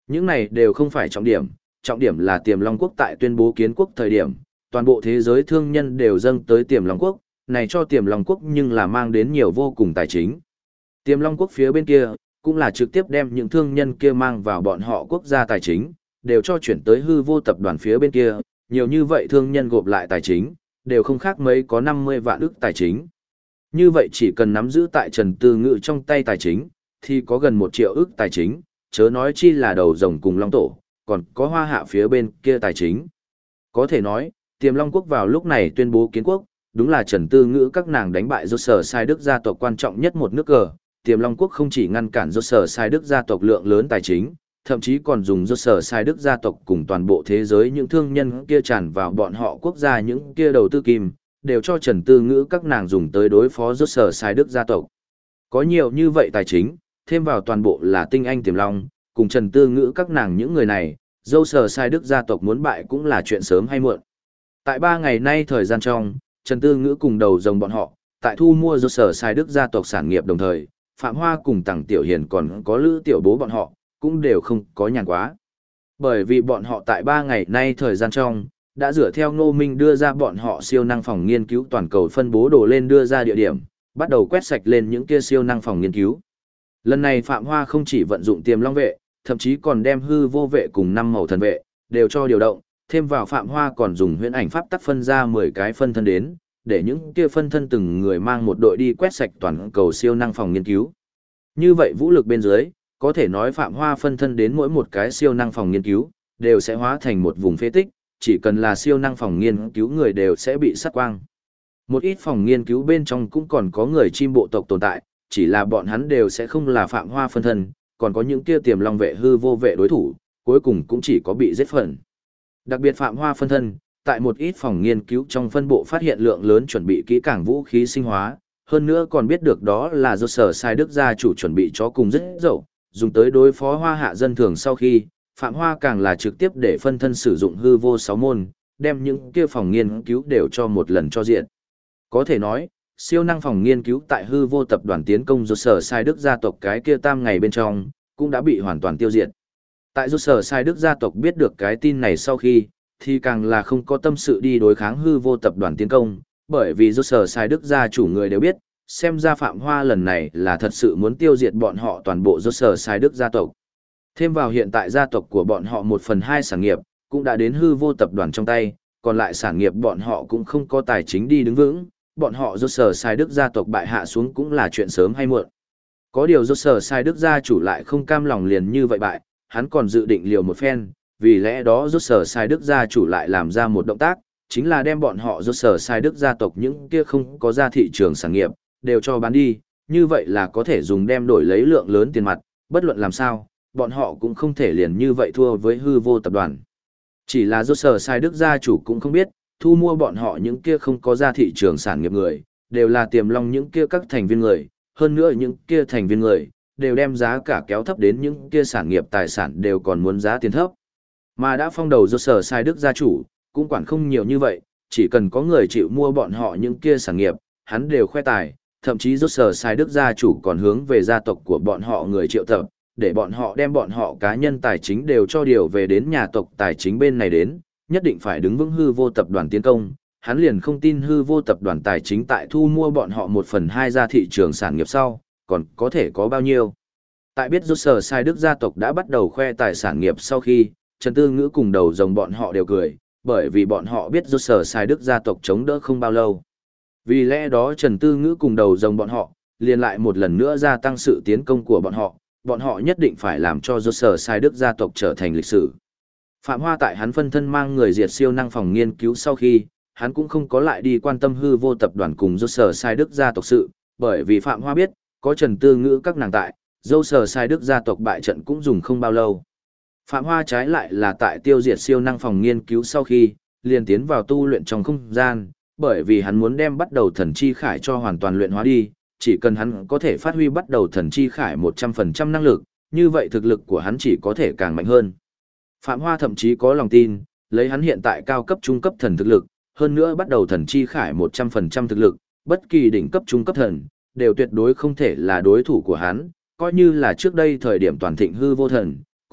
Những này đều không phải trọng điểm là Tiềm Long Quốc tại tuyên bố kiến quốc thời điểm, toàn bộ thế giới thương nhân đều dâng tới Tiềm Long Quốc, này cho Tiềm Long Quốc nhưng là mang đến nhiều vô cùng tài chính. Tiềm Long Quốc phía bên kia, cũng là trực tiếp đem những thương nhân kia mang vào bọn họ quốc gia tài chính, đều cho chuyển tới hư vô tập đoàn phía bên kia, nhiều như vậy thương nhân gộp lại tài chính, đều không khác mấy có 50 vạn ức tài chính. Như vậy chỉ cần nắm giữ tại Trần Tư Ngự trong tay tài chính, thì có gần 1 triệu ức tài chính, chớ nói chi là đầu rồng cùng Long Tổ, còn có Hoa Hạ phía bên kia tài chính. Có thể nói, Tiềm Long Quốc vào lúc này tuyên bố kiến quốc, đúng là Trần Tư Ngữ các nàng đánh bại do sở sai Đức gia tộc quan trọng nhất một nước cờ. Tiềm Long Quốc không chỉ ngăn cản do sở sai Đức gia tộc lượng lớn tài chính, thậm chí còn dùng do sở sai Đức gia tộc cùng toàn bộ thế giới những thương nhân kia tràn vào bọn họ quốc gia những kia đầu tư kim, đều cho Trần Tư Ngữ các nàng dùng tới đối phó do sở sai Đức gia tộc. Có nhiều như vậy tài chính, thêm vào toàn bộ là tinh anh Tiềm Long, cùng Trần Tư Ngữ các nàng những người này, dâu sở sai Đức gia tộc muốn bại cũng là chuyện sớm hay muộn. Tại 3 ngày nay thời gian trong, Trần Tư Ngữ cùng đầu rồng bọn họ, tại thu mua do sở sai Đức gia tộc sản nghiệp đồng thời, Phạm Hoa cùng Tằng Tiểu Hiền còn có Lữ Tiểu Bố bọn họ, cũng đều không có nhàn quá. Bởi vì bọn họ tại 3 ngày nay thời gian trong, đã dựa theo Ngô Minh đưa ra bọn họ siêu năng phòng nghiên cứu toàn cầu phân bố đồ lên đưa ra địa điểm, bắt đầu quét sạch lên những kia siêu năng phòng nghiên cứu. Lần này Phạm Hoa không chỉ vận dụng Tiềm Long vệ, thậm chí còn đem hư vô vệ cùng 5 màu thần vệ, đều cho điều động, thêm vào Phạm Hoa còn dùng huyễn ảnh pháp tắc phân ra 10 cái phân thân đến, để những kia phân thân từng người mang một đội đi quét sạch toàn cầu siêu năng phòng nghiên cứu. Như vậy vũ lực bên dưới, có thể nói Phạm Hoa phân thân đến mỗi một cái siêu năng phòng nghiên cứu, đều sẽ hóa thành một vùng phế tích, chỉ cần là siêu năng phòng nghiên cứu người đều sẽ bị sát quang. Một ít phòng nghiên cứu bên trong cũng còn có người chim bộ tộc tồn tại, chỉ là bọn hắn đều sẽ không là Phạm Hoa phân thân, còn có những kia Tiềm Long vệ hư vô vệ đối thủ, cuối cùng cũng chỉ có bị giết phần. Đặc biệt Phạm Hoa phân thân, tại một ít phòng nghiên cứu trong phân bộ phát hiện lượng lớn chuẩn bị kỹ càng vũ khí sinh hóa, hơn nữa còn biết được đó là do sở sai Đức gia chủ chuẩn bị cho cùng rất dậu, dùng tới đối phó Hoa Hạ dân thường sau khi, Phạm Hoa càng là trực tiếp để phân thân sử dụng hư vô 6 môn, đem những kia phòng nghiên cứu đều cho một lần cho diện. Có thể nói, siêu năng phòng nghiên cứu tại hư vô tập đoàn tiến công do sở sai Đức gia tộc cái kia tam ngày bên trong, cũng đã bị hoàn toàn tiêu diệt. Tại do sở sai Đức gia tộc biết được cái tin này sau khi, thì càng là không có tâm sự đi đối kháng hư vô tập đoàn tiến công, bởi vì do sở sai Đức gia chủ người đều biết, xem ra Phạm Hoa lần này là thật sự muốn tiêu diệt bọn họ toàn bộ do sở sai Đức gia tộc. Thêm vào hiện tại gia tộc của bọn họ 1/2 sản nghiệp, cũng đã đến hư vô tập đoàn trong tay, còn lại sản nghiệp bọn họ cũng không có tài chính đi đứng vững, bọn họ do sở sai Đức gia tộc bại hạ xuống cũng là chuyện sớm hay muộn. Có điều do sở sai Đức gia chủ lại không cam lòng liền như vậy bại, hắn còn dự định liều một phen, vì lẽ đó do sở sai Đức gia chủ lại làm ra một động tác, chính là đem bọn họ do sở sai Đức gia tộc những kia không có ra thị trường sản nghiệp, đều cho bán đi, như vậy là có thể dùng đem đổi lấy lượng lớn tiền mặt, bất luận làm sao, bọn họ cũng không thể liền như vậy thua với hư vô tập đoàn. Chỉ là do sở sai Đức gia chủ cũng không biết, thu mua bọn họ những kia không có ra thị trường sản nghiệp người, đều là Tiềm Long những kia các thành viên người, hơn nữa những kia thành viên người, đều đem giá cả kéo thấp đến những kia sản nghiệp tài sản đều còn muốn giá tiền thấp. Mà đã phong đầu do sở sai Đức gia chủ, cũng quản không nhiều như vậy, chỉ cần có người chịu mua bọn họ những kia sản nghiệp, hắn đều khoe tài, thậm chí do sở sai Đức gia chủ còn hướng về gia tộc của bọn họ người triệu tập, để bọn họ đem bọn họ cá nhân tài chính đều cho điều về đến nhà tộc tài chính bên này đến, nhất định phải đứng vững hư vô tập đoàn tiến công, hắn liền không tin hư vô tập đoàn tài chính tại thu mua bọn họ 1/2 ra thị trường sản nghiệp sau, còn có thể có bao nhiêu. Tại biết do sở sai Đức gia tộc đã bắt đầu khoe tài sản nghiệp sau khi, Trần Tư Ngữ cùng đầu rồng bọn họ đều cười, bởi vì bọn họ biết do sở sai Đức gia tộc chống đỡ không bao lâu. Vì lẽ đó Trần Tư Ngữ cùng đầu rồng bọn họ, liền lại một lần nữa gia tăng sự tiến công của bọn họ nhất định phải làm cho do sở sai Đức gia tộc trở thành lịch sử. Phạm Hoa tại hắn phân thân mang người diệt siêu năng phòng nghiên cứu sau khi, hắn cũng không có lại đi quan tâm hư vô tập đoàn cùng do sở sai Đức gia tộc sự, bởi vì Phạm Hoa biết, có Trần Tư Ngữ các nàng tại, dâu sở sai Đức gia tộc bại trận cũng dùng không bao lâu. Phạm Hoa trái lại là tại tiêu diệt siêu năng phòng nghiên cứu sau khi, liền tiến vào tu luyện trong không gian, bởi vì hắn muốn đem bắt đầu thần chi khải cho hoàn toàn luyện hóa đi, chỉ cần hắn có thể phát huy bắt đầu thần chi khải 100% năng lực, như vậy thực lực của hắn chỉ có thể càng mạnh hơn. Phạm Hoa thậm chí có lòng tin, lấy hắn hiện tại cao cấp trung cấp thần thực lực, hơn nữa bắt đầu thần chi khải 100% thực lực, bất kỳ đỉnh cấp trung cấp thần, đều tuyệt đối không thể là đối thủ của hắn, coi như là trước đây thời điểm toàn thịnh hư vô thần,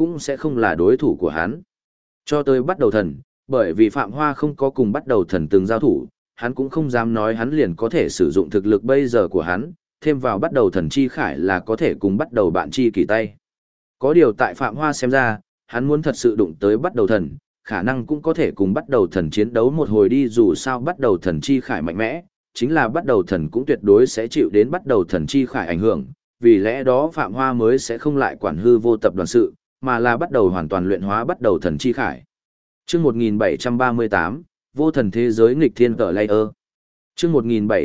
cũng sẽ không là đối thủ của hắn. Cho tới bắt đầu thần, bởi vì Phạm Hoa không có cùng bắt đầu thần từng giao thủ, hắn cũng không dám nói hắn liền có thể sử dụng thực lực bây giờ của hắn, thêm vào bắt đầu thần chi khải là có thể cùng bắt đầu bạn chi kỳ tay. Có điều tại Phạm Hoa xem ra, hắn muốn thật sự đụng tới bắt đầu thần, khả năng cũng có thể cùng bắt đầu thần chiến đấu một hồi đi, dù sao bắt đầu thần chi khải mạnh mẽ, chính là bắt đầu thần cũng tuyệt đối sẽ chịu đến bắt đầu thần chi khải ảnh hưởng, vì lẽ đó Phạm Hoa mới sẽ không lại quản hư vô tập đoàn sự, mà là bắt đầu hoàn toàn luyện hóa bắt đầu thần chi khải. Chương 1738, vô thần thế giới nghịch thiên tở layer. Chương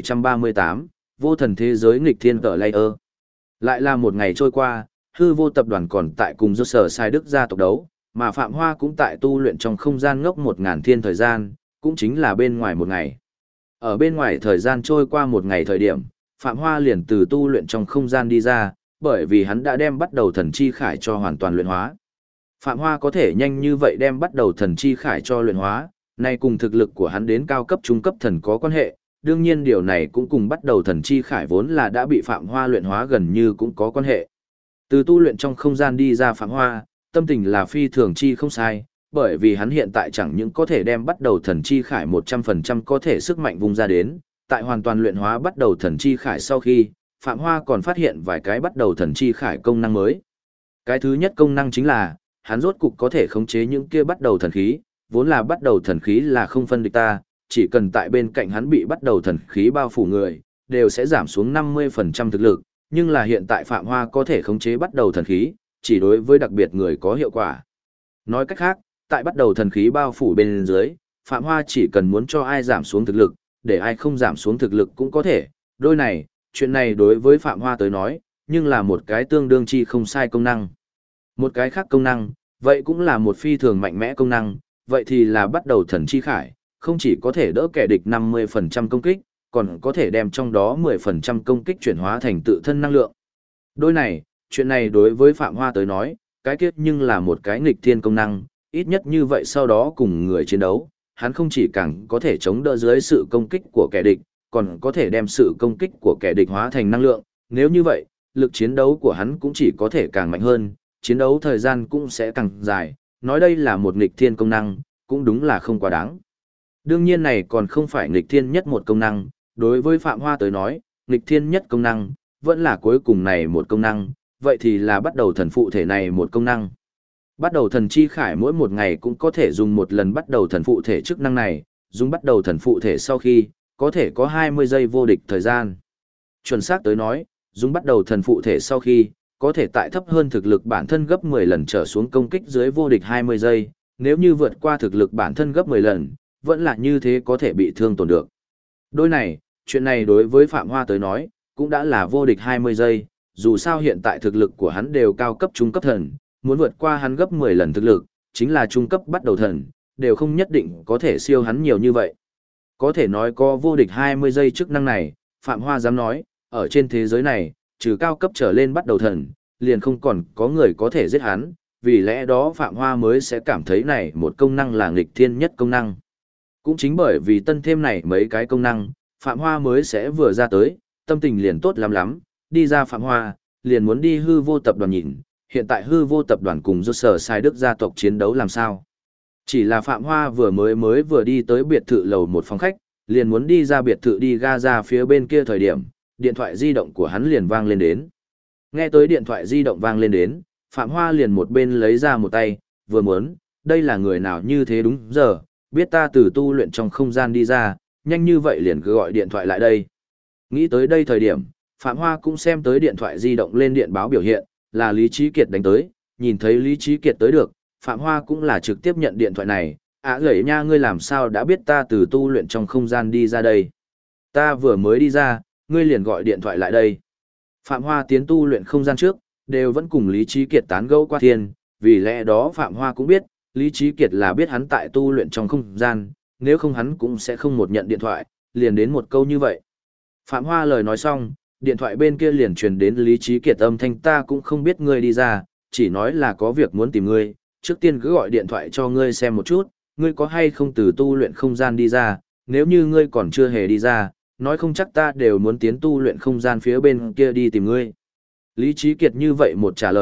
1738, vô thần thế giới nghịch thiên tở layer. Lại là một ngày trôi qua, hư vô tập đoàn còn tại cùng do sở sai đức gia tộc đấu, mà Phạm Hoa cũng tại tu luyện trong không gian ngốc 1000 thiên thời gian, cũng chính là bên ngoài một ngày. Ở bên ngoài thời gian trôi qua một ngày thời điểm, Phạm Hoa liền từ tu luyện trong không gian đi ra, bởi vì hắn đã đem bắt đầu thần chi khải cho hoàn toàn luyện hóa. Phạm Hoa có thể nhanh như vậy đem bắt đầu thần chi khải cho luyện hóa, này cùng thực lực của hắn đến cao cấp trung cấp thần có quan hệ, đương nhiên điều này cũng cùng bắt đầu thần chi khải vốn là đã bị Phạm Hoa luyện hóa gần như cũng có quan hệ. Từ tu luyện trong không gian đi ra Phạm Hoa, tâm tình là phi thường chi không sai, bởi vì hắn hiện tại chẳng những có thể đem bắt đầu thần chi khải 100% có thể sức mạnh vùng ra đến, tại hoàn toàn luyện hóa bắt đầu thần chi khải sau khi, Phạm Hoa còn phát hiện vài cái bắt đầu thần chi khải công năng mới. Cái thứ nhất công năng chính là, hắn rốt cục có thể khống chế những kia bắt đầu thần khí, vốn là bắt đầu thần khí là không phân địch ta, chỉ cần tại bên cạnh hắn bị bắt đầu thần khí bao phủ người, đều sẽ giảm xuống 50% thực lực, nhưng là hiện tại Phạm Hoa có thể khống chế bắt đầu thần khí, chỉ đối với đặc biệt người có hiệu quả. Nói cách khác, tại bắt đầu thần khí bao phủ bên dưới, Phạm Hoa chỉ cần muốn cho ai giảm xuống thực lực, để ai không giảm xuống thực lực cũng có thể, đôi này, chuyện này đối với Phạm Hoa tới nói, nhưng là một cái tương đương chi không sai công năng. Một cái khác công năng, vậy cũng là một phi thường mạnh mẽ công năng, vậy thì là bắt đầu thần chi khải, không chỉ có thể đỡ kẻ địch 50% công kích, còn có thể đem trong đó 10% công kích chuyển hóa thành tự thân năng lượng. Đôi này, chuyện này đối với Phạm Hoa tới nói, cái kết nhưng là một cái nghịch thiên công năng, ít nhất như vậy sau đó cùng người chiến đấu, hắn không chỉ càng có thể chống đỡ dưới sự công kích của kẻ địch, còn có thể đem sự công kích của kẻ địch hóa thành năng lượng, nếu như vậy, lực chiến đấu của hắn cũng chỉ có thể càng mạnh hơn, chiến đấu thời gian cũng sẽ càng dài, nói đây là một nghịch thiên công năng, cũng đúng là không quá đáng. Đương nhiên này còn không phải nghịch thiên nhất một công năng, đối với Phạm Hoa tới nói, nghịch thiên nhất công năng, vẫn là cuối cùng này một công năng, vậy thì là bắt đầu thần phụ thể này một công năng. Bắt đầu thần chi khải mỗi một ngày cũng có thể dùng một lần bắt đầu thần phụ thể chức năng này, dùng bắt đầu thần phụ thể sau khi, có thể có 20 giây vô địch thời gian. Chuẩn xác tới nói, dùng bắt đầu thần phụ thể sau khi, có thể tại thấp hơn thực lực bản thân gấp 10 lần trở xuống công kích dưới vô địch 20 giây, nếu như vượt qua thực lực bản thân gấp 10 lần, vẫn là như thế có thể bị thương tổn được. Đôi này, chuyện này đối với Phạm Hoa tới nói, cũng đã là vô địch 20 giây, dù sao hiện tại thực lực của hắn đều cao cấp trung cấp thần, muốn vượt qua hắn gấp 10 lần thực lực, chính là trung cấp bắt đầu thần, đều không nhất định có thể siêu hắn nhiều như vậy. Có thể nói có vô địch 20 giây chức năng này, Phạm Hoa dám nói, ở trên thế giới này, trừ cao cấp trở lên bắt đầu thần, liền không còn có người có thể giết hắn, vì lẽ đó Phạm Hoa mới sẽ cảm thấy này một công năng là nghịch thiên nhất công năng. Cũng chính bởi vì tân thêm này mấy cái công năng, Phạm Hoa mới sẽ vừa ra tới, tâm tình liền tốt lắm lắm, đi ra Phạm Hoa, liền muốn đi hư vô tập đoàn nhìn, hiện tại hư vô tập đoàn cùng do sở sai đức gia tộc chiến đấu làm sao. Chỉ là Phạm Hoa vừa đi tới biệt thự lầu một phòng khách, liền muốn đi ra biệt thự đi ga ra phía bên kia thời điểm, điện thoại di động của hắn liền vang lên đến. Nghe tới điện thoại di động vang lên đến, Phạm Hoa liền một bên lấy ra một tay, vừa muốn, đây là người nào như thế đúng giờ, biết ta từ tu luyện trong không gian đi ra, nhanh như vậy liền cứ gọi điện thoại lại đây. Nghĩ tới đây thời điểm, Phạm Hoa cũng xem tới điện thoại di động lên điện báo biểu hiện, là Lý Trí Kiệt đánh tới, nhìn thấy Lý Trí Kiệt tới được, Phạm Hoa cũng là trực tiếp nhận điện thoại này, gửi nha, ngươi làm sao đã biết ta từ tu luyện trong không gian đi ra đây. Ta vừa mới đi ra, ngươi liền gọi điện thoại lại đây. Phạm Hoa tiến tu luyện không gian trước, đều vẫn cùng Lý Trí Kiệt tán gẫu qua thiên, vì lẽ đó Phạm Hoa cũng biết, Lý Trí Kiệt là biết hắn tại tu luyện trong không gian, nếu không hắn cũng sẽ không một nhận điện thoại, liền đến một câu như vậy. Phạm Hoa lời nói xong, điện thoại bên kia liền truyền đến Lý Trí Kiệt âm thanh, ta cũng không biết ngươi đi ra, chỉ nói là có việc muốn tìm ngươi, trước tiên cứ gọi điện thoại cho ngươi xem một chút, ngươi có hay không từ tu luyện không gian đi ra, nếu như ngươi còn chưa hề đi ra, nói không chắc ta đều muốn tiến tu luyện không gian phía bên kia đi tìm ngươi. Lý Trí Kiệt như vậy một trả lời,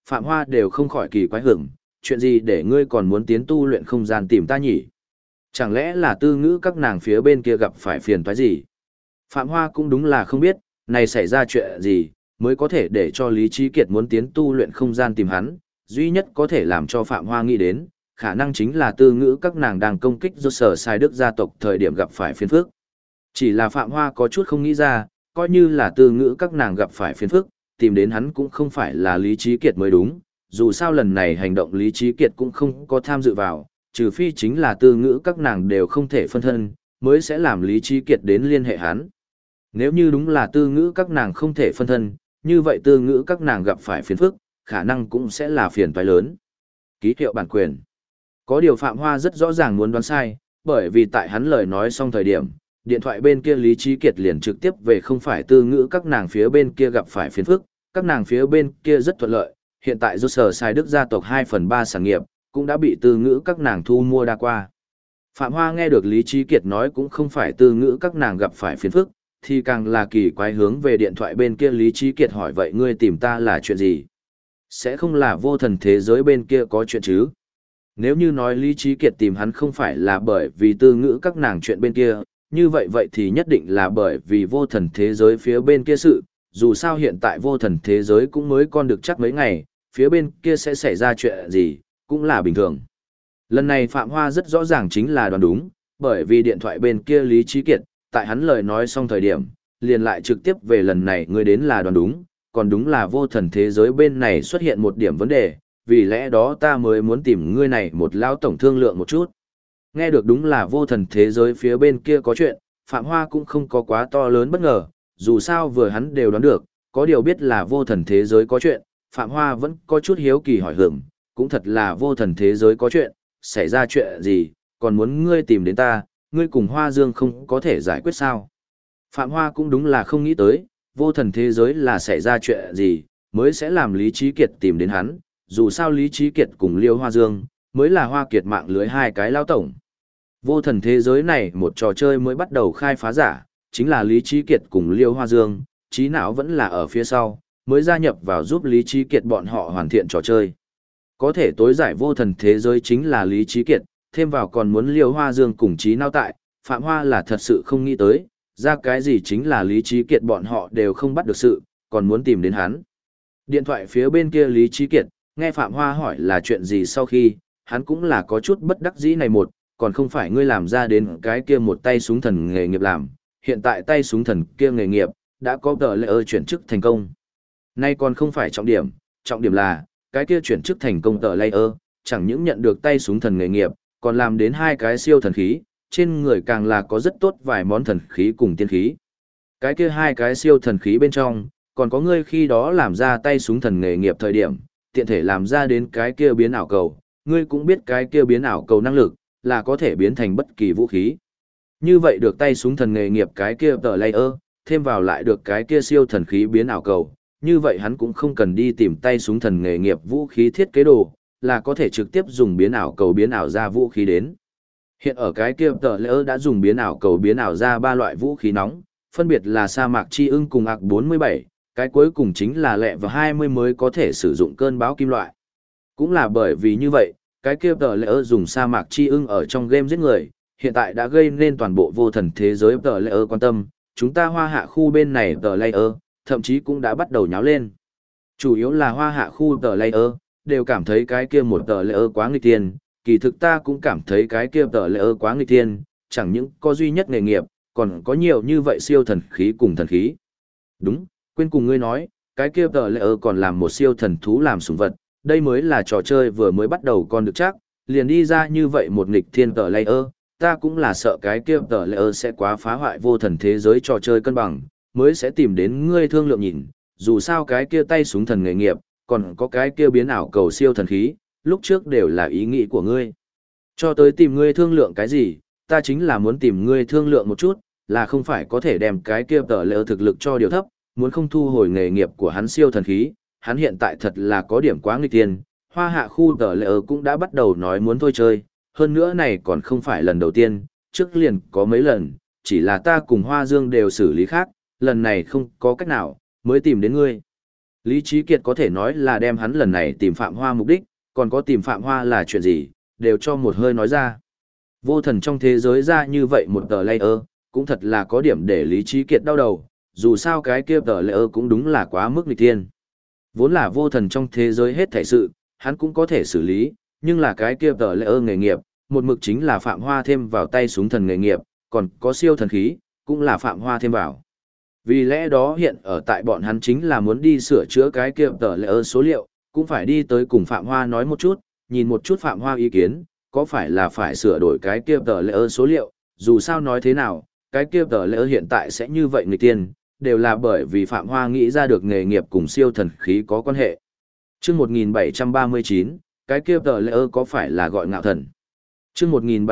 Phạm Hoa đều không khỏi kỳ quái hưởng, chuyện gì để ngươi còn muốn tiến tu luyện không gian tìm ta nhỉ? Chẳng lẽ là tư ngữ các nàng phía bên kia gặp phải phiền toái gì? Phạm Hoa cũng đúng là không biết, này xảy ra chuyện gì, mới có thể để cho Lý Trí Kiệt muốn tiến tu luyện không gian tìm hắn, duy nhất có thể làm cho Phạm Hoa nghĩ đến, khả năng chính là tư ngữ các nàng đang công kích do sở sai đức gia tộc thời điểm gặp phải phiền phức. Chỉ là Phạm Hoa có chút không nghĩ ra, coi như là tư ngữ các nàng gặp phải phiền phức, tìm đến hắn cũng không phải là Lý Trí Kiệt mới đúng, dù sao lần này hành động Lý Trí Kiệt cũng không có tham dự vào, trừ phi chính là tư ngữ các nàng đều không thể phân thân, mới sẽ làm Lý Trí Kiệt đến liên hệ hắn. Nếu như đúng là tư ngữ các nàng không thể phân thân, như vậy tư ngữ các nàng gặp phải phiền phức, khả năng cũng sẽ là phiền toái lớn. Ký hiệu bản quyền. Có điều Phạm Hoa rất rõ ràng muốn đoán sai, bởi vì tại hắn lời nói xong thời điểm, điện thoại bên kia Lý Trí Kiệt liền trực tiếp về không phải tư ngữ các nàng phía bên kia gặp phải phiền phức, các nàng phía bên kia rất thuận lợi, hiện tại do sở sai đức gia tộc 2/3 sản nghiệp, cũng đã bị tư ngữ các nàng thu mua đa qua. Phạm Hoa nghe được Lý Trí Kiệt nói cũng không phải tư ngữ các nàng gặp phải phiền phức, thì càng là kỳ quái hướng về điện thoại bên kia Lý Trí Kiệt hỏi vậy ngươi tìm ta là chuyện gì? Sẽ không là vô thần thế giới bên kia có chuyện chứ? Nếu như nói Lý Trí Kiệt tìm hắn không phải là bởi vì tư ngữ các nàng chuyện bên kia, như vậy vậy thì nhất định là bởi vì vô thần thế giới phía bên kia sự, dù sao hiện tại vô thần thế giới cũng mới con được chắc mấy ngày, phía bên kia sẽ xảy ra chuyện gì, cũng là bình thường. Lần này Phạm Hoa rất rõ ràng chính là đoán đúng, bởi vì điện thoại bên kia Lý Trí Kiệt, tại hắn lời nói xong thời điểm, liền lại trực tiếp về lần này ngươi đến là đoán đúng, còn đúng là vô thần thế giới bên này xuất hiện một điểm vấn đề, vì lẽ đó ta mới muốn tìm ngươi này một lão tổng thương lượng một chút. Nghe được đúng là vô thần thế giới phía bên kia có chuyện, Phạm Hoa cũng không có quá to lớn bất ngờ, dù sao vừa hắn đều đoán được, có điều biết là vô thần thế giới có chuyện, Phạm Hoa vẫn có chút hiếu kỳ hỏi hưởng, cũng thật là vô thần thế giới có chuyện, xảy ra chuyện gì, còn muốn ngươi tìm đến ta, ngươi cùng Hoa Dương không có thể giải quyết sao. Phạm Hoa cũng đúng là không nghĩ tới, vô thần thế giới là xảy ra chuyện gì, mới sẽ làm Lý Trí Kiệt tìm đến hắn, dù sao Lý Trí Kiệt cùng Liêu Hoa Dương, mới là Hoa Kiệt mạng lưới hai cái lao tổng. Vô thần thế giới này một trò chơi mới bắt đầu khai phá giả, chính là Lý Trí Kiệt cùng Liêu Hoa Dương, trí não vẫn là ở phía sau, mới gia nhập vào giúp Lý Trí Kiệt bọn họ hoàn thiện trò chơi. Có thể tối giải vô thần thế giới chính là Lý Trí Kiệt, thêm vào còn muốn Liêu Hoa Dương cùng trí não tại, Phạm Hoa là thật sự không nghĩ tới, ra cái gì chính là Lý Trí Kiệt bọn họ đều không bắt được sự, còn muốn tìm đến hắn. Điện thoại phía bên kia Lý Trí Kiệt, nghe Phạm Hoa hỏi là chuyện gì sau khi, hắn cũng là có chút bất đắc dĩ này một, còn không phải ngươi làm ra đến cái kia một tay súng thần nghề nghiệp làm, hiện tại tay súng thần kia nghề nghiệp, đã có tờ lệ ơ chuyển chức thành công. Nay còn không phải trọng điểm là, cái kia chuyển chức thành công tờ lệ ơ, chẳng những nhận được tay súng thần nghề nghiệp, còn làm đến hai cái siêu thần khí, trên người càng là có rất tốt vài món thần khí cùng tiên khí. Cái kia hai cái siêu thần khí bên trong, còn có ngươi khi đó làm ra tay súng thần nghề nghiệp thời điểm, tiện thể làm ra đến cái kia biến ảo cầu, ngươi cũng biết cái kia biến ảo cầu năng lực, là có thể biến thành bất kỳ vũ khí. Như vậy được tay súng thần nghề nghiệp cái kia tờ layer, thêm vào lại được cái kia siêu thần khí biến ảo cầu, như vậy hắn cũng không cần đi tìm tay súng thần nghề nghiệp vũ khí thiết kế đồ, là có thể trực tiếp dùng biến ảo cầu biến ảo ra vũ khí đến. Hiện ở cái kia tờ layer đã dùng biến ảo cầu biến ảo ra ba loại vũ khí nóng, phân biệt là sa mạc chi ưng cùng ạc 47, cái cuối cùng chính là lẹ và 20 mới có thể sử dụng cơn bão kim loại. Cũng là bởi vì như vậy, cái kia tờ layer dùng sa mạc chi ưng ở trong game giết người, hiện tại đã gây nên toàn bộ vô thần thế giới tờ layer quan tâm, chúng ta hoa hạ khu bên này tờ layer, thậm chí cũng đã bắt đầu nháo lên. Chủ yếu là hoa hạ khu tờ layer, đều cảm thấy cái kia một tờ layer quá nghịch tiên, kỳ thực ta cũng cảm thấy cái kia tờ layer quá nghịch tiên, chẳng những có duy nhất nghề nghiệp, còn có nhiều như vậy siêu thần khí cùng thần khí. Đúng, quên cùng ngươi nói, cái kia tờ layer còn làm một siêu thần thú làm sủng vật, đây mới là trò chơi vừa mới bắt đầu con được chắc, liền đi ra như vậy một nghịch thiên tờ layer, ta cũng là sợ cái kia tờ layer sẽ quá phá hoại vô thần thế giới trò chơi cân bằng, mới sẽ tìm đến ngươi thương lượng nhìn, dù sao cái kia tay súng thần nghề nghiệp, còn có cái kia biến ảo cầu siêu thần khí, lúc trước đều là ý nghĩ của ngươi. Cho tới tìm ngươi thương lượng cái gì, ta chính là muốn tìm ngươi thương lượng một chút, là không phải có thể đem cái kia tờ layer thực lực cho điều thấp, muốn không thu hồi nghề nghiệp của hắn siêu thần khí, hắn hiện tại thật là có điểm quá nghịch tiên, hoa hạ khu tờ layer cũng đã bắt đầu nói muốn thôi chơi, hơn nữa này còn không phải lần đầu tiên, trước liền có mấy lần, chỉ là ta cùng Hoa Dương đều xử lý khác, lần này không có cách nào, mới tìm đến ngươi. Lý Trí Kiệt có thể nói là đem hắn lần này tìm Phạm Hoa mục đích, còn có tìm Phạm Hoa là chuyện gì, đều cho một hơi nói ra. Vô thần trong thế giới ra như vậy một tờ layer, cũng thật là có điểm để Lý Trí Kiệt đau đầu, dù sao cái kia tờ layer cũng đúng là quá mức nghịch thiên. Vốn là vô thần trong thế giới hết thảy sự, hắn cũng có thể xử lý, nhưng là cái kia tờ layer nghề nghiệp, một mực chính là Phạm Hoa thêm vào tay súng thần nghề nghiệp, còn có siêu thần khí, cũng là Phạm Hoa thêm vào. Vì lẽ đó hiện ở tại bọn hắn chính là muốn đi sửa chữa cái kia tờ layer số liệu, cũng phải đi tới cùng Phạm Hoa nói một chút, nhìn một chút Phạm Hoa ý kiến, có phải là phải sửa đổi cái kia tờ layer số liệu, dù sao nói thế nào, cái kia tờ layer hiện tại sẽ như vậy người tiên, đều là bởi vì Phạm Hoa nghĩ ra được nghề nghiệp cùng siêu thần khí có quan hệ. Chương 1739, cái kia tờ layer có phải là gọi ngạo thần? Chương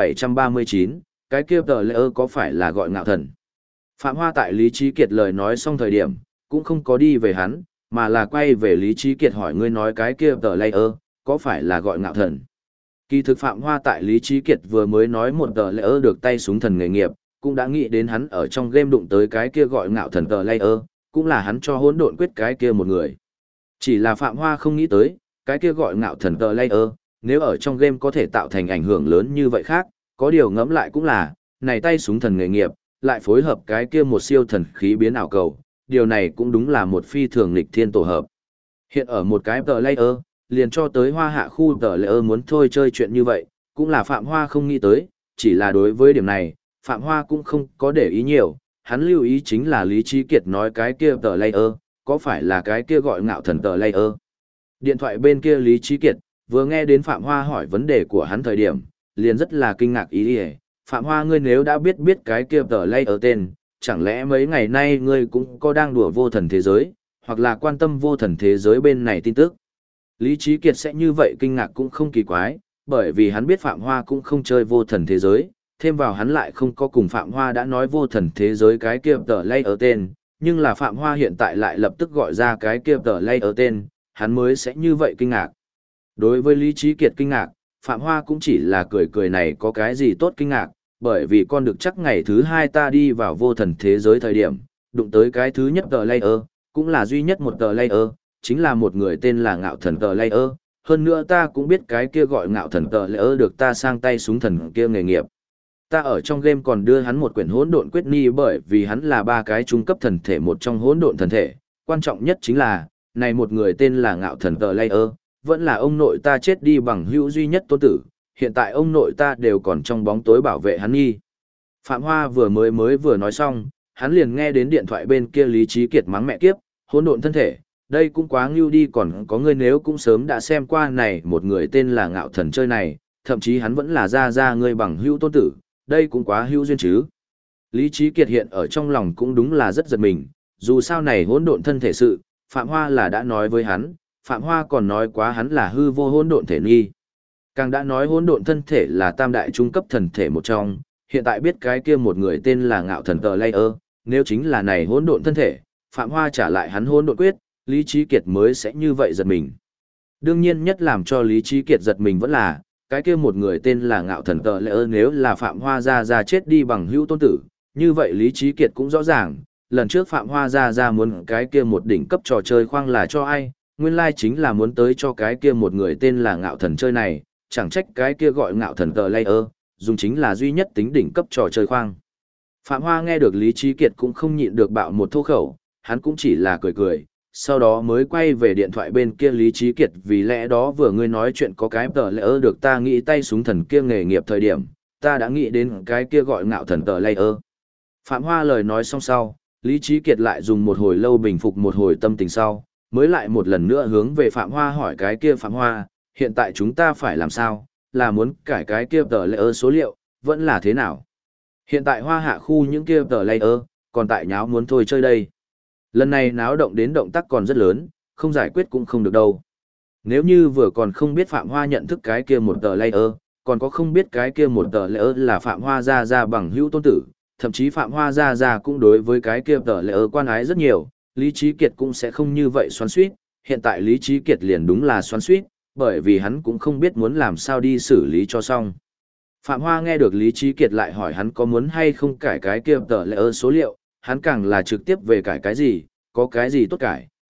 1739, cái kia tờ layer có phải là gọi ngạo thần? Phạm Hoa tại Lý Trí Kiệt lời nói xong thời điểm, cũng không có đi về hắn, mà là quay về Lý Trí Kiệt hỏi ngươi nói cái kia tờ layer, có phải là gọi ngạo thần? Kỳ thực Phạm Hoa tại Lý Trí Kiệt vừa mới nói một tờ layer được tay súng thần nghề nghiệp, cũng đã nghĩ đến hắn ở trong game đụng tới cái kia gọi ngạo thần tờ layer, cũng là hắn cho hỗn độn quyết cái kia một người. Chỉ là Phạm Hoa không nghĩ tới, cái kia gọi ngạo thần tờ layer, nếu ở trong game có thể tạo thành ảnh hưởng lớn như vậy khác, có điều ngẫm lại cũng là, này tay súng thần nghề nghiệp, lại phối hợp cái kia một siêu thần khí biến ảo cầu, điều này cũng đúng là một phi thường nghịch thiên tổ hợp. Hiện ở một cái tờ layer, liền cho tới Hoa Hạ khu tờ layer muốn thôi chơi chuyện như vậy, cũng là Phạm Hoa không nghĩ tới, chỉ là đối với điểm này, Phạm Hoa cũng không có để ý nhiều, hắn lưu ý chính là Lý Trí Kiệt nói cái kia tờ layer, có phải là cái kia gọi ngạo thần tờ layer. Điện thoại bên kia Lý Trí Kiệt, vừa nghe đến Phạm Hoa hỏi vấn đề của hắn thời điểm, liền rất là kinh ngạc ý đi. Phạm Hoa ngươi nếu đã biết cái kia tờ layer tên, chẳng lẽ mấy ngày nay ngươi cũng có đang đùa vô thần thế giới, hoặc là quan tâm vô thần thế giới bên này tin tức. Lý Trí Kiệt sẽ như vậy kinh ngạc cũng không kỳ quái, bởi vì hắn biết Phạm Hoa cũng không chơi vô thần thế giới, thêm vào hắn lại không có cùng Phạm Hoa đã nói vô thần thế giới cái kia tờ layer tên, nhưng là Phạm Hoa hiện tại lại lập tức gọi ra cái kia tờ layer tên, hắn mới sẽ như vậy kinh ngạc. Đối với Lý Trí Kiệt kinh ngạc, Phạm Hoa cũng chỉ là cười cười này có cái gì tốt kinh ngạc, bởi vì con được chắc ngày thứ hai ta đi vào vô thần thế giới thời điểm, đụng tới cái thứ nhất tờ layer, cũng là duy nhất một tờ layer, chính là một người tên là ngạo thần tờ layer, hơn nữa ta cũng biết cái kia gọi ngạo thần tờ layer được ta sang tay súng thần kia nghề nghiệp. Ta ở trong game còn đưa hắn một quyển hỗn độn quyết ni bởi vì hắn là ba cái trung cấp thần thể một trong hỗn độn thần thể, quan trọng nhất chính là, này một người tên là ngạo thần tờ layer, vẫn là ông nội ta chết đi bằng hữu duy nhất tôn tử, hiện tại ông nội ta đều còn trong bóng tối bảo vệ hắn nghi. Phạm Hoa vừa nói xong, hắn liền nghe đến điện thoại bên kia Lý Trí Kiệt mắng mẹ kiếp, hỗn độn thân thể, đây cũng quá ngưu đi còn có người nếu cũng sớm đã xem qua này một người tên là ngạo thần chơi này, thậm chí hắn vẫn là ra người bằng hữu tôn tử, đây cũng quá hữu duyên chứ. Lý Trí Kiệt hiện ở trong lòng cũng đúng là rất giật mình, dù sao này hỗn độn thân thể sự, Phạm Hoa là đã nói với hắn, Phạm Hoa còn nói quá hắn là hư vô hỗn độn thể nghi. Càng đã nói hỗn độn thân thể là tam đại trung cấp thần thể một trong, hiện tại biết cái kia một người tên là ngạo thần tờ layer, nếu chính là này hỗn độn thân thể, Phạm Hoa trả lại hắn hỗn độn quyết, Lý Trí Kiệt mới sẽ như vậy giật mình. Đương nhiên nhất làm cho Lý Trí Kiệt giật mình vẫn là, cái kia một người tên là ngạo thần tờ layer nếu là Phạm Hoa ra chết đi bằng hữu tôn tử, như vậy Lý Trí Kiệt cũng rõ ràng, lần trước Phạm Hoa ra muốn cái kia một đỉnh cấp trò chơi khoang là cho ai, nguyên lai chính là muốn tới cho cái kia một người tên là ngạo thần chơi này, chẳng trách cái kia gọi ngạo thần tờ layer, dùng chính là duy nhất tính đỉnh cấp trò chơi khoang. Phạm Hoa nghe được Lý Trí Kiệt cũng không nhịn được bạo một thô khẩu, hắn cũng chỉ là cười, sau đó mới quay về điện thoại bên kia Lý Trí Kiệt vì lẽ đó vừa ngươi nói chuyện có cái tờ layer được ta nghĩ tay súng thần kia nghề nghiệp thời điểm, ta đã nghĩ đến cái kia gọi ngạo thần tờ layer. Phạm Hoa lời nói xong sau, Lý Trí Kiệt lại dùng một hồi lâu bình phục một hồi tâm tình sau, mới lại một lần nữa hướng về Phạm Hoa hỏi cái kia Phạm Hoa, hiện tại chúng ta phải làm sao, là muốn cải cái kia tờ layer số liệu, vẫn là thế nào? Hiện tại Hoa Hạ khu những kia tờ layer, còn tại nháo muốn thôi chơi đây. Lần này náo động đến động tác còn rất lớn, không giải quyết cũng không được đâu. Nếu như vừa còn không biết Phạm Hoa nhận thức cái kia một tờ layer, còn có không biết cái kia một tờ layer là Phạm Hoa ra bằng hữu tôn tử, thậm chí Phạm Hoa ra cũng đối với cái kia tờ layer quan ái rất nhiều, Lý Trí Kiệt cũng sẽ không như vậy xoắn xuýt, hiện tại Lý Trí Kiệt liền đúng là xoắn xuýt, bởi vì hắn cũng không biết muốn làm sao đi xử lý cho xong. Phạm Hoa nghe được Lý Trí Kiệt lại hỏi hắn có muốn hay không cải cái kia tờ layer số liệu, hắn càng là trực tiếp về cải cái gì, có cái gì tốt cải,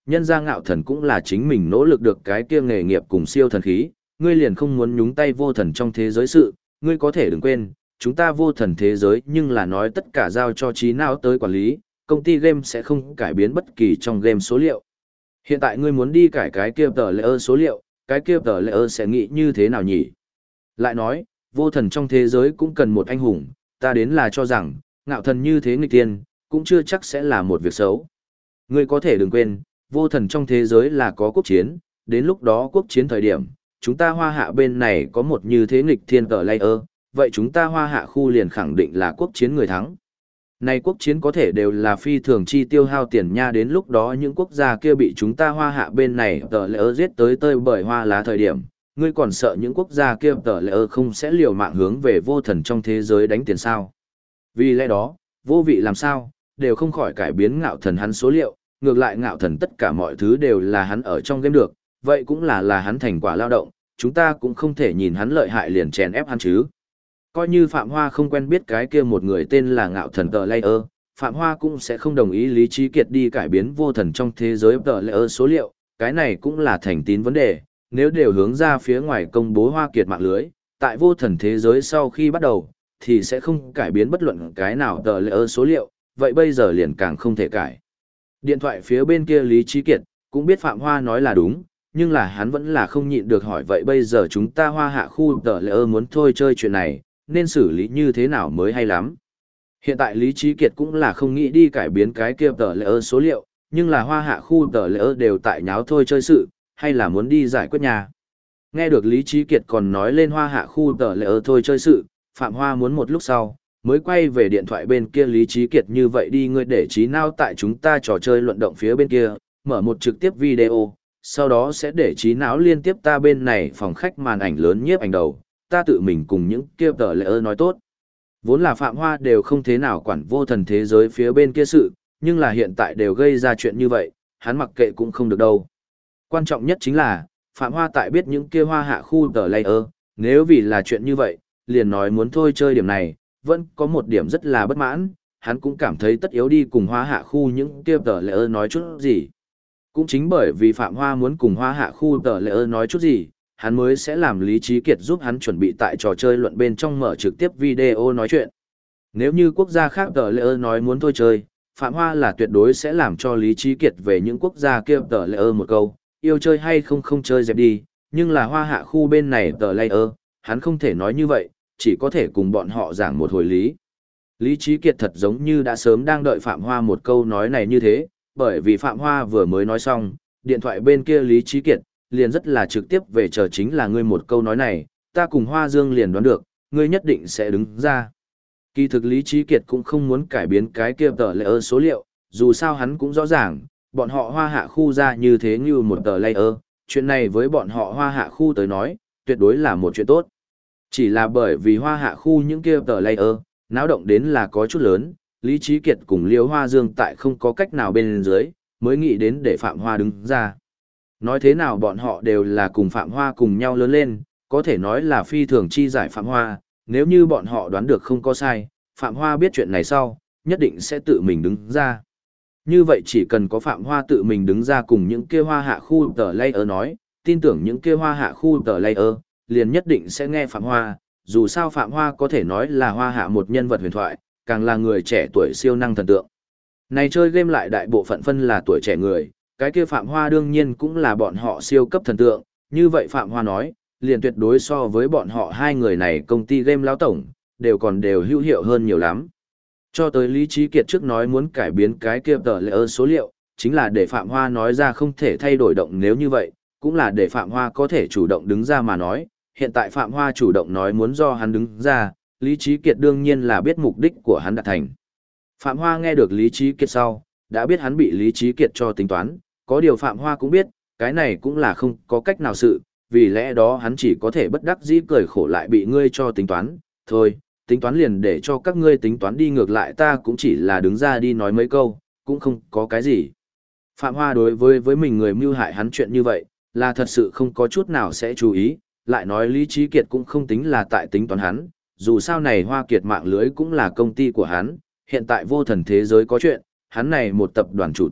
nhân ra Ngạo Thần cũng là chính mình nỗ lực được cái kia nghề nghiệp cùng siêu thần khí, ngươi liền không muốn nhúng tay vô thần trong thế giới sự, ngươi có thể đừng quên, chúng ta vô thần thế giới nhưng là nói tất cả giao cho trí não tới quản lý, công ty game sẽ không cải biến bất kỳ trong game số liệu. Hiện tại ngươi muốn đi cải cái kia tờ layer số liệu, cái kia tờ layer sẽ nghĩ như thế nào nhỉ? Lại nói, vô thần trong thế giới cũng cần một anh hùng, ta đến là cho rằng, Ngạo Thần như thế nghịch tiên, cũng chưa chắc sẽ là một việc xấu. Ngươi có thể đừng quên, vô thần trong thế giới là có quốc chiến, đến lúc đó quốc chiến thời điểm, chúng ta hoa hạ bên này có một như thế nghịch thiên tờ layer, vậy chúng ta hoa hạ khu liền khẳng định là quốc chiến người thắng. Này quốc chiến có thể đều là phi thường chi tiêu hao tiền nha, đến lúc đó những quốc gia kia bị chúng ta hoa hạ bên này tờ layer giết tới tơi bởi hoa lá thời điểm, ngươi còn sợ những quốc gia kia tờ layer không sẽ liều mạng hướng về vô thần trong thế giới đánh tiền sao. Vì lẽ đó, vô vị làm sao, đều không khỏi cải biến Ngạo Thần hắn số liệu, ngược lại Ngạo Thần tất cả mọi thứ đều là hắn ở trong game được, vậy cũng là hắn thành quả lao động, chúng ta cũng không thể nhìn hắn lợi hại liền chèn ép hắn chứ. Coi như Phạm Hoa không quen biết cái kia một người tên là Ngạo Thần tờ layer, Phạm Hoa cũng sẽ không đồng ý Lý Trí Kiệt đi cải biến vô thần trong thế giới tờ layer số liệu, cái này cũng là thành tín vấn đề, nếu đều hướng ra phía ngoài công bố Hoa Kiệt mạng lưới, tại vô thần thế giới sau khi bắt đầu, thì sẽ không cải biến bất luận cái nào tờ layer số liệu, vậy bây giờ liền càng không thể cải. Điện thoại phía bên kia Lý Trí Kiệt cũng biết Phạm Hoa nói là đúng, nhưng là hắn vẫn là không nhịn được hỏi vậy bây giờ chúng ta hoa hạ khu tờ layer muốn thôi chơi chuyện này, nên xử lý như thế nào mới hay lắm. Hiện tại Lý Trí Kiệt cũng là không nghĩ đi cải biến cái kia tờ layer số liệu, nhưng là hoa hạ khu tờ layer đều tại nháo thôi chơi sự, hay là muốn đi giải quyết nhà. Nghe được Lý Trí Kiệt còn nói lên hoa hạ khu tờ layer thôi chơi sự, Phạm Hoa muốn một lúc sau, mới quay về điện thoại bên kia Lý Trí Kiệt như vậy đi ngươi để trí não tại chúng ta trò chơi luận động phía bên kia, mở một trực tiếp video, sau đó sẽ để trí não liên tiếp ta bên này phòng khách màn ảnh lớn nhiếp ảnh đầu, ta tự mình cùng những kia tờ layer nói tốt. Vốn là Phạm Hoa đều không thế nào quản vô thần thế giới phía bên kia sự, nhưng là hiện tại đều gây ra chuyện như vậy, hắn mặc kệ cũng không được đâu. Quan trọng nhất chính là, Phạm Hoa tại biết những kia hoa hạ khu tờ layer, nếu vì là chuyện như vậy, liền nói muốn thôi chơi điểm này, vẫn có một điểm rất là bất mãn, hắn cũng cảm thấy tất yếu đi cùng hoa hạ khu những kia tờ layer nói chút gì. Cũng chính bởi vì Phạm Hoa muốn cùng hoa hạ khu tờ layer nói chút gì, hắn mới sẽ làm Lý Trí Kiệt giúp hắn chuẩn bị tại trò chơi luận bên trong mở trực tiếp video nói chuyện. Nếu như quốc gia khác tờ layer nói muốn thôi chơi, Phạm Hoa là tuyệt đối sẽ làm cho Lý Trí Kiệt về những quốc gia kia tờ layer một câu, yêu chơi hay không không chơi dẹp đi, nhưng là hoa hạ khu bên này tờ layer, hắn không thể nói như vậy, chỉ có thể cùng bọn họ giảng một hồi lý. Lý Trí Kiệt thật giống như đã sớm đang đợi Phạm Hoa một câu nói này như thế, bởi vì Phạm Hoa vừa mới nói xong, điện thoại bên kia Lý Trí Kiệt, liền rất là trực tiếp về chờ chính là ngươi một câu nói này, ta cùng Hoa Dương liền đoán được, ngươi nhất định sẽ đứng ra. Kỳ thực Lý Trí Kiệt cũng không muốn cải biến cái kia tờ layer số liệu, dù sao hắn cũng rõ ràng, bọn họ hoa hạ khu ra như thế như một tờ layer, chuyện này với bọn họ hoa hạ khu tới nói, tuyệt đối là một chuyện tốt. Chỉ là bởi vì hoa hạ khu những kia tờ layer, náo động đến là có chút lớn, Lý Trí Kiệt cùng Liêu Hoa Dương tại không có cách nào bên dưới, mới nghĩ đến để Phạm Hoa đứng ra. Nói thế nào bọn họ đều là cùng Phạm Hoa cùng nhau lớn lên, có thể nói là phi thường chi giải Phạm Hoa, nếu như bọn họ đoán được không có sai, Phạm Hoa biết chuyện này sau, nhất định sẽ tự mình đứng ra. Như vậy chỉ cần có Phạm Hoa tự mình đứng ra cùng những kia hoa hạ khu tờ layer nói, tin tưởng những kia hoa hạ khu tờ layer, liền nhất định sẽ nghe Phạm Hoa, dù sao Phạm Hoa có thể nói là hoa hạ một nhân vật huyền thoại, càng là người trẻ tuổi siêu năng thần tượng. Này chơi game lại đại bộ phận phân là tuổi trẻ người, cái kia Phạm Hoa đương nhiên cũng là bọn họ siêu cấp thần tượng, như vậy Phạm Hoa nói, liền tuyệt đối so với bọn họ hai người này công ty game lão tổng, đều hữu hiệu hơn nhiều lắm. Cho tới Lý Trí Kiệt trước nói muốn cải biến cái kia tờ layer số liệu, chính là để Phạm Hoa nói ra không thể thay đổi động nếu như vậy, cũng là để Phạm Hoa có thể chủ động đứng ra mà nói, hiện tại Phạm Hoa chủ động nói muốn do hắn đứng ra, Lý Trí Kiệt đương nhiên là biết mục đích của hắn đạt thành. Phạm Hoa nghe được Lý Trí Kiệt sau, đã biết hắn bị Lý Trí Kiệt cho tính toán, có điều Phạm Hoa cũng biết, cái này cũng là không có cách nào sự, vì lẽ đó hắn chỉ có thể bất đắc dĩ cười khổ lại bị ngươi cho tính toán, thôi, tính toán liền để cho các ngươi tính toán đi ngược lại ta cũng chỉ là đứng ra đi nói mấy câu, cũng không có cái gì. Phạm Hoa đối với mình người mưu hại hắn chuyện như vậy, là thật sự không có chút nào sẽ chú ý, lại nói Lý Trí Kiệt cũng không tính là tại tính toán hắn, dù sao này Hoa Kiệt mạng lưới cũng là công ty của hắn, hiện tại vô thần thế giới có chuyện, hắn này một tập đoàn chủ tịch,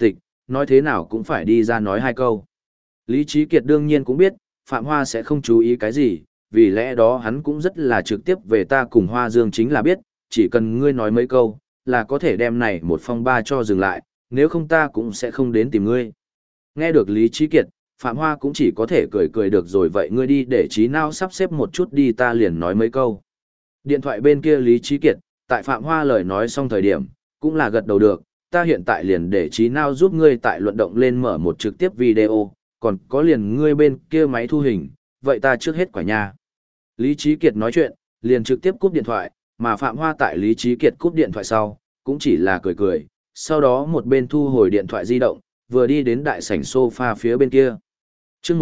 nói thế nào cũng phải đi ra nói hai câu. Lý Trí Kiệt đương nhiên cũng biết, Phạm Hoa sẽ không chú ý cái gì, vì lẽ đó hắn cũng rất là trực tiếp về ta cùng Hoa Dương chính là biết, chỉ cần ngươi nói mấy câu, là có thể đem này một phong ba cho dừng lại, nếu không ta cũng sẽ không đến tìm ngươi. Nghe được Lý Trí Kiệt, Phạm Hoa cũng chỉ có thể cười cười được rồi, vậy ngươi đi để trí não sắp xếp một chút đi, ta liền nói mấy câu. Điện thoại bên kia Lý Trí Kiệt, tại Phạm Hoa lời nói xong thời điểm, cũng là gật đầu được, ta hiện tại liền để trí não giúp ngươi tại luận động lên mở một trực tiếp video, còn có liền ngươi bên kia máy thu hình, vậy ta trước hết quả nha. Lý Trí Kiệt nói chuyện, liền trực tiếp cúp điện thoại, mà Phạm Hoa tại Lý Trí Kiệt cúp điện thoại sau, cũng chỉ là cười cười, sau đó một bên thu hồi điện thoại di động, vừa đi đến đại sảnh sofa phía bên kia. Chương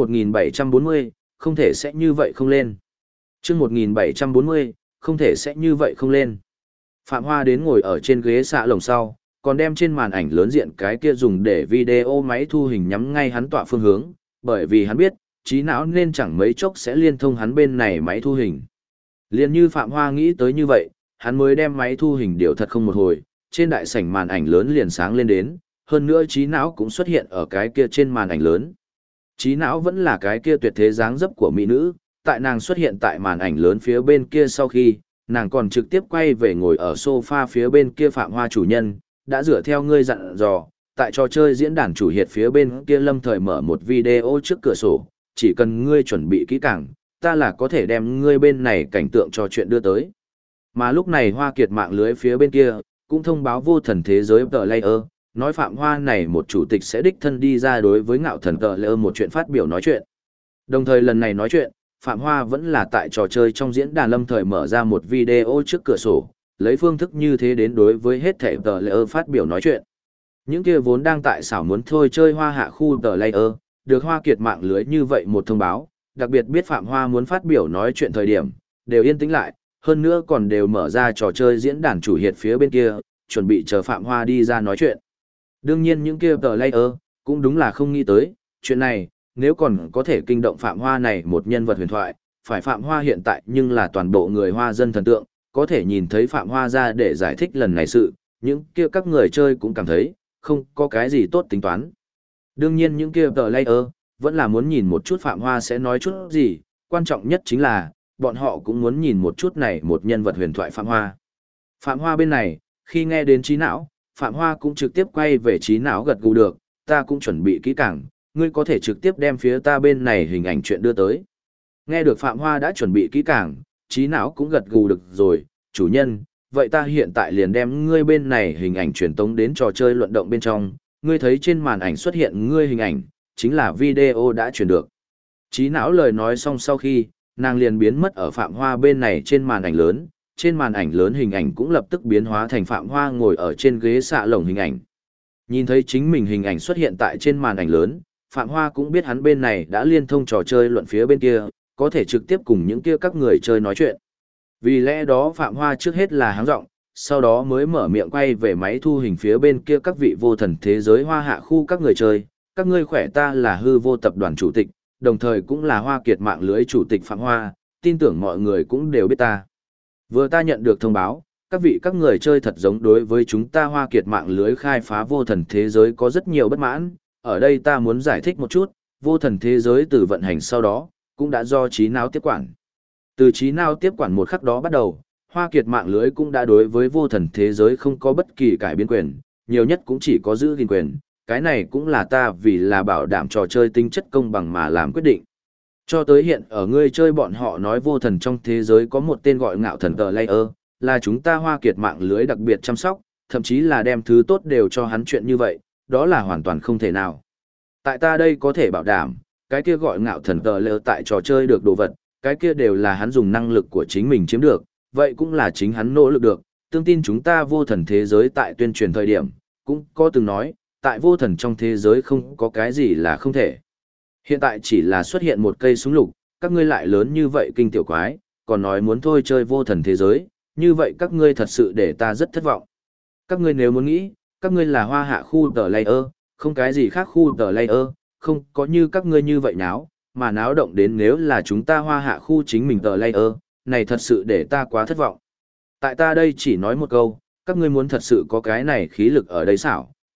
1740, không thể sẽ như vậy không lên. Chương 1740, không thể sẽ như vậy không lên. Phạm Hoa đến ngồi ở trên ghế xạ lồng sau, còn đem trên màn ảnh lớn diện cái kia dùng để video máy thu hình nhắm ngay hắn tọa phương hướng, bởi vì hắn biết, trí não nên chẳng mấy chốc sẽ liên thông hắn bên này máy thu hình. Liên như Phạm Hoa nghĩ tới như vậy, hắn mới đem máy thu hình điều thật không một hồi, trên đại sảnh màn ảnh lớn liền sáng lên đến, hơn nữa trí não cũng xuất hiện ở cái kia trên màn ảnh lớn. Trí não vẫn là cái kia tuyệt thế dáng dấp của mỹ nữ, tại nàng xuất hiện tại màn ảnh lớn phía bên kia sau khi, nàng còn trực tiếp quay về ngồi ở sofa phía bên kia. Phạm Hoa chủ nhân, đã dựa theo ngươi dặn dò, tại trò chơi diễn đàn chủ hiệt phía bên kia lâm thời mở một video trước cửa sổ, chỉ cần ngươi chuẩn bị kỹ càng, ta là có thể đem ngươi bên này cảnh tượng trò chuyện đưa tới. Mà lúc này Hoa Kiệt mạng lưới phía bên kia, cũng thông báo vô thần thế giới tờ layer, nói Phạm Hoa này một chủ tịch sẽ đích thân đi ra đối với ngạo thần tờ layer một chuyện phát biểu nói chuyện. Đồng thời lần này nói chuyện, Phạm Hoa vẫn là tại trò chơi trong diễn đàn lâm thời mở ra một video trước cửa sổ, lấy phương thức như thế đến đối với hết thảy tờ layer phát biểu nói chuyện. Những kia vốn đang tại xảo muốn thôi chơi Hoa Hạ khu tờ layer, được Hoa Kiệt mạng lưới như vậy một thông báo, đặc biệt biết Phạm Hoa muốn phát biểu nói chuyện thời điểm, đều yên tĩnh lại, hơn nữa còn đều mở ra trò chơi diễn đàn chủ hiệt phía bên kia, chuẩn bị chờ Phạm Hoa đi ra nói chuyện. Đương nhiên những kia tờ layer, cũng đúng là không nghĩ tới, chuyện này, nếu còn có thể kinh động Phạm Hoa này một nhân vật huyền thoại, phải Phạm Hoa hiện tại nhưng là toàn bộ người Hoa dân thần tượng, có thể nhìn thấy Phạm Hoa ra để giải thích lần này sự, những kia các người chơi cũng cảm thấy, không có cái gì tốt tính toán. Đương nhiên những kia tờ layer, vẫn là muốn nhìn một chút Phạm Hoa sẽ nói chút gì, quan trọng nhất chính là, bọn họ cũng muốn nhìn một chút này một nhân vật huyền thoại Phạm Hoa. Phạm Hoa bên này, khi nghe đến trí não, Phạm Hoa cũng trực tiếp quay về trí não gật gù được, ta cũng chuẩn bị kỹ càng, ngươi có thể trực tiếp đem phía ta bên này hình ảnh chuyện đưa tới. Nghe được Phạm Hoa đã chuẩn bị kỹ càng, trí não cũng gật gù được rồi, chủ nhân, vậy ta hiện tại liền đem ngươi bên này hình ảnh truyền tống đến trò chơi luận động bên trong, ngươi thấy trên màn ảnh xuất hiện ngươi hình ảnh, chính là video đã truyền được. Trí não lời nói xong sau khi, nàng liền biến mất ở Phạm Hoa bên này trên màn ảnh lớn hình ảnh cũng lập tức biến hóa thành Phạm Hoa ngồi ở trên ghế xạ lồng hình ảnh. Nhìn thấy chính mình hình ảnh xuất hiện tại trên màn ảnh lớn, Phạm Hoa cũng biết hắn bên này đã liên thông trò chơi luận phía bên kia, có thể trực tiếp cùng những kia các người chơi nói chuyện. Vì lẽ đó Phạm Hoa trước hết là háng giọng, sau đó mới mở miệng quay về máy thu hình phía bên kia các vị vô thần thế giới Hoa Hạ khu các người chơi, các ngươi khỏe, ta là hư vô tập đoàn chủ tịch, đồng thời cũng là Hoa Kiệt mạng lưới chủ tịch Phạm Hoa, tin tưởng mọi người cũng đều biết ta. Vừa ta nhận được thông báo, các người chơi thật giống đối với chúng ta Hoa Kiệt mạng lưới khai phá vô thần thế giới có rất nhiều bất mãn, ở đây ta muốn giải thích một chút, vô thần thế giới từ vận hành sau đó, cũng đã do trí não tiếp quản. Từ trí não tiếp quản một khắc đó bắt đầu, Hoa Kiệt mạng lưới cũng đã đối với vô thần thế giới không có bất kỳ cải biến quyền, nhiều nhất cũng chỉ có giữ gìn quyền, cái này cũng là ta vì là bảo đảm trò chơi tính chất công bằng mà làm quyết định. Cho tới hiện ở ngươi chơi bọn họ nói vô thần trong thế giới có một tên gọi ngạo thần tờ layer, là chúng ta Hoa Kiệt mạng lưới đặc biệt chăm sóc, thậm chí là đem thứ tốt đều cho hắn chuyện như vậy, đó là hoàn toàn không thể nào. Tại ta đây có thể bảo đảm, cái kia gọi ngạo thần tờ layer tại trò chơi được đồ vật, cái kia đều là hắn dùng năng lực của chính mình chiếm được, vậy cũng là chính hắn nỗ lực được, tương tin chúng ta vô thần thế giới tại tuyên truyền thời điểm, cũng có từng nói, tại vô thần trong thế giới không có cái gì là không thể. Hiện tại chỉ là xuất hiện một cây súng lục, các ngươi lại lớn như vậy kinh tiểu quái, còn nói muốn thôi chơi vô thần thế giới, như vậy các ngươi thật sự để ta rất thất vọng. Các ngươi nếu muốn nghĩ, các ngươi là Hoa Hạ khu tờ layer, không cái gì khác khu tờ layer, không có như các ngươi như vậy náo, mà náo động đến nếu là chúng ta Hoa Hạ khu chính mình tờ layer, này thật sự để ta quá thất vọng. Tại ta đây chỉ nói một câu, các ngươi muốn thật sự có cái này khí lực ở đây xảo,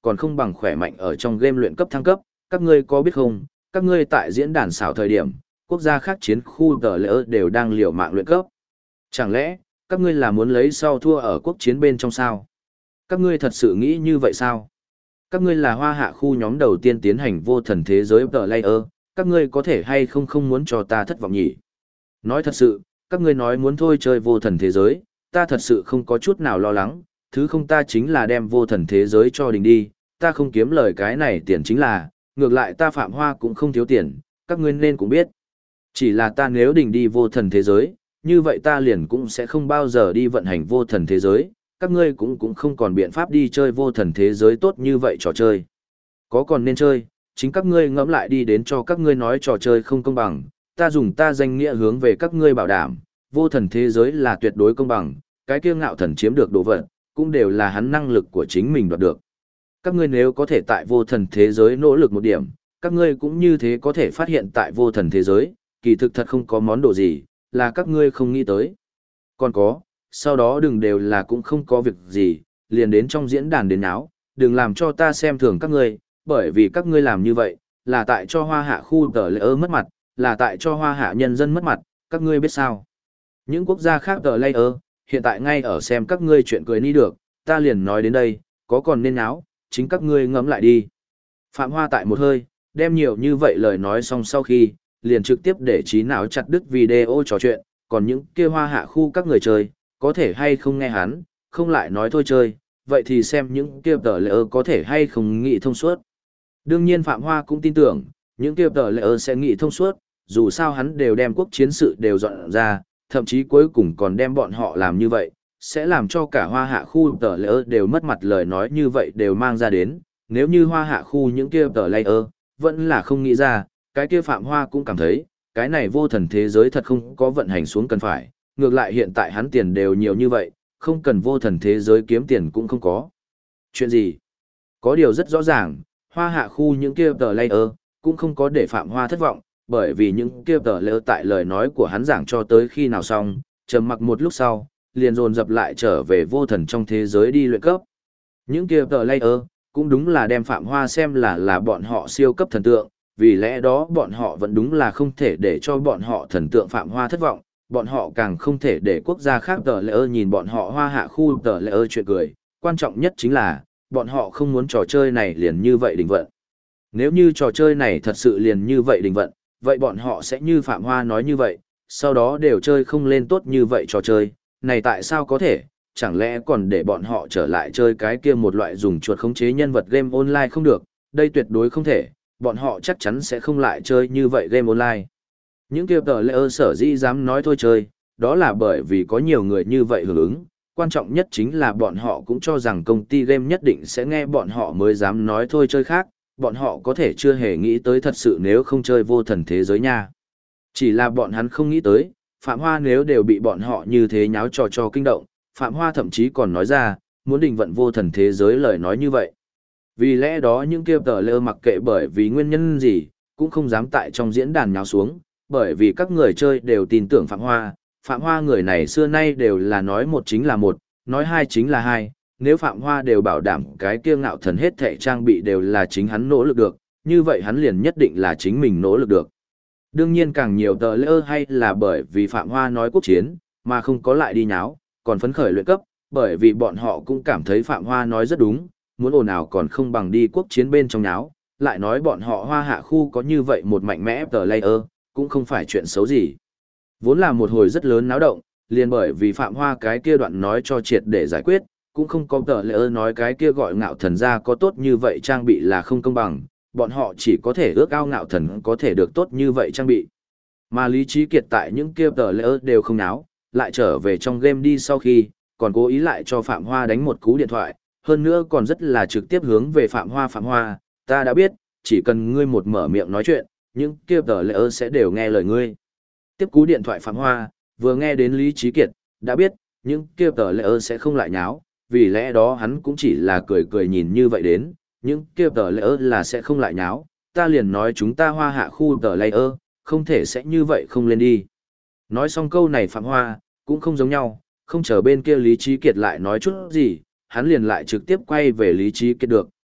còn không bằng khỏe mạnh ở trong game luyện cấp thăng cấp, các ngươi có biết không, các ngươi tại diễn đàn xảo thời điểm, quốc gia khác chiến khu tờ lỡ đều đang liều mạng luyện cấp. Chẳng lẽ, các ngươi là muốn lấy sau thua ở quốc chiến bên trong sao? Các ngươi thật sự nghĩ như vậy sao? Các ngươi là hoa hạ khu nhóm đầu tiên tiến hành vô thần thế giới tờ layer, các ngươi có thể hay không không muốn cho ta thất vọng nhỉ? Nói thật sự, các ngươi nói muốn thôi chơi vô thần thế giới, ta thật sự không có chút nào lo lắng, thứ không ta chính là đem vô thần thế giới cho đình đi, ta không kiếm lời cái này tiền chính là, ngược lại ta Phạm Hoa cũng không thiếu tiền, các ngươi nên cũng biết. Chỉ là ta nếu đình đi vô thần thế giới, như vậy ta liền cũng sẽ không bao giờ đi vận hành vô thần thế giới, các ngươi cũng không còn biện pháp đi chơi vô thần thế giới tốt như vậy trò chơi. Có còn nên chơi, chính các ngươi ngẫm lại đi đến cho các ngươi nói trò chơi không công bằng, ta dùng ta danh nghĩa hướng về các ngươi bảo đảm, vô thần thế giới là tuyệt đối công bằng, cái kiêu ngạo thần chiếm được đồ vật, cũng đều là hắn năng lực của chính mình đoạt được. Các ngươi nếu có thể tại vô thần thế giới nỗ lực một điểm, các ngươi cũng như thế có thể phát hiện tại vô thần thế giới, kỳ thực thật không có món đồ gì, là các ngươi không nghĩ tới. Còn có, sau đó đừng đều là cũng không có việc gì, liền đến trong diễn đàn đến áo, đừng làm cho ta xem thường các ngươi, bởi vì các ngươi làm như vậy, là tại cho hoa hạ khu tờ layer mất mặt, là tại cho hoa hạ nhân dân mất mặt, các ngươi biết sao. Những quốc gia khác tờ layer, hiện tại ngay ở xem các ngươi chuyện cười ni được, ta liền nói đến đây, có còn nên áo, chính các ngươi ngẫm lại đi. Phạm Hoa tại một hơi, đem nhiều như vậy lời nói xong sau khi, liền trực tiếp để trí não chặt đứt video trò chuyện, còn những kia hoa hạ khu các người chơi, có thể hay không nghe hắn, không lại nói thôi chơi, vậy thì xem những kia tờ layer có thể hay không nghĩ thông suốt. Đương nhiên Phạm Hoa cũng tin tưởng, những kia tờ layer sẽ nghĩ thông suốt, dù sao hắn đều đem quốc chiến sự đều dọn ra, thậm chí cuối cùng còn đem bọn họ làm như vậy, sẽ làm cho cả hoa hạ khu tờ layer đều mất mặt lời nói như vậy đều mang ra đến, nếu như hoa hạ khu những kia tờ layer, vẫn là không nghĩ ra, cái kia Phạm Hoa cũng cảm thấy, cái này vô thần thế giới thật không có vận hành xuống cần phải, ngược lại hiện tại hắn tiền đều nhiều như vậy, không cần vô thần thế giới kiếm tiền cũng không có. Chuyện gì? Có điều rất rõ ràng, hoa hạ khu những kia tờ layer, cũng không có để Phạm Hoa thất vọng, bởi vì những kia tờ layer tại lời nói của hắn giảng cho tới khi nào xong, trầm mặc một lúc sau, liền dồn dập lại trở về vô thần trong thế giới đi luyện cấp. Những kia tờ layer, cũng đúng là đem Phạm Hoa xem là bọn họ siêu cấp thần tượng, vì lẽ đó bọn họ vẫn đúng là không thể để cho bọn họ thần tượng Phạm Hoa thất vọng, bọn họ càng không thể để quốc gia khác tờ layer nhìn bọn họ hoa hạ khu tờ layer chuyện cười, quan trọng nhất chính là, bọn họ không muốn trò chơi này liền như vậy đình vận. Nếu như trò chơi này thật sự liền như vậy đình vận, vậy bọn họ sẽ như Phạm Hoa nói như vậy, sau đó đều chơi không lên tốt như vậy trò chơi, này tại sao có thể, chẳng lẽ còn để bọn họ trở lại chơi cái kia một loại dùng chuột khống chế nhân vật game online không được, đây tuyệt đối không thể, bọn họ chắc chắn sẽ không lại chơi như vậy game online. Những kia tờ layer sở dĩ dám nói thôi chơi, đó là bởi vì có nhiều người như vậy hưởng ứng, quan trọng nhất chính là bọn họ cũng cho rằng công ty game nhất định sẽ nghe bọn họ mới dám nói thôi chơi khác, bọn họ có thể chưa hề nghĩ tới thật sự nếu không chơi vô thần thế giới nha. Chỉ là bọn hắn không nghĩ tới, Phạm Hoa nếu đều bị bọn họ như thế nháo trò cho kinh động, Phạm Hoa thậm chí còn nói ra, muốn đình vận vô thần thế giới lời nói như vậy. Vì lẽ đó những kia tờ lơ mặc kệ bởi vì nguyên nhân gì, cũng không dám tại trong diễn đàn nháo xuống, bởi vì các người chơi đều tin tưởng Phạm Hoa. Phạm Hoa người này xưa nay đều là nói một chính là một, nói hai chính là hai, nếu Phạm Hoa đều bảo đảm cái kia ngạo thần hết thảy trang bị đều là chính hắn nỗ lực được, như vậy hắn liền nhất định là chính mình nỗ lực được. Đương nhiên càng nhiều tờ lơ hay là bởi vì Phạm Hoa nói quốc chiến, mà không có lại đi nháo, còn phấn khởi luyện cấp, bởi vì bọn họ cũng cảm thấy Phạm Hoa nói rất đúng, muốn ồn ào còn không bằng đi quốc chiến bên trong nháo, lại nói bọn họ hoa hạ khu có như vậy một mạnh mẽ tờ layer, cũng không phải chuyện xấu gì. Vốn là một hồi rất lớn náo động, liền bởi vì Phạm Hoa cái kia đoạn nói cho triệt để giải quyết, cũng không có tờ layer nói cái kia gọi ngạo thần ra có tốt như vậy trang bị là không công bằng, bọn họ chỉ có thể ước ao ngạo thần có thể được tốt như vậy trang bị. Mà Lý Trí Kiệt tại những kia tờ layer đều không náo, lại trở về trong game đi sau khi, còn cố ý lại cho Phạm Hoa đánh một cú điện thoại, hơn nữa còn rất là trực tiếp hướng về Phạm Hoa, ta đã biết, chỉ cần ngươi một mở miệng nói chuyện, những kia tờ layer sẽ đều nghe lời ngươi. Tiếp cú điện thoại Phạm Hoa, vừa nghe đến Lý Trí Kiệt, đã biết, những kia tờ layer sẽ không lại nháo, vì lẽ đó hắn cũng chỉ là cười cười nhìn như vậy đến, những kia tờ layer là sẽ không lại nháo, ta liền nói chúng ta hoa hạ khu tờ layer, không thể sẽ như vậy không lên đi. Nói xong câu này Phạm Hoa, cũng không giống nhau, không chờ bên kia Lý Trí Kiệt lại nói chút gì, hắn liền lại trực tiếp quay về Lý Trí Kiệt được,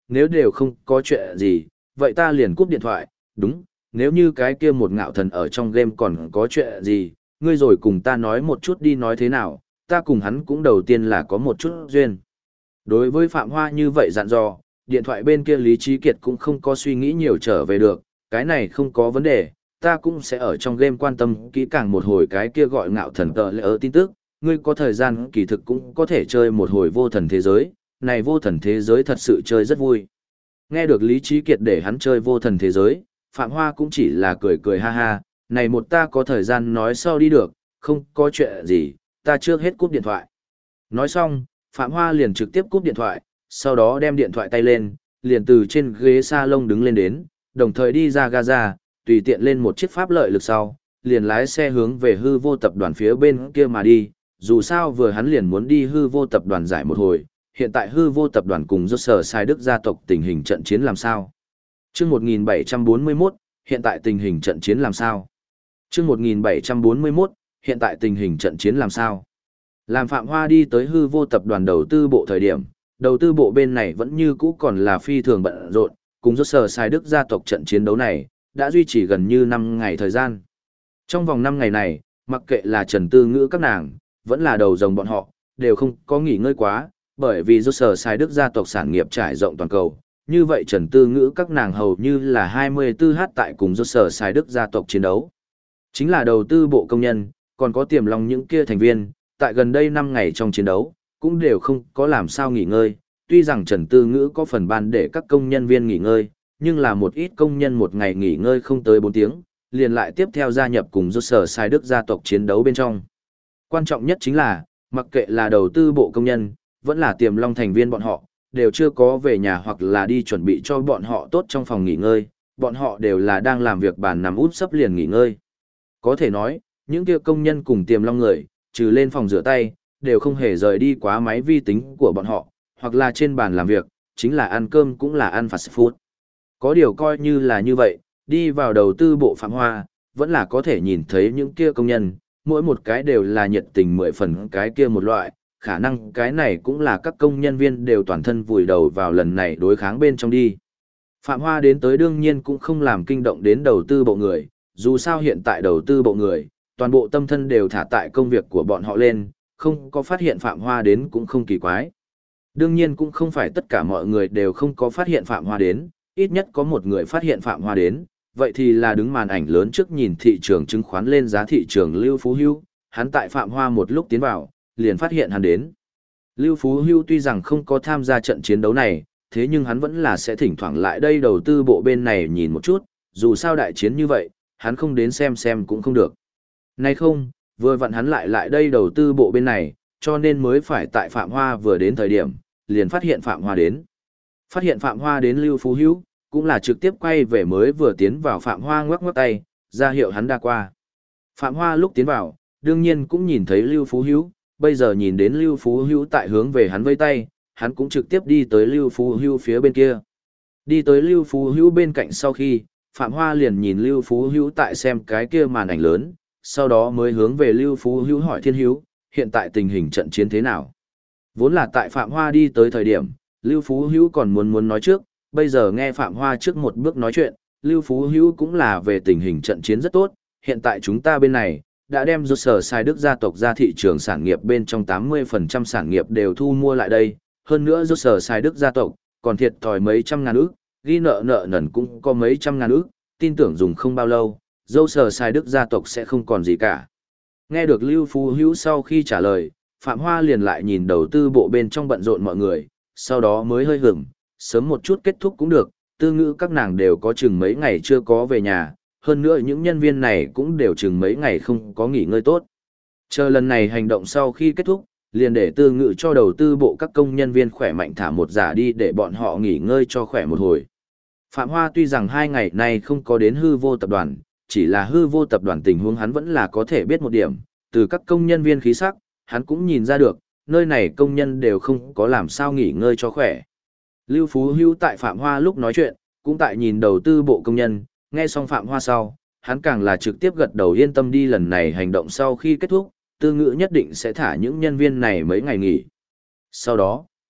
nếu đều không có chuyện gì, vậy ta liền cúp điện thoại, đúng, nếu như cái kia một ngạo thần ở trong game còn có chuyện gì, ngươi rồi cùng ta nói một chút đi nói thế nào, ta cùng hắn cũng đầu tiên là có một chút duyên. Đối với Phạm Hoa như vậy dặn dò, điện thoại bên kia Lý Trí Kiệt cũng không có suy nghĩ nhiều trở về được, cái này không có vấn đề, ta cũng sẽ ở trong game quan tâm kỹ càng một hồi cái kia gọi ngạo thần tờ lỡ tin tức, ngươi có thời gian kỳ thực cũng có thể chơi một hồi vô thần thế giới, này vô thần thế giới thật sự chơi rất vui. Nghe được Lý Trí Kiệt để hắn chơi vô thần thế giới, Phạm Hoa cũng chỉ là cười cười ha ha, này một ta có thời gian nói sau đi được, không có chuyện gì, ta trước hết cúp điện thoại. Nói xong, Phạm Hoa liền trực tiếp cúp điện thoại, sau đó đem điện thoại tay lên, liền từ trên ghế salon đứng lên đến, đồng thời đi ra Gaza, tùy tiện lên một chiếc pháp lợi lực sau, liền lái xe hướng về hư vô tập đoàn phía bên kia mà đi, dù sao vừa hắn liền muốn đi hư vô tập đoàn giải một hồi, hiện tại hư vô tập đoàn cùng do sở sai đức gia tộc tình hình trận chiến làm sao. Trước 1741, hiện tại tình hình trận chiến làm sao? Trước 1741, hiện tại tình hình trận chiến làm sao? Làm Phạm Hoa đi tới hư vô tập đoàn đầu tư bộ thời điểm, đầu tư bộ bên này vẫn như cũ còn là phi thường bận rộn, cùng do sở sai đức gia tộc trận chiến đấu này, đã duy trì gần như 5 ngày thời gian. Trong vòng 5 ngày này, mặc kệ là Trần Tư Ngữ các nàng, vẫn là đầu rồng bọn họ, đều không có nghỉ ngơi quá, bởi vì do sở sai đức gia tộc sản nghiệp trải rộng toàn cầu. Như vậy Trần Tư Ngữ các nàng hầu như là 24h tại cùng do sở sai đức gia tộc chiến đấu. Chính là đầu tư bộ công nhân, còn có tiềm long những kia thành viên, tại gần đây 5 ngày trong chiến đấu, cũng đều không có làm sao nghỉ ngơi. Tuy rằng Trần Tư Ngữ có phần ban để các công nhân viên nghỉ ngơi, nhưng là một ít công nhân một ngày nghỉ ngơi không tới 4 tiếng, liền lại tiếp theo gia nhập cùng do sở sai đức gia tộc chiến đấu bên trong. Quan trọng nhất chính là, mặc kệ là đầu tư bộ công nhân, vẫn là tiềm long thành viên bọn họ, đều chưa có về nhà hoặc là đi chuẩn bị cho bọn họ tốt trong phòng nghỉ ngơi, bọn họ đều là đang làm việc bàn nằm út sấp liền nghỉ ngơi. Có thể nói, những kia công nhân cùng tiềm long người, trừ lên phòng rửa tay, đều không hề rời đi quá máy vi tính của bọn họ, hoặc là trên bàn làm việc, chính là ăn cơm cũng là ăn fast food. Có điều coi như là như vậy, đi vào đầu tư bộ Phạm Hoa, vẫn là có thể nhìn thấy những kia công nhân, mỗi một cái đều là nhiệt tình 10 phần cái kia một loại, khả năng cái này cũng là các công nhân viên đều toàn thân vùi đầu vào lần này đối kháng bên trong đi. Phạm Hoa đến tới đương nhiên cũng không làm kinh động đến đầu tư bộ người, dù sao hiện tại đầu tư bộ người, toàn bộ tâm thân đều thả tại công việc của bọn họ lên, không có phát hiện Phạm Hoa đến cũng không kỳ quái. Đương nhiên cũng không phải tất cả mọi người đều không có phát hiện Phạm Hoa đến, ít nhất có một người phát hiện Phạm Hoa đến, vậy thì là đứng màn ảnh lớn trước nhìn thị trường chứng khoán lên giá thị trường Lưu Phú Hưu, hắn tại Phạm Hoa một lúc tiến vào, liền phát hiện hắn đến. Lưu Phú Hưu tuy rằng không có tham gia trận chiến đấu này, thế nhưng hắn vẫn là sẽ thỉnh thoảng lại đây đầu tư bộ bên này nhìn một chút, dù sao đại chiến như vậy, hắn không đến xem cũng không được. Nay không, vừa vặn hắn lại đây đầu tư bộ bên này, cho nên mới phải tại Phạm Hoa vừa đến thời điểm, liền phát hiện Phạm Hoa đến. Phát hiện Phạm Hoa đến Lưu Phú Hữu, cũng là trực tiếp quay về mới vừa tiến vào Phạm Hoa ngoắc ngoắc tay, ra hiệu hắn đa qua. Phạm Hoa lúc tiến vào, đương nhiên cũng nhìn thấy Lưu Phú Hữu, bây giờ nhìn đến Lưu Phú Hữu tại hướng về hắn vây tay, hắn cũng trực tiếp đi tới Lưu Phú Hữu phía bên kia. Đi tới Lưu Phú Hữu bên cạnh sau khi, Phạm Hoa liền nhìn Lưu Phú Hữu tại xem cái kia màn ảnh lớn, sau đó mới hướng về Lưu Phú Hữu hỏi Thiên Hữu, hiện tại tình hình trận chiến thế nào. Vốn là tại Phạm Hoa đi tới thời điểm, Lưu Phú Hữu còn muốn nói trước, bây giờ nghe Phạm Hoa trước một bước nói chuyện, Lưu Phú Hữu cũng là về tình hình trận chiến rất tốt, hiện tại chúng ta bên này, đã đem do sở sai đức gia tộc ra thị trường sản nghiệp bên trong 80% sản nghiệp đều thu mua lại đây, hơn nữa do sở sai đức gia tộc, còn thiệt thòi mấy trăm ngàn ức, ghi nợ nần cũng có mấy trăm ngàn ức, tin tưởng dùng không bao lâu, do sở sai đức gia tộc sẽ không còn gì cả. Nghe được Lưu Phú Hữu sau khi trả lời, Phạm Hoa liền lại nhìn đầu tư bộ bên trong bận rộn mọi người, sau đó mới hơi hửng, sớm một chút kết thúc cũng được, Tư Ngữ các nàng đều có chừng mấy ngày chưa có về nhà, hơn nữa những nhân viên này cũng đều chừng mấy ngày không có nghỉ ngơi tốt. Chờ lần này hành động sau khi kết thúc, liền để Tư Ngữ cho đầu tư bộ các công nhân viên khỏe mạnh thả một giả đi để bọn họ nghỉ ngơi cho khỏe một hồi. Phạm Hoa tuy rằng 2 ngày nay không có đến hư vô tập đoàn, chỉ là hư vô tập đoàn tình huống hắn vẫn là có thể biết một điểm, từ các công nhân viên khí sắc, hắn cũng nhìn ra được, nơi này công nhân đều không có làm sao nghỉ ngơi cho khỏe. Lưu Phú Hữu tại Phạm Hoa lúc nói chuyện, cũng tại nhìn đầu tư bộ công nhân, nghe xong Phạm Hoa sau, hắn càng là trực tiếp gật đầu yên tâm đi lần này hành động sau khi kết thúc, Tư Ngữ nhất định sẽ thả những nhân viên này mấy ngày nghỉ. Sau đó,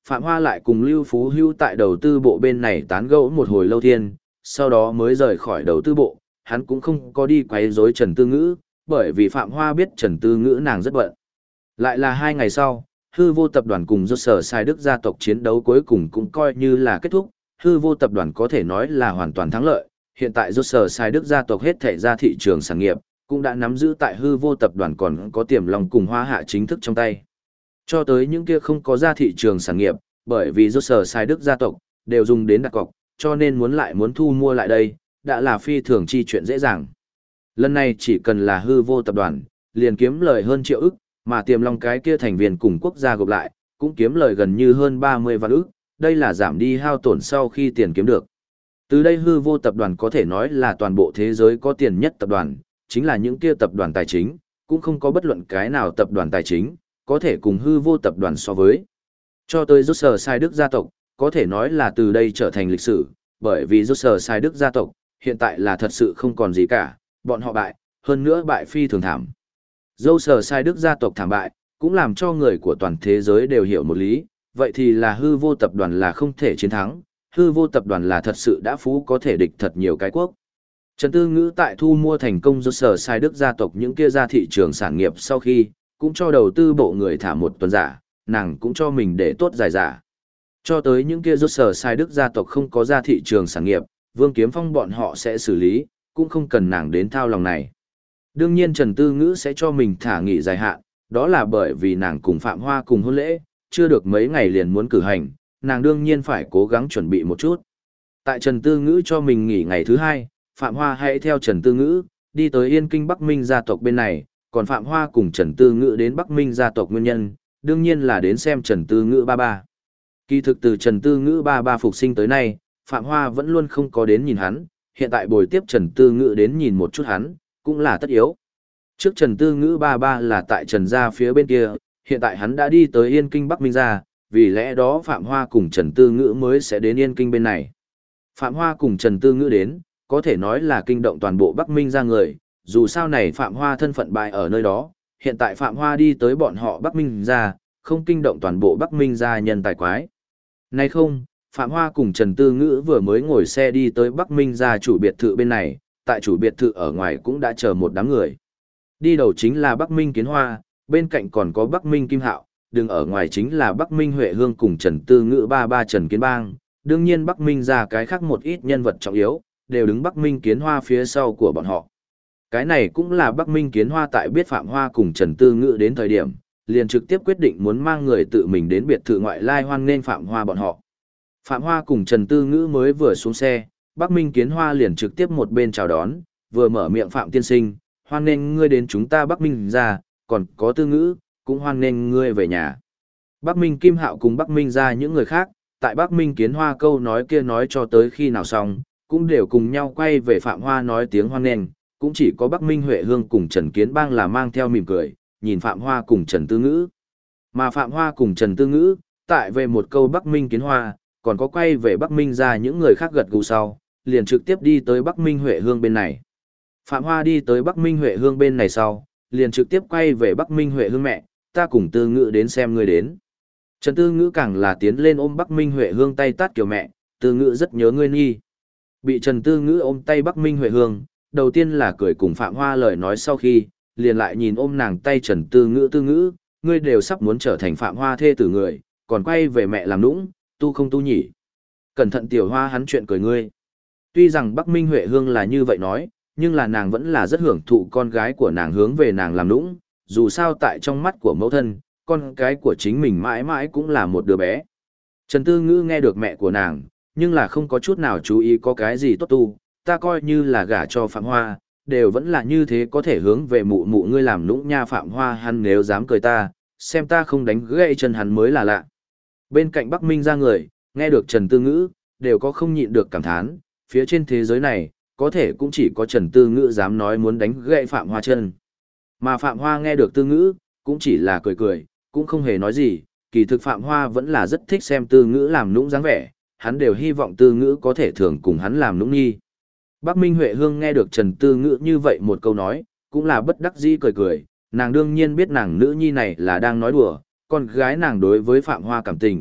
Phạm Hoa lại cùng Lưu Phú Hữu tại đầu tư bộ bên này tán gẫu một hồi lâu thiên, sau đó mới rời khỏi đầu tư bộ, hắn cũng không có đi quấy rối Trần Tư Ngữ, bởi vì Phạm Hoa biết Trần Tư Ngữ nàng rất bận. Lại là 2 ngày sau, hư vô tập đoàn cùng do sở sai đức gia tộc chiến đấu cuối cùng cũng coi như là kết thúc, hư vô tập đoàn có thể nói là hoàn toàn thắng lợi, hiện tại do sở sai đức gia tộc hết thảy ra thị trường sản nghiệp, cũng đã nắm giữ tại hư vô tập đoàn còn có tiềm long cùng hoa hạ chính thức trong tay. Cho tới những kia không có ra thị trường sản nghiệp, bởi vì do sở sai đức gia tộc, đều dùng đến đặt cọc, cho nên muốn thu mua lại đây, đã là phi thường chi chuyện dễ dàng. Lần này chỉ cần là hư vô tập đoàn, liền kiếm lời hơn triệu ức, mà tiềm long cái kia thành viên cùng quốc gia gộp lại, cũng kiếm lời gần như hơn 30 vạn ức, đây là giảm đi hao tổn sau khi tiền kiếm được. Từ đây hư vô tập đoàn có thể nói là toàn bộ thế giới có tiền nhất tập đoàn, chính là những kia tập đoàn tài chính, cũng không có bất luận cái nào tập đoàn tài chính, có thể cùng hư vô tập đoàn so với. Cho tới rốt sở sai đức gia tộc, có thể nói là từ đây trở thành lịch sử, bởi vì rốt sở sai đức gia tộc, hiện tại là thật sự không còn gì cả, bọn họ bại, hơn nữa bại phi thường thảm. Dâu sở sai đức gia tộc thảm bại, cũng làm cho người của toàn thế giới đều hiểu một lý, vậy thì là hư vô tập đoàn là không thể chiến thắng, hư vô tập đoàn là thật sự đã phú có thể địch thật nhiều cái quốc. Trần Tư Ngữ tại thu mua thành công do sở sai đức gia tộc những kia ra thị trường sản nghiệp sau khi, cũng cho đầu tư bộ người thả một tuần giả, nàng cũng cho mình để tốt giải giả. Cho tới những kia do sở sai đức gia tộc không có ra thị trường sản nghiệp, Vương Kiếm Phong bọn họ sẽ xử lý, cũng không cần nàng đến thao lòng này. Đương nhiên Trần Tư Ngữ sẽ cho mình thả nghỉ dài hạn, đó là bởi vì nàng cùng Phạm Hoa cùng hôn lễ, chưa được mấy ngày liền muốn cử hành, nàng đương nhiên phải cố gắng chuẩn bị một chút. Tại Trần Tư Ngữ cho mình nghỉ ngày thứ 2, Phạm Hoa hãy theo Trần Tư Ngữ, đi tới Yên Kinh Bắc Minh gia tộc bên này, còn Phạm Hoa cùng Trần Tư Ngữ đến Bắc Minh gia tộc nguyên nhân, đương nhiên là đến xem Trần Tư Ngữ ba ba. Kỳ thực từ Trần Tư Ngữ ba ba phục sinh tới nay, Phạm Hoa vẫn luôn không có đến nhìn hắn, hiện tại bồi tiếp Trần Tư Ngữ đến nhìn một chút hắn, cũng là tất yếu. Trước Trần Tư Ngữ ba ba là tại Trần gia phía bên kia, hiện tại hắn đã đi tới Yên Kinh Bắc Minh gia, vì lẽ đó Phạm Hoa cùng Trần Tư Ngữ mới sẽ đến Yên Kinh bên này. Phạm Hoa cùng Trần Tư Ngữ đến, có thể nói là kinh động toàn bộ Bắc Minh gia người, dù sao này Phạm Hoa thân phận bại ở nơi đó, hiện tại Phạm Hoa đi tới bọn họ Bắc Minh gia, không kinh động toàn bộ Bắc Minh gia nhân tài quái. Này không, Phạm Hoa cùng Trần Tư Ngữ vừa mới ngồi xe đi tới Bắc Minh gia chủ biệt thự bên này, tại chủ biệt thự ở ngoài cũng đã chờ một đám người. Đi đầu chính là Bắc Minh Kiến Hoa, bên cạnh còn có Bắc Minh Kim Hạo, đường ở ngoài chính là Bắc Minh Huệ Hương cùng Trần Tư Ngữ ba ba Trần Kiến Bang, đương nhiên Bắc Minh gia cái khác một ít nhân vật trọng yếu, đều đứng Bắc Minh Kiến Hoa phía sau của bọn họ. Cái này cũng là Bắc Minh Kiến Hoa tại biết Phạm Hoa cùng Trần Tư Ngữ đến thời điểm, liền trực tiếp quyết định muốn mang người tự mình đến biệt thự ngoại lai hoan nghênh Phạm Hoa bọn họ. Phạm Hoa cùng Trần Tư Ngữ mới vừa xuống xe, Bắc Minh Kiến Hoa liền trực tiếp một bên chào đón, vừa mở miệng Phạm tiên sinh, hoan nghênh ngươi đến chúng ta Bắc Minh gia, còn có Tư Ngữ, cũng hoan nghênh ngươi về nhà. Bắc Minh Kim Hạo cùng Bắc Minh gia những người khác, tại Bắc Minh Kiến Hoa câu nói kia nói cho tới khi nào xong, cũng đều cùng nhau quay về Phạm Hoa nói tiếng hoan nghênh, cũng chỉ có Bắc Minh Huệ Hương cùng Trần Kiến Bang là mang theo mỉm cười, nhìn Phạm Hoa cùng Trần Tư Ngữ. Mà Phạm Hoa cùng Trần Tư Ngữ, tại về một câu Bắc Minh Kiến Hoa, còn có quay về Bắc Minh gia những người khác gật gù sau, liền trực tiếp đi tới Bắc Minh Huệ Hương bên này. Phạm Hoa đi tới Bắc Minh Huệ Hương bên này sau, liền trực tiếp quay về Bắc Minh Huệ Hương mẹ, ta cùng Tư Ngữ đến xem ngươi đến. Trần Tư Ngữ càng là tiến lên ôm Bắc Minh Huệ Hương tay tát kiểu mẹ, Tư Ngữ rất nhớ ngươi nghi. Bị Trần Tư Ngữ ôm tay Bắc Minh Huệ Hương, đầu tiên là cười cùng Phạm Hoa lời nói sau khi, liền lại nhìn ôm nàng tay Trần Tư Ngữ, ngươi đều sắp muốn trở thành Phạm Hoa thê tử người, còn quay về mẹ làm nũng, tu không tu nhỉ. Cẩn thận tiểu Hoa hắn chuyện cười ngươi. Tuy rằng Bắc Minh Huệ Hương là như vậy nói, nhưng là nàng vẫn là rất hưởng thụ con gái của nàng hướng về nàng làm nũng, dù sao tại trong mắt của mẫu thân, con cái của chính mình mãi mãi cũng là một đứa bé. Trần Tư Ngữ nghe được mẹ của nàng, nhưng là không có chút nào chú ý có cái gì tốt tu, ta coi như là gả cho Phạm Hoa, đều vẫn là như thế có thể hướng về mụ mụ ngươi làm nũng nha Phạm Hoa hắn nếu dám cười ta, xem ta không đánh gãy chân hắn mới là lạ. Bên cạnh Bắc Minh ra người, nghe được Trần Tư Ngữ, đều có không nhịn được cảm thán, phía trên thế giới này, có thể cũng chỉ có Trần Tư Ngữ dám nói muốn đánh gãy Phạm Hoa chân. Mà Phạm Hoa nghe được Tư Ngữ, cũng chỉ là cười cười, cũng không hề nói gì, kỳ thực Phạm Hoa vẫn là rất thích xem Tư Ngữ làm nũng dáng vẻ, hắn đều hy vọng Tư Ngữ có thể thường cùng hắn làm nũng nghi. Bắc Minh Huệ Hương nghe được Trần Tư Ngữ như vậy một câu nói, cũng là bất đắc dĩ cười cười, nàng đương nhiên biết nàng nữ nhi này là đang nói đùa, con gái nàng đối với Phạm Hoa cảm tình,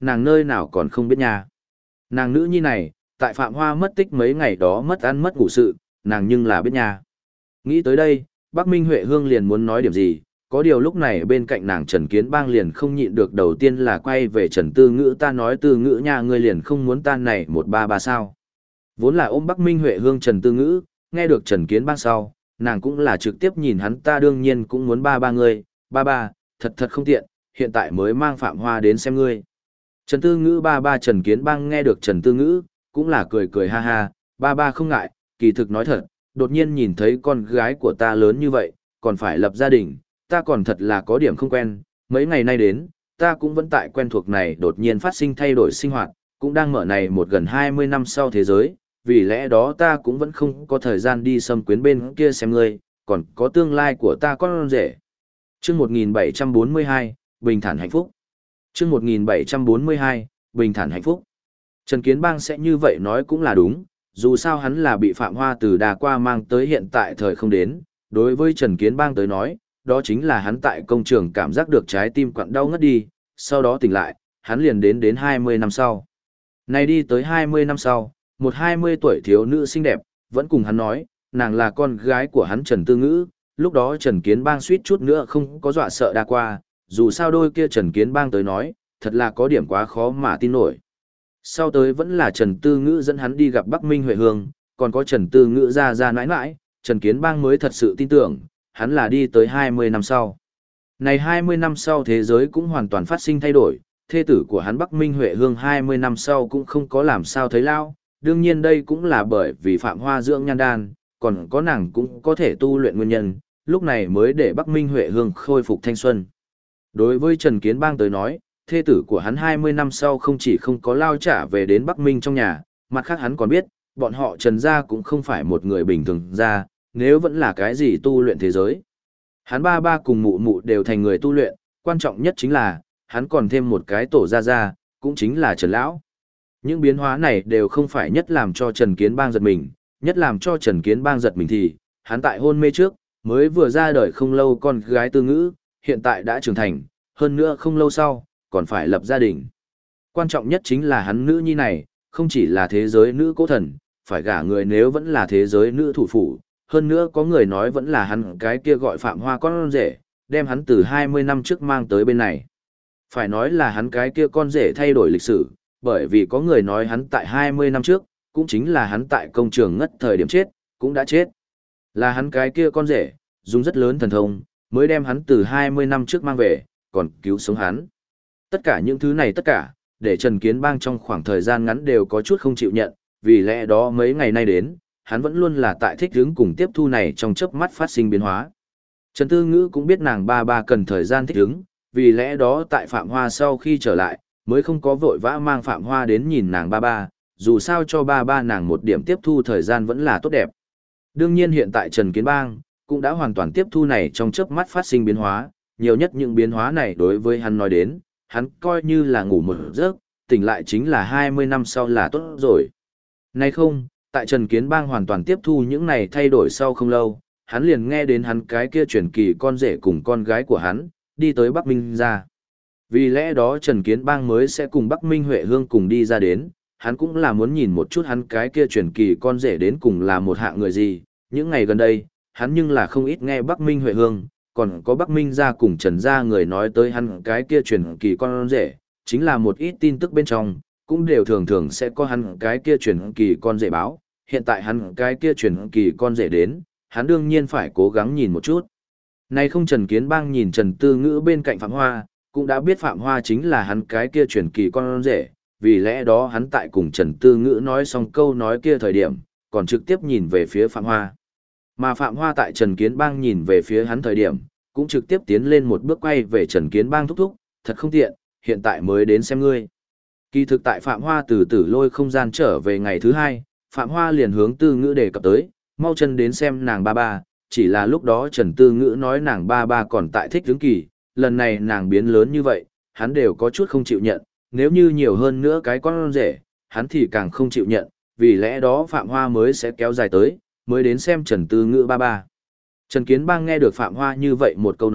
nàng nơi nào còn không biết nha. Nàng nữ nhi này, tại Phạm Hoa mất tích mấy ngày đó mất ăn mất ngủ sự, nàng nhưng là biết nha. Nghĩ tới đây, Bắc Minh Huệ Hương liền muốn nói điểm gì, có điều lúc này bên cạnh nàng Trần Kiến Bang liền không nhịn được, đầu tiên là quay về Trần Tư Ngữ, ta nói Tư Ngữ nha, ngươi liền không muốn tan này một ba ba sao. Vốn là ôm Bắc Minh Huệ Hương Trần Tư Ngữ, nghe được Trần Kiến Bang sau, nàng cũng là trực tiếp nhìn hắn, ta đương nhiên cũng muốn ba ba ngươi, ba ba, thật thật không tiện, hiện tại mới mang Phạm Hoa đến xem ngươi. Trần Tư Ngữ ba ba Trần Kiến Bang nghe được Trần Tư Ngữ, cũng là cười cười ha ha, ba ba không ngại, kỳ thực nói thật, đột nhiên nhìn thấy con gái của ta lớn như vậy, còn phải lập gia đình, ta còn thật là có điểm không quen, mấy ngày nay đến, ta cũng vẫn tại quen thuộc này đột nhiên phát sinh thay đổi sinh hoạt, cũng đang mở này một gần 20 năm sau thế giới, vì lẽ đó ta cũng vẫn không có thời gian đi xâm quyến bên kia xem ngươi, còn có tương lai của ta con rể. Chương 1742, bình thản hạnh phúc. Chương 1742, bình thản hạnh phúc. Trần Kiến Bang sẽ như vậy nói cũng là đúng, dù sao hắn là bị Phạm Hoa từ đà qua mang tới hiện tại thời không đến, đối với Trần Kiến Bang tới nói, đó chính là hắn tại công trường cảm giác được trái tim quặn đau ngất đi, sau đó tỉnh lại, hắn liền đến 20 năm sau. Này đi tới 20 năm sau, một 20 tuổi thiếu nữ xinh đẹp, vẫn cùng hắn nói, nàng là con gái của hắn Trần Tư Ngữ, lúc đó Trần Kiến Bang suýt chút nữa không có dọa sợ đa qua, dù sao đôi kia Trần Kiến Bang tới nói, thật là có điểm quá khó mà tin nổi. Sau tới vẫn là Trần Tư Ngữ dẫn hắn đi gặp Bắc Minh Huệ Hương, còn có Trần Tư Ngữ ra nãi nãi, Trần Kiến Bang mới thật sự tin tưởng, hắn là đi tới 20 năm sau. Này 20 năm sau thế giới cũng hoàn toàn phát sinh thay đổi, thê tử của hắn Bắc Minh Huệ Hương 20 năm sau cũng không có làm sao thấy lao, đương nhiên đây cũng là bởi vì Phạm Hoa dưỡng nhan đan, còn có nàng cũng có thể tu luyện nguyên nhân, lúc này mới để Bắc Minh Huệ Hương khôi phục thanh xuân. Đối với Trần Kiến Bang tới nói, thê tử của hắn 20 năm sau không chỉ không có lao trả về đến Bắc Minh trong nhà, mặt khác hắn còn biết, bọn họ Trần gia cũng không phải một người bình thường ra, nếu vẫn là cái gì tu luyện thế giới. Hắn ba ba cùng mụ mụ đều thành người tu luyện, quan trọng nhất chính là, hắn còn thêm một cái tổ gia, cũng chính là Trần Lão. Những biến hóa này đều không phải nhất làm cho Trần Kiến Bang giật mình, nhất làm cho Trần Kiến Bang giật mình thì, hắn tại hôn mê trước, mới vừa ra đời không lâu con gái Tư Ngữ, hiện tại đã trưởng thành, hơn nữa không lâu sau, còn phải lập gia đình. Quan trọng nhất chính là hắn nữ nhi này, không chỉ là thế giới nữ cố thần, phải gả người nếu vẫn là thế giới nữ thủ phủ, hơn nữa có người nói vẫn là hắn cái kia gọi Phạm Hoa con rể, đem hắn từ 20 năm trước mang tới bên này. Phải nói là hắn cái kia con rể thay đổi lịch sử, bởi vì có người nói hắn tại 20 năm trước, cũng chính là hắn tại công trường ngất thời điểm chết, cũng đã chết. Là hắn cái kia con rể, dùng rất lớn thần thông, mới đem hắn từ 20 năm trước mang về, còn cứu sống hắn. Tất cả những thứ này tất cả, để Trần Kiến Bang trong khoảng thời gian ngắn đều có chút không chịu nhận, vì lẽ đó mấy ngày nay đến, hắn vẫn luôn là tại thích ứng cùng tiếp thu này trong chớp mắt phát sinh biến hóa. Trần Tư Ngữ cũng biết nàng ba ba cần thời gian thích ứng, vì lẽ đó tại Phạm Hoa sau khi trở lại, mới không có vội vã mang Phạm Hoa đến nhìn nàng ba ba, dù sao cho ba ba nàng một điểm tiếp thu thời gian vẫn là tốt đẹp. Đương nhiên hiện tại Trần Kiến Bang cũng đã hoàn toàn tiếp thu này trong chớp mắt phát sinh biến hóa, nhiều nhất những biến hóa này đối với hắn nói đến, hắn coi như là ngủ một giấc, tỉnh lại chính là 20 năm sau là tốt rồi. Nay không, tại Trần Kiến Bang hoàn toàn tiếp thu những này thay đổi sau không lâu, hắn liền nghe đến hắn cái kia truyền kỳ con rể cùng con gái của hắn, đi tới Bắc Minh ra. Vì lẽ đó Trần Kiến Bang mới sẽ cùng Bắc Minh Huệ Hương cùng đi ra đến, hắn cũng là muốn nhìn một chút hắn cái kia truyền kỳ con rể đến cùng là một hạng người gì. Những ngày gần đây, hắn nhưng là không ít nghe Bắc Minh Huệ Hương, còn có Bắc Minh ra cùng Trần gia người nói tới hắn cái kia truyền kỳ con rể, chính là một ít tin tức bên trong, cũng đều thường thường sẽ có hắn cái kia truyền kỳ con rể báo. Hiện tại hắn cái kia truyền kỳ con rể đến, hắn đương nhiên phải cố gắng nhìn một chút. Nay không Trần Kiến Bang nhìn Trần Tư Ngữ bên cạnh Phạm Hoa, cũng đã biết Phạm Hoa chính là hắn cái kia truyền kỳ con rể, vì lẽ đó hắn tại cùng Trần Tư Ngữ nói xong câu nói kia thời điểm, còn trực tiếp nhìn về phía Phạm Hoa. Mà Phạm Hoa tại Trần Kiến Bang nhìn về phía hắn thời điểm, cũng trực tiếp tiến lên một bước quay về Trần Kiến Bang thúc thúc, thật không tiện, hiện tại mới đến xem ngươi. Kỳ thực tại Phạm Hoa từ tử lôi không gian trở về ngày thứ hai, Phạm Hoa liền hướng Tư Ngữ đề cập tới, mau chân đến xem nàng ba ba, chỉ là lúc đó Trần Tư Ngữ nói nàng ba ba còn tại thích hướng kỳ, lần này nàng biến lớn như vậy, hắn đều có chút không chịu nhận, nếu như nhiều hơn nữa cái con rể, hắn thì càng không chịu nhận, vì lẽ đó Phạm Hoa mới sẽ kéo dài tới, mới đến xem Trần Tư Ngữ ba ba. Trần Kiến Bang nghe được Phạm Hoa như vậy một câu nói,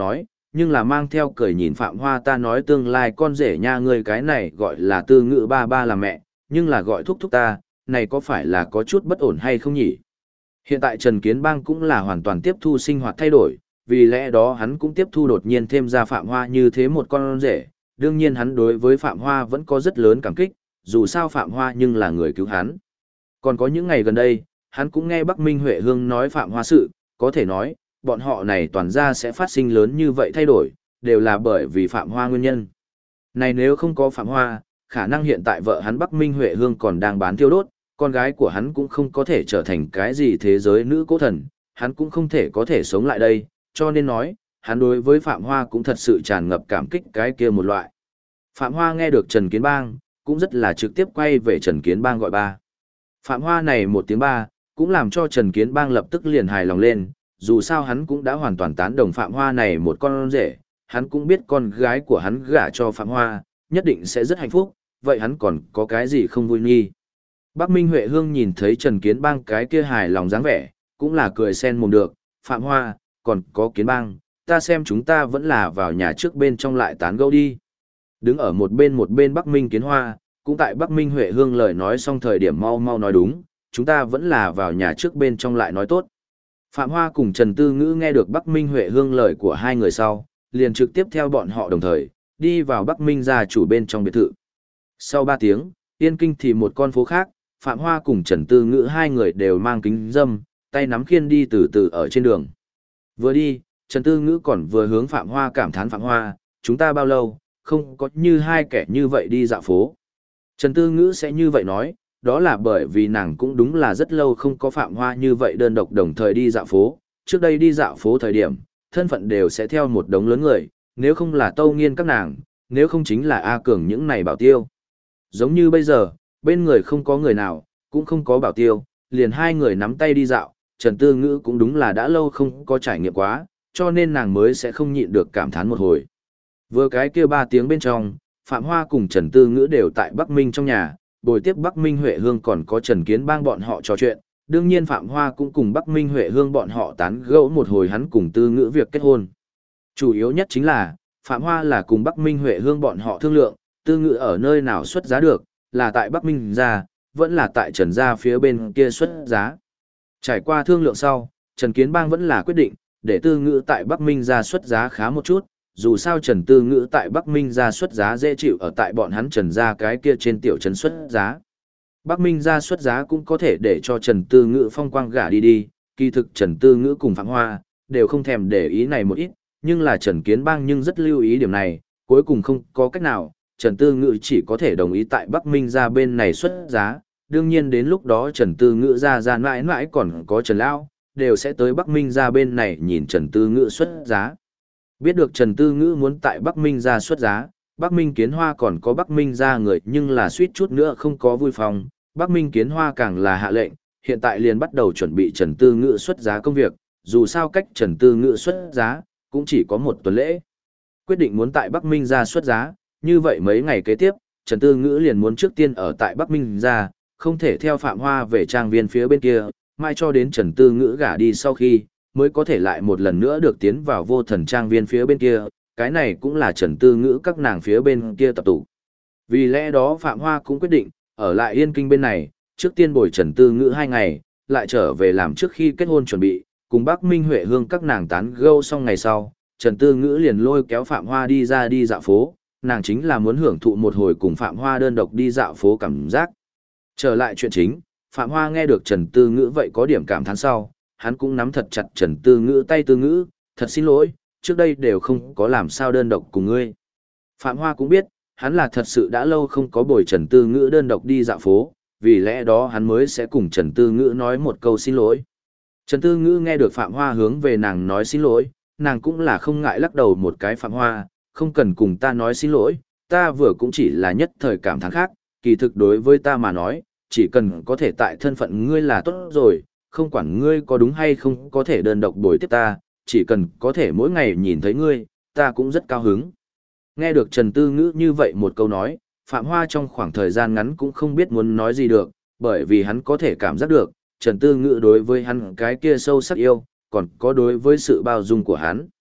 nhưng là mang theo cười nhìn Phạm Hoa, ta nói tương lai con rể nha, ngươi cái này gọi là Tư Ngữ ba ba là mẹ, nhưng là gọi thúc thúc ta, này có phải là có chút bất ổn hay không nhỉ? Hiện tại Trần Kiến Bang cũng là hoàn toàn tiếp thu sinh hoạt thay đổi, vì lẽ đó hắn cũng tiếp thu đột nhiên thêm ra Phạm Hoa như thế một con rể, đương nhiên hắn đối với Phạm Hoa vẫn có rất lớn cảm kích, dù sao Phạm Hoa nhưng là người cứu hắn. Còn có những ngày gần đây, hắn cũng nghe Bắc Minh Huệ Hương nói Phạm Hoa sự, có thể nói, bọn họ này toàn ra sẽ phát sinh lớn như vậy thay đổi, đều là bởi vì Phạm Hoa nguyên nhân. Này nếu không có Phạm Hoa, khả năng hiện tại vợ hắn Bắc Minh Huệ Hương còn đang bán thiêu đốt, con gái của hắn cũng không có thể trở thành cái gì thế giới nữ cố thần, hắn cũng không thể có thể sống lại đây, cho nên nói, hắn đối với Phạm Hoa cũng thật sự tràn ngập cảm kích cái kia một loại. Phạm Hoa nghe được Trần Kiến Bang, cũng rất là trực tiếp quay về Trần Kiến Bang gọi ba. Phạm Hoa này một tiếng ba, cũng làm cho Trần Kiến Bang lập tức liền hài lòng lên, dù sao hắn cũng đã hoàn toàn tán đồng Phạm Hoa này một con rể, hắn cũng biết con gái của hắn gả cho Phạm Hoa, nhất định sẽ rất hạnh phúc, vậy hắn còn có cái gì không vui nghi. Bắc Minh Huệ Hương nhìn thấy Trần Kiến Bang cái kia hài lòng dáng vẻ, cũng là cười sen mồm được, Phạm Hoa, còn có Kiến Bang, ta xem chúng ta vẫn là vào nhà trước bên trong lại tán gẫu đi. Đứng ở một bên Bắc Minh Kiến Hoa, cũng tại Bắc Minh Huệ Hương lời nói xong thời điểm mau mau nói đúng, chúng ta vẫn là vào nhà trước bên trong lại nói tốt. Phạm Hoa cùng Trần Tư Ngữ nghe được Bắc Minh Huệ Hương lời của hai người sau, liền trực tiếp theo bọn họ đồng thời, đi vào Bắc Minh gia chủ bên trong biệt thự. Sau 3 tiếng, Yên Kinh thì một con phố khác, Phạm Hoa cùng Trần Tư Ngữ hai người đều mang kính râm, tay nắm khiên đi từ từ ở trên đường. Vừa đi, Trần Tư Ngữ còn vừa hướng Phạm Hoa cảm thán Phạm Hoa, chúng ta bao lâu, không có như hai kẻ như vậy đi dạo phố. Trần Tư Ngữ sẽ như vậy nói, đó là bởi vì nàng cũng đúng là rất lâu không có Phạm Hoa như vậy đơn độc đồng thời đi dạo phố. Trước đây đi dạo phố thời điểm, thân phận đều sẽ theo một đống lớn người, nếu không là Tâu Nghiên các nàng, nếu không chính là A Cường những này bảo tiêu. Giống như bây giờ, bên người không có người nào, cũng không có bảo tiêu, liền hai người nắm tay đi dạo, Trần Tư Ngữ cũng đúng là đã lâu không có trải nghiệm quá, cho nên nàng mới sẽ không nhịn được cảm thán một hồi. Vừa cái kia 3 tiếng bên trong, Phạm Hoa cùng Trần Tư Ngữ đều tại Bắc Minh trong nhà, bồi tiếp Bắc Minh Huệ Hương còn có Trần Kiến Bang bọn họ trò chuyện, đương nhiên Phạm Hoa cũng cùng Bắc Minh Huệ Hương bọn họ tán gẫu một hồi hắn cùng Tư Ngữ việc kết hôn. Chủ yếu nhất chính là, Phạm Hoa là cùng Bắc Minh Huệ Hương bọn họ thương lượng, Tư Ngữ ở nơi nào xuất giá được, là tại Bắc Minh gia, vẫn là tại Trần gia phía bên kia xuất giá. Trải qua thương lượng sau, Trần Kiến Bang vẫn là quyết định, để Tư Ngữ tại Bắc Minh gia xuất giá khá một chút, dù sao Trần Tư Ngữ tại Bắc Minh gia xuất giá dễ chịu ở tại bọn hắn Trần gia cái kia trên tiểu trấn xuất giá. Bắc Minh gia xuất giá cũng có thể để cho Trần Tư Ngữ phong quang gả đi đi, kỳ thực Trần Tư Ngữ cùng Phạm Hoa đều không thèm để ý này một ít, nhưng là Trần Kiến Bang nhưng rất lưu ý điểm này, cuối cùng không có cách nào, Trần Tư Ngữ chỉ có thể đồng ý tại Bắc Minh gia bên này xuất giá, đương nhiên đến lúc đó Trần Tư Ngữ ra mãi mãi còn có Trần Lão, đều sẽ tới Bắc Minh gia bên này nhìn Trần Tư Ngữ xuất giá. Biết được Trần Tư Ngữ muốn tại Bắc Minh gia xuất giá, Bắc Minh Kiến Hoa còn có Bắc Minh gia người nhưng là suýt chút nữa không có vui phòng, Bắc Minh Kiến Hoa càng là hạ lệnh, hiện tại liền bắt đầu chuẩn bị Trần Tư Ngữ xuất giá công việc, dù sao cách Trần Tư Ngữ xuất giá, cũng chỉ có một tuần lễ. Quyết định muốn tại Bắc Minh gia xuất giá, như vậy mấy ngày kế tiếp, Trần Tư Ngữ liền muốn trước tiên ở tại Bắc Minh gia, không thể theo Phạm Hoa về trang viên phía bên kia, mai cho đến Trần Tư Ngữ gả đi sau khi, mới có thể lại một lần nữa được tiến vào Vô Thần trang viên phía bên kia, cái này cũng là Trần Tư Ngữ các nàng phía bên kia tập tụ. Vì lẽ đó Phạm Hoa cũng quyết định, ở lại Yên Kinh bên này, trước tiên bồi Trần Tư Ngữ 2 ngày, lại trở về làm trước khi kết hôn chuẩn bị, cùng Bắc Minh Huệ Hương các nàng tán gẫu xong ngày sau, Trần Tư Ngữ liền lôi kéo Phạm Hoa đi ra đi dạo phố, nàng chính là muốn hưởng thụ một hồi cùng Phạm Hoa đơn độc đi dạo phố cảm giác. Trở lại chuyện chính, Phạm Hoa nghe được Trần Tư Ngữ vậy có điểm cảm thán sau, hắn cũng nắm thật chặt Trần Tư Ngữ tay. Tư Ngữ, thật xin lỗi, trước đây đều không có làm sao đơn độc cùng ngươi. Phạm Hoa cũng biết, hắn là thật sự đã lâu không có bồi Trần Tư Ngữ đơn độc đi dạo phố, vì lẽ đó hắn mới sẽ cùng Trần Tư Ngữ nói một câu xin lỗi. Trần Tư Ngữ nghe được Phạm Hoa hướng về nàng nói xin lỗi, nàng cũng là không ngại lắc đầu một cái. Phạm Hoa, không cần cùng ta nói xin lỗi, ta vừa cũng chỉ là nhất thời cảm thán khác, kỳ thực đối với ta mà nói, chỉ cần có thể tại thân phận ngươi là tốt rồi, không quản ngươi có đúng hay không có thể đơn độc bồi tiếp ta, chỉ cần có thể mỗi ngày nhìn thấy ngươi, ta cũng rất cao hứng. Nghe được Trần Tư Ngữ như vậy một câu nói, Phạm Hoa trong khoảng thời gian ngắn cũng không biết muốn nói gì được, bởi vì hắn có thể cảm giác được, Trần Tư Ngữ đối với hắn cái kia sâu sắc yêu, còn có đối với sự bao dung của hắn.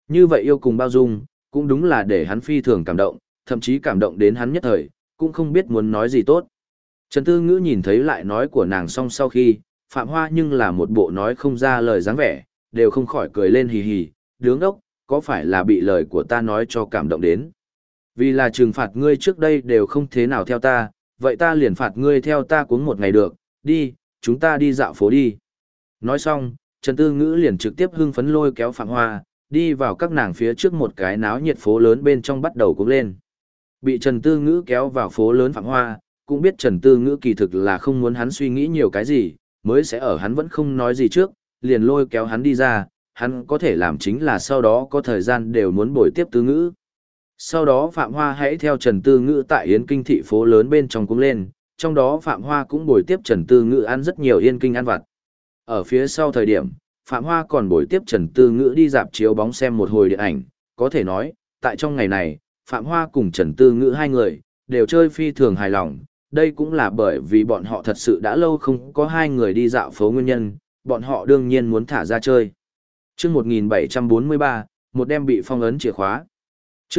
Như vậy yêu cùng bao dung, cũng đúng là để hắn phi thường cảm động, thậm chí cảm động đến hắn nhất thời, cũng không biết muốn nói gì tốt. Trần Tư Ngữ nhìn thấy lại nói của nàng xong sau khi, Phạm Hoa nhưng là một bộ nói không ra lời dáng vẻ, đều không khỏi cười lên hì hì, đứng ốc, có phải là bị lời của ta nói cho cảm động đến. Vì là trừng phạt ngươi trước đây đều không thế nào theo ta, vậy ta liền phạt ngươi theo ta cuống một ngày được, đi, chúng ta đi dạo phố đi. Nói xong, Trần Tư Ngữ liền trực tiếp hưng phấn lôi kéo Phạm Hoa, đi vào các nàng phía trước một cái náo nhiệt phố lớn bên trong bắt đầu cuống lên. Bị Trần Tư Ngữ kéo vào phố lớn Phạm Hoa, cũng biết Trần Tư Ngữ kỳ thực là không muốn hắn suy nghĩ nhiều cái gì, mới sẽ ở hắn vẫn không nói gì trước, liền lôi kéo hắn đi ra, hắn có thể làm chính là sau đó có thời gian đều muốn bồi tiếp Tư Ngữ. Sau đó Phạm Hoa hãy theo Trần Tư Ngữ tại Yên Kinh thị phố lớn bên trong cũng lên, trong đó Phạm Hoa cũng bồi tiếp Trần Tư Ngữ ăn rất nhiều Yên Kinh ăn vặt. Ở phía sau thời điểm, Phạm Hoa còn bồi tiếp Trần Tư Ngữ đi dạp chiếu bóng xem một hồi điện ảnh, có thể nói, tại trong ngày này, Phạm Hoa cùng Trần Tư Ngữ hai người, đều chơi phi thường hài lòng, đây cũng là bởi vì bọn họ thật sự đã lâu không có hai người đi dạo phố nguyên nhân, bọn họ đương nhiên muốn thả ra chơi. Trước 1743, một đêm bị phong ấn chìa khóa. Trước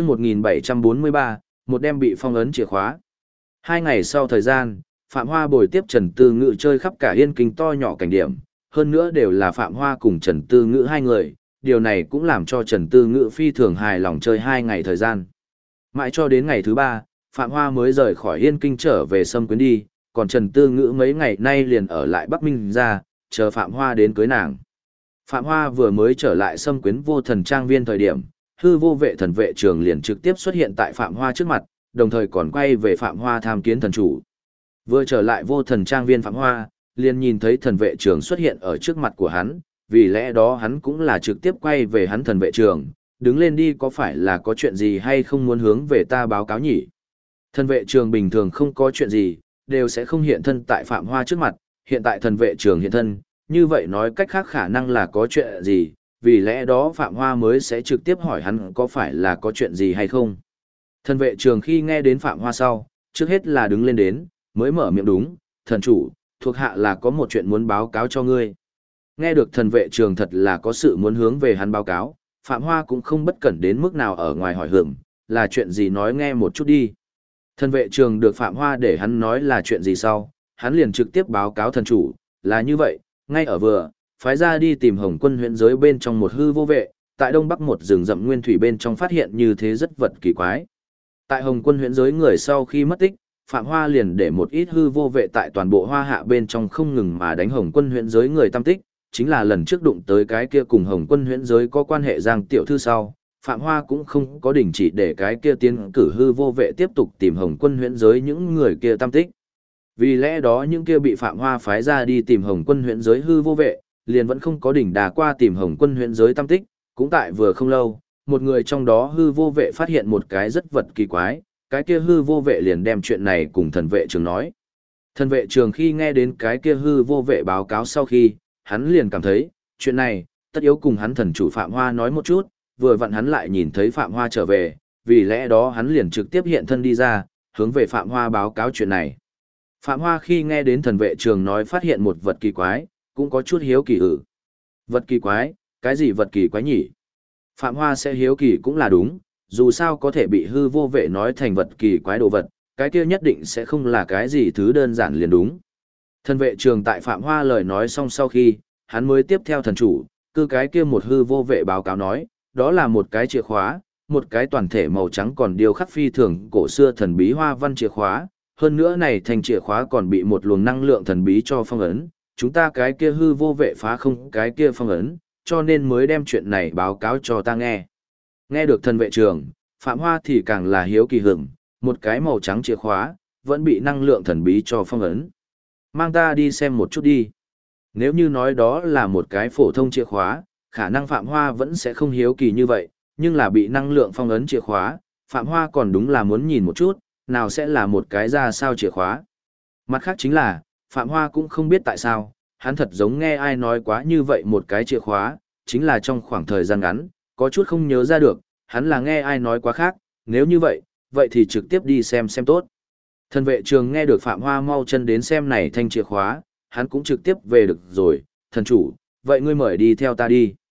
1743, một đêm bị phong ấn chìa khóa. 2 ngày sau thời gian, Phạm Hoa bồi tiếp Trần Tư Ngữ chơi khắp cả Yên Kinh to nhỏ cảnh điểm, hơn nữa đều là Phạm Hoa cùng Trần Tư Ngữ hai người, điều này cũng làm cho Trần Tư Ngữ phi thường hài lòng chơi 2 ngày thời gian. Mãi cho đến ngày thứ 3, Phạm Hoa mới rời khỏi Yên Kinh trở về Sâm Quyến đi, còn Trần Tư Ngữ mấy ngày nay liền ở lại Bắc Minh ra, chờ Phạm Hoa đến cưới nàng. Phạm Hoa vừa mới trở lại Sâm Quyến Vô Thần Trang Viên thời điểm, hư vô vệ thần vệ trường liền trực tiếp xuất hiện tại Phạm Hoa trước mặt, đồng thời còn quay về Phạm Hoa tham kiến thần chủ. Vừa trở lại Vô Thần Trang Viên Phạm Hoa, liền nhìn thấy thần vệ trường xuất hiện ở trước mặt của hắn, vì lẽ đó hắn cũng là trực tiếp quay về hắn thần vệ trường, đứng lên đi, có phải là có chuyện gì hay không muốn hướng về ta báo cáo nhỉ? Thần vệ trường bình thường không có chuyện gì, đều sẽ không hiện thân tại Phạm Hoa trước mặt, hiện tại thần vệ trường hiện thân, như vậy nói cách khác khả năng là có chuyện gì, vì lẽ đó Phạm Hoa mới sẽ trực tiếp hỏi hắn có phải là có chuyện gì hay không. Thần vệ trường khi nghe đến Phạm Hoa sau, trước hết là đứng lên đến, mới mở miệng đúng, thần chủ, thuộc hạ là có một chuyện muốn báo cáo cho ngươi. Nghe được thần vệ trường thật là có sự muốn hướng về hắn báo cáo, Phạm Hoa cũng không bất cẩn đến mức nào ở ngoài hỏi hưởng, là chuyện gì nói nghe một chút đi. Thần vệ trường được Phạm Hoa để hắn nói là chuyện gì sau, hắn liền trực tiếp báo cáo thần chủ, là như vậy, ngay ở vừa, phái ra đi tìm Hồng Quân huyện giới bên trong một hư vô vệ, tại đông bắc một rừng rậm nguyên thủy bên trong phát hiện như thế rất vật kỳ quái. Tại Hồng Quân huyện giới người sau khi mất tích, Phạm Hoa liền để một ít hư vô vệ tại toàn bộ Hoa Hạ bên trong không ngừng mà đánh Hồng Quân huyện giới người tâm tích, chính là lần trước đụng tới cái kia cùng Hồng Quân huyện giới có quan hệ Giang tiểu thư sau, Phạm Hoa cũng không có đình chỉ để cái kia tiến cử hư vô vệ tiếp tục tìm Hồng Quân huyện giới những người kia tâm tích. Vì lẽ đó những kia bị Phạm Hoa phái ra đi tìm Hồng Quân huyện giới hư vô vệ, liền vẫn không có đỉnh đà qua tìm Hồng Quân huyện giới tâm tích, cũng tại vừa không lâu, một người trong đó hư vô vệ phát hiện một cái rất vật kỳ quái, cái kia hư vô vệ liền đem chuyện này cùng thần vệ trường nói. Thần vệ trường khi nghe đến cái kia hư vô vệ báo cáo sau khi, hắn liền cảm thấy, chuyện này, tất yếu cùng hắn thần chủ Phạm Hoa nói một chút, vừa vặn hắn lại nhìn thấy Phạm Hoa trở về, vì lẽ đó hắn liền trực tiếp hiện thân đi ra, hướng về Phạm Hoa báo cáo chuyện này. Phạm Hoa khi nghe đến thần vệ trường nói phát hiện một vật kỳ quái, cũng có chút hiếu kỳ ử. Vật kỳ quái, cái gì vật kỳ quái nhỉ? Phạm Hoa sẽ hiếu kỳ cũng là đúng, dù sao có thể bị hư vô vệ nói thành vật kỳ quái đồ vật, cái kia nhất định sẽ không là cái gì thứ đơn giản liền đúng. Thần vệ trường tại Phạm Hoa lời nói xong sau khi, hắn mới tiếp theo thần chủ, cứ cái kia một hư vô vệ báo cáo nói, đó là một cái chìa khóa, một cái toàn thể màu trắng còn điêu khắc phi thường cổ xưa thần bí hoa văn chìa khóa, hơn nữa này thành chìa khóa còn bị một luồng năng lượng thần bí cho phong ấn, chúng ta cái kia hư vô vệ phá không cái kia phong ấn, cho nên mới đem chuyện này báo cáo cho ta nghe. Nghe được thần vệ trường, Phạm Hoa thì càng là hiếu kỳ hưởng, một cái màu trắng chìa khóa, vẫn bị năng lượng thần bí cho phong ấn. Mang ta đi xem một chút đi. Nếu như nói đó là một cái phổ thông chìa khóa, khả năng Phạm Hoa vẫn sẽ không hiếu kỳ như vậy, nhưng là bị năng lượng phong ấn chìa khóa, Phạm Hoa còn đúng là muốn nhìn một chút, nào sẽ là một cái ra sao chìa khóa. Mặt khác chính là, Phạm Hoa cũng không biết tại sao, hắn thật giống nghe ai nói quá như vậy một cái chìa khóa, chính là trong khoảng thời gian ngắn, có chút không nhớ ra được, hắn là nghe ai nói quá khác, nếu như vậy, vậy thì trực tiếp đi xem tốt. Thần vệ trường nghe được Phạm Hoa mau chân đến xem này thanh chìa khóa, hắn cũng trực tiếp về được rồi, thần chủ, vậy ngươi mời đi theo ta đi.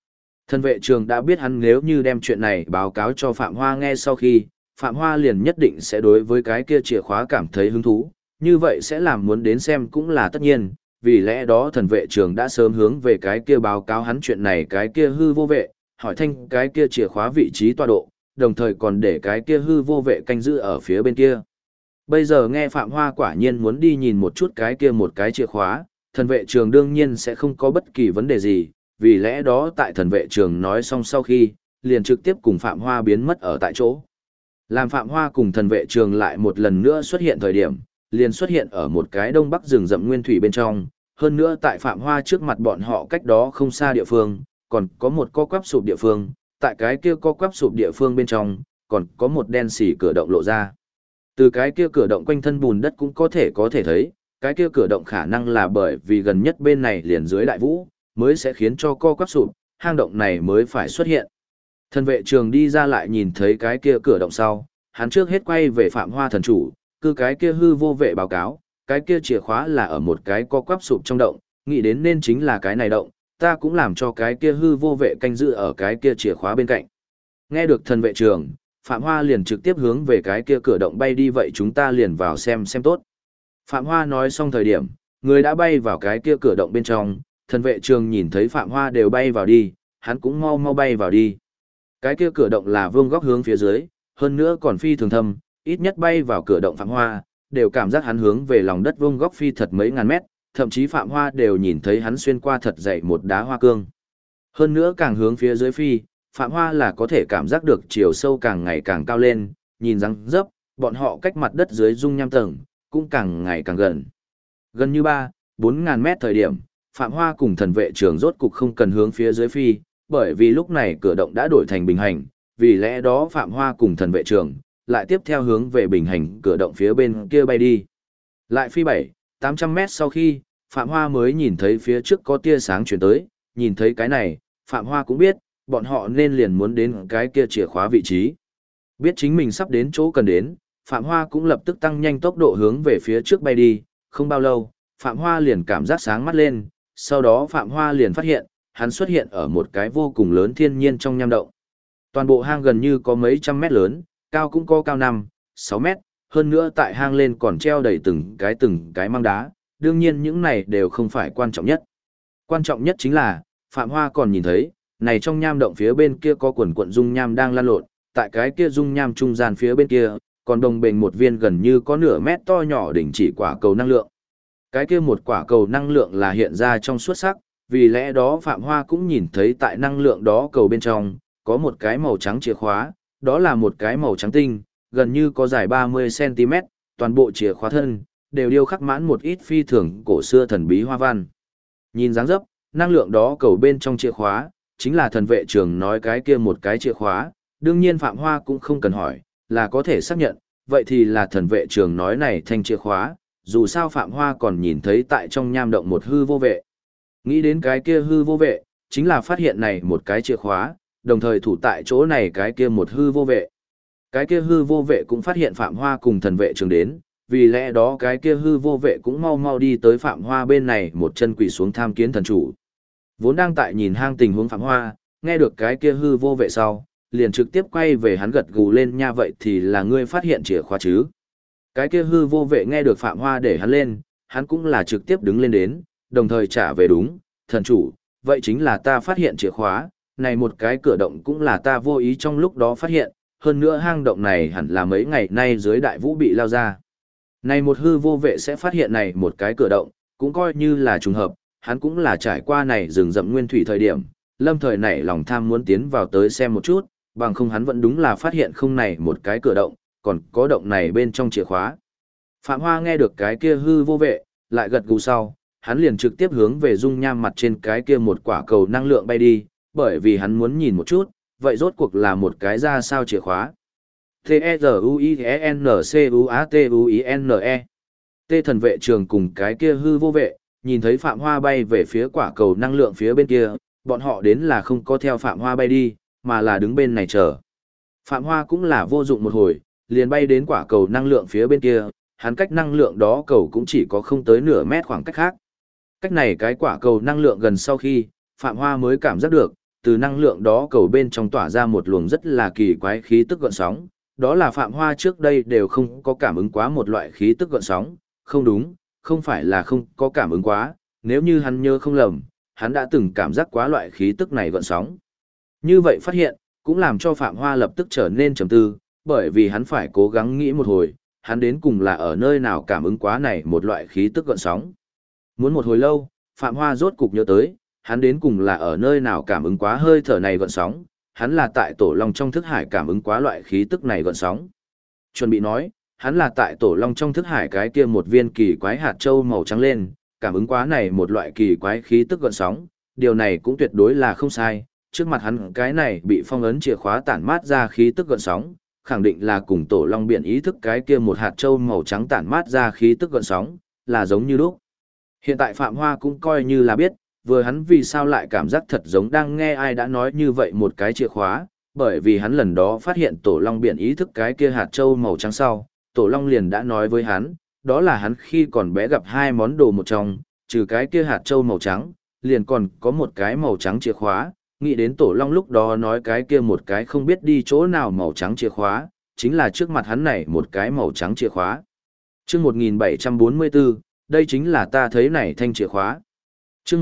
Thần vệ trường đã biết hắn nếu như đem chuyện này báo cáo cho Phạm Hoa nghe sau khi, Phạm Hoa liền nhất định sẽ đối với cái kia chìa khóa cảm thấy hứng thú, như vậy sẽ làm muốn đến xem cũng là tất nhiên, vì lẽ đó thần vệ trường đã sớm hướng về cái kia báo cáo hắn chuyện này cái kia hư vô vệ, hỏi thanh cái kia chìa khóa vị trí tọa độ, đồng thời còn để cái kia hư vô vệ canh giữ ở phía bên kia. Bây giờ nghe Phạm Hoa quả nhiên muốn đi nhìn một chút cái kia một cái chìa khóa, thần vệ trường đương nhiên sẽ không có bất kỳ vấn đề gì, vì lẽ đó tại thần vệ trường nói xong sau khi, liền trực tiếp cùng Phạm Hoa biến mất ở tại chỗ. Làm Phạm Hoa cùng thần vệ trường lại một lần nữa xuất hiện thời điểm, liền xuất hiện ở một cái đông bắc rừng rậm nguyên thủy bên trong, hơn nữa tại Phạm Hoa trước mặt bọn họ cách đó không xa địa phương, còn có một co quắp sụp địa phương, tại cái kia co quắp sụp địa phương bên trong, còn có một đen xỉ cửa động lộ ra. Từ cái kia cửa động quanh thân bùn đất cũng có thể thấy, cái kia cửa động khả năng là bởi vì gần nhất bên này liền dưới đại vũ, mới sẽ khiến cho co quắp sụp, hang động này mới phải xuất hiện. Thần vệ trường đi ra lại nhìn thấy cái kia cửa động sau, hắn trước hết quay về Phạm Hoa thần chủ, cứ cái kia hư vô vệ báo cáo, cái kia chìa khóa là ở một cái co quắp sụp trong động, nghĩ đến nên chính là cái này động, ta cũng làm cho cái kia hư vô vệ canh giữ ở cái kia chìa khóa bên cạnh. Nghe được thần vệ trường, Phạm Hoa liền trực tiếp hướng về cái kia cửa động bay đi, vậy chúng ta liền vào xem tốt. Phạm Hoa nói xong thời điểm, người đã bay vào cái kia cửa động bên trong, thần vệ trường nhìn thấy Phạm Hoa đều bay vào đi, hắn cũng mau mau bay vào đi. Cái kia cửa động là vuông góc hướng phía dưới, hơn nữa còn phi thường thâm, ít nhất bay vào cửa động Phạm Hoa, đều cảm giác hắn hướng về lòng đất vuông góc phi thật mấy ngàn mét, thậm chí Phạm Hoa đều nhìn thấy hắn xuyên qua thật dày một đá hoa cương. Hơn nữa càng hướng phía dưới phi, Phạm Hoa là có thể cảm giác được chiều sâu càng ngày càng cao lên, nhìn răng dấp, bọn họ cách mặt đất dưới dung nham tầng, cũng càng ngày càng gần. Gần như 4 ngàn mét thời điểm, Phạm Hoa cùng thần vệ trường rốt cục không cần hướng phía dưới phi, bởi vì lúc này cửa động đã đổi thành bình hành, vì lẽ đó Phạm Hoa cùng thần vệ trường lại tiếp theo hướng về bình hành cửa động phía bên kia bay đi. Lại phi 700-800 mét sau khi, Phạm Hoa mới nhìn thấy phía trước có tia sáng chuyển tới, nhìn thấy cái này, Phạm Hoa cũng biết, bọn họ nên liền muốn đến cái kia chìa khóa vị trí. Biết chính mình sắp đến chỗ cần đến, Phạm Hoa cũng lập tức tăng nhanh tốc độ hướng về phía trước bay đi, không bao lâu, Phạm Hoa liền cảm giác sáng mắt lên, sau đó Phạm Hoa liền phát hiện, hắn xuất hiện ở một cái vô cùng lớn thiên nhiên trong nham động. Toàn bộ hang gần như có mấy trăm mét lớn, cao cũng có cao 5-6 mét, hơn nữa tại hang lên còn treo đầy từng cái măng đá, đương nhiên những này đều không phải quan trọng nhất. Quan trọng nhất chính là, Phạm Hoa còn nhìn thấy, này trong nham động phía bên kia có quần cuộn dung nham đang lan lộn, tại cái kia dung nham trung gian phía bên kia, còn đồng bền một viên gần như có nửa mét to nhỏ đỉnh chỉ quả cầu năng lượng. Cái kia một quả cầu năng lượng là hiện ra trong suốt sắc, vì lẽ đó Phạm Hoa cũng nhìn thấy tại năng lượng đó cầu bên trong, có một cái màu trắng chìa khóa, đó là một cái màu trắng tinh, gần như có dài 30 cm, toàn bộ chìa khóa thân, đều điêu khắc mãn một ít phi thường cổ xưa thần bí hoa văn. Nhìn dáng dấp, năng lượng đó cầu bên trong chìa khóa, chính là thần vệ trường nói cái kia một cái chìa khóa, đương nhiên Phạm Hoa cũng không cần hỏi, là có thể xác nhận, vậy thì là thần vệ trường nói này thành chìa khóa, dù sao Phạm Hoa còn nhìn thấy tại trong nham động một hư vô vệ. Nghĩ đến cái kia hư vô vệ, chính là phát hiện này một cái chìa khóa, đồng thời thủ tại chỗ này cái kia một hư vô vệ. Cái kia hư vô vệ cũng phát hiện Phạm Hoa cùng thần vệ trường đến, vì lẽ đó cái kia hư vô vệ cũng mau mau đi tới Phạm Hoa bên này một chân quỳ xuống tham kiến thần chủ. Vốn đang tại nhìn hang tình huống Phạm Hoa, nghe được cái kia hư vô vệ sau, liền trực tiếp quay về hắn gật gù lên nha, vậy thì là ngươi phát hiện chìa khóa chứ. Cái kia hư vô vệ nghe được Phạm Hoa để hắn lên, hắn cũng là trực tiếp đứng lên đến, đồng thời trả về đúng, thần chủ, vậy chính là ta phát hiện chìa khóa, này một cái cửa động cũng là ta vô ý trong lúc đó phát hiện, hơn nữa hang động này hẳn là mấy ngày nay dưới đại vũ bị lao ra. Này một hư vô vệ sẽ phát hiện này một cái cửa động, cũng coi như là trùng hợp, hắn cũng là trải qua này rừng rậm nguyên thủy thời điểm, lâm thời nảy lòng tham muốn tiến vào tới xem một chút, bằng không hắn vẫn đúng là phát hiện không này một cái cửa động, còn có động này bên trong chìa khóa. Phạm Hoa nghe được cái kia hư vô vệ, lại gật gù sau, hắn liền trực tiếp hướng về dung nham mặt trên cái kia một quả cầu năng lượng bay đi, bởi vì hắn muốn nhìn một chút, vậy rốt cuộc là một cái ra sao chìa khóa. T-E-Z-U-I-N-C-U-A-T-U-I-N-E T thần vệ trường cùng cái kia hư vô vệ, nhìn thấy Phạm Hoa bay về phía quả cầu năng lượng phía bên kia, bọn họ đến là không có theo Phạm Hoa bay đi, mà là đứng bên này chờ. Phạm Hoa cũng là vô dụng một hồi, liền bay đến quả cầu năng lượng phía bên kia, hắn cách năng lượng đó cầu cũng chỉ có không tới nửa mét khoảng cách khác. Cách này cái quả cầu năng lượng gần sau khi, Phạm Hoa mới cảm giác được, từ năng lượng đó cầu bên trong tỏa ra một luồng rất là kỳ quái khí tức gợn sóng, đó là Phạm Hoa trước đây đều không có cảm ứng quá một loại khí tức gợn sóng, không đúng, không phải là không có cảm ứng quá, nếu như hắn nhớ không lầm, hắn đã từng cảm giác quá loại khí tức này gợn sóng. Như vậy phát hiện, cũng làm cho Phạm Hoa lập tức trở nên trầm tư, bởi vì hắn phải cố gắng nghĩ một hồi, hắn đến cùng là ở nơi nào cảm ứng quá này một loại khí tức gợn sóng. Muốn một hồi lâu, Phạm Hoa rốt cục nhớ tới, hắn đến cùng là ở nơi nào cảm ứng quá hơi thở này gợn sóng, hắn là tại Tổ Long trong thức hải cảm ứng quá loại khí tức này gợn sóng. Chuẩn bị nói, hắn là tại Tổ Long trong thức hải cái kia một viên kỳ quái hạt châu màu trắng lên, cảm ứng quá này một loại kỳ quái khí tức gợn sóng, điều này cũng tuyệt đối là không sai, trước mặt hắn cái này bị phong ấn chìa khóa tản mát ra khí tức gợn sóng, khẳng định là cùng Tổ Long biện ý thức cái kia một hạt châu màu trắng tản mát ra khí tức gợn sóng, là giống như lúc. Hiện tại Phạm Hoa cũng coi như là biết, vừa hắn vì sao lại cảm giác thật giống đang nghe ai đã nói như vậy một cái chìa khóa, bởi vì hắn lần đó phát hiện Tổ Long biện ý thức cái kia hạt châu màu trắng sau, Tổ Long liền đã nói với hắn, đó là hắn khi còn bé gặp hai món đồ một trong, trừ cái kia hạt châu màu trắng, liền còn có một cái màu trắng chìa khóa, nghĩ đến Tổ Long lúc đó nói cái kia một cái không biết đi chỗ nào màu trắng chìa khóa, chính là trước mặt hắn này một cái màu trắng chìa khóa. Chương 1744, đây chính là ta thấy này thanh chìa khóa. Chương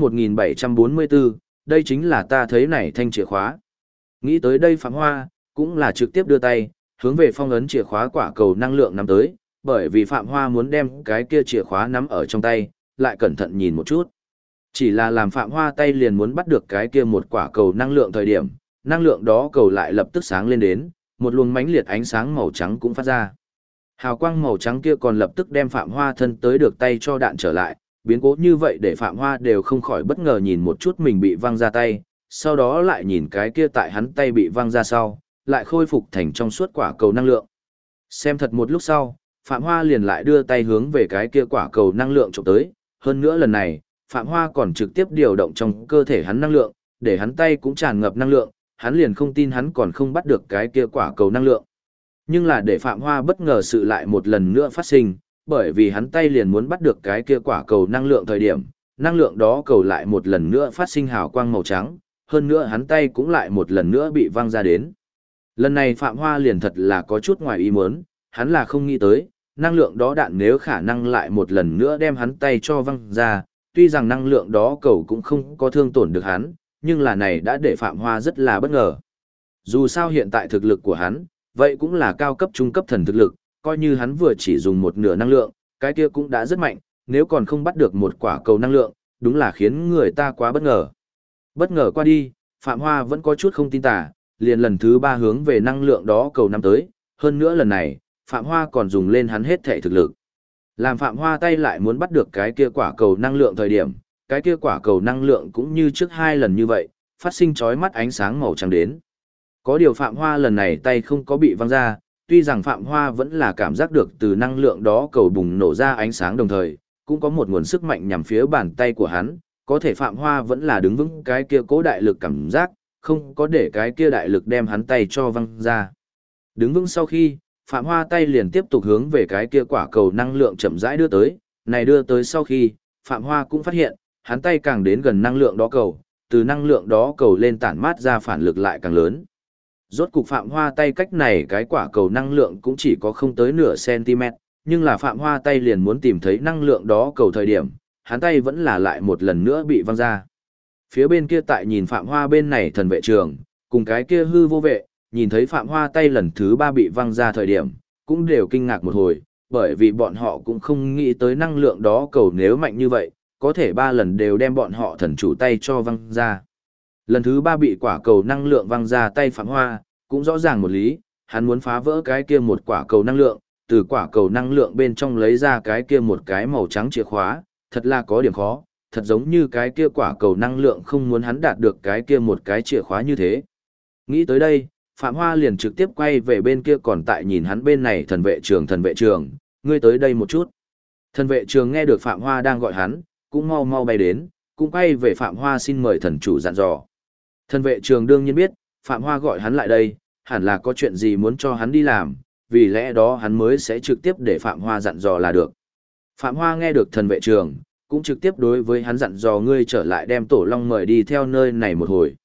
1744, đây chính là ta thấy này thanh chìa khóa. Nghĩ tới đây Phạm Hoa, cũng là trực tiếp đưa tay, hướng về phong ấn chìa khóa quả cầu năng lượng nắm tới, bởi vì Phạm Hoa muốn đem cái kia chìa khóa nắm ở trong tay, lại cẩn thận nhìn một chút. Chỉ là làm Phạm Hoa tay liền muốn bắt được cái kia một quả cầu năng lượng thời điểm, năng lượng đó cầu lại lập tức sáng lên đến, một luồng mãnh liệt ánh sáng màu trắng cũng phát ra. Hào quang màu trắng kia còn lập tức đem Phạm Hoa thân tới được tay cho đạn trở lại, biến cố như vậy để Phạm Hoa đều không khỏi bất ngờ nhìn một chút mình bị văng ra tay, sau đó lại nhìn cái kia tại hắn tay bị văng ra sau, lại khôi phục thành trong suốt quả cầu năng lượng. Xem thật một lúc sau, Phạm Hoa liền lại đưa tay hướng về cái kia quả cầu năng lượng chụp tới, hơn nữa lần này, Phạm Hoa còn trực tiếp điều động trong cơ thể hắn năng lượng, để hắn tay cũng tràn ngập năng lượng, hắn liền không tin hắn còn không bắt được cái kia quả cầu năng lượng. Nhưng là để Phạm Hoa bất ngờ sự lại một lần nữa phát sinh, bởi vì hắn tay liền muốn bắt được cái kia quả cầu năng lượng thời điểm, năng lượng đó cầu lại một lần nữa phát sinh hào quang màu trắng, hơn nữa hắn tay cũng lại một lần nữa bị văng ra đến. Lần này Phạm Hoa liền thật là có chút ngoài ý muốn, hắn là không nghĩ tới, năng lượng đó đạn nếu khả năng lại một lần nữa đem hắn tay cho văng ra, tuy rằng năng lượng đó cầu cũng không có thương tổn được hắn, nhưng là này đã để Phạm Hoa rất là bất ngờ. Dù sao hiện tại thực lực của hắn, vậy cũng là cao cấp trung cấp thần thực lực, coi như hắn vừa chỉ dùng một nửa năng lượng, cái kia cũng đã rất mạnh, nếu còn không bắt được một quả cầu năng lượng, đúng là khiến người ta quá bất ngờ. Bất ngờ qua đi, Phạm Hoa vẫn có chút không tin tả, liền lần thứ 3 hướng về năng lượng đó cầu năm tới, hơn nữa lần này, Phạm Hoa còn dùng lên hắn hết thể thực lực. Làm Phạm Hoa tay lại muốn bắt được cái kia quả cầu năng lượng thời điểm, cái kia quả cầu năng lượng cũng như trước 2 lần như vậy, phát sinh chói mắt ánh sáng màu trắng đến. Có điều Phạm Hoa lần này tay không có bị văng ra, tuy rằng Phạm Hoa vẫn là cảm giác được từ năng lượng đó cầu bùng nổ ra ánh sáng đồng thời, cũng có một nguồn sức mạnh nhằm phía bàn tay của hắn, có thể Phạm Hoa vẫn là đứng vững cái kia cố đại lực cảm giác, không có để cái kia đại lực đem hắn tay cho văng ra. Đứng vững sau khi, Phạm Hoa tay liền tiếp tục hướng về cái kia quả cầu năng lượng chậm rãi đưa tới, này đưa tới sau khi, Phạm Hoa cũng phát hiện, hắn tay càng đến gần năng lượng đó cầu, từ năng lượng đó cầu lên tản mát ra phản lực lại càng lớn. Rốt cục Phạm Hoa tay cách này cái quả cầu năng lượng cũng chỉ có không tới nửa cm, nhưng là Phạm Hoa tay liền muốn tìm thấy năng lượng đó cầu thời điểm, hắn tay vẫn là lại một lần nữa bị văng ra. Phía bên kia tại nhìn Phạm Hoa bên này thần vệ trường, cùng cái kia hư vô vệ, nhìn thấy Phạm Hoa tay lần thứ 3 bị văng ra thời điểm, cũng đều kinh ngạc một hồi, bởi vì bọn họ cũng không nghĩ tới năng lượng đó cầu nếu mạnh như vậy, có thể 3 lần đều đem bọn họ thần chủ tay cho văng ra. Lần thứ 3 bị quả cầu năng lượng văng ra tay Phạm Hoa, cũng rõ ràng một lý, hắn muốn phá vỡ cái kia một quả cầu năng lượng, từ quả cầu năng lượng bên trong lấy ra cái kia một cái màu trắng chìa khóa, thật là có điểm khó, thật giống như cái kia quả cầu năng lượng không muốn hắn đạt được cái kia một cái chìa khóa như thế. Nghĩ tới đây, Phạm Hoa liền trực tiếp quay về bên kia còn tại nhìn hắn bên này thần vệ trường, ngươi tới đây một chút. Thần vệ trường nghe được Phạm Hoa đang gọi hắn, cũng mau mau bay đến, cũng quay về Phạm Hoa xin mời thần chủ dặn dò. Thần vệ trường đương nhiên biết, Phạm Hoa gọi hắn lại đây, hẳn là có chuyện gì muốn cho hắn đi làm, vì lẽ đó hắn mới sẽ trực tiếp để Phạm Hoa dặn dò là được. Phạm Hoa nghe được thần vệ trường, cũng trực tiếp đối với hắn dặn dò ngươi trở lại đem Tổ Long mời đi theo nơi này một hồi.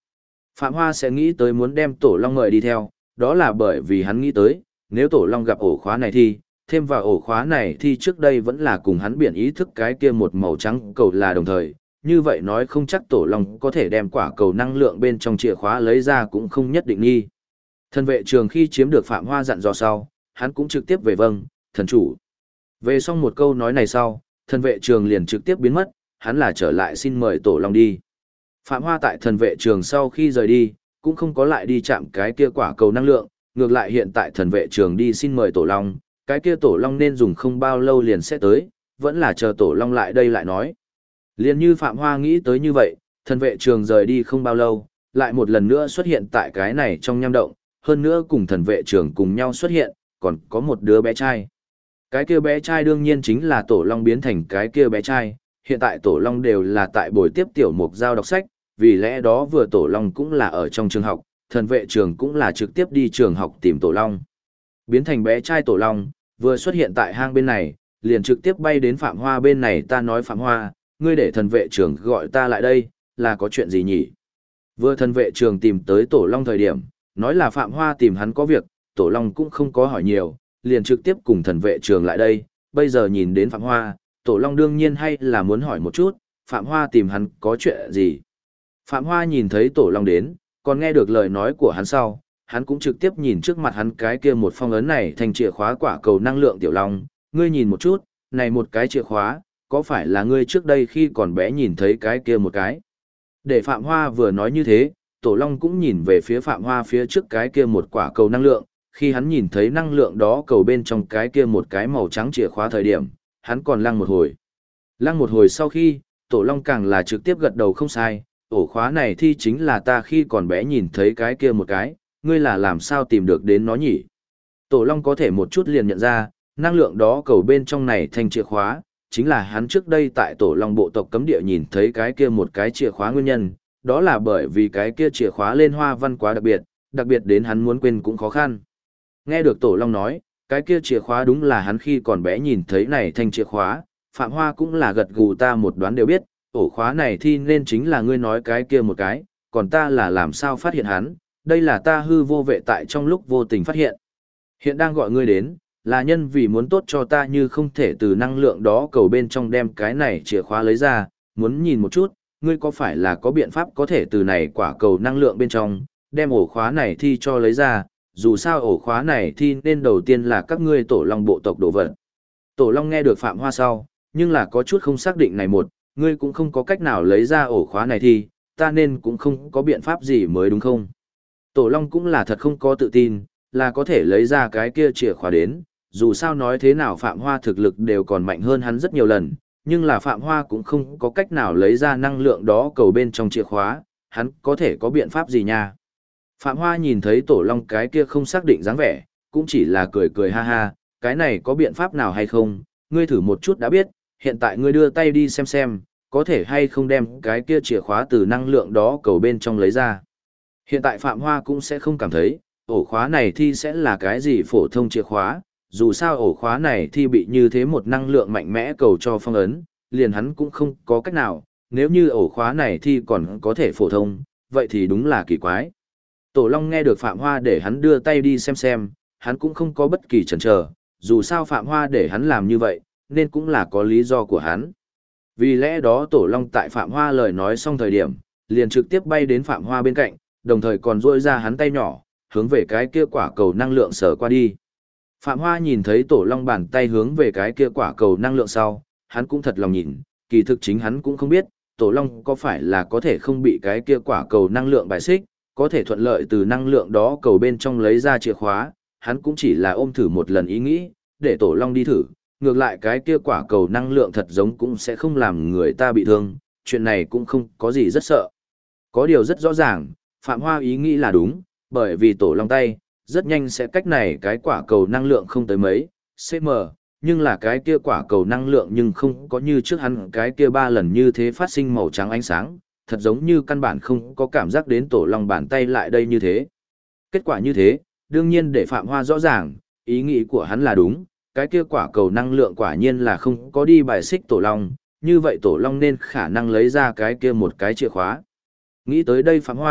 Phạm Hoa sẽ nghĩ tới muốn đem Tổ Long mời đi theo, đó là bởi vì hắn nghĩ tới, nếu Tổ Long gặp ổ khóa này thì, thêm vào ổ khóa này thì trước đây vẫn là cùng hắn biển ý thức cái kia một màu trắng cầu là đồng thời, như vậy nói không chắc Tổ Long có thể đem quả cầu năng lượng bên trong chìa khóa lấy ra cũng không nhất định nghi. Thần vệ trường khi chiếm được Phạm Hoa dặn dò sau, hắn cũng trực tiếp về vâng, thần chủ. Về xong một câu nói này sau, thần vệ trường liền trực tiếp biến mất, hắn là trở lại xin mời Tổ Long đi. Phạm Hoa tại thần vệ trường sau khi rời đi, cũng không có lại đi chạm cái kia quả cầu năng lượng, ngược lại hiện tại thần vệ trường đi xin mời Tổ Long, cái kia Tổ Long nên dùng không bao lâu liền sẽ tới, vẫn là chờ Tổ Long lại đây lại nói. Liền như Phạm Hoa nghĩ tới như vậy, thần vệ trường rời đi không bao lâu, lại một lần nữa xuất hiện tại cái này trong nham động, hơn nữa cùng thần vệ trường cùng nhau xuất hiện, còn có một đứa bé trai. Cái kia bé trai đương nhiên chính là Tổ Long biến thành cái kia bé trai, hiện tại Tổ Long đều là tại buổi tiếp tiểu mục giao đọc sách, vì lẽ đó vừa Tổ Long cũng là ở trong trường học, thần vệ trường cũng là trực tiếp đi trường học tìm Tổ Long. Biến thành bé trai Tổ Long, vừa xuất hiện tại hang bên này, liền trực tiếp bay đến Phạm Hoa bên này. Ta nói Phạm Hoa, ngươi để thần vệ trường gọi ta lại đây, là có chuyện gì nhỉ? Vừa thần vệ trường tìm tới Tổ Long thời điểm, nói là Phạm Hoa tìm hắn có việc, Tổ Long cũng không có hỏi nhiều, liền trực tiếp cùng thần vệ trường lại đây. Bây giờ nhìn đến Phạm Hoa, Tổ Long đương nhiên hay là muốn hỏi một chút, Phạm Hoa tìm hắn có chuyện gì? Phạm Hoa nhìn thấy Tổ Long đến, còn nghe được lời nói của hắn sau, hắn cũng trực tiếp nhìn trước mặt hắn cái kia một phong ấn này thành chìa khóa quả cầu năng lượng tiểu long, ngươi nhìn một chút, này một cái chìa khóa, có phải là ngươi trước đây khi còn bé nhìn thấy cái kia một cái? Để Phạm Hoa vừa nói như thế, Tổ Long cũng nhìn về phía Phạm Hoa phía trước cái kia một quả cầu năng lượng, khi hắn nhìn thấy năng lượng đó cầu bên trong cái kia một cái màu trắng chìa khóa thời điểm, hắn còn lăng một hồi. Lăng một hồi sau khi, Tổ Long càng là trực tiếp gật đầu không sai, ổ khóa này thì chính là ta khi còn bé nhìn thấy cái kia một cái, ngươi là làm sao tìm được đến nó nhỉ? Tổ Long có thể một chút liền nhận ra, năng lượng đó cầu bên trong này thành chìa khóa, chính là hắn trước đây tại Tổ Long bộ tộc cấm địa nhìn thấy cái kia một cái chìa khóa nguyên nhân, đó là bởi vì cái kia chìa khóa lên hoa văn quá đặc biệt đến hắn muốn quên cũng khó khăn. Nghe được Tổ Long nói, cái kia chìa khóa đúng là hắn khi còn bé nhìn thấy này thành chìa khóa, Phạm Hoa cũng là gật gù ta một đoán đều biết, ổ khóa này thì nên chính là ngươi nói cái kia một cái, còn ta là làm sao phát hiện hắn, đây là ta hư vô vệ tại trong lúc vô tình phát hiện. Hiện đang gọi ngươi đến, là nhân vì muốn tốt cho ta như không thể từ năng lượng đó cầu bên trong đem cái này chìa khóa lấy ra, muốn nhìn một chút, ngươi có phải là có biện pháp có thể từ này quả cầu năng lượng bên trong, đem ổ khóa này thi cho lấy ra, dù sao ổ khóa này thì nên đầu tiên là các ngươi Tổ Long bộ tộc đồ vật. Tổ Long nghe được Phạm Hoa sau, nhưng là có chút không xác định này một, ngươi cũng không có cách nào lấy ra ổ khóa này thì, ta nên cũng không có biện pháp gì mới đúng không? Tổ Long cũng là thật không có tự tin, là có thể lấy ra cái kia chìa khóa đến, dù sao nói thế nào Phạm Hoa thực lực đều còn mạnh hơn hắn rất nhiều lần, nhưng là Phạm Hoa cũng không có cách nào lấy ra năng lượng đó cầu bên trong chìa khóa, hắn có thể có biện pháp gì nha? Phạm Hoa nhìn thấy Tổ Long cái kia không xác định dáng vẻ, cũng chỉ là cười cười ha ha, cái này có biện pháp nào hay không, ngươi thử một chút đã biết, hiện tại ngươi đưa tay đi xem, có thể hay không đem cái kia chìa khóa từ năng lượng đó cầu bên trong lấy ra. Hiện tại Phạm Hoa cũng sẽ không cảm thấy, ổ khóa này thì sẽ là cái gì phổ thông chìa khóa, dù sao ổ khóa này thì bị như thế một năng lượng mạnh mẽ cầu cho phong ấn, liền hắn cũng không có cách nào, nếu như ổ khóa này thì còn có thể phổ thông, vậy thì đúng là kỳ quái. Tổ Long nghe được Phạm Hoa để hắn đưa tay đi xem, hắn cũng không có bất kỳ chần chờ, dù sao Phạm Hoa để hắn làm như vậy, nên cũng là có lý do của hắn. Vì lẽ đó Tổ Long tại Phạm Hoa lời nói xong thời điểm, liền trực tiếp bay đến Phạm Hoa bên cạnh, đồng thời còn duỗi ra hắn tay nhỏ, hướng về cái kia quả cầu năng lượng sở qua đi. Phạm Hoa nhìn thấy Tổ Long bàn tay hướng về cái kia quả cầu năng lượng sau, hắn cũng thật lòng nhìn, kỳ thực chính hắn cũng không biết, Tổ Long có phải là có thể không bị cái kia quả cầu năng lượng bài xích, có thể thuận lợi từ năng lượng đó cầu bên trong lấy ra chìa khóa, hắn cũng chỉ là ôm thử một lần ý nghĩ, để Tổ Long đi thử, ngược lại cái kia quả cầu năng lượng thật giống cũng sẽ không làm người ta bị thương, chuyện này cũng không có gì rất sợ. Có điều rất rõ ràng, Phạm Hoa ý nghĩ là đúng, bởi vì Tổ Long tay, rất nhanh sẽ cách này cái quả cầu năng lượng không tới mấy, cm, nhưng là cái kia quả cầu năng lượng nhưng không có như trước hắn cái kia 3 lần như thế phát sinh màu trắng ánh sáng, thật giống như căn bản không có cảm giác đến Tổ Long bàn tay lại đây như thế. Kết quả như thế, đương nhiên để Phạm Hoa rõ ràng, ý nghĩ của hắn là đúng, cái kia quả cầu năng lượng quả nhiên là không có đi bài xích Tổ Long, như vậy Tổ Long nên khả năng lấy ra cái kia một cái chìa khóa. Nghĩ tới đây Phạm Hoa,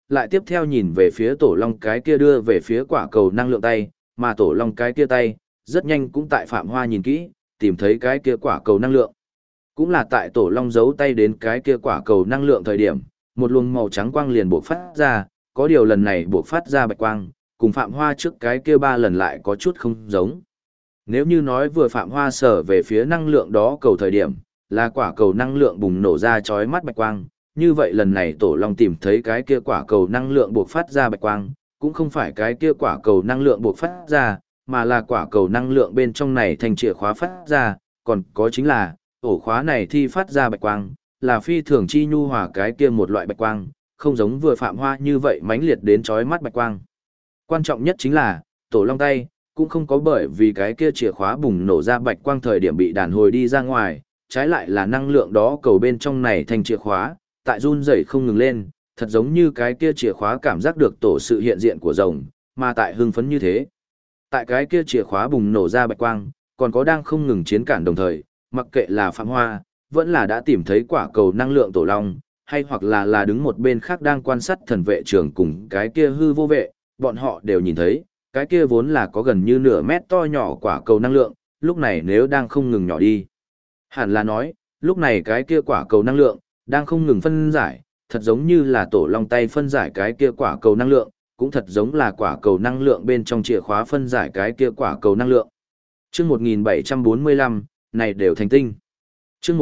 lại tiếp theo nhìn về phía tổ long cái kia đưa về phía quả cầu năng lượng tay, mà tổ long cái kia tay, rất nhanh cũng tại Phạm Hoa nhìn kỹ, tìm thấy cái kia quả cầu năng lượng. Cũng là tại tổ long giấu tay đến cái kia quả cầu năng lượng thời điểm, một luồng màu trắng quang liền bộc phát ra, có điều lần này bộc phát ra bạch quang, cùng Phạm Hoa trước cái kia 3 lần lại có chút không giống. Nếu như nói vừa Phạm Hoa sở về phía năng lượng đó cầu thời điểm, là quả cầu năng lượng bùng nổ ra chói mắt bạch quang, như vậy lần này tổ long tìm thấy cái kia quả cầu năng lượng bộc phát ra bạch quang, cũng không phải cái kia quả cầu năng lượng bộc phát ra, mà là quả cầu năng lượng bên trong này thành chìa khóa phát ra, còn có chính là, ổ khóa này thi phát ra bạch quang, là phi thường chi nhu hòa cái kia một loại bạch quang, không giống vừa Phạm Hoa như vậy mãnh liệt đến chói mắt bạch quang. Quan trọng nhất chính là, tổ long tay, cũng không có bởi vì cái kia chìa khóa bùng nổ ra bạch quang thời điểm bị đàn hồi đi ra ngoài, trái lại là năng lượng đó cầu bên trong này thành chìa khóa, tại run rẩy không ngừng lên, thật giống như cái kia chìa khóa cảm giác được tổ sự hiện diện của rồng, mà tại hưng phấn như thế. Tại cái kia chìa khóa bùng nổ ra bạch quang, còn có đang không ngừng chiến cản đồng thời, mặc kệ là Phạm Hoa, vẫn là đã tìm thấy quả cầu năng lượng tổ long, hay hoặc là đứng một bên khác đang quan sát thần vệ trưởng cùng cái kia hư vô vệ, bọn họ đều nhìn thấy, cái kia vốn là có gần như nửa mét to nhỏ quả cầu năng lượng, lúc này nếu đang không ngừng nhỏ đi. Hẳn là nói, lúc này cái kia quả cầu năng lượng, đang không ngừng phân giải, thật giống như là tổ long tay phân giải cái kia quả cầu năng lượng, cũng thật giống là quả cầu năng lượng bên trong chìa khóa phân giải cái kia quả cầu năng lượng. Chương 1745, này đều thành tinh. Chương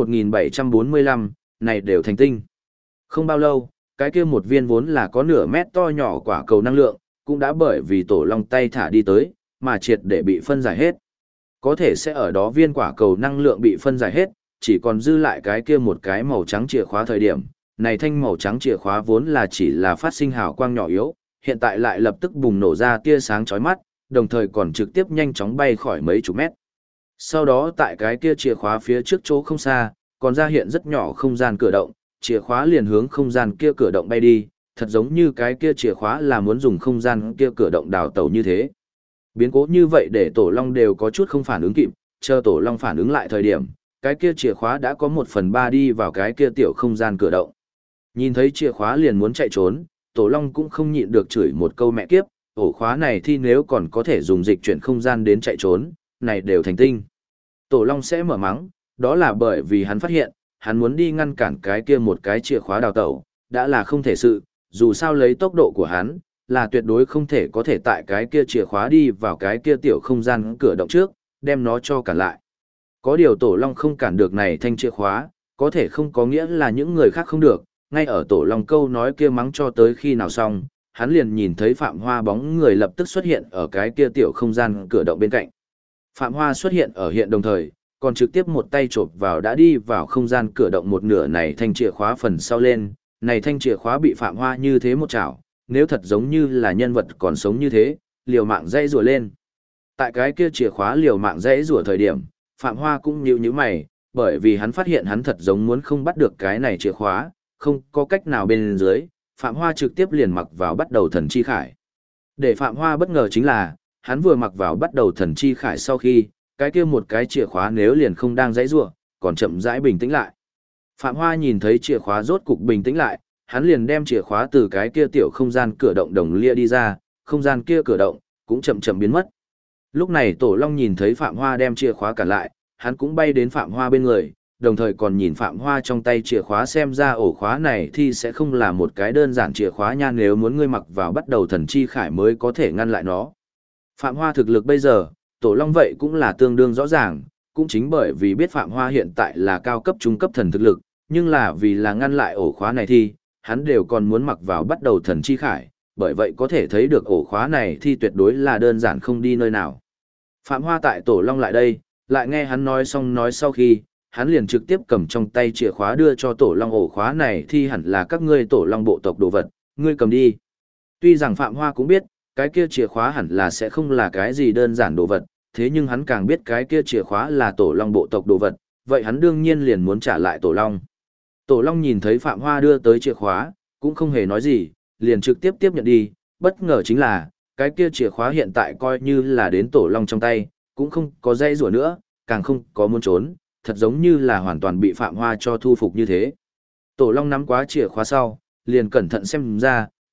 1745, này đều thành tinh. Không bao lâu, cái kia một viên vốn là có nửa mét to nhỏ quả cầu năng lượng, cũng đã bởi vì tổ long tay thả đi tới, mà triệt để bị phân giải hết. Có thể sẽ ở đó viên quả cầu năng lượng bị phân giải hết, chỉ còn dư lại cái kia một cái màu trắng chìa khóa thời điểm. Này thanh màu trắng chìa khóa vốn là chỉ là phát sinh hào quang nhỏ yếu, hiện tại lại lập tức bùng nổ ra tia sáng chói mắt, đồng thời còn trực tiếp nhanh chóng bay khỏi mấy chục mét. Sau đó tại cái kia chìa khóa phía trước chỗ không xa, còn ra hiện rất nhỏ không gian cửa động, chìa khóa liền hướng không gian kia cửa động bay đi, thật giống như cái kia chìa khóa là muốn dùng không gian kia cửa động đào tẩu như thế. Biến cố như vậy để tổ long đều có chút không phản ứng kịp, chờ tổ long phản ứng lại thời điểm, cái kia chìa khóa đã có 1/3 đi vào cái kia tiểu không gian cửa động. Nhìn thấy chìa khóa liền muốn chạy trốn, tổ long cũng không nhịn được chửi một câu mẹ kiếp, ổ khóa này thì nếu còn có thể dùng dịch chuyển không gian đến chạy trốn, này đều thành tinh. Tổ long sẽ mở mắng, đó là bởi vì hắn phát hiện, hắn muốn đi ngăn cản cái kia một cái chìa khóa đào tẩu, đã là không thể sự, dù sao lấy tốc độ của hắn, là tuyệt đối không thể có thể tại cái kia chìa khóa đi vào cái kia tiểu không gian cửa động trước, đem nó cho cản lại. Có điều tổ long không cản được này thanh chìa khóa, có thể không có nghĩa là những người khác không được, ngay ở tổ long câu nói kia mắng cho tới khi nào xong, hắn liền nhìn thấy Phạm Hoa bóng người lập tức xuất hiện ở cái kia tiểu không gian cửa động bên cạnh. Phạm Hoa xuất hiện ở hiện đồng thời, còn trực tiếp một tay chộp vào đã đi vào không gian cửa động một nửa này thanh chìa khóa phần sau lên, này thanh chìa khóa bị Phạm Hoa như thế một chảo, nếu thật giống như là nhân vật còn sống như thế, liều mạng dãy rủa lên. Tại cái kia chìa khóa liều mạng dãy rủa thời điểm, Phạm Hoa cũng nhíu mày, bởi vì hắn phát hiện hắn thật giống muốn không bắt được cái này chìa khóa, không có cách nào bên dưới, Phạm Hoa trực tiếp liền mặc vào bắt đầu thần chi khải. Để Phạm Hoa bất ngờ chính là, hắn vừa mặc vào bắt đầu thần chi khải sau khi, cái kia một cái chìa khóa nếu liền không đang dãy rủa, còn chậm rãi bình tĩnh lại. Phạm Hoa nhìn thấy chìa khóa rốt cục bình tĩnh lại, hắn liền đem chìa khóa từ cái kia tiểu không gian cửa động đồng lia đi ra, không gian kia cửa động cũng chậm chậm biến mất. Lúc này Tổ Long nhìn thấy Phạm Hoa đem chìa khóa cản lại, hắn cũng bay đến Phạm Hoa bên người, đồng thời còn nhìn Phạm Hoa trong tay chìa khóa xem ra ổ khóa này thì sẽ không là một cái đơn giản chìa khóa nha, nếu muốn ngươi mặc vào bắt đầu thần chi khải mới có thể ngăn lại nó. Phạm Hoa thực lực bây giờ, Tổ Long vậy cũng là tương đương rõ ràng, cũng chính bởi vì biết Phạm Hoa hiện tại là cao cấp trung cấp thần thực lực, nhưng là vì là ngăn lại ổ khóa này thì, hắn đều còn muốn mặc vào bắt đầu thần chi khải, bởi vậy có thể thấy được ổ khóa này thì tuyệt đối là đơn giản không đi nơi nào. Phạm Hoa tại Tổ Long lại đây, lại nghe hắn nói xong nói sau khi, hắn liền trực tiếp cầm trong tay chìa khóa đưa cho Tổ Long, ổ khóa này thì hẳn là các ngươi Tổ Long bộ tộc đồ vật, ngươi cầm đi. Tuy rằng Phạm Hoa cũng biết, cái kia chìa khóa hẳn là sẽ không là cái gì đơn giản đồ vật, thế nhưng hắn càng biết cái kia chìa khóa là Tổ Long bộ tộc đồ vật, vậy hắn đương nhiên liền muốn trả lại Tổ Long. Tổ Long nhìn thấy Phạm Hoa đưa tới chìa khóa, cũng không hề nói gì, liền trực tiếp tiếp nhận đi, bất ngờ chính là, cái kia chìa khóa hiện tại coi như là đến Tổ Long trong tay, cũng không có dây rủa nữa, càng không có muốn trốn, thật giống như là hoàn toàn bị Phạm Hoa cho thu phục như thế. Tổ Long nắm quá chìa khóa sau, liền cẩn thận xem ra,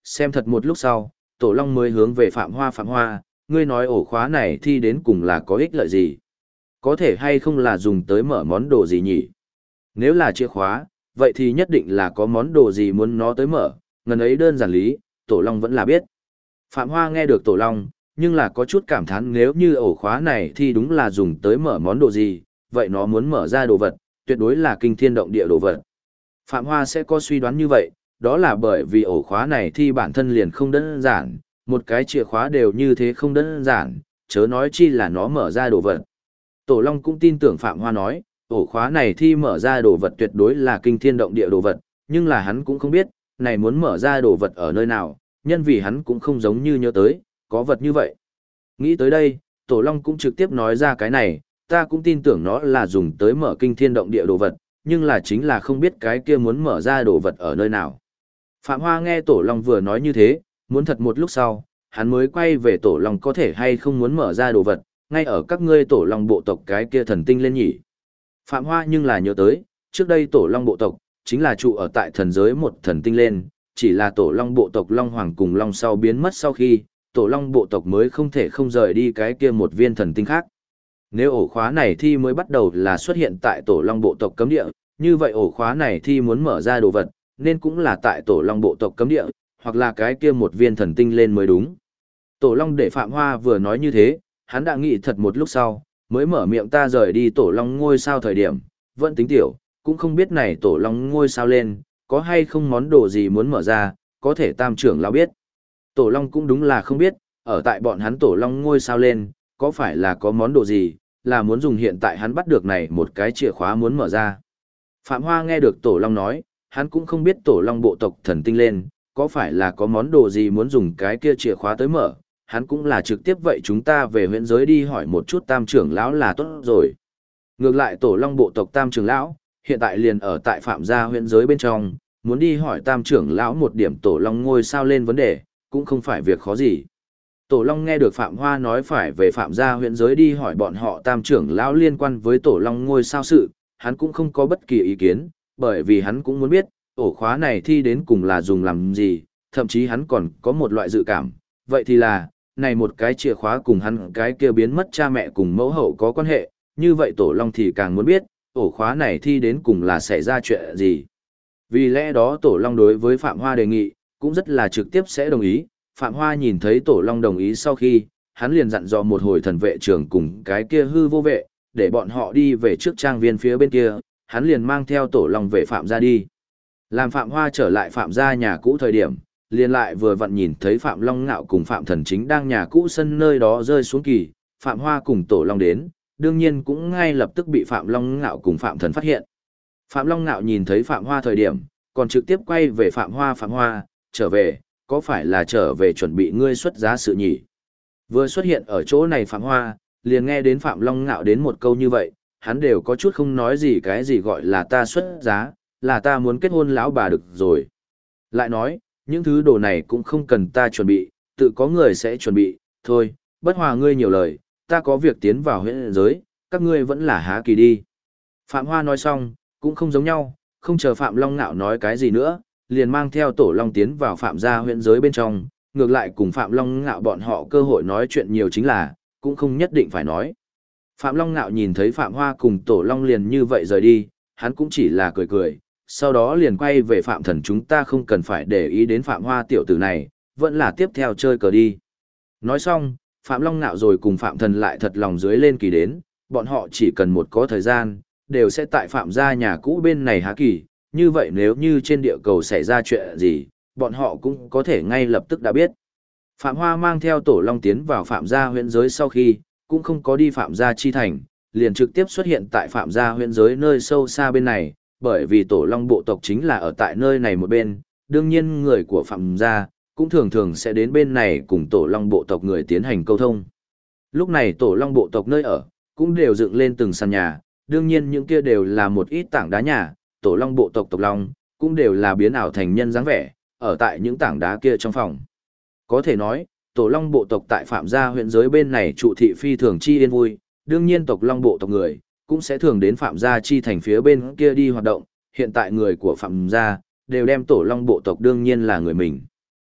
xem thật một lúc sau, Tổ Long mới hướng về Phạm Hoa, ngươi nói ổ khóa này thi đến cùng là có ích lợi gì? Có thể hay không là dùng tới mở món đồ gì nhỉ? Nếu là chìa khóa, vậy thì nhất định là có món đồ gì muốn nó tới mở, ngần ấy đơn giản lý, Tổ Long vẫn là biết. Phạm Hoa nghe được Tổ Long, nhưng là có chút cảm thán nếu như ổ khóa này thì đúng là dùng tới mở món đồ gì, vậy nó muốn mở ra đồ vật, tuyệt đối là kinh thiên động địa đồ vật. Phạm Hoa sẽ có suy đoán như vậy, đó là bởi vì ổ khóa này thì bản thân liền không đơn giản, một cái chìa khóa đều như thế không đơn giản, chớ nói chi là nó mở ra đồ vật. Tổ Long cũng tin tưởng Phạm Hoa nói, ổ khóa này thì mở ra đồ vật tuyệt đối là kinh thiên động địa đồ vật, nhưng là hắn cũng không biết, này muốn mở ra đồ vật ở nơi nào, nhân vì hắn cũng không giống như nhớ tới, có vật như vậy. Nghĩ tới đây, Tổ Long cũng trực tiếp nói ra cái này, ta cũng tin tưởng nó là dùng tới mở kinh thiên động địa đồ vật, nhưng là chính là không biết cái kia muốn mở ra đồ vật ở nơi nào. Phạm Hoa nghe Tổ Long vừa nói như thế, muốn thật một lúc sau, hắn mới quay về Tổ Long có thể hay không muốn mở ra đồ vật, ngay ở các ngươi Tổ Long bộ tộc cái kia thần tinh lên nhỉ. Phạm Hoa nhưng là nhớ tới, trước đây Tổ Long bộ tộc, chính là trụ ở tại thần giới một thần tinh lên, chỉ là Tổ Long bộ tộc Long Hoàng cùng Long sau biến mất sau khi, Tổ Long bộ tộc mới không thể không rời đi cái kia một viên thần tinh khác. Nếu ổ khóa này thì mới bắt đầu là xuất hiện tại Tổ Long bộ tộc cấm địa, như vậy ổ khóa này thì muốn mở ra đồ vật, nên cũng là tại Tổ Long bộ tộc cấm địa, hoặc là cái kia một viên thần tinh lên mới đúng. Tổ Long để Phạm Hoa vừa nói như thế, hắn đã nghĩ thật một lúc sau, mới mở miệng ta rời đi Tổ Long ngôi sao thời điểm, vẫn tính tiểu, cũng không biết này Tổ Long ngôi sao lên, có hay không món đồ gì muốn mở ra, có thể Tam trưởng lão biết. Tổ Long cũng đúng là không biết, ở tại bọn hắn Tổ Long ngôi sao lên, có phải là có món đồ gì, là muốn dùng hiện tại hắn bắt được này một cái chìa khóa muốn mở ra. Phạm Hoa nghe được Tổ Long nói, hắn cũng không biết Tổ Long bộ tộc thần tinh lên, có phải là có món đồ gì muốn dùng cái kia chìa khóa tới mở, hắn cũng là trực tiếp vậy chúng ta về huyện giới đi hỏi một chút Tam trưởng lão là tốt rồi. Ngược lại Tổ Long bộ tộc Tam trưởng lão, hiện tại liền ở tại Phạm gia huyện giới bên trong, muốn đi hỏi Tam trưởng lão một điểm Tổ Long ngôi sao lên vấn đề, cũng không phải việc khó gì. Tổ Long nghe được Phạm Hoa nói phải về Phạm gia huyện giới đi hỏi bọn họ Tam trưởng lão liên quan với Tổ Long ngôi sao sự, hắn cũng không có bất kỳ ý kiến, bởi vì hắn cũng muốn biết, ổ khóa này thi đến cùng là dùng làm gì, thậm chí hắn còn có một loại dự cảm, vậy thì là, này một cái chìa khóa cùng hắn cái kia biến mất cha mẹ cùng mẫu hậu có quan hệ, như vậy Tổ Long thì càng muốn biết, ổ khóa này thi đến cùng là xảy ra chuyện gì. Vì lẽ đó Tổ Long đối với Phạm Hoa đề nghị, cũng rất là trực tiếp sẽ đồng ý. Phạm Hoa nhìn thấy Tổ Long đồng ý sau khi, hắn liền dặn dò một hồi thần vệ trưởng cùng cái kia hư vô vệ, để bọn họ đi về trước trang viên phía bên kia, hắn liền mang theo Tổ Long về Phạm gia đi. Làm Phạm Hoa trở lại Phạm gia nhà cũ thời điểm, liền lại vừa vặn nhìn thấy Phạm Long Ngạo cùng Phạm Thần chính đang nhà cũ sân nơi đó rơi xuống kỳ, Phạm Hoa cùng Tổ Long đến, đương nhiên cũng ngay lập tức bị Phạm Long Ngạo cùng Phạm Thần phát hiện. Phạm Long Ngạo nhìn thấy Phạm Hoa thời điểm, còn trực tiếp quay về Phạm Hoa, trở về, có phải là trở về chuẩn bị ngươi xuất giá sự nhỉ? Vừa xuất hiện ở chỗ này Phạm Hoa, liền nghe đến Phạm Long Ngạo đến một câu như vậy, hắn đều có chút không nói gì cái gì gọi là ta xuất giá, là ta muốn kết hôn lão bà được rồi. Lại nói, những thứ đồ này cũng không cần ta chuẩn bị, tự có người sẽ chuẩn bị, thôi, bất hòa ngươi nhiều lời, ta có việc tiến vào huyện giới, các ngươi vẫn là há kỳ đi. Phạm Hoa nói xong, cũng không giống nhau, không chờ Phạm Long Ngạo nói cái gì nữa, liền mang theo Tổ Long tiến vào Phạm gia huyện giới bên trong, ngược lại cùng Phạm Long Ngạo bọn họ cơ hội nói chuyện nhiều chính là, cũng không nhất định phải nói. Phạm Long Ngạo nhìn thấy Phạm Hoa cùng Tổ Long liền như vậy rời đi, hắn cũng chỉ là cười cười, sau đó liền quay về Phạm Thần chúng ta không cần phải để ý đến Phạm Hoa tiểu tử này, vẫn là tiếp theo chơi cờ đi. Nói xong, Phạm Long Ngạo rồi cùng Phạm Thần lại thật lòng dưới lên kỳ đến, bọn họ chỉ cần một có thời gian, đều sẽ tại Phạm gia nhà cũ bên này há kỳ, như vậy nếu như trên địa cầu xảy ra chuyện gì, bọn họ cũng có thể ngay lập tức đã biết. Phạm Hoa mang theo Tổ Long tiến vào Phạm gia huyện giới sau khi, cũng không có đi Phạm gia chi thành, liền trực tiếp xuất hiện tại Phạm gia huyện giới nơi sâu xa bên này, bởi vì Tổ Long bộ tộc chính là ở tại nơi này một bên, đương nhiên người của Phạm gia cũng thường thường sẽ đến bên này cùng Tổ Long bộ tộc người tiến hành câu thông. Lúc này Tổ Long bộ tộc nơi ở, cũng đều dựng lên từng sàn nhà, đương nhiên những kia đều là một ít tảng đá nhà, Tổ Long bộ tộc tộc Long, cũng đều là biến ảo thành nhân dáng vẻ, ở tại những tảng đá kia trong phòng. Có thể nói, Tổ Long bộ tộc tại Phạm gia huyện giới bên này trụ thị phi thường chi yên vui, đương nhiên tộc Long bộ tộc người, cũng sẽ thường đến Phạm gia chi thành phía bên kia đi hoạt động, hiện tại người của Phạm gia, đều đem Tổ Long bộ tộc đương nhiên là người mình.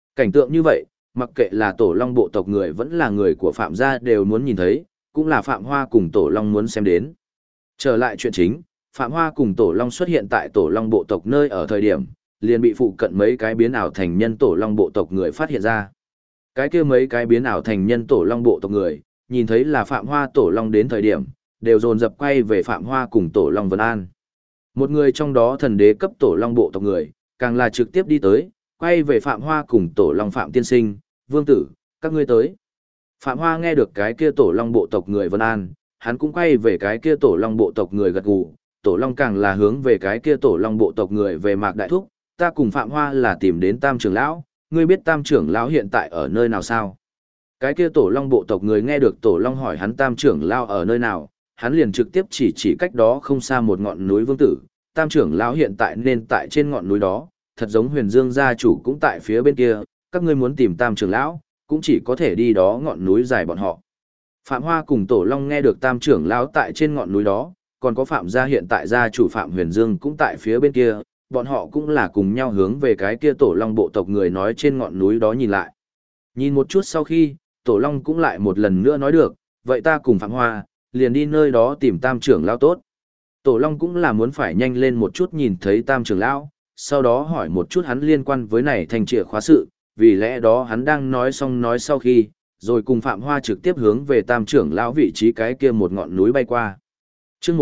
Cảnh tượng như vậy, mặc kệ là tổ long bộ tộc người vẫn là người của Phạm gia đều muốn nhìn thấy, cũng là Phạm Hoa cùng tổ long muốn xem đến. Trở lại chuyện chính, Phạm Hoa cùng tổ long xuất hiện tại tổ long bộ tộc nơi ở thời điểm, liền bị phụ cận mấy cái biến ảo thành nhân tổ long bộ tộc người phát hiện ra. Cái kia mấy cái biến ảo thành nhân tổ long bộ tộc người, nhìn thấy là Phạm Hoa tổ long đến thời điểm, đều dồn dập quay về Phạm Hoa cùng tổ long Vân An. Một người trong đó thần đế cấp tổ long bộ tộc người, càng là trực tiếp đi tới, quay về Phạm Hoa cùng tổ long Phạm tiên sinh, vương tử, các ngươi tới. Phạm Hoa nghe được cái kia tổ long bộ tộc người Vân An, hắn cũng quay về cái kia tổ long bộ tộc người gật gù, tổ long càng là hướng về cái kia tổ long bộ tộc người về Mạc Đại Thúc, ta cùng Phạm Hoa là tìm đến Tam trưởng lão, ngươi biết Tam trưởng lão hiện tại ở nơi nào sao? Cái kia tổ long bộ tộc người nghe được tổ long hỏi hắn Tam trưởng lão ở nơi nào, hắn liền trực tiếp chỉ cách đó không xa một ngọn núi vương tử, Tam trưởng lão hiện tại nên tại trên ngọn núi đó, thật giống Huyền Dương gia chủ cũng tại phía bên kia, các ngươi muốn tìm Tam trưởng lão, cũng chỉ có thể đi đó ngọn núi dài bọn họ. Phạm Hoa cùng tổ long nghe được Tam trưởng lão tại trên ngọn núi đó, còn có Phạm gia hiện tại gia chủ Phạm Huyền Dương cũng tại phía bên kia, bọn họ cũng là cùng nhau hướng về cái kia tổ long bộ tộc người nói trên ngọn núi đó nhìn lại. Nhìn một chút sau khi, tổ long cũng lại một lần nữa nói được, vậy ta cùng Phạm Hoa, liền đi nơi đó tìm Tam trưởng lão tốt. Tổ long cũng là muốn phải nhanh lên một chút nhìn thấy Tam trưởng lão, sau đó hỏi một chút hắn liên quan với này thành chìa khóa sự, vì lẽ đó hắn đang nói xong nói sau khi, rồi cùng Phạm Hoa trực tiếp hướng về Tam trưởng lão vị trí cái kia một ngọn núi bay qua. Chương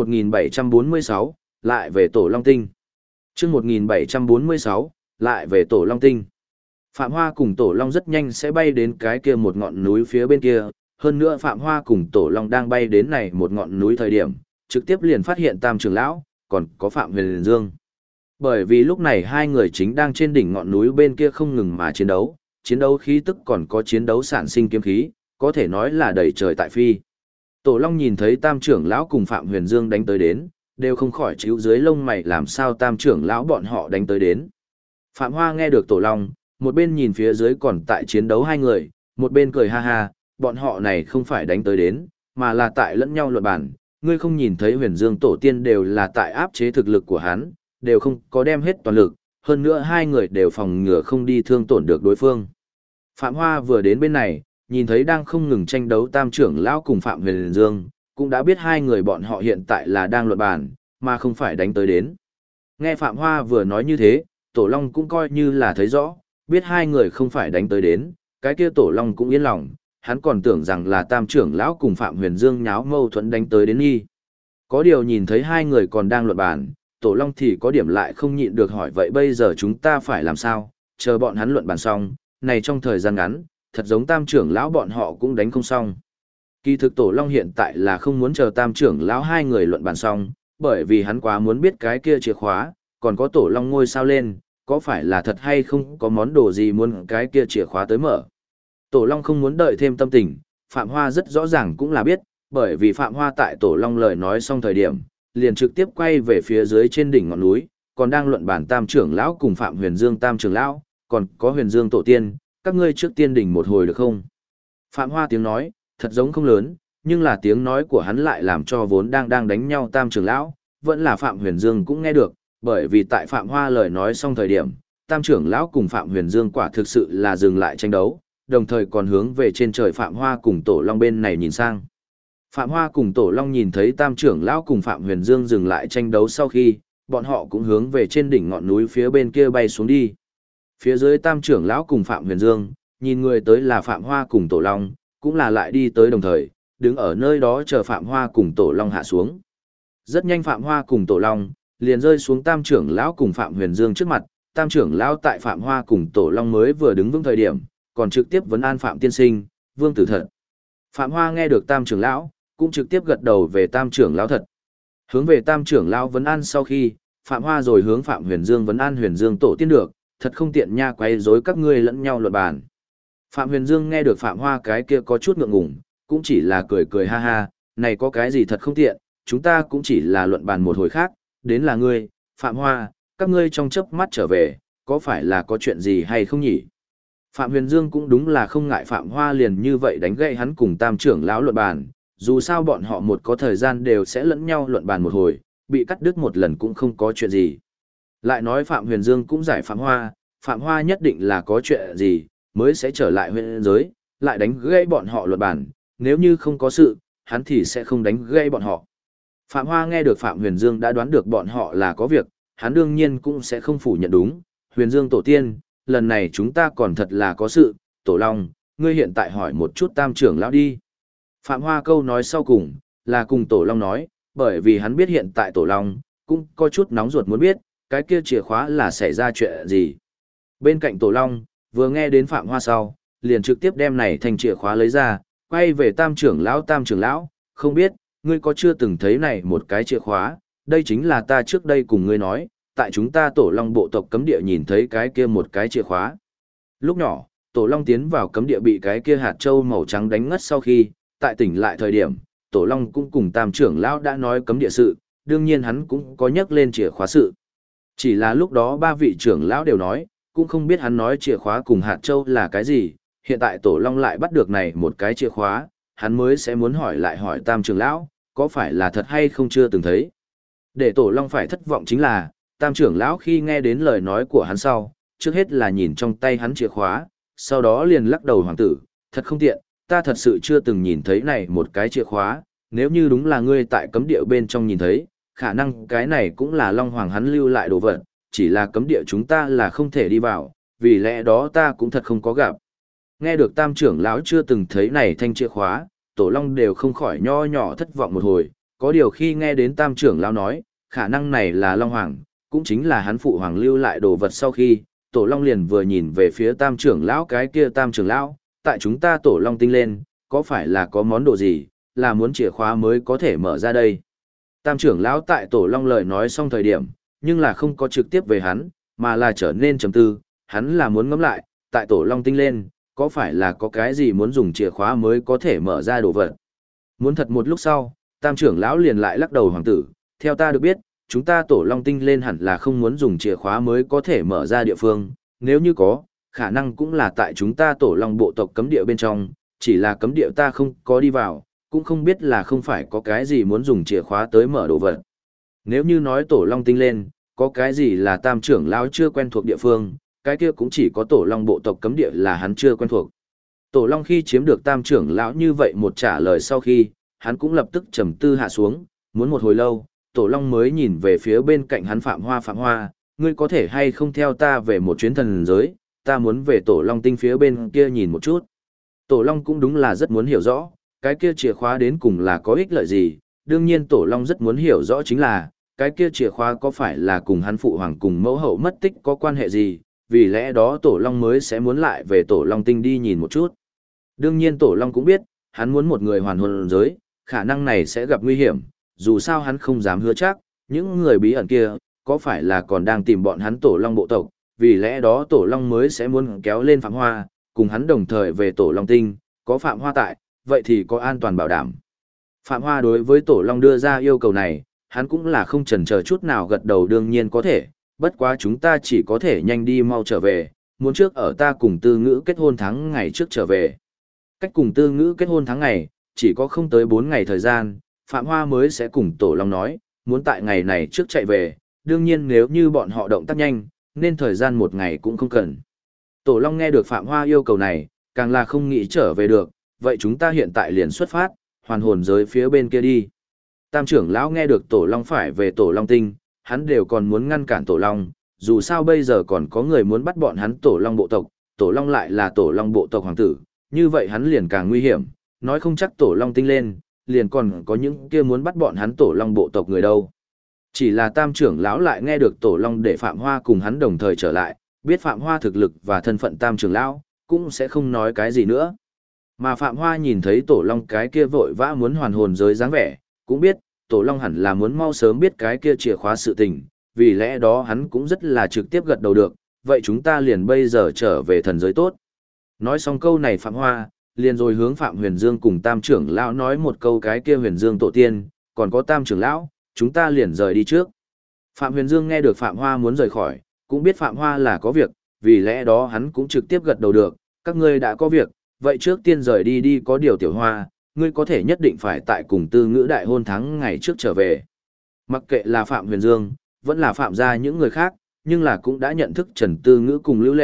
1746, lại về Tổ Long Tinh. Chương 1746, lại về Tổ Long Tinh. Phạm Hoa cùng Tổ Long rất nhanh sẽ bay đến cái kia một ngọn núi phía bên kia, hơn nữa Phạm Hoa cùng Tổ Long đang bay đến này một ngọn núi thời điểm, trực tiếp liền phát hiện Tam trưởng lão, còn có Phạm Huyền Dương. Bởi vì lúc này hai người chính đang trên đỉnh ngọn núi bên kia không ngừng mà chiến đấu khí tức còn có chiến đấu sản sinh kiếm khí, có thể nói là đầy trời tại phi. Tổ Long nhìn thấy Tam trưởng lão cùng Phạm Huyền Dương đánh tới đến, đều không khỏi chíu dưới lông mày làm sao Tam trưởng lão bọn họ đánh tới đến. Phạm Hoa nghe được Tổ Long, một bên nhìn phía dưới còn tại chiến đấu hai người, một bên cười ha ha, bọn họ này không phải đánh tới đến, mà là tại lẫn nhau luận bản, ngươi không nhìn thấy Huyền Dương tổ tiên đều là tại áp chế thực lực của hắn, đều không có đem hết toàn lực, hơn nữa hai người đều phòng ngừa không đi thương tổn được đối phương. Phạm Hoa vừa đến bên này, nhìn thấy đang không ngừng tranh đấu Tam trưởng lão cùng Phạm Huyền Dương, cũng đã biết hai người bọn họ hiện tại là đang luận bàn, mà không phải đánh tới đến. Nghe Phạm Hoa vừa nói như thế, Tổ Long cũng coi như là thấy rõ, biết hai người không phải đánh tới đến, cái kia Tổ Long cũng yên lòng, hắn còn tưởng rằng là Tam trưởng lão cùng Phạm Huyền Dương nháo mâu thuẫn đánh tới đến nghi. Có điều nhìn thấy hai người còn đang luận bàn, Tổ Long thì có điểm lại không nhịn được hỏi vậy bây giờ chúng ta phải làm sao, chờ bọn hắn luận bàn xong, này trong thời gian ngắn, thật giống Tam trưởng lão bọn họ cũng đánh không xong. Kỳ thực Tổ Long hiện tại là không muốn chờ Tam trưởng lão hai người luận bàn xong, bởi vì hắn quá muốn biết cái kia chìa khóa, còn có Tổ Long ngôi sao lên, có phải là thật hay không có món đồ gì muốn cái kia chìa khóa tới mở. Tổ Long không muốn đợi thêm tâm tình, Phạm Hoa rất rõ ràng cũng là biết, bởi vì Phạm Hoa tại Tổ Long lời nói xong thời điểm, liền trực tiếp quay về phía dưới trên đỉnh ngọn núi, còn đang luận bàn Tam trưởng lão cùng Phạm Huyền Dương Tam trưởng lão, còn có Huyền Dương tổ tiên, các ngươi trước tiên đỉnh một hồi được không? Phạm Hoa tiếng nói, thật giống không lớn, nhưng là tiếng nói của hắn lại làm cho vốn đang đánh nhau Tam trưởng lão, vẫn là Phạm Huyền Dương cũng nghe được, bởi vì tại Phạm Hoa lời nói xong thời điểm, Tam trưởng lão cùng Phạm Huyền Dương quả thực sự là dừng lại tranh đấu, đồng thời còn hướng về trên trời Phạm Hoa cùng Tổ Long bên này nhìn sang. Phạm Hoa cùng Tổ Long nhìn thấy Tam trưởng lão cùng Phạm Huyền Dương dừng lại tranh đấu sau khi, bọn họ cũng hướng về trên đỉnh ngọn núi phía bên kia bay xuống đi. Phía dưới Tam trưởng lão cùng Phạm Huyền Dương, nhìn người tới là Phạm Hoa cùng Tổ Long, cũng là lại đi tới đồng thời, đứng ở nơi đó chờ Phạm Hoa cùng Tổ Long hạ xuống. Rất nhanh Phạm Hoa cùng Tổ Long liền rơi xuống Tam trưởng lão cùng Phạm Huyền Dương trước mặt, Tam trưởng lão tại Phạm Hoa cùng Tổ Long mới vừa đứng vững thời điểm, còn trực tiếp vấn an Phạm tiên sinh, Vương tử thật. Phạm Hoa nghe được Tam trưởng lão, cũng trực tiếp gật đầu về Tam trưởng lão thật. Hướng về Tam trưởng lão vấn an sau khi, Phạm Hoa rồi hướng Phạm Huyền Dương vấn an Huyền Dương tổ tiên được, thật không tiện nha quấy rối các ngươi lẫn nhau luận bàn. Phạm Huyền Dương nghe được Phạm Hoa cái kia có chút ngượng ngùng, cũng chỉ là cười cười ha ha, này có cái gì thật không tiện, chúng ta cũng chỉ là luận bàn một hồi khác, đến là ngươi, Phạm Hoa, các ngươi trong chớp mắt trở về, có phải là có chuyện gì hay không nhỉ? Phạm Huyền Dương cũng đúng là không ngại Phạm Hoa liền như vậy đánh gậy hắn cùng Tam trưởng lão luận bàn, dù sao bọn họ một có thời gian đều sẽ lẫn nhau luận bàn một hồi, bị cắt đứt một lần cũng không có chuyện gì. Lại nói Phạm Huyền Dương cũng giải Phạm Hoa nhất định là có chuyện gì, mới sẽ trở lại huyện giới, lại đánh gãy bọn họ luật bản, nếu như không có sự, hắn thì sẽ không đánh gãy bọn họ. Phạm Hoa nghe được Phạm Huyền Dương đã đoán được bọn họ là có việc, hắn đương nhiên cũng sẽ không phủ nhận đúng. Huyền Dương tổ tiên, lần này chúng ta còn thật là có sự, Tổ Long, ngươi hiện tại hỏi một chút Tam trưởng lão đi. Phạm Hoa câu nói sau cùng, là cùng Tổ Long nói, bởi vì hắn biết hiện tại Tổ Long, cũng có chút nóng ruột muốn biết, cái kia chìa khóa là xảy ra chuyện gì. Bên cạnh Tổ Long, vừa nghe đến Phạm Hoa sau, liền trực tiếp đem này thành chìa khóa lấy ra, quay về Tam trưởng lão, không biết, ngươi có chưa từng thấy này một cái chìa khóa, đây chính là ta trước đây cùng ngươi nói, tại chúng ta Tổ Long bộ tộc cấm địa nhìn thấy cái kia một cái chìa khóa. Lúc nhỏ, Tổ Long tiến vào cấm địa bị cái kia hạt châu màu trắng đánh ngất sau khi, tại tỉnh lại thời điểm, Tổ Long cũng cùng Tam trưởng lão đã nói cấm địa sự, đương nhiên hắn cũng có nhắc lên chìa khóa sự. Chỉ là lúc đó ba vị trưởng lão đều nói, cũng không biết hắn nói chìa khóa cùng hạt châu là cái gì, hiện tại Tổ Long lại bắt được này một cái chìa khóa, hắn mới sẽ muốn hỏi Tam trưởng lão, có phải là thật hay không chưa từng thấy. Để Tổ Long phải thất vọng chính là, Tam trưởng lão khi nghe đến lời nói của hắn sau, trước hết là nhìn trong tay hắn chìa khóa, sau đó liền lắc đầu hoàng tử, thật không tiện, ta thật sự chưa từng nhìn thấy này một cái chìa khóa, nếu như đúng là ngươi tại cấm địa bên trong nhìn thấy, khả năng cái này cũng là Long Hoàng hắn lưu lại đồ vật, chỉ là cấm địa chúng ta là không thể đi vào, vì lẽ đó ta cũng thật không có gặp. Nghe được Tam trưởng lão chưa từng thấy này thanh chìa khóa, Tổ Long đều không khỏi nho nhỏ thất vọng một hồi, có điều khi nghe đến Tam trưởng lão nói, khả năng này là Long Hoàng, cũng chính là hắn phụ hoàng lưu lại đồ vật sau khi, Tổ Long liền vừa nhìn về phía Tam trưởng lão cái kia Tam trưởng lão, tại chúng ta Tổ Long tinh lên, có phải là có món đồ gì, là muốn chìa khóa mới có thể mở ra đây. Tam trưởng lão tại Tổ Long lời nói xong thời điểm, nhưng là không có trực tiếp về hắn, mà là trở nên trầm tư, hắn là muốn ngẫm lại, tại Tổ Long tinh lên, có phải là có cái gì muốn dùng chìa khóa mới có thể mở ra đồ vật. Muốn thật một lúc sau, Tam trưởng lão liền lại lắc đầu hoàng tử, theo ta được biết, chúng ta Tổ Long tinh lên hẳn là không muốn dùng chìa khóa mới có thể mở ra địa phương, nếu như có, khả năng cũng là tại chúng ta Tổ Long bộ tộc cấm địa bên trong, chỉ là cấm địa ta không có đi vào, cũng không biết là không phải có cái gì muốn dùng chìa khóa tới mở đồ vật. Nếu như nói Tổ Long tinh lên, có cái gì là Tam trưởng lão chưa quen thuộc địa phương, cái kia cũng chỉ có Tổ Long bộ tộc cấm địa là hắn chưa quen thuộc. Tổ Long khi chiếm được Tam trưởng lão như vậy một trả lời sau khi, hắn cũng lập tức trầm tư hạ xuống, muốn một hồi lâu, Tổ Long mới nhìn về phía bên cạnh hắn Phạm Hoa, ngươi có thể hay không theo ta về một chuyến thần giới, ta muốn về Tổ Long tinh phía bên kia nhìn một chút. Tổ Long cũng đúng là rất muốn hiểu rõ, cái kia chìa khóa đến cùng là có ích lợi gì, đương nhiên Tổ Long rất muốn hiểu rõ chính là, cái kia chìa khóa có phải là cùng hắn phụ hoàng cùng mẫu hậu mất tích có quan hệ gì, vì lẽ đó Tổ Long mới sẽ muốn lại về Tổ Long tinh đi nhìn một chút. Đương nhiên Tổ Long cũng biết, hắn muốn một người hoàn hồn giới, khả năng này sẽ gặp nguy hiểm, dù sao hắn không dám hứa chắc, những người bí ẩn kia, có phải là còn đang tìm bọn hắn Tổ Long bộ tộc, vì lẽ đó Tổ Long mới sẽ muốn kéo lên Phạm Hoa, cùng hắn đồng thời về Tổ Long tinh, có Phạm Hoa tại, vậy thì có an toàn bảo đảm. Phạm Hoa đối với Tổ Long đưa ra yêu cầu này, hắn cũng là không chần chờ chút nào gật đầu đương nhiên có thể, bất quá chúng ta chỉ có thể nhanh đi mau trở về, muốn trước ở ta cùng Tư Ngữ kết hôn tháng ngày trước trở về. Cách cùng Tư Ngữ kết hôn tháng ngày, chỉ có không tới 4 ngày thời gian, Phạm Hoa mới sẽ cùng Tổ Long nói, muốn tại ngày này trước chạy về, đương nhiên nếu như bọn họ động tác nhanh, nên thời gian 1 ngày cũng không cần. Tổ Long nghe được Phạm Hoa yêu cầu này, càng là không nghĩ trở về được, vậy chúng ta hiện tại liền xuất phát, hoàn hồn giới phía bên kia đi. Tam trưởng lão nghe được Tổ Long phải về Tổ Long tinh, hắn đều còn muốn ngăn cản Tổ Long, dù sao bây giờ còn có người muốn bắt bọn hắn Tổ Long bộ tộc, Tổ Long lại là Tổ Long bộ tộc hoàng tử, như vậy hắn liền càng nguy hiểm, nói không chắc Tổ Long tinh lên, liền còn có những kia muốn bắt bọn hắn Tổ Long bộ tộc người đâu. Chỉ là Tam trưởng lão lại nghe được Tổ Long để Phạm Hoa cùng hắn đồng thời trở lại, biết Phạm Hoa thực lực và thân phận Tam trưởng lão, cũng sẽ không nói cái gì nữa. Mà Phạm Hoa nhìn thấy Tổ Long cái kia vội vã muốn hoàn hồn giới dáng vẻ, cũng biết, Tổ Long hẳn là muốn mau sớm biết cái kia chìa khóa sự tình, vì lẽ đó hắn cũng rất là trực tiếp gật đầu được, vậy chúng ta liền bây giờ trở về thần giới tốt. Nói xong câu này Phạm Hoa, liền rồi hướng Phạm Huyền Dương cùng Tam trưởng lão nói một câu cái kia Huyền Dương tổ tiên, còn có Tam trưởng lão, chúng ta liền rời đi trước. Phạm Huyền Dương nghe được Phạm Hoa muốn rời khỏi, cũng biết Phạm Hoa là có việc, vì lẽ đó hắn cũng trực tiếp gật đầu được, các ngươi đã có việc, vậy trước tiên rời đi đi có điều Tiểu Hoa, ngươi có thể nhất định phải tại cùng Tư Ngữ đại hôn tháng ngày trước trở về. Mặc kệ là Phạm Huyền Dương, vẫn là Phạm gia những người khác, nhưng là cũng đã nhận thức Trần Tư Ngữ cùng Lưu Lệ,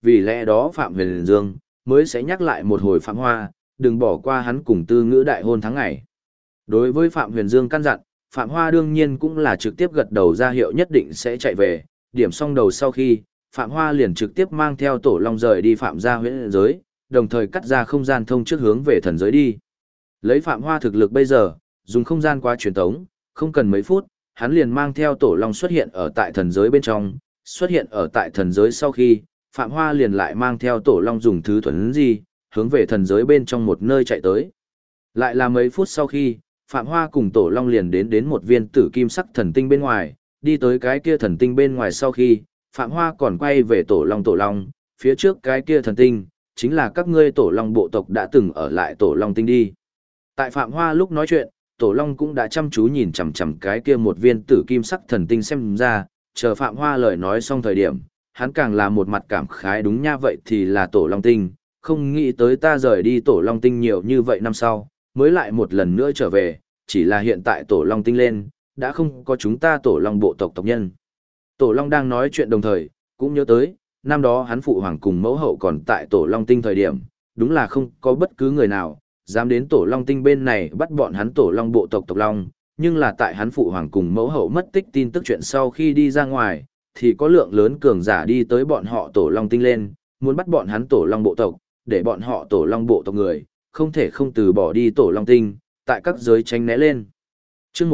vì lẽ đó Phạm Huyền Dương mới sẽ nhắc lại một hồi Phạm Hoa, đừng bỏ qua hắn cùng Tư Ngữ đại hôn tháng ngày. Đối với Phạm Huyền Dương căn dặn, Phạm Hoa đương nhiên cũng là trực tiếp gật đầu ra hiệu nhất định sẽ chạy về, điểm xong đầu sau khi, Phạm Hoa liền trực tiếp mang theo Tổ Long rời đi Phạm gia huyễn giới, đồng thời cắt ra không gian thông trước hướng về thần giới đi. Lấy Phạm Hoa thực lực bây giờ, dùng không gian qua truyền tống, không cần mấy phút, hắn liền mang theo Tổ Long xuất hiện ở tại thần giới bên trong, xuất hiện ở tại thần giới sau khi, Phạm Hoa liền lại mang theo Tổ Long dùng thứ thuần gì, hướng về thần giới bên trong một nơi chạy tới. Lại là mấy phút sau khi, Phạm Hoa cùng Tổ Long liền đến một viên tử kim sắc thần tinh bên ngoài, đi tới cái kia thần tinh bên ngoài sau khi, Phạm Hoa còn quay về Tổ Long, phía trước cái kia thần tinh, chính là các ngươi Tổ Long bộ tộc đã từng ở lại Tổ Long tinh đi. Tại Phạm Hoa lúc nói chuyện, Tổ Long cũng đã chăm chú nhìn chằm chằm cái kia một viên tử kim sắc thần tinh xem ra, chờ Phạm Hoa lời nói xong thời điểm, hắn càng là một mặt cảm khái đúng nha vậy thì là Tổ Long tinh, không nghĩ tới ta rời đi Tổ Long tinh nhiều như vậy năm sau, mới lại một lần nữa trở về, chỉ là hiện tại Tổ Long tinh lên, đã không có chúng ta Tổ Long bộ tộc tộc nhân. Tổ Long đang nói chuyện đồng thời, cũng nhớ tới, năm đó hắn phụ hoàng cùng mẫu hậu còn tại Tổ Long tinh thời điểm, đúng là không có bất cứ người nào, dám đến Tổ Long tinh bên này bắt bọn hắn Tổ Long bộ tộc tộc Long, nhưng là tại hắn phụ hoàng cùng mẫu hậu mất tích tin tức chuyện sau khi đi ra ngoài, thì có lượng lớn cường giả đi tới bọn họ Tổ Long tinh lên, muốn bắt bọn hắn Tổ Long bộ tộc, để bọn họ Tổ Long bộ tộc người, không thể không từ bỏ đi Tổ Long tinh, tại các giới tránh né lên. Chương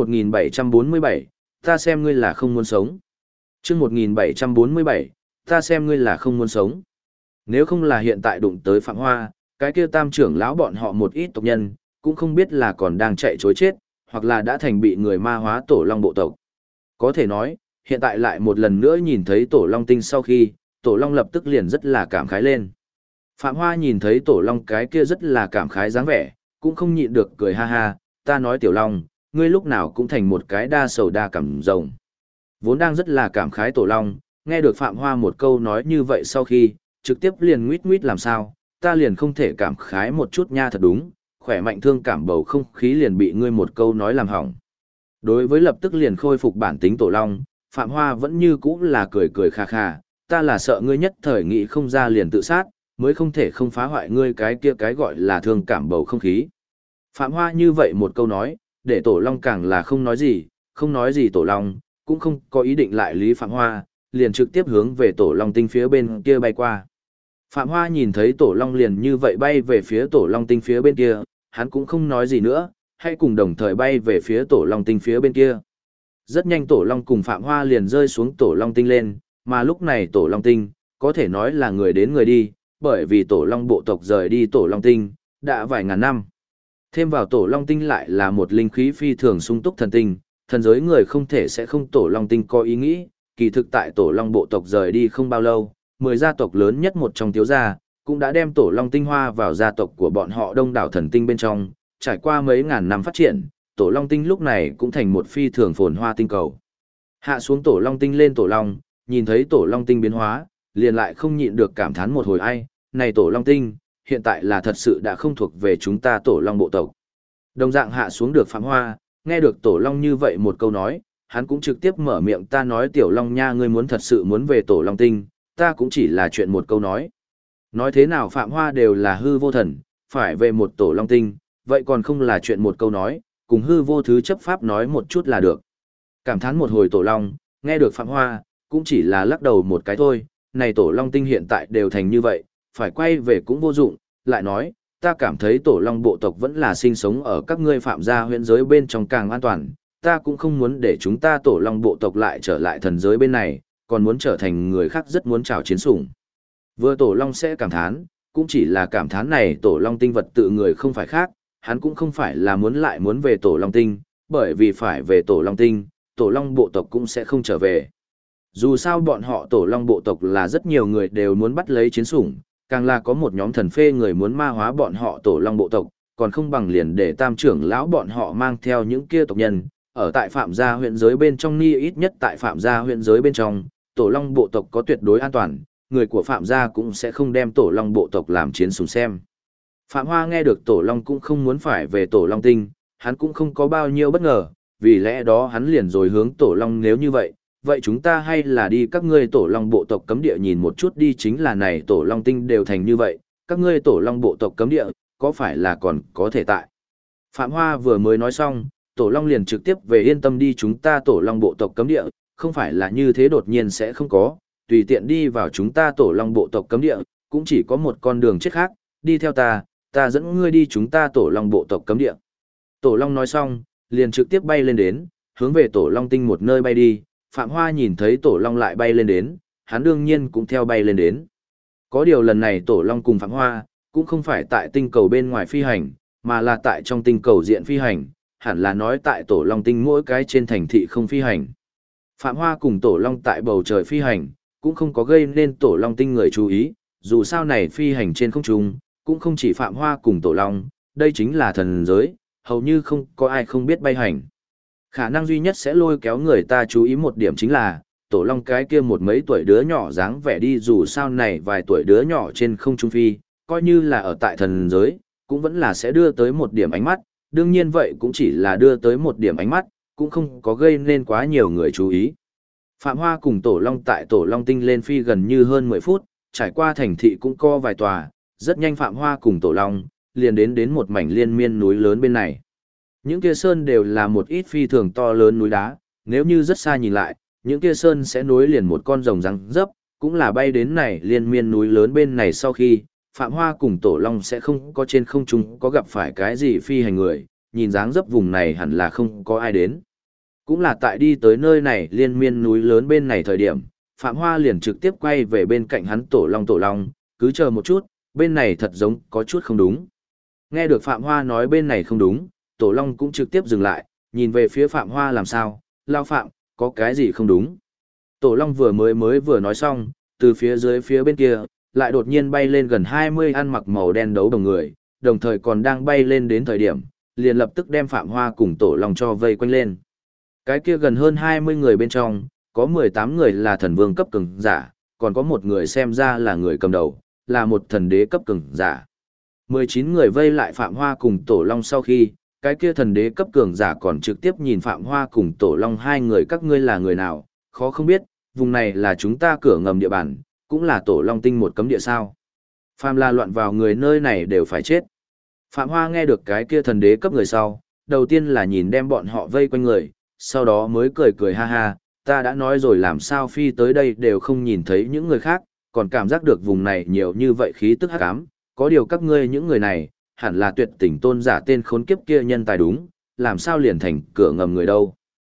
1747, ta xem ngươi là không muốn sống. Chương 1747, ta xem ngươi là không muốn sống. Nếu không là hiện tại đụng tới Phạm Hoa, cái kia tam trưởng lão bọn họ một ít tộc nhân, cũng không biết là còn đang chạy trối chết, hoặc là đã thành bị người ma hóa Tổ Long bộ tộc. Có thể nói, hiện tại lại một lần nữa nhìn thấy Tổ Long tinh sau khi, Tổ Long lập tức liền rất là cảm khái lên. Phạm Hoa nhìn thấy Tổ Long cái kia rất là cảm khái dáng vẻ, cũng không nhịn được cười ha ha, ta nói Tiểu Long, ngươi lúc nào cũng thành một cái đa sầu đa cảm rồng. Vốn đang rất là cảm khái Tổ Long, nghe được Phạm Hoa một câu nói như vậy sau khi, trực tiếp liền nguyết nguyết làm sao, ta liền không thể cảm khái một chút nha thật đúng, khỏe mạnh thương cảm bầu không khí liền bị ngươi một câu nói làm hỏng. Đối với lập tức liền khôi phục bản tính Tổ Long, Phạm Hoa vẫn như cũ là cười cười kha kha, ta là sợ ngươi nhất thời nghĩ không ra liền tự sát, mới không thể không phá hoại ngươi cái kia cái gọi là thương cảm bầu không khí. Phạm Hoa như vậy một câu nói, để Tổ Long càng là không nói gì Tổ Long, cũng không có ý định lại lý Phạm Hoa, liền trực tiếp hướng về Tổ Long tinh phía bên kia bay qua. Phạm Hoa nhìn thấy Tổ Long liền như vậy bay về phía Tổ Long tinh phía bên kia, hắn cũng không nói gì nữa, hãy cùng đồng thời bay về phía Tổ Long tinh phía bên kia. Rất nhanh Tổ Long cùng Phạm Hoa liền rơi xuống Tổ Long tinh lên, mà lúc này Tổ Long tinh, có thể nói là người đến người đi, bởi vì Tổ Long bộ tộc rời đi Tổ Long tinh, đã vài ngàn năm. Thêm vào Tổ Long tinh lại là một linh khí phi thường sung túc thần tinh, thần giới người không thể sẽ không Tổ Long tinh có ý nghĩ, kỳ thực tại Tổ Long bộ tộc rời đi không bao lâu, 10 gia tộc lớn nhất một trong Tiếu gia, cũng đã đem Tổ Long tinh hoa vào gia tộc của bọn họ đông đảo thần tinh bên trong, trải qua mấy ngàn năm phát triển, Tổ Long tinh lúc này cũng thành một phi thường phồn hoa tinh cầu. Hạ xuống Tổ Long tinh lên Tổ Long, nhìn thấy Tổ Long tinh biến hóa, liền lại không nhịn được cảm thán một hồi ai, này Tổ Long tinh, hiện tại là thật sự đã không thuộc về chúng ta Tổ Long bộ tộc. Đồng dạng hạ xuống được Phạm Hoa, nghe được Tổ Long như vậy một câu nói, hắn cũng trực tiếp mở miệng ta nói Tiểu Long nha ngươi muốn thật sự muốn về Tổ Long tinh, ta cũng chỉ là chuyện một câu nói. Nói thế nào Phạm Hoa đều là hư vô thần, phải về một Tổ Long tinh, vậy còn không là chuyện một câu nói, cùng hư vô thứ chấp pháp nói một chút là được. Cảm thán một hồi Tổ Long, nghe được Phạm Hoa, cũng chỉ là lắc đầu một cái thôi, này Tổ Long tinh hiện tại đều thành như vậy, phải quay về cũng vô dụng, lại nói, ta cảm thấy Tổ Long bộ tộc vẫn là sinh sống ở các ngươi Phạm gia huyễn giới bên trong càng an toàn, ta cũng không muốn để chúng ta Tổ Long bộ tộc lại trở lại thần giới bên này, còn muốn trở thành người khác rất muốn trào chiến sủng. Vừa Tổ Long sẽ cảm thán, cũng chỉ là cảm thán này Tổ Long tinh vật tự người không phải khác, hắn cũng không phải là muốn về Tổ Long tinh, bởi vì phải về Tổ Long tinh, Tổ Long bộ tộc cũng sẽ không trở về. Dù sao bọn họ Tổ Long bộ tộc là rất nhiều người đều muốn bắt lấy chiến sủng, càng là có một nhóm thần phê người muốn ma hóa bọn họ Tổ Long bộ tộc, còn không bằng liền để tam trưởng lão bọn họ mang theo những kia tộc nhân, ở tại Phạm gia huyện giới bên trong ni ít nhất tại Phạm gia huyện giới bên trong, Tổ Long bộ tộc có tuyệt đối an toàn, người của Phạm gia cũng sẽ không đem Tổ Long bộ tộc làm chiến sủng xem. Phạm Hoa nghe được Tổ Long cũng không muốn phải về Tổ Long tinh, hắn cũng không có bao nhiêu bất ngờ, vì lẽ đó hắn liền rồi hướng Tổ Long nếu như vậy, vậy chúng ta hay là đi các ngươi tổ long bộ tộc cấm địa nhìn một chút đi, chính là này tổ long tinh đều thành như vậy, các ngươi tổ long bộ tộc cấm địa, có phải là còn có thể tại. Phạm Hoa vừa mới nói xong, tổ long liền trực tiếp về yên tâm đi, chúng ta tổ long bộ tộc cấm địa, không phải là như thế đột nhiên sẽ không có, tùy tiện đi vào chúng ta tổ long bộ tộc cấm địa, cũng chỉ có một con đường chết khác, đi theo ta dẫn ngươi đi chúng ta tổ long bộ tộc cấm địa. Tổ long nói xong, liền trực tiếp bay lên đến, hướng về tổ long tinh một nơi bay đi. Phạm Hoa nhìn thấy tổ long lại bay lên đến, hắn đương nhiên cũng theo bay lên đến. Có điều lần này tổ long cùng Phạm Hoa, cũng không phải tại tinh cầu bên ngoài phi hành, mà là tại trong tinh cầu diện phi hành, hẳn là nói tại tổ long tinh mỗi cái trên thành thị không phi hành. Phạm Hoa cùng tổ long tại bầu trời phi hành, cũng không có gây nên tổ long tinh người chú ý, dù sao này phi hành trên không trung, cũng không chỉ Phạm Hoa cùng tổ long, đây chính là thần giới, hầu như không có ai không biết bay hành. Khả năng duy nhất sẽ lôi kéo người ta chú ý một điểm chính là, tổ long cái kia một mấy tuổi đứa nhỏ dáng vẻ đi, dù sao này vài tuổi đứa nhỏ trên không trung phi, coi như là ở tại thần giới, cũng vẫn là sẽ đưa tới một điểm ánh mắt, đương nhiên vậy cũng chỉ là đưa tới một điểm ánh mắt, cũng không có gây nên quá nhiều người chú ý. Phạm Hoa cùng tổ long tại tổ long tinh lên phi gần như hơn 10 phút, trải qua thành thị cũng có vài tòa, rất nhanh Phạm Hoa cùng tổ long, liền đến một mảnh liên miên núi lớn bên này. Những kia sơn đều là một ít phi thường to lớn núi đá, nếu như rất xa nhìn lại, những kia sơn sẽ nối liền một con rồng răng dấp, cũng là bay đến này liên miên núi lớn bên này sau khi, Phạm Hoa cùng Tổ Long sẽ không có trên không trung có gặp phải cái gì phi hành người, nhìn dáng dấp vùng này hẳn là không có ai đến. Cũng là tại đi tới nơi này liên miên núi lớn bên này thời điểm, Phạm Hoa liền trực tiếp quay về bên cạnh hắn Tổ Long, cứ chờ một chút, bên này thật giống có chút không đúng. Nghe được Phạm Hoa nói bên này không đúng, Tổ Long cũng trực tiếp dừng lại, nhìn về phía Phạm Hoa làm sao, lao Phạm, có cái gì không đúng. Tổ Long mới vừa nói xong, từ phía dưới phía bên kia, lại đột nhiên bay lên gần 20 ăn mặc màu đen đấu đồng người, đồng thời còn đang bay lên đến thời điểm, liền lập tức đem Phạm Hoa cùng Tổ Long cho vây quanh lên. Cái kia gần hơn 20 người bên trong, có 18 người là thần vương cấp cường giả, còn có một người xem ra là người cầm đầu, là một thần đế cấp cường giả. 19 người vây lại Phạm Hoa cùng Tổ Long sau khi, cái kia thần đế cấp cường giả còn trực tiếp nhìn Phạm Hoa cùng Tổ Long hai người, các ngươi là người nào, khó không biết, vùng này là chúng ta cửa ngầm địa bàn, cũng là Tổ Long tinh một cấm địa sao. Phạm là loạn vào người nơi này đều phải chết. Phạm Hoa nghe được cái kia thần đế cấp người sau, đầu tiên là nhìn đem bọn họ vây quanh người, sau đó mới cười ha ha, ta đã nói rồi làm sao phi tới đây đều không nhìn thấy những người khác, còn cảm giác được vùng này nhiều như vậy khí tức hắc ám, có điều các ngươi những người này, hẳn là tuyệt tình tôn giả tên khốn kiếp kia nhân tài đúng, làm sao liền thành cửa ngầm người đâu.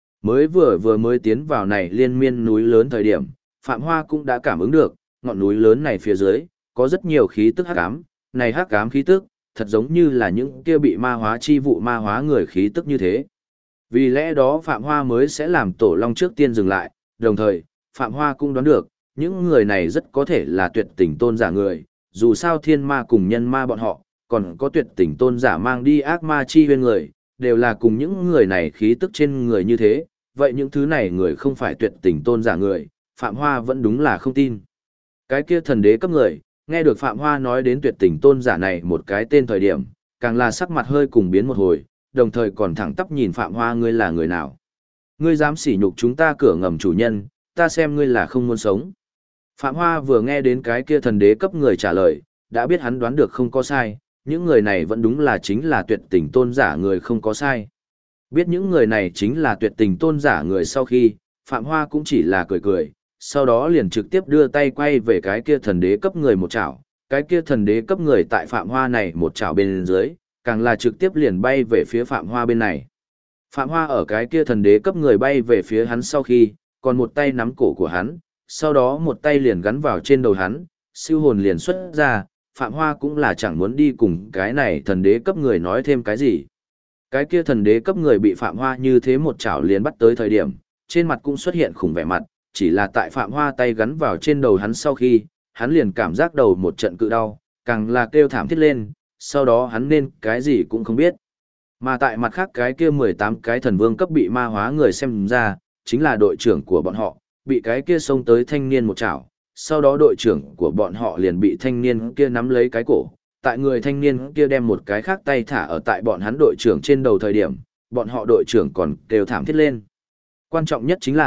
Vừa mới tiến vào này liên miên núi lớn thời điểm, Phạm Hoa cũng đã cảm ứng được, ngọn núi lớn này phía dưới, có rất nhiều khí tức hắc ám, này hắc ám khí tức, thật giống như là những kia bị ma hóa chi vụ ma hóa người khí tức như thế. Vì lẽ đó Phạm Hoa mới sẽ làm Tổ Long trước tiên dừng lại, đồng thời, Phạm Hoa cũng đoán được, những người này rất có thể là tuyệt tình tôn giả người, dù sao thiên ma cùng nhân ma bọn họ, còn có tuyệt tình tôn giả mang đi ác ma chi huyên người, đều là cùng những người này khí tức trên người như thế, vậy những thứ này người không phải tuyệt tình tôn giả người, Phạm Hoa vẫn đúng là không tin. Cái kia thần đế cấp người, nghe được Phạm Hoa nói đến tuyệt tình tôn giả này một cái tên thời điểm, càng là sắc mặt hơi cùng biến một hồi, đồng thời còn thẳng tắp nhìn Phạm Hoa, ngươi là người nào? Ngươi dám sỉ nhục chúng ta cửa ngầm chủ nhân, ta xem ngươi là không muốn sống. Phạm Hoa vừa nghe đến cái kia thần đế cấp người trả lời, đã biết hắn đoán được không có sai, những người này vẫn đúng là chính là tuyệt tình tôn giả người không có sai. Biết những người này chính là tuyệt tình tôn giả người sau khi, Phạm Hoa cũng chỉ là cười, sau đó liền trực tiếp đưa tay quay về cái kia thần đế cấp người một chảo, cái kia thần đế cấp người tại Phạm Hoa này một chảo bên dưới, càng là trực tiếp liền bay về phía Phạm Hoa bên này. Phạm Hoa ở cái kia thần đế cấp người bay về phía hắn sau khi, còn một tay nắm cổ của hắn, sau đó một tay liền gắn vào trên đầu hắn, siêu hồn liền xuất ra, Phạm Hoa cũng là chẳng muốn đi cùng cái này thần đế cấp người nói thêm cái gì. Cái kia thần đế cấp người bị Phạm Hoa như thế một chảo liền bắt tới thời điểm, trên mặt cũng xuất hiện khủng vẻ mặt, chỉ là tại Phạm Hoa tay gắn vào trên đầu hắn sau khi, hắn liền cảm giác đầu một trận cự đau, càng là kêu thảm thiết lên, sau đó hắn nên cái gì cũng không biết. Mà tại mặt khác cái kia 18 cái thần vương cấp bị ma hóa người xem ra, chính là đội trưởng của bọn họ, bị cái kia xông tới thanh niên một chảo, sau đó đội trưởng của bọn họ liền bị thanh niên kia nắm lấy cái cổ, tại người thanh niên kia đem một cái khác tay thả ở tại bọn hắn đội trưởng trên đầu thời điểm, bọn họ đội trưởng còn kêu thảm thiết lên. Quan trọng nhất chính là,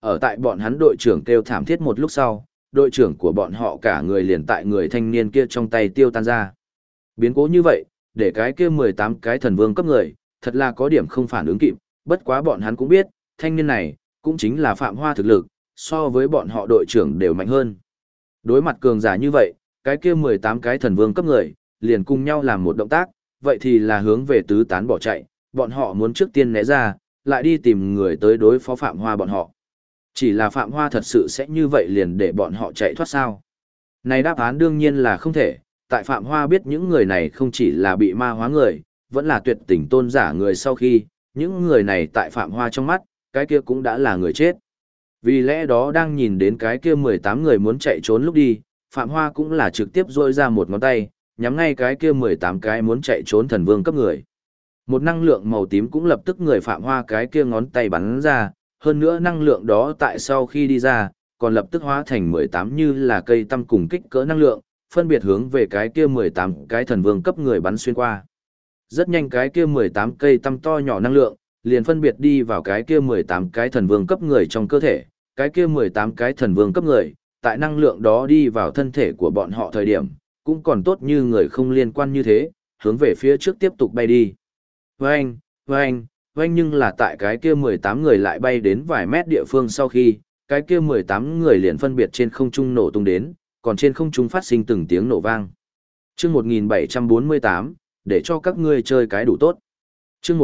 Ở tại bọn hắn đội trưởng kêu thảm thiết một lúc sau, đội trưởng của bọn họ cả người liền tại người thanh niên kia trong tay tiêu tan ra. Biến cố như vậy, để cái kia 18 cái thần vương cấp người, thật là có điểm không phản ứng kịp, bất quá bọn hắn cũng biết, thanh niên này, cũng chính là Phạm Hoa thực lực, so với bọn họ đội trưởng đều mạnh hơn. Đối mặt cường giả như vậy, cái kia 18 cái thần vương cấp người, liền cùng nhau làm một động tác, vậy thì là hướng về tứ tán bỏ chạy, bọn họ muốn trước tiên né ra, lại đi tìm người tới đối phó Phạm Hoa bọn họ. Chỉ là Phạm Hoa thật sự sẽ như vậy liền để bọn họ chạy thoát sao? Này đáp án đương nhiên là không thể, tại Phạm Hoa biết những người này không chỉ là bị ma hóa người, vẫn là tuyệt tình tôn giả người sau khi, những người này tại Phạm Hoa trong mắt, cái kia cũng đã là người chết. Vì lẽ đó đang nhìn đến cái kia 18 người muốn chạy trốn lúc đi, Phạm Hoa cũng là trực tiếp rôi ra một ngón tay, nhắm ngay cái kia 18 cái muốn chạy trốn thần vương cấp người. Một năng lượng màu tím cũng lập tức người Phạm Hoa cái kia ngón tay bắn ra, hơn nữa năng lượng đó tại sau khi đi ra, còn lập tức hóa thành 18 như là cây tăm cùng kích cỡ năng lượng, phân biệt hướng về cái kia 18 cái thần vương cấp người bắn xuyên qua. Rất nhanh cái kia 18 cây tăm to nhỏ năng lượng, liền phân biệt đi vào cái kia 18 cái thần vương cấp người trong cơ thể, cái kia 18 cái thần vương cấp người, tại năng lượng đó đi vào thân thể của bọn họ thời điểm, cũng còn tốt như người không liên quan như thế, hướng về phía trước tiếp tục bay đi. Vâng, vâng, vâng nhưng là tại cái kia 18 người lại bay đến vài mét địa phương sau khi, cái kia 18 người liền phân biệt trên không trung nổ tung đến, còn trên không trung phát sinh từng tiếng nổ vang. Chương 1748, để cho các ngươi chơi cái đủ tốt. Chương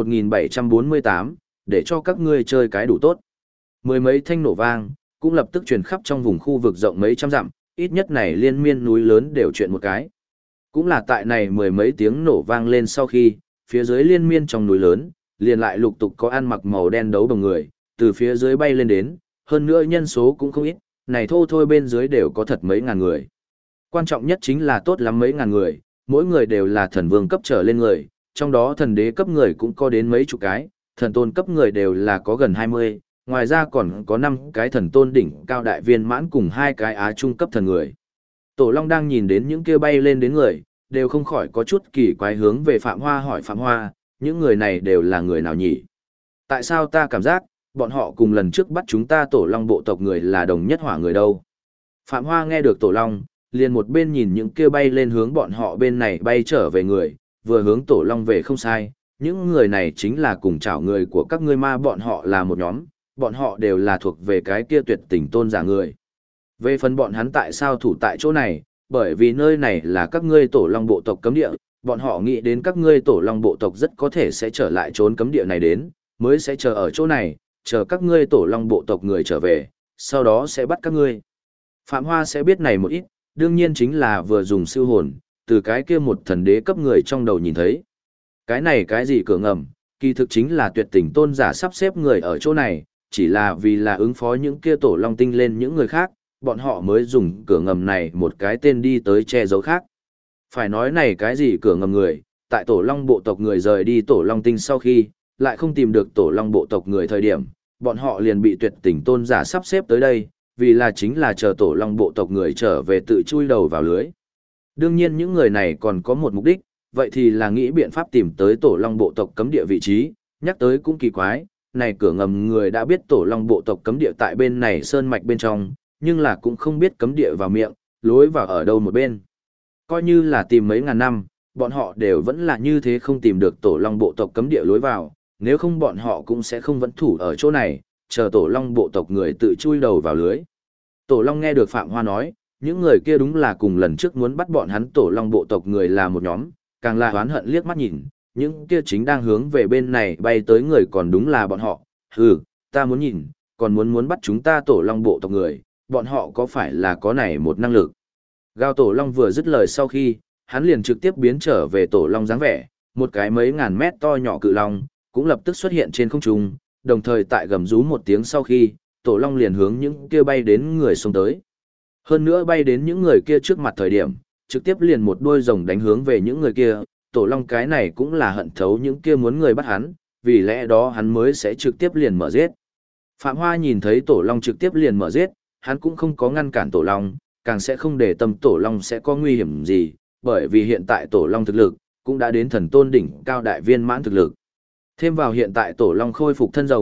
1748, để cho các ngươi chơi cái đủ tốt. Mười mấy thanh nổ vang, cũng lập tức truyền khắp trong vùng khu vực rộng mấy trăm dặm, ít nhất này liên miên núi lớn đều chuyện một cái. Cũng là tại này mười mấy tiếng nổ vang lên sau khi, phía dưới liên miên trong núi lớn, liền lại lục tục có ăn mặc màu đen đấu đồng người, từ phía dưới bay lên đến, hơn nữa nhân số cũng không ít, này thô thôi bên dưới đều có thật mấy ngàn người. Quan trọng nhất chính là tốt lắm mấy ngàn người, mỗi người đều là thần vương cấp trở lên người, trong đó thần đế cấp người cũng có đến mấy chục cái, thần tôn cấp người đều là có gần 20, ngoài ra còn có 5 cái thần tôn đỉnh cao đại viên mãn cùng 2 cái á trung cấp thần người. Tổ Long đang nhìn đến những kia bay lên đến người, đều không khỏi có chút kỳ quái hướng về Phạm Hoa hỏi Phạm Hoa, những người này đều là người nào nhỉ? Tại sao ta cảm giác, bọn họ cùng lần trước bắt chúng ta Tổ Long bộ tộc người là đồng nhất hỏa người đâu? Phạm Hoa nghe được Tổ Long, liền một bên nhìn những kia bay lên hướng bọn họ bên này bay trở về người, vừa hướng Tổ Long về không sai, những người này chính là cùng chảo người của các ngươi ma bọn họ là một nhóm, bọn họ đều là thuộc về cái kia tuyệt tình tôn giả người. Về phần bọn hắn tại sao thủ tại chỗ này, bởi vì nơi này là các ngươi Tổ Long bộ tộc cấm địa, bọn họ nghĩ đến các ngươi Tổ Long bộ tộc rất có thể sẽ trở lại trốn cấm địa này đến, mới sẽ chờ ở chỗ này, chờ các ngươi Tổ Long bộ tộc người trở về, sau đó sẽ bắt các ngươi. Phạm Hoa sẽ biết này một ít, đương nhiên chính là vừa dùng siêu hồn, từ cái kia một thần đế cấp người trong đầu nhìn thấy. Cái này cái gì cửa ngầm, kỳ thực chính là tuyệt tình tôn giả sắp xếp người ở chỗ này, chỉ là vì là ứng phó những kia Tổ Long tinh lên những người khác, bọn họ mới dùng cửa ngầm này một cái tên đi tới che giấu khác. Phải nói này cái gì cửa ngầm người, tại Tổ Long bộ tộc người rời đi Tổ Long tinh sau khi, lại không tìm được Tổ Long bộ tộc người thời điểm, bọn họ liền bị tuyệt tình tôn giả sắp xếp tới đây, vì là chính là chờ Tổ Long bộ tộc người trở về tự chui đầu vào lưới. Đương nhiên những người này còn có một mục đích, vậy thì là nghĩ biện pháp tìm tới Tổ Long bộ tộc cấm địa vị trí, nhắc tới cũng kỳ quái, này cửa ngầm người đã biết Tổ Long bộ tộc cấm địa tại bên này sơn mạch bên trong, nhưng là cũng không biết cấm địa vào miệng, lối vào ở đâu một bên. Coi như là tìm mấy ngàn năm, bọn họ đều vẫn là như thế không tìm được Tổ Long bộ tộc cấm địa lối vào, nếu không bọn họ cũng sẽ không vẫn thủ ở chỗ này, chờ Tổ Long bộ tộc người tự chui đầu vào lưới. Tổ Long nghe được Phạm Hoa nói, những người kia đúng là cùng lần trước muốn bắt bọn hắn Tổ Long bộ tộc người là một nhóm, càng là oán hận liếc mắt nhìn, những kia chính đang hướng về bên này bay tới người còn đúng là bọn họ, ta muốn nhìn, còn muốn bắt chúng ta Tổ Long bộ tộc người, bọn họ có phải là có này một năng lực. Gao Tổ Long vừa dứt lời sau khi, hắn liền trực tiếp biến trở về Tổ Long dáng vẻ, một cái mấy ngàn mét to nhỏ cự long, cũng lập tức xuất hiện trên không trung, đồng thời tại gầm rú một tiếng sau khi, Tổ Long liền hướng những kia bay đến người xông tới. Hơn nữa bay đến những người kia trước mặt thời điểm, trực tiếp liền một đuôi rồng đánh hướng về những người kia, Tổ Long cái này cũng là hận thấu những kia muốn người bắt hắn, vì lẽ đó hắn mới sẽ trực tiếp liền mở giết. Phạm Hoa nhìn thấy Tổ Long trực tiếp liền mở giết, hắn cũng không có ngăn cản Tổ Long, càng sẽ không để tâm Tổ Long sẽ có nguy hiểm gì, bởi vì hiện tại Tổ Long thực lực cũng đã đến thần tôn đỉnh cao đại viên mãn thực lực. Thêm vào hiện tại Tổ Long khôi phục thân rồng,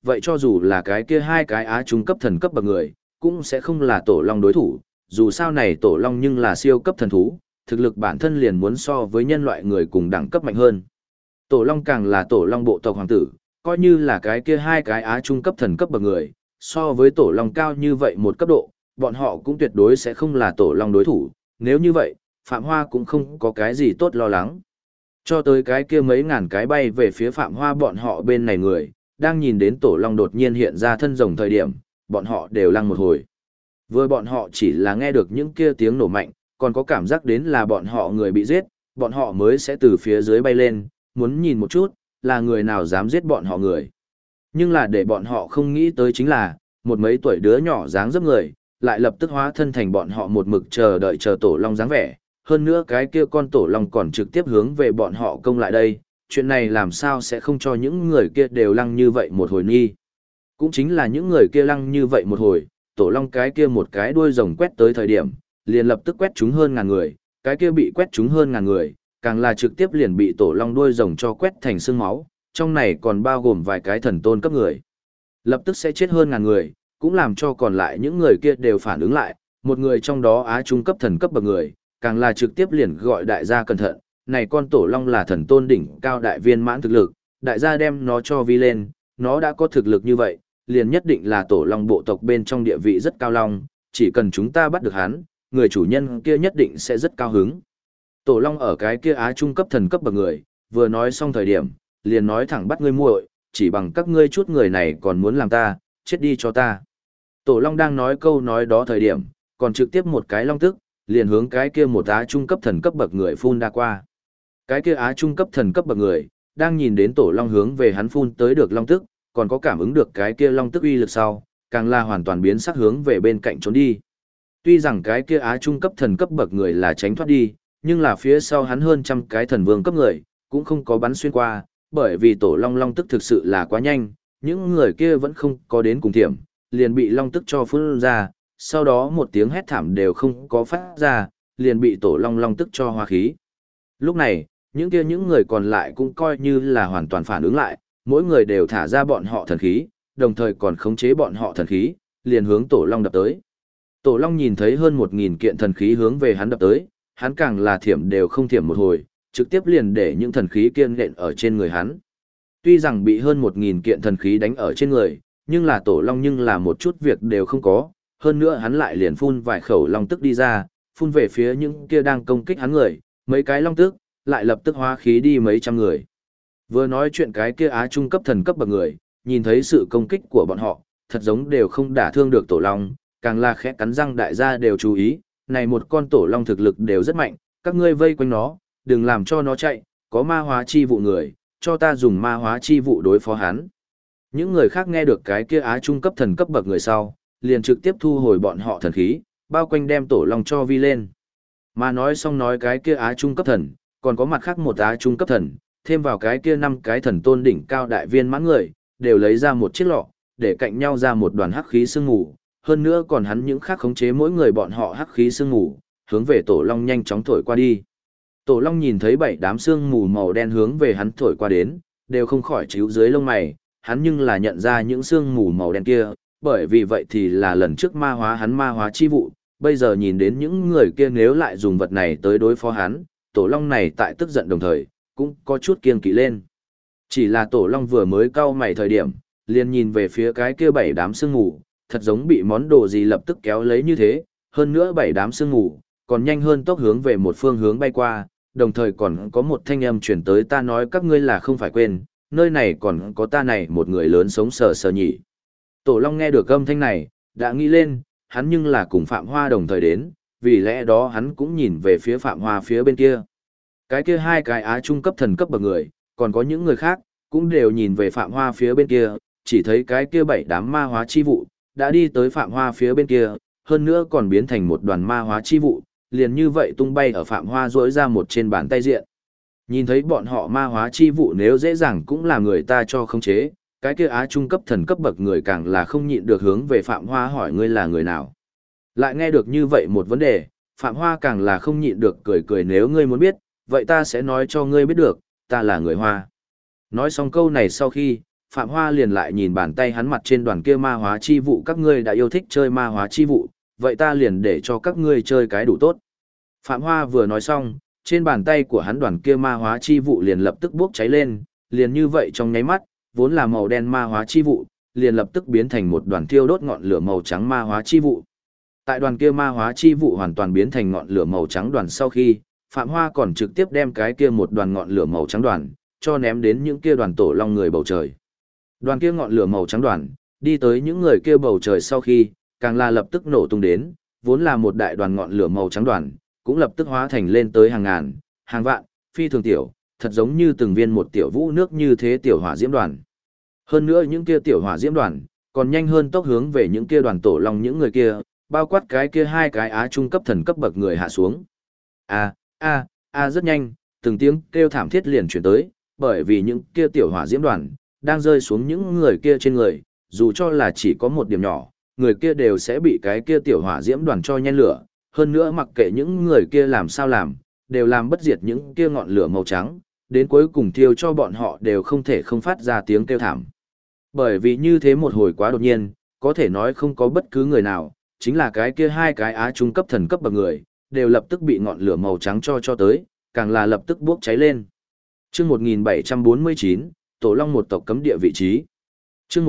vậy cho dù là cái kia hai cái á trung cấp thần cấp bậc người, cũng sẽ không là tổ long đối thủ, dù sao này tổ long nhưng là siêu cấp thần thú, thực lực bản thân liền muốn so với nhân loại người cùng đẳng cấp mạnh hơn. Tổ long càng là tổ long bộ tộc hoàng tử, coi như là cái kia hai cái á trung cấp thần cấp bậc người, so với tổ long cao như vậy một cấp độ, bọn họ cũng tuyệt đối sẽ không là tổ long đối thủ, nếu như vậy, Phạm Hoa cũng không có cái gì tốt lo lắng. Cho tới cái kia mấy ngàn cái bay về phía Phạm Hoa bọn họ bên này người, đang nhìn đến tổ long đột nhiên hiện ra thân rồng thời điểm, bọn họ đều lăng một hồi. Vừa bọn họ chỉ là nghe được những kia tiếng nổ mạnh, còn có cảm giác đến là bọn họ người bị giết, bọn họ mới sẽ từ phía dưới bay lên, muốn nhìn một chút, là người nào dám giết bọn họ người. Nhưng là để bọn họ không nghĩ tới chính là, một mấy tuổi đứa nhỏ dáng dấp người, lại lập tức hóa thân thành bọn họ một mực chờ đợi chờ tổ long dáng vẻ. Hơn nữa cái kia con tổ long còn trực tiếp hướng về bọn họ công lại đây, chuyện này làm sao sẽ không cho những người kia đều lăng như vậy một hồi nghi. Cũng chính là những người kia lăng như vậy một hồi, tổ long cái kia một cái đuôi rồng quét tới thời điểm, liền lập tức quét chúng hơn ngàn người, cái kia bị quét chúng hơn ngàn người, càng là trực tiếp liền bị tổ long đuôi rồng cho quét thành xương máu, trong này còn bao gồm vài cái thần tôn cấp người. Lập tức sẽ chết hơn ngàn người, cũng làm cho còn lại những người kia đều phản ứng lại, một người trong đó á trung cấp thần cấp bậc người, càng là trực tiếp liền gọi đại gia cẩn thận, này con tổ long là thần tôn đỉnh cao đại viên mãn thực lực, đại gia đem nó cho vi lên, nó đã có thực lực như vậy, liền nhất định là tổ long bộ tộc bên trong địa vị rất cao long, chỉ cần chúng ta bắt được hắn, người chủ nhân kia nhất định sẽ rất cao hứng. Tổ long ở cái kia á trung cấp thần cấp bậc người, vừa nói xong thời điểm, liền nói thẳng bắt ngươi muội, chỉ bằng các ngươi chút người này còn muốn làm ta, chết đi cho ta. Tổ long đang nói câu nói đó thời điểm, còn trực tiếp một cái long tức, liền hướng cái kia một á trung cấp thần cấp bậc người phun ra qua. Cái kia á trung cấp thần cấp bậc người, đang nhìn đến tổ long hướng về hắn phun tới được long tức, còn có cảm ứng được cái kia long tức uy lực sau, càng là hoàn toàn biến sắc hướng về bên cạnh trốn đi. Tuy rằng cái kia á trung cấp thần cấp bậc người là tránh thoát đi, nhưng là phía sau hắn hơn trăm cái thần vương cấp người, cũng không có bắn xuyên qua, bởi vì tổ long long tức thực sự là quá nhanh, những người kia vẫn không có đến cùng thiểm, liền bị long tức cho phun ra, sau đó một tiếng hét thảm đều không có phát ra, liền bị tổ long long tức cho hóa khí. Lúc này, những người còn lại cũng coi như là hoàn toàn phản ứng lại, mỗi người đều thả ra bọn họ thần khí, đồng thời còn khống chế bọn họ thần khí, liền hướng tổ long đập tới. Tổ long nhìn thấy hơn 1000 kiện thần khí hướng về hắn đập tới, hắn càng là thiểm đều không thiểm một hồi, trực tiếp liền để những thần khí kiên nện ở trên người hắn. Tuy rằng bị hơn 1000 kiện thần khí đánh ở trên người, nhưng là tổ long nhưng là một chút việc đều không có, hơn nữa hắn lại liền phun vài khẩu long tức đi ra, phun về phía những kia đang công kích hắn người, mấy cái long tức, lại lập tức hóa khí đi mấy trăm người. Vừa nói chuyện cái kia á trung cấp thần cấp bậc người, nhìn thấy sự công kích của bọn họ, thật giống đều không đả thương được tổ long, càng là khẽ cắn răng đại gia đều chú ý, này một con tổ long thực lực đều rất mạnh, các ngươi vây quanh nó, đừng làm cho nó chạy, có ma hóa chi vụ người, cho ta dùng ma hóa chi vụ đối phó hắn. Những người khác nghe được cái kia á trung cấp thần cấp bậc người sau, liền trực tiếp thu hồi bọn họ thần khí, bao quanh đem tổ long cho vi lên. Mà nói xong nói cái kia á trung cấp thần, còn có mặt khác một á trung cấp thần, thêm vào cái kia 5 cái thần tôn đỉnh cao đại viên mãn người, đều lấy ra một chiếc lọ, để cạnh nhau ra một đoàn hắc khí sương mù, hơn nữa còn hắn những khác khống chế mỗi người bọn họ hắc khí sương mù, hướng về tổ long nhanh chóng thổi qua đi. Tổ long nhìn thấy 7 đám sương mù màu đen hướng về hắn thổi qua đến, đều không khỏi chíu dưới lông mày, hắn nhưng là nhận ra những sương mù màu đen kia, bởi vì vậy thì là lần trước ma hóa hắn ma hóa chi vụ, bây giờ nhìn đến những người kia nếu lại dùng vật này tới đối phó hắn, tổ long này tại tức giận đồng thời, cũng có chút kiêng kỵ lên. Chỉ là tổ long vừa mới cau mày thời điểm, liền nhìn về phía cái kia 7 đám sương mù, thật giống bị món đồ gì lập tức kéo lấy như thế, hơn nữa 7 đám sương mù, còn nhanh hơn tốc hướng về một phương hướng bay qua, đồng thời còn có một thanh âm chuyển tới ta nói các ngươi là không phải quên, nơi này còn có ta này một người lớn sống sờ sờ nhỉ. Tổ long nghe được âm thanh này, đã nghĩ lên, hắn nhưng là cùng Phạm Hoa đồng thời đến, vì lẽ đó hắn cũng nhìn về phía Phạm Hoa phía bên kia. Cái kia hai cái á trung cấp thần cấp bậc người, còn có những người khác, cũng đều nhìn về Phạm Hoa phía bên kia, chỉ thấy cái kia 7 đám ma hóa chi vụ, đã đi tới Phạm Hoa phía bên kia, hơn nữa còn biến thành một đoàn ma hóa chi vụ, liền như vậy tung bay ở Phạm Hoa rỗi ra một trên bàn tay diện. Nhìn thấy bọn họ ma hóa chi vụ nếu dễ dàng cũng là người ta cho khống chế, cái kia á trung cấp thần cấp bậc người càng là không nhịn được hướng về Phạm Hoa hỏi ngươi là người nào. Lại nghe được như vậy một vấn đề, Phạm Hoa càng là không nhịn được cười cười nếu ngươi muốn biết, vậy ta sẽ nói cho ngươi biết được, ta là người Hoa. Nói xong câu này sau khi, Phạm Hoa liền lại nhìn bàn tay hắn mặt trên đoàn kia ma hóa chi vụ, các ngươi đã yêu thích chơi ma hóa chi vụ, vậy ta liền để cho các ngươi chơi cái đủ tốt. Phạm Hoa vừa nói xong, trên bàn tay của hắn đoàn kia ma hóa chi vụ liền lập tức bốc cháy lên, liền như vậy trong nháy mắt, vốn là màu đen ma hóa chi vụ, liền lập tức biến thành một đoàn thiêu đốt ngọn lửa màu trắng ma hóa chi vụ. Tại đoàn kia ma hóa chi vụ hoàn toàn biến thành ngọn lửa màu trắng đoàn sau khi, Phạm Hoa còn trực tiếp đem cái kia một đoàn ngọn lửa màu trắng đoàn, cho ném đến những kia đoàn tổ long người bầu trời. Đoàn kia ngọn lửa màu trắng đoàn, đi tới những người kia bầu trời sau khi, càng là lập tức nổ tung đến, vốn là một đại đoàn ngọn lửa màu trắng đoàn, cũng lập tức hóa thành lên tới hàng ngàn, hàng vạn, phi thường tiểu, thật giống như từng viên một tiểu vũ nước như thế tiểu hỏa diễm đoàn. Hơn nữa những kia tiểu hỏa diễm đoàn, còn nhanh hơn tốc hướng về những kia đoàn tổ long những người kia, bao quát cái kia hai cái á trung cấp thần cấp bậc người hạ xuống. Rất nhanh, từng tiếng kêu thảm thiết liền chuyển tới, bởi vì những kia tiểu hỏa diễm đoàn đang rơi xuống những người kia trên người, dù cho là chỉ có một điểm nhỏ, người kia đều sẽ bị cái kia tiểu hỏa diễm đoàn cho nhen lửa, hơn nữa mặc kệ những người kia làm sao làm, đều làm bất diệt những kia ngọn lửa màu trắng, đến cuối cùng thiêu cho bọn họ đều không thể không phát ra tiếng kêu thảm. Bởi vì như thế một hồi quá đột nhiên, có thể nói không có bất cứ người nào, chính là cái kia hai cái á trung cấp thần cấp bậc người, đều lập tức bị ngọn lửa màu trắng cho tới, càng là lập tức bốc cháy lên. Chương 1749, Tổ Long một tộc cấm địa vị trí. Chương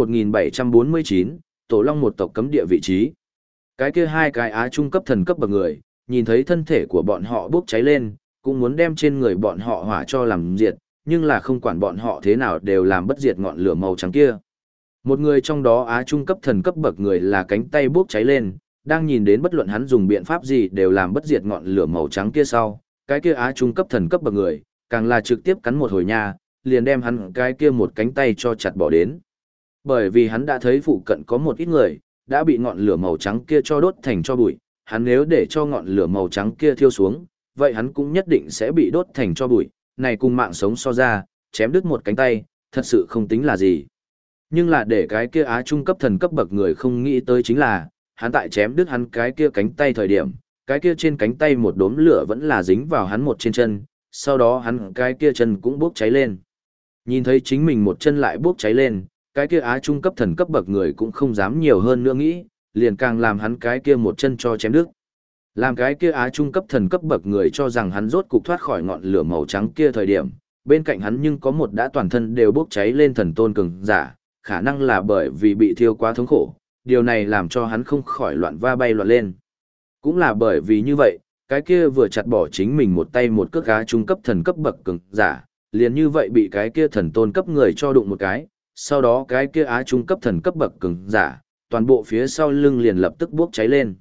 1749, Tổ Long một tộc cấm địa vị trí. Cái kia hai cái á trung cấp thần cấp bậc người, nhìn thấy thân thể của bọn họ bốc cháy lên, cũng muốn đem trên người bọn họ hỏa cho làm diệt, nhưng là không quản bọn họ thế nào đều làm bất diệt ngọn lửa màu trắng kia. Một người trong đó á trung cấp thần cấp bậc người là cánh tay bốc cháy lên, đang nhìn đến bất luận hắn dùng biện pháp gì đều làm bất diệt ngọn lửa màu trắng kia sau, cái kia á trung cấp thần cấp bậc người, càng là trực tiếp cắn một hồi nha, liền đem hắn cái kia một cánh tay cho chặt bỏ đến. Bởi vì hắn đã thấy phụ cận có một ít người, đã bị ngọn lửa màu trắng kia cho đốt thành cho bụi, hắn nếu để cho ngọn lửa màu trắng kia thiêu xuống, vậy hắn cũng nhất định sẽ bị đốt thành cho bụi, này cùng mạng sống so ra, chém đứt một cánh tay, thật sự không tính là gì. Nhưng là để cái kia á trung cấp thần cấp bậc người không nghĩ tới chính là, hắn tại chém đứt hắn cái kia cánh tay thời điểm, cái kia trên cánh tay một đốm lửa vẫn là dính vào hắn một trên chân, sau đó hắn cái kia chân cũng bốc cháy lên. Nhìn thấy chính mình một chân lại bốc cháy lên, cái kia á trung cấp thần cấp bậc người cũng không dám nhiều hơn nữa nghĩ, liền càng làm hắn cái kia một chân cho chém đứt. Làm cái kia á trung cấp thần cấp bậc người cho rằng hắn rốt cục thoát khỏi ngọn lửa màu trắng kia thời điểm, bên cạnh hắn nhưng có một đã toàn thân đều bốc cháy lên thần tôn cường giả, khả năng là bởi vì bị thiêu quá thống khổ, điều này làm cho hắn không khỏi loạn va bay loạn lên. Cũng là bởi vì như vậy, cái kia vừa chặt bỏ chính mình một tay một cước á trung cấp thần cấp bậc cường giả, liền như vậy bị cái kia thần tôn cấp người cho đụng một cái, sau đó cái kia á trung cấp thần cấp bậc cường giả, toàn bộ phía sau lưng liền lập tức bốc cháy lên.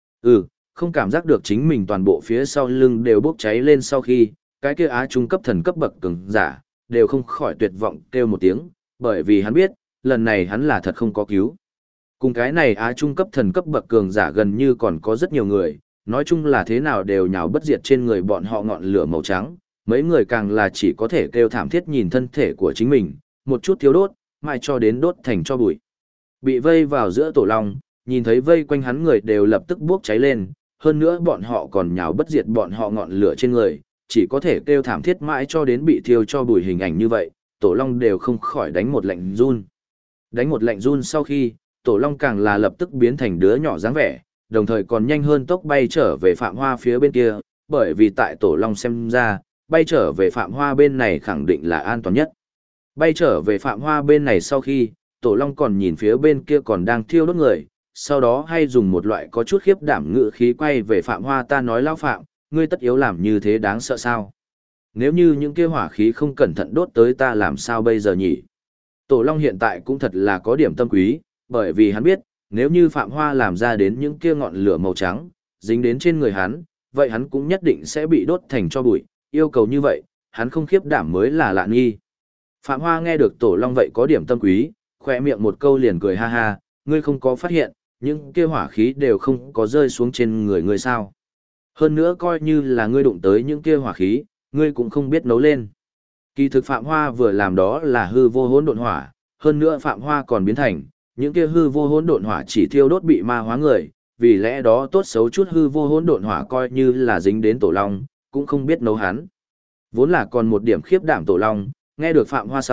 Không cảm giác được chính mình toàn bộ phía sau lưng đều bốc cháy lên sau khi, cái kia á trung cấp thần cấp bậc cường giả, đều không khỏi tuyệt vọng kêu một tiếng, bởi vì hắn biết, lần này hắn là thật không có cứu. Cùng cái này á trung cấp thần cấp bậc cường giả gần như còn có rất nhiều người, nói chung là thế nào đều nhào bất diệt trên người bọn họ ngọn lửa màu trắng, mấy người càng là chỉ có thể kêu thảm thiết nhìn thân thể của chính mình, một chút thiếu đốt, mãi cho đến đốt thành cho bụi. Bị vây vào giữa tổ long, nhìn thấy vây quanh hắn người đều lập tức bốc cháy lên, hơn nữa bọn họ còn nhào bất diệt bọn họ ngọn lửa trên người, chỉ có thể kêu thảm thiết mãi cho đến bị thiêu cho bụi hình ảnh như vậy, tổ long đều không khỏi đánh một lạnh run. Đánh một lạnh run sau khi, tổ long càng là lập tức biến thành đứa nhỏ dáng vẻ, đồng thời còn nhanh hơn tốc bay trở về Phạm Hoa phía bên kia, bởi vì tại tổ long xem ra, bay trở về Phạm Hoa bên này khẳng định là an toàn nhất. Bay trở về Phạm Hoa bên này sau khi, tổ long còn nhìn phía bên kia còn đang thiêu đốt người, sau đó hay dùng một loại có chút khiếp đảm ngữ khí quay về Phạm Hoa, ta nói lão Phạm, ngươi tất yếu làm như thế đáng sợ sao? Nếu như những kia hỏa khí không cẩn thận đốt tới ta làm sao bây giờ nhỉ? Tổ long hiện tại cũng thật là có điểm tâm quý, bởi vì hắn biết, nếu như Phạm Hoa làm ra đến những kia ngọn lửa màu trắng, dính đến trên người hắn, vậy hắn cũng nhất định sẽ bị đốt thành cho bụi, yêu cầu như vậy, hắn không khiếp đảm mới là lạ nghi. Phạm Hoa nghe được tổ long vậy có điểm tâm quý, khỏe miệng một câu liền cười ha ha, ngươi không có phát hiện, những kia hỏa khí đều không có rơi xuống trên người ngươi sao. Hơn nữa coi như là ngươi đụng tới những kia hỏa khí, ngươi cũng không biết nấu lên. Kỳ thực Phạm Hoa vừa làm đó là hư vô hỗn độn hỏa, hơn nữa Phạm Hoa còn biến thành, những kia hư vô hỗn độn hỏa chỉ thiêu đốt bị ma hóa người, vì lẽ đó tốt xấu chút hư vô hỗn độn hỏa coi như là dính đến tổ long, cũng không biết nấu hắn. Vốn là còn một điểm khiếp đảm tổ long, nghe được Phạm Hoa sau,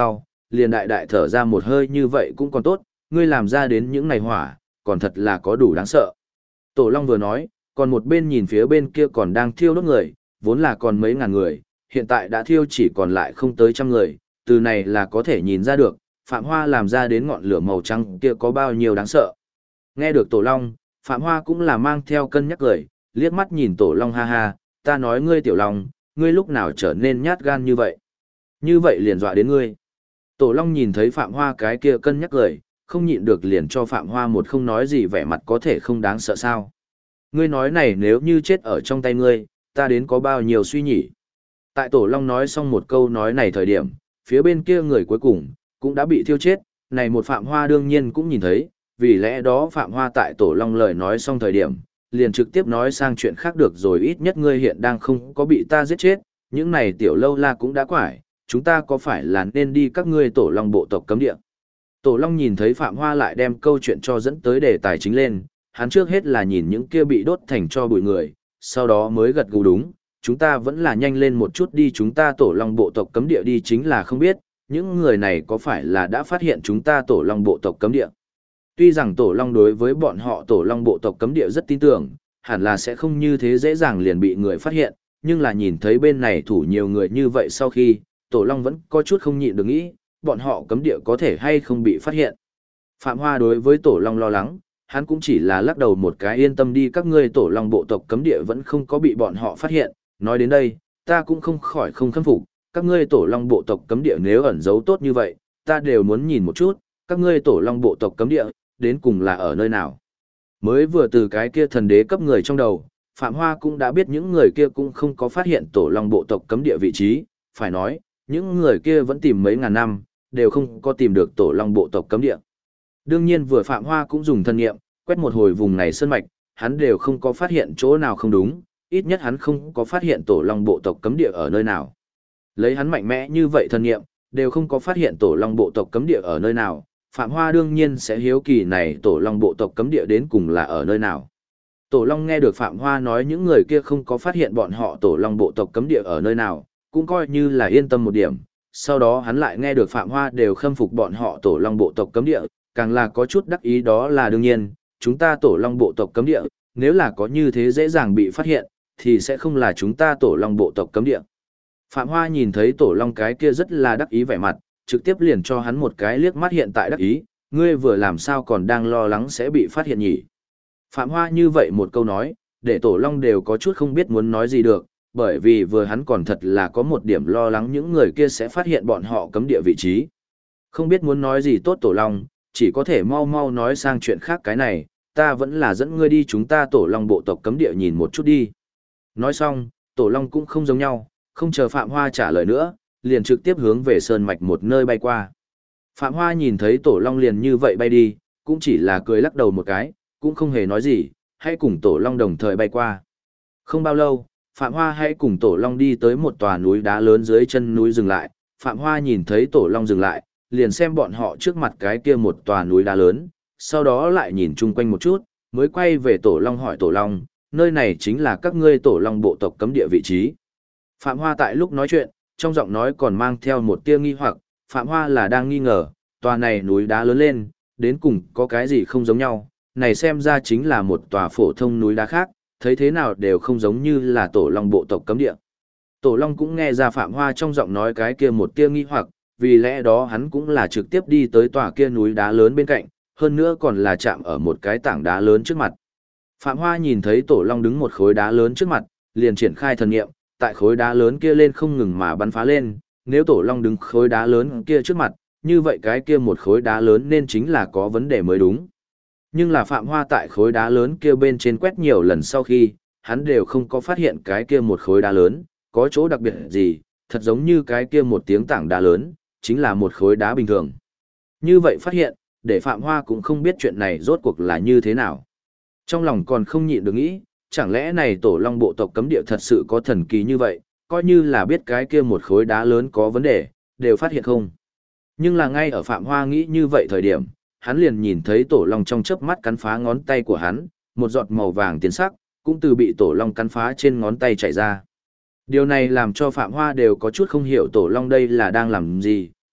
liền đại đại thở ra một hơi như vậy cũng còn tốt, ngươi làm ra đến những này hỏa, còn thật là có đủ đáng sợ. Tổ Long vừa nói, còn một bên nhìn phía bên kia còn đang thiêu đốt người, vốn là còn mấy ngàn người, hiện tại đã thiêu chỉ còn lại không tới trăm người, từ này là có thể nhìn ra được, Phạm Hoa làm ra đến ngọn lửa màu trắng kia có bao nhiêu đáng sợ. Nghe được Tổ Long, Phạm Hoa cũng là mang theo cân nhắc cười, liếc mắt nhìn Tổ Long ha ha, ta nói ngươi Tiểu Long, ngươi lúc nào trở nên nhát gan như vậy? Như vậy liền dọa đến ngươi. Tổ Long nhìn thấy Phạm Hoa cái kia cân nhắc cười, không nhịn được liền cho Phạm Hoa một không nói gì vẻ mặt có thể không đáng sợ sao. Ngươi nói này nếu như chết ở trong tay ngươi, ta đến có bao nhiêu suy nhỉ? Tại Tổ Long nói xong một câu nói này thời điểm, phía bên kia người cuối cùng, cũng đã bị thiêu chết, này một Phạm Hoa đương nhiên cũng nhìn thấy, vì lẽ đó Phạm Hoa tại Tổ Long lời nói xong thời điểm, liền trực tiếp nói sang chuyện khác được rồi, ít nhất ngươi hiện đang không có bị ta giết chết, những này tiểu lâu la cũng đã quải, chúng ta có phải là nên đi các ngươi Tổ Long bộ tộc cấm địa? Tổ Long nhìn thấy Phạm Hoa lại đem câu chuyện cho dẫn tới đề tài chính lên, hắn trước hết là nhìn những kia bị đốt thành cho bụi người, sau đó mới gật gù đúng, chúng ta vẫn là nhanh lên một chút đi, chúng ta Tổ Long bộ tộc cấm địa đi, chính là không biết, những người này có phải là đã phát hiện chúng ta Tổ Long bộ tộc cấm địa. Tuy rằng Tổ Long đối với bọn họ Tổ Long bộ tộc cấm địa rất tin tưởng, hẳn là sẽ không như thế dễ dàng liền bị người phát hiện, nhưng là nhìn thấy bên này thủ nhiều người như vậy sau khi, Tổ Long vẫn có chút không nhịn được nghĩ, bọn họ cấm địa có thể hay không bị phát hiện. Phạm Hoa đối với Tổ Long lo lắng, hắn cũng chỉ là lắc đầu một cái, yên tâm đi, các ngươi Tổ Long bộ tộc cấm địa vẫn không có bị bọn họ phát hiện. Nói đến đây, ta cũng không khỏi không khâm phục, các ngươi Tổ Long bộ tộc cấm địa nếu ẩn giấu tốt như vậy, ta đều muốn nhìn một chút, các ngươi Tổ Long bộ tộc cấm địa, đến cùng là ở nơi nào. Mới vừa từ cái kia thần đế cấp người trong đầu, Phạm Hoa cũng đã biết những người kia cũng không có phát hiện Tổ Long bộ tộc cấm địa vị trí, phải nói, những người kia vẫn tìm mấy ngàn năm, đều không có tìm được Tổ Long bộ tộc cấm địa. Đương nhiên vừa Phạm Hoa cũng dùng thân nghiệm, quét một hồi vùng này sơn mạch, hắn đều không có phát hiện chỗ nào không đúng, ít nhất hắn không có phát hiện Tổ Long bộ tộc cấm địa ở nơi nào. Lấy hắn mạnh mẽ như vậy thân nghiệm, đều không có phát hiện Tổ Long bộ tộc cấm địa ở nơi nào, Phạm Hoa đương nhiên sẽ hiếu kỳ này Tổ Long bộ tộc cấm địa đến cùng là ở nơi nào. Tổ Long nghe được Phạm Hoa nói những người kia không có phát hiện bọn họ Tổ Long bộ tộc cấm địa ở nơi nào, cũng coi như là yên tâm một điểm. Sau đó hắn lại nghe được Phạm Hoa đều khâm phục bọn họ Tổ Long bộ tộc cấm địa, càng là có chút đắc ý, đó là đương nhiên, chúng ta Tổ Long bộ tộc cấm địa, nếu là có như thế dễ dàng bị phát hiện, thì sẽ không là chúng ta Tổ Long bộ tộc cấm địa. Phạm Hoa nhìn thấy Tổ Long cái kia rất là đắc ý vẻ mặt, trực tiếp liền cho hắn một cái liếc mắt hiện tại đắc ý, ngươi vừa làm sao còn đang lo lắng sẽ bị phát hiện nhỉ? Phạm Hoa như vậy một câu nói, để Tổ Long đều có chút không biết muốn nói gì được, bởi vì vừa hắn còn thật là có một điểm lo lắng những người kia sẽ phát hiện bọn họ cấm địa vị trí. Không biết muốn nói gì tốt Tổ Long, chỉ có thể mau mau nói sang chuyện khác, cái này, ta vẫn là dẫn ngươi đi chúng ta Tổ Long bộ tộc cấm địa nhìn một chút đi. Nói xong, Tổ Long cũng không giống nhau, không chờ Phạm Hoa trả lời nữa, liền trực tiếp hướng về sơn mạch một nơi bay qua. Phạm Hoa nhìn thấy Tổ Long liền như vậy bay đi, cũng chỉ là cười lắc đầu một cái, cũng không hề nói gì, hãy cùng Tổ Long đồng thời bay qua. Không bao lâu, Phạm Hoa hãy cùng Tổ Long đi tới một tòa núi đá lớn, dưới chân núi dừng lại. Phạm Hoa nhìn thấy Tổ Long dừng lại, liền xem bọn họ trước mặt cái kia một tòa núi đá lớn, sau đó lại nhìn chung quanh một chút, mới quay về Tổ Long hỏi Tổ Long, nơi này chính là các ngươi Tổ Long bộ tộc cấm địa vị trí. Phạm Hoa tại lúc nói chuyện, trong giọng nói còn mang theo một tia nghi hoặc, Phạm Hoa là đang nghi ngờ, tòa này núi đá lớn lên, đến cùng có cái gì không giống nhau, này xem ra chính là một tòa phổ thông núi đá khác, thấy thế nào đều không giống như là Tổ Long bộ tộc cấm địa. Tổ Long cũng nghe ra Phạm Hoa trong giọng nói cái kia một tia nghi hoặc, vì lẽ đó hắn cũng là trực tiếp đi tới tòa kia núi đá lớn bên cạnh, hơn nữa còn là chạm ở một cái tảng đá lớn trước mặt. Phạm Hoa nhìn thấy Tổ Long đứng một khối đá lớn trước mặt, liền triển khai thần niệm, tại khối đá lớn kia lên không ngừng mà bắn phá lên, nếu Tổ Long đứng khối đá lớn kia trước mặt, như vậy cái kia một khối đá lớn nên chính là có vấn đề mới đúng. Nhưng là Phạm Hoa tại khối đá lớn kia bên trên quét nhiều lần sau khi, hắn đều không có phát hiện cái kia một khối đá lớn, có chỗ đặc biệt gì, thật giống như cái kia một tiếng tảng đá lớn, chính là một khối đá bình thường. Như vậy phát hiện, để Phạm Hoa cũng không biết chuyện này rốt cuộc là như thế nào. Trong lòng còn không nhịn được nghĩ, chẳng lẽ này Tổ Long bộ tộc cấm địa thật sự có thần kỳ như vậy, coi như là biết cái kia một khối đá lớn có vấn đề, đều phát hiện không. Nhưng là ngay ở Phạm Hoa nghĩ như vậy thời điểm, hắn liền nhìn thấy Tổ Long trong chớp mắt cắn phá ngón tay của hắn, một giọt màu vàng tiến sắc, cũng từ bị Tổ Long cắn phá trên ngón tay chảy ra. Điều này làm cho Phạm Hoa đều có chút không hiểu Tổ Long đây là đang làm gì,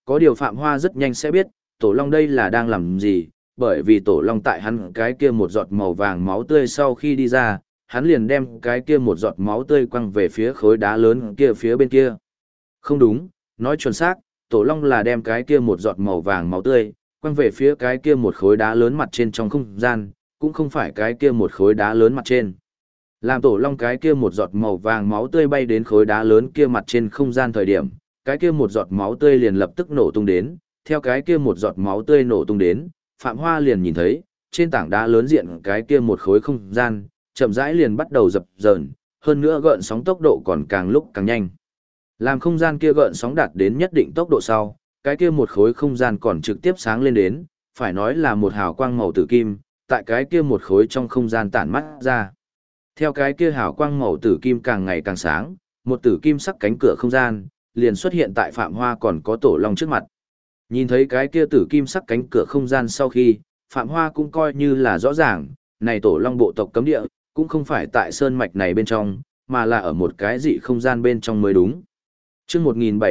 Có điều Phạm Hoa rất nhanh sẽ biết, Tổ Long đây là đang làm gì, bởi vì Tổ Long tại hắn cái kia một giọt màu vàng máu tươi sau khi đi ra, hắn liền đem cái kia một giọt máu tươi quăng về phía khối đá lớn kia phía bên kia. Không đúng, nói chuẩn xác, Tổ Long là đem cái kia một giọt màu vàng máu tươi, quăng về phía cái kia một khối đá lớn mặt trên trong không gian, cũng không phải cái kia một khối đá lớn mặt trên. Làm Tổ Long cái kia một giọt màu vàng máu tươi bay đến khối đá lớn kia mặt trên không gian thời điểm, cái kia một giọt máu tươi liền lập tức nổ tung đến, theo cái kia một giọt máu tươi nổ tung đến, Phạm Hoa liền nhìn thấy, trên tảng đá lớn diện cái kia một khối không gian, chậm rãi liền bắt đầu dập dờn, hơn nữa gợn sóng tốc độ còn càng lúc càng nhanh. Làm không gian kia gợn sóng đạt đến nhất định tốc độ sau, cái kia một khối không gian còn trực tiếp sáng lên đến, phải nói là một hào quang màu tử kim, tại cái kia một khối trong không gian tản mắt ra. Theo cái kia hào quang màu tử kim càng ngày càng sáng, một tử kim sắc cánh cửa không gian liền xuất hiện tại Phạm Hoa còn có Tổ Long trước mặt. Nhìn thấy cái kia tử kim sắc cánh cửa không gian sau khi, Phạm Hoa cũng coi như là rõ ràng, này Tổ Long bộ tộc cấm địa, cũng không phải tại sơn mạch này bên trong, mà là ở một cái dị không gian bên trong mới đúng. Chương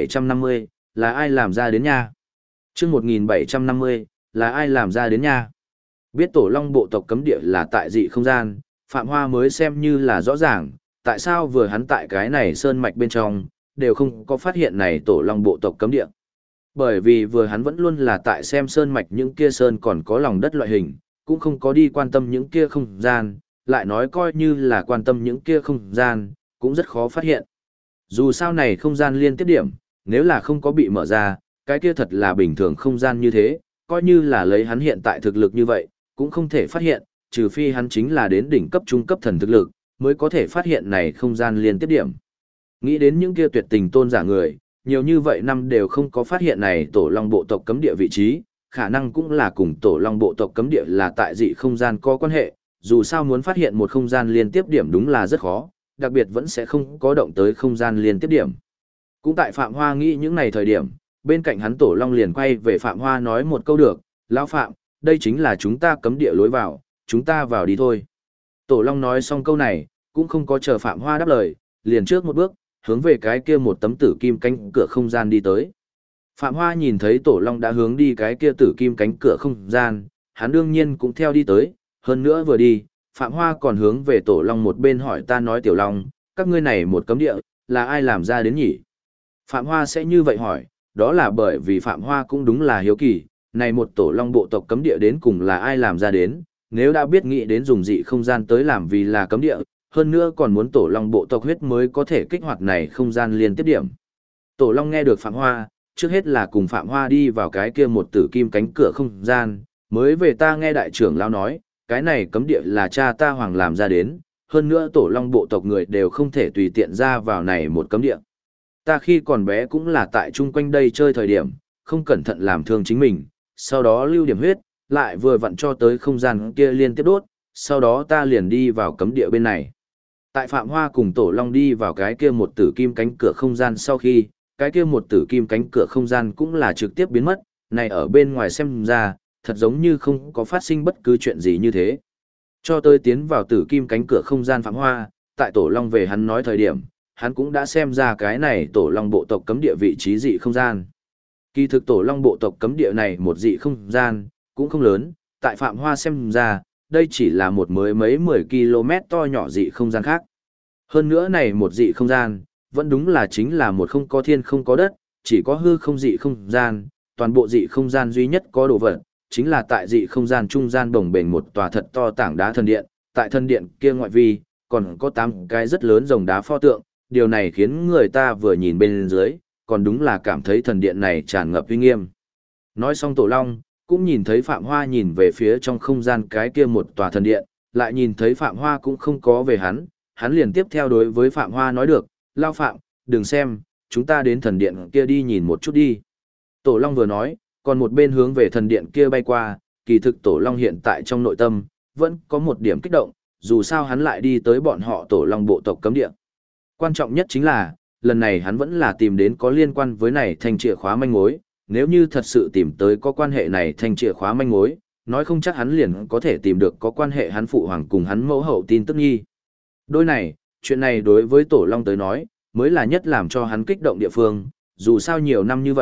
1750, là ai làm ra đến nha? Chương 1750, là ai làm ra đến nha? Biết Tổ Long bộ tộc cấm địa là tại dị không gian, Phạm Hoa mới xem như là rõ ràng, tại sao vừa hắn tại cái này sơn mạch bên trong, đều không có phát hiện này Tổ Long bộ tộc cấm địa. Bởi vì vừa hắn vẫn luôn là tại xem sơn mạch những kia sơn còn có lòng đất loại hình, cũng không có đi quan tâm những kia không gian, lại nói coi như là quan tâm những kia không gian, cũng rất khó phát hiện. Dù sao này không gian liên tiếp điểm, nếu là không có bị mở ra, cái kia thật là bình thường không gian như thế, coi như là lấy hắn hiện tại thực lực như vậy, cũng không thể phát hiện, trừ phi hắn chính là đến đỉnh cấp trung cấp thần thực lực, mới có thể phát hiện này không gian liên tiếp điểm. Nghĩ đến những kia tuyệt tình tôn giả người, nhiều như vậy năm đều không có phát hiện này Tổ Long bộ tộc cấm địa vị trí, khả năng cũng là cùng Tổ Long bộ tộc cấm địa là tại dị không gian có quan hệ, dù sao muốn phát hiện một không gian liên tiếp điểm đúng là rất khó, đặc biệt vẫn sẽ không có động tới không gian liên tiếp điểm. Cũng tại Phạm Hoa nghĩ những này thời điểm, bên cạnh hắn Tổ Long liền quay về Phạm Hoa nói một câu được, lão Phạm, đây chính là chúng ta cấm địa lối vào, chúng ta vào đi thôi. Tổ Long nói xong câu này, cũng không có chờ Phạm Hoa đáp lời, liền trước một bước, hướng về cái kia một tấm tử kim cánh cửa không gian đi tới. Phạm Hoa nhìn thấy Tổ Long đã hướng đi cái kia tử kim cánh cửa không gian, hắn đương nhiên cũng theo đi tới, hơn nữa vừa đi, Phạm Hoa còn hướng về Tổ Long một bên hỏi ta nói Tiểu Long, các ngươi này một cấm địa, là ai làm ra đến nhỉ? Phạm Hoa sẽ như vậy hỏi, đó là bởi vì Phạm Hoa cũng đúng là hiếu kỳ, này một Tổ Long bộ tộc cấm địa đến cùng là ai làm ra đến, nếu đã biết nghĩ đến dùng dị không gian tới làm vì là cấm địa, hơn nữa còn muốn Tổ Long bộ tộc huyết mới có thể kích hoạt này không gian liên tiếp điểm. Tổ Long nghe được Phạm Hoa, trước hết là cùng Phạm Hoa đi vào cái kia một tử kim cánh cửa không gian, mới về ta nghe đại trưởng lão nói, cái này cấm địa là cha ta hoàng làm ra đến, hơn nữa Tổ Long bộ tộc người đều không thể tùy tiện ra vào này một cấm địa. Ta khi còn bé cũng là tại chung quanh đây chơi thời điểm, không cẩn thận làm thương chính mình, sau đó lưu điểm huyết, lại vừa vặn cho tới không gian kia liên tiếp đốt, sau đó ta liền đi vào cấm địa bên này. Tại Phạm Hoa cùng Tổ Long đi vào cái kia một tử kim cánh cửa không gian sau khi, cái kia một tử kim cánh cửa không gian cũng là trực tiếp biến mất, này ở bên ngoài xem ra, thật giống như không có phát sinh bất cứ chuyện gì như thế. Cho tới tiến vào tử kim cánh cửa không gian Phạm Hoa, tại Tổ Long về hắn nói thời điểm, hắn cũng đã xem ra cái này Tổ Long bộ tộc cấm địa vị trí dị không gian. Kỳ thực Tổ Long bộ tộc cấm địa này một dị không gian, cũng không lớn, tại Phạm Hoa xem ra, đây chỉ là một mới mấy 10 km to nhỏ dị không gian khác. Hơn nữa này một dị không gian, vẫn đúng là chính là một không có thiên không có đất, chỉ có hư không dị không gian, toàn bộ dị không gian duy nhất có đồ vật, chính là tại dị không gian trung gian bồng bềnh một tòa thật to tảng đá thần điện, tại thần điện kia ngoại vi, còn có 8 cái rất lớn rồng đá pho tượng, điều này khiến người ta vừa nhìn bên dưới, còn đúng là cảm thấy thần điện này tràn ngập uy nghiêm. Nói xong Tổ Long, cũng nhìn thấy Phạm Hoa nhìn về phía trong không gian cái kia một tòa thần điện, lại nhìn thấy Phạm Hoa cũng không có về hắn liền tiếp theo đối với Phạm Hoa nói được, lao Phạm, đừng xem, chúng ta đến thần điện kia đi nhìn một chút đi. Tổ Long vừa nói, còn một bên hướng về thần điện kia bay qua, kỳ thực Tổ Long hiện tại trong nội tâm, vẫn có một điểm kích động, dù sao hắn lại đi tới bọn họ Tổ Long bộ tộc cấm địa. Quan trọng nhất chính là, lần này hắn vẫn là tìm đến có liên quan với này thanh chìa khóa manh mối, nếu như thật sự tìm tới có quan hệ này thanh chìa khóa manh mối, nói không chắc hắn liền có thể tìm được có quan hệ hắn phụ hoàng cùng hắn mẫu hậu tin tức nhi. Đôi này, chuyện này đối với Tổ Long tới nói, mới là nhất làm cho hắn kích động địa phương, dù sao nhiều năm như vậy,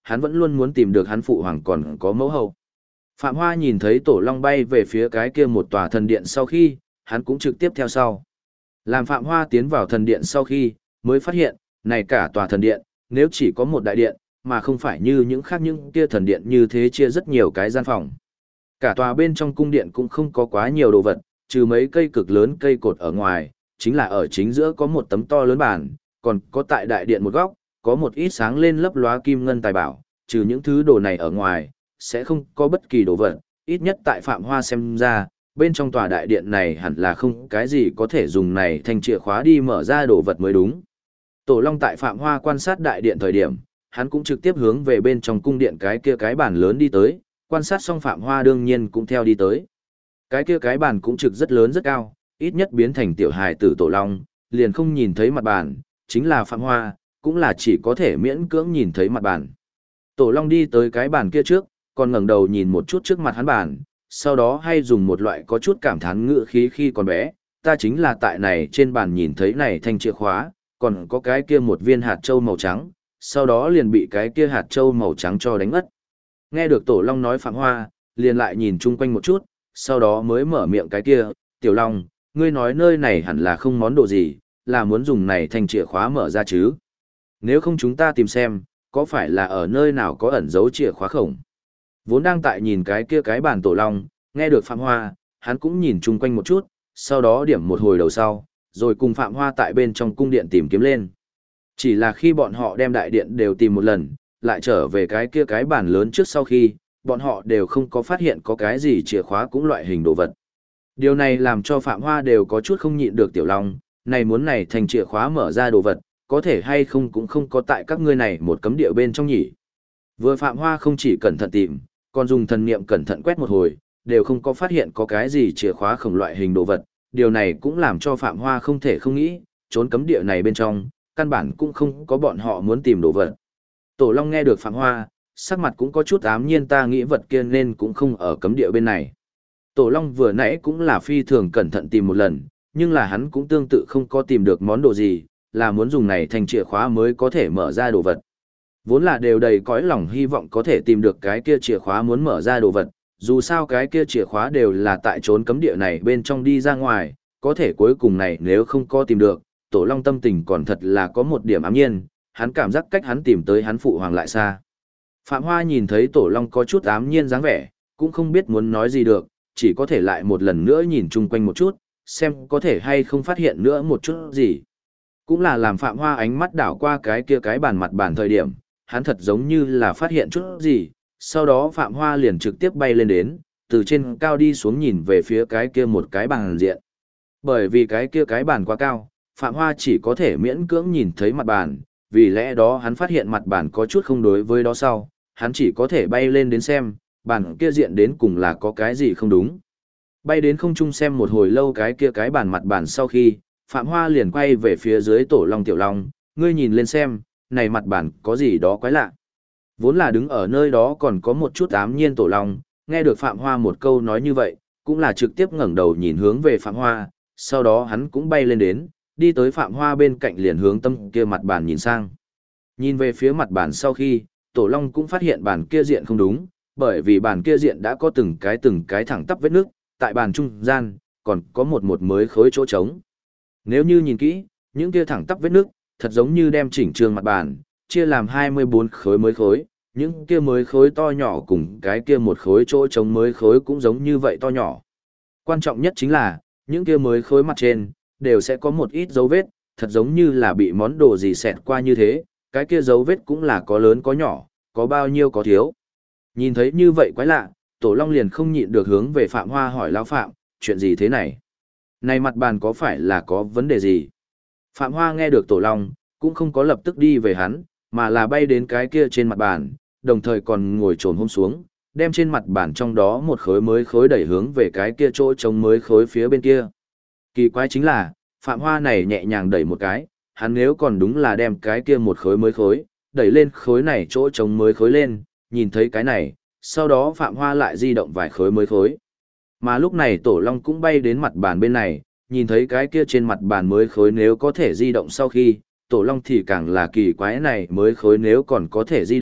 hắn vẫn luôn muốn tìm được hắn phụ hoàng còn có mẫu hậu. Phạm Hoa nhìn thấy Tổ Long bay về phía cái kia một tòa thần điện sau khi, hắn cũng trực tiếp theo sau. Làm Phạm Hoa tiến vào thần điện sau khi, mới phát hiện, này cả tòa thần điện, nếu chỉ có một đại điện, mà không phải như những khác những kia thần điện như thế chia rất nhiều cái gian phòng. Cả tòa bên trong cung điện cũng không có quá nhiều đồ vật, trừ mấy cây cực lớn cây cột ở ngoài, chính là ở chính giữa có một tấm to lớn bàn, còn có tại đại điện một góc, có một ít sáng lên lấp lóa kim ngân tài bảo, trừ những thứ đồ này ở ngoài, sẽ không có bất kỳ đồ vật, ít nhất tại Phạm Hoa xem ra, bên trong tòa đại điện này hẳn là không cái gì có thể dùng này thành chìa khóa đi mở ra đồ vật mới đúng. Tổ Long tại Phạm Hoa quan sát đại điện thời điểm, hắn cũng trực tiếp hướng về bên trong cung điện cái kia cái bàn lớn đi tới, quan sát xong Phạm Hoa đương nhiên cũng theo đi tới. Cái kia cái bàn cũng trực rất lớn rất cao, ít nhất biến thành tiểu hài tử Tổ Long, liền không nhìn thấy mặt bàn, chính là Phạm Hoa, cũng là chỉ có thể miễn cưỡng nhìn thấy mặt bàn. Tổ Long đi tới cái bàn kia trước, còn ngẩng đầu nhìn một chút trước mặt hắn bàn, sau đó hay dùng một loại có chút cảm thán ngữ khí khi còn bé, ta chính là tại này trên bàn nhìn thấy này thanh chìa khóa, còn có cái kia một viên hạt châu màu trắng, sau đó liền bị cái kia hạt châu màu trắng cho đánh mất. Nghe được Tổ Long nói Phạm Hoa, liền lại nhìn chung quanh một chút, sau đó mới mở miệng cái kia, Tiểu Long, ngươi nói nơi này hẳn là không món đồ gì, là muốn dùng này thanh chìa khóa mở ra chứ. Nếu không chúng ta tìm xem, có phải là ở nơi nào có ẩn dấu chìa khóa khổng. Vốn đang tại nhìn cái kia cái bàn Tổ Long, nghe được Phạm Hoa, hắn cũng nhìn chung quanh một chút, sau đó điểm một hồi đầu sau, rồi cùng Phạm Hoa tại bên trong cung điện tìm kiếm lên. Chỉ là khi bọn họ đem đại điện đều tìm một lần, lại trở về cái kia cái bàn lớn trước sau khi, bọn họ đều không có phát hiện có cái gì chìa khóa cũng loại hình đồ vật. Điều này làm cho Phạm Hoa đều có chút không nhịn được Tiểu Long, này muốn này thành chìa khóa mở ra đồ vật, có thể hay không cũng không có tại các ngươi này một cấm địa bên trong nhỉ. Vừa Phạm Hoa không chỉ cẩn thận tìm, còn dùng thần niệm cẩn thận quét một hồi, đều không có phát hiện có cái gì chìa khóa khổng loại hình đồ vật, điều này cũng làm cho Phạm Hoa không thể không nghĩ, trốn cấm địa này bên trong, căn bản cũng không có bọn họ muốn tìm đồ vật. Tổ Long nghe được Phạm Hoa, sắc mặt cũng có chút ám nhiên ta nghĩ vật kia nên cũng không ở cấm địa bên này. Tổ Long vừa nãy cũng là phi thường cẩn thận tìm một lần, nhưng là hắn cũng tương tự không có tìm được món đồ gì, là muốn dùng này thành chìa khóa mới có thể mở ra đồ vật. Vốn là đều đầy cõi lòng hy vọng có thể tìm được cái kia chìa khóa muốn mở ra đồ vật, dù sao cái kia chìa khóa đều là tại trốn cấm địa này bên trong đi ra ngoài, có thể cuối cùng này nếu không có tìm được, Tổ Long tâm tình còn thật là có một điểm ám nhiên, hắn cảm giác cách hắn tìm tới hắn phụ hoàng lại xa. Phạm Hoa nhìn thấy Tổ Long có chút ám nhiên dáng vẻ, cũng không biết muốn nói gì được, chỉ có thể lại một lần nữa nhìn chung quanh một chút, xem có thể hay không phát hiện nữa một chút gì. Cũng là làm Phạm Hoa ánh mắt đảo qua cái kia cái bàn mặt bàn thời điểm, hắn thật giống như là phát hiện chút gì, sau đó Phạm Hoa liền trực tiếp bay lên đến, từ trên cao đi xuống nhìn về phía cái kia một cái bàn diện. Bởi vì cái kia cái bàn quá cao, Phạm Hoa chỉ có thể miễn cưỡng nhìn thấy mặt bàn, vì lẽ đó hắn phát hiện mặt bàn có chút không đối với đó sau, hắn chỉ có thể bay lên đến xem, bàn kia diện đến cùng là có cái gì không đúng. Bay đến không trung xem một hồi lâu cái kia cái bàn mặt bàn sau khi, Phạm Hoa liền quay về phía dưới Tổ Long Tiểu Long, ngươi nhìn lên xem, này mặt bàn có gì đó quái lạ. Vốn là đứng ở nơi đó còn có một chút ám nhiên Tổ Long, nghe được Phạm Hoa một câu nói như vậy, cũng là trực tiếp ngẩng đầu nhìn hướng về Phạm Hoa, sau đó hắn cũng bay lên đến, đi tới Phạm Hoa bên cạnh liền hướng tâm kia mặt bàn nhìn sang. Nhìn về phía mặt bàn sau khi, Tổ Long cũng phát hiện bàn kia diện không đúng, bởi vì bàn kia diện đã có từng cái thẳng tắp vết nước, tại bàn trung gian, còn có một mới khối chỗ trống. Nếu như nhìn kỹ, những kia thẳng tắp vết nước, thật giống như đem chỉnh trường mặt bàn, chia làm 24 khối mới khối, những kia mới khối to nhỏ cùng cái kia một khối chỗ trống mới khối cũng giống như vậy to nhỏ. Quan trọng nhất chính là, những kia mới khối mặt trên, đều sẽ có một ít dấu vết, thật giống như là bị món đồ gì xẹt qua như thế, cái kia dấu vết cũng là có lớn có nhỏ, có bao nhiêu có thiếu. Nhìn thấy như vậy quái lạ, Tổ Long liền không nhịn được hướng về Phạm Hoa hỏi lão Phạm, chuyện gì thế này? Này mặt bàn có phải là có vấn đề gì? Phạm Hoa nghe được Tổ Long, cũng không có lập tức đi về hắn, mà là bay đến cái kia trên mặt bàn, đồng thời còn ngồi trồn hôm xuống, đem trên mặt bàn trong đó một khối mới khối đẩy hướng về cái kia chỗ trống mới khối phía bên kia. Kỳ quái chính là, Phạm Hoa này nhẹ nhàng đẩy một cái, hắn nếu còn đúng là đem cái kia một khối mới khối, đẩy lên khối này chỗ trống mới khối lên, nhìn thấy cái này, sau đó Phạm Hoa lại di động vài khối mới khối. Mà lúc này Tổ Long cũng bay đến mặt bàn bên này, nhìn thấy cái kia trên mặt bàn mới khối nếu có thể di động sau khi, Tổ Long thì càng là kỳ quái này mới khối nếu còn có thể di động,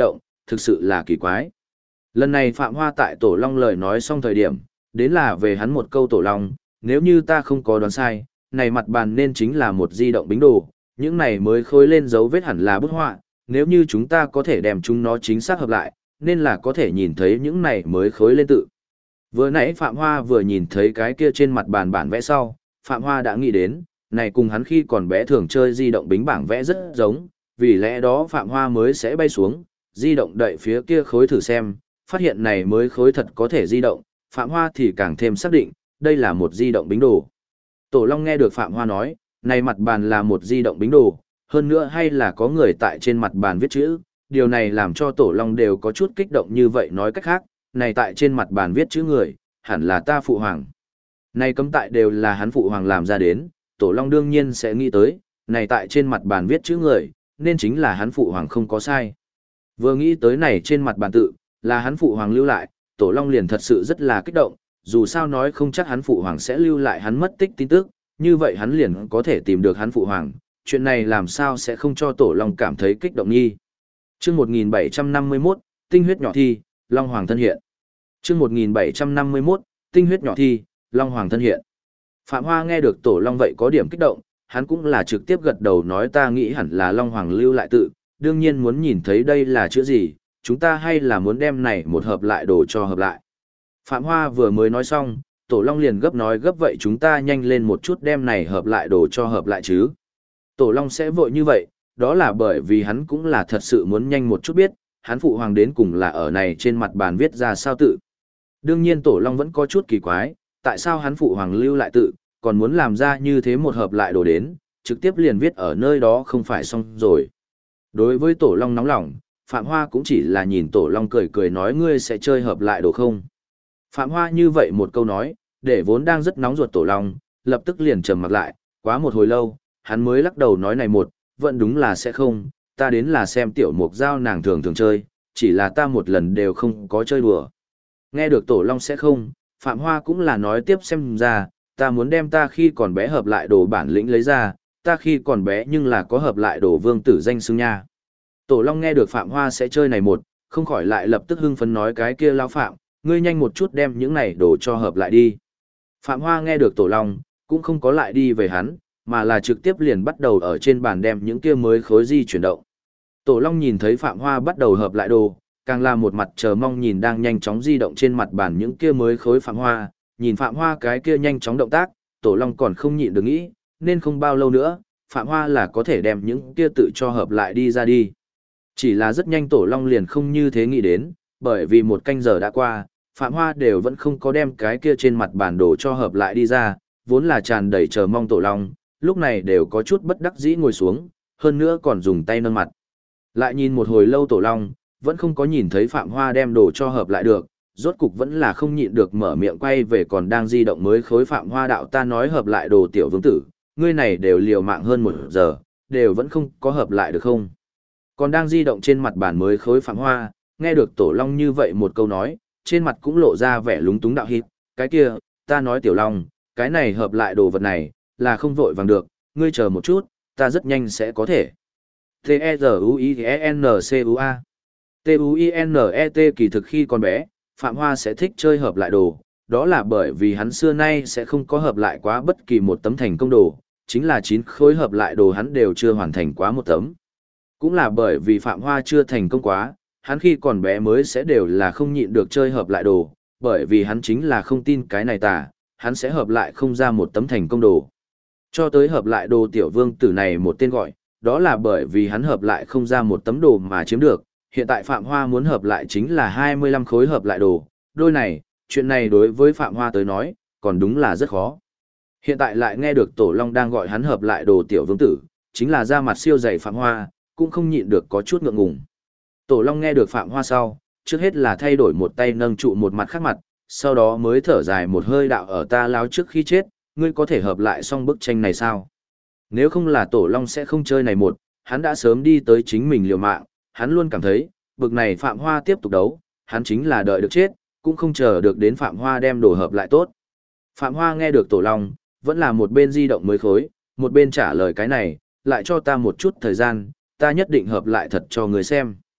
thực sự là kỳ quái. Lần này Phạm Hoa tại Tổ Long lời nói xong thời điểm, đến là về hắn một câu Tổ Long, nếu như ta không có đoán sai, này mặt bàn nên chính là một di động bính đồ, những này mới khối lên dấu vết hẳn là bức họa, nếu như chúng ta có thể đem chúng nó chính xác hợp lại, nên là có thể nhìn thấy những này mới khối lên tự. Vừa nãy Phạm Hoa vừa nhìn thấy cái kia trên mặt bàn bản vẽ sau, Phạm Hoa đã nghĩ đến, này cùng hắn khi còn bé thường chơi di động bính bảng vẽ rất giống, vì lẽ đó Phạm Hoa mới sẽ bay xuống, di động đậy phía kia khối thử xem, phát hiện này mới khối thật có thể di động, Phạm Hoa thì càng thêm xác định, đây là một di động bính đồ. Tổ Long nghe được Phạm Hoa nói, này mặt bàn là một di động bính đồ, hơn nữa hay là có người tại trên mặt bàn viết chữ, điều này làm cho Tổ Long đều có chút kích động như vậy nói cách khác, này tại trên mặt bàn viết chữ người, hẳn là ta phụ hoàng. Này cấm tại đều là hắn phụ hoàng làm ra đến, Tổ Long đương nhiên sẽ nghĩ tới, này tại trên mặt bàn viết chữ người, nên chính là hắn phụ hoàng không có sai. Vừa nghĩ tới này trên mặt bàn tự, là hắn phụ hoàng lưu lại, Tổ Long liền thật sự rất là kích động, dù sao nói không chắc hắn phụ hoàng sẽ lưu lại hắn mất tích tin tức, như vậy hắn liền có thể tìm được hắn phụ hoàng, chuyện này làm sao sẽ không cho Tổ Long cảm thấy kích động nhi. Chương 1751, tinh huyết nhỏ thi, Long Hoàng thân hiện. Chương 1751, tinh huyết nhỏ thi, Long Hoàng thân hiện. Phạm Hoa nghe được Tổ Long vậy có điểm kích động, hắn cũng là trực tiếp gật đầu nói ta nghĩ hẳn là Long Hoàng lưu lại tự, đương nhiên muốn nhìn thấy đây là chữ gì, chúng ta hay là muốn đem này một hợp lại đồ cho hợp lại. Phạm Hoa vừa mới nói xong, Tổ Long liền gấp nói gấp vậy chúng ta nhanh lên một chút đem này hợp lại đồ cho hợp lại chứ. Tổ Long sẽ vội như vậy, đó là bởi vì hắn cũng là thật sự muốn nhanh một chút biết, hắn phụ hoàng đến cùng là ở này trên mặt bàn viết ra sao tự. Đương nhiên Tổ Long vẫn có chút kỳ quái, tại sao hắn phụ hoàng lưu lại tự, còn muốn làm ra như thế một hợp lại đồ đến, trực tiếp liền viết ở nơi đó không phải xong rồi. Đối với Tổ Long nóng lòng, Phạm Hoa cũng chỉ là nhìn Tổ Long cười cười nói ngươi sẽ chơi hợp lại đồ không. Phạm Hoa như vậy một câu nói, để vốn đang rất nóng ruột Tổ Long, lập tức liền trầm mặt lại, quá một hồi lâu, hắn mới lắc đầu nói này một, vẫn đúng là sẽ không, ta đến là xem tiểu mục giao nàng thường thường chơi, chỉ là ta một lần đều không có chơi đùa. Nghe được Tổ Long sẽ không, Phạm Hoa cũng là nói tiếp xem ra, ta muốn đem ta khi còn bé hợp lại đồ bản lĩnh lấy ra, ta khi còn bé nhưng là có hợp lại đồ vương tử danh xưng nha. Tổ Long nghe được Phạm Hoa sẽ chơi này một, không khỏi lại lập tức hưng phấn nói cái kia lão Phạm, ngươi nhanh một chút đem những này đồ cho hợp lại đi. Phạm Hoa nghe được Tổ Long, cũng không có lại đi về hắn, mà là trực tiếp liền bắt đầu ở trên bàn đem những kia mới khối di chuyển động. Tổ Long nhìn thấy Phạm Hoa bắt đầu hợp lại đồ, càng là một mặt chờ mong nhìn đang nhanh chóng di động trên mặt bàn những kia mới khối Phạm Hoa, nhìn Phạm Hoa cái kia nhanh chóng động tác, Tổ Long còn không nhịn được nghĩ, nên không bao lâu nữa, Phạm Hoa là có thể đem những kia tự cho hợp lại đi ra đi. Chỉ là rất nhanh Tổ Long liền không như thế nghĩ đến, bởi vì một canh giờ đã qua, Phạm Hoa đều vẫn không có đem cái kia trên mặt bản đồ cho hợp lại đi ra, vốn là tràn đầy chờ mong Tổ Long, lúc này đều có chút bất đắc dĩ ngồi xuống, hơn nữa còn dùng tay nâng mặt. Lại nhìn một hồi lâu Tổ Long, vẫn không có nhìn thấy Phạm Hoa đem đồ cho hợp lại được, rốt cục vẫn là không nhịn được mở miệng quay về còn đang di động mới khối Phạm Hoa đạo ta nói hợp lại đồ tiểu vương tử, ngươi này đều liều mạng hơn 1 giờ, đều vẫn không có hợp lại được không. Còn đang di động trên mặt bàn mới khối Phạm Hoa, nghe được Tổ Long như vậy một câu nói, trên mặt cũng lộ ra vẻ lúng túng đạo hít, cái kia, ta nói Tiểu Long, cái này hợp lại đồ vật này, là không vội vàng được, ngươi chờ một chút, ta rất nhanh sẽ có thể. T-E-Z-U-I-N-C-U-A T-U-I-N-E-T kỳ thực khi còn bé, Phạm Hoa sẽ thích chơi hợp lại đồ, đó là bởi vì hắn xưa nay sẽ không có hợp lại quá bất kỳ một tấm thành công đồ, chính là 9 khối hợp lại đồ hắn đều chưa hoàn thành quá một tấm. Cũng là bởi vì Phạm Hoa chưa thành công quá, hắn khi còn bé mới sẽ đều là không nhịn được chơi hợp lại đồ, bởi vì hắn chính là không tin cái này tà, hắn sẽ hợp lại không ra một tấm thành công đồ. Cho tới hợp lại đồ tiểu vương tử này một tên gọi, đó là bởi vì hắn hợp lại không ra một tấm đồ mà chiếm được, hiện tại Phạm Hoa muốn hợp lại chính là 25 khối hợp lại đồ, đôi này, chuyện này đối với Phạm Hoa tới nói, còn đúng là rất khó. Hiện tại lại nghe được Tổ Long đang gọi hắn hợp lại đồ tiểu vương tử, chính là da mặt siêu dày Phạm Hoa, cũng không nhịn được có chút ngượng ngùng. Tổ Long nghe được Phạm Hoa sau, trước hết là thay đổi một tay nâng trụ một mặt khác mặt, sau đó mới thở dài một hơi đạo ở ta láo trước khi chết, ngươi có thể hợp lại xong bức tranh này sao? Nếu không là Tổ Long sẽ không chơi này một, hắn đã sớm đi tới chính mình liều mạng, hắn luôn cảm thấy, bực này Phạm Hoa tiếp tục đấu, hắn chính là đợi được chết, cũng không chờ được đến Phạm Hoa đem đồ hợp lại tốt. Phạm Hoa nghe được Tổ Long, vẫn là một bên di động mới khối, một bên trả lời cái này, lại cho ta một chút thời gian, ta nhất định hợp lại thật cho người xem.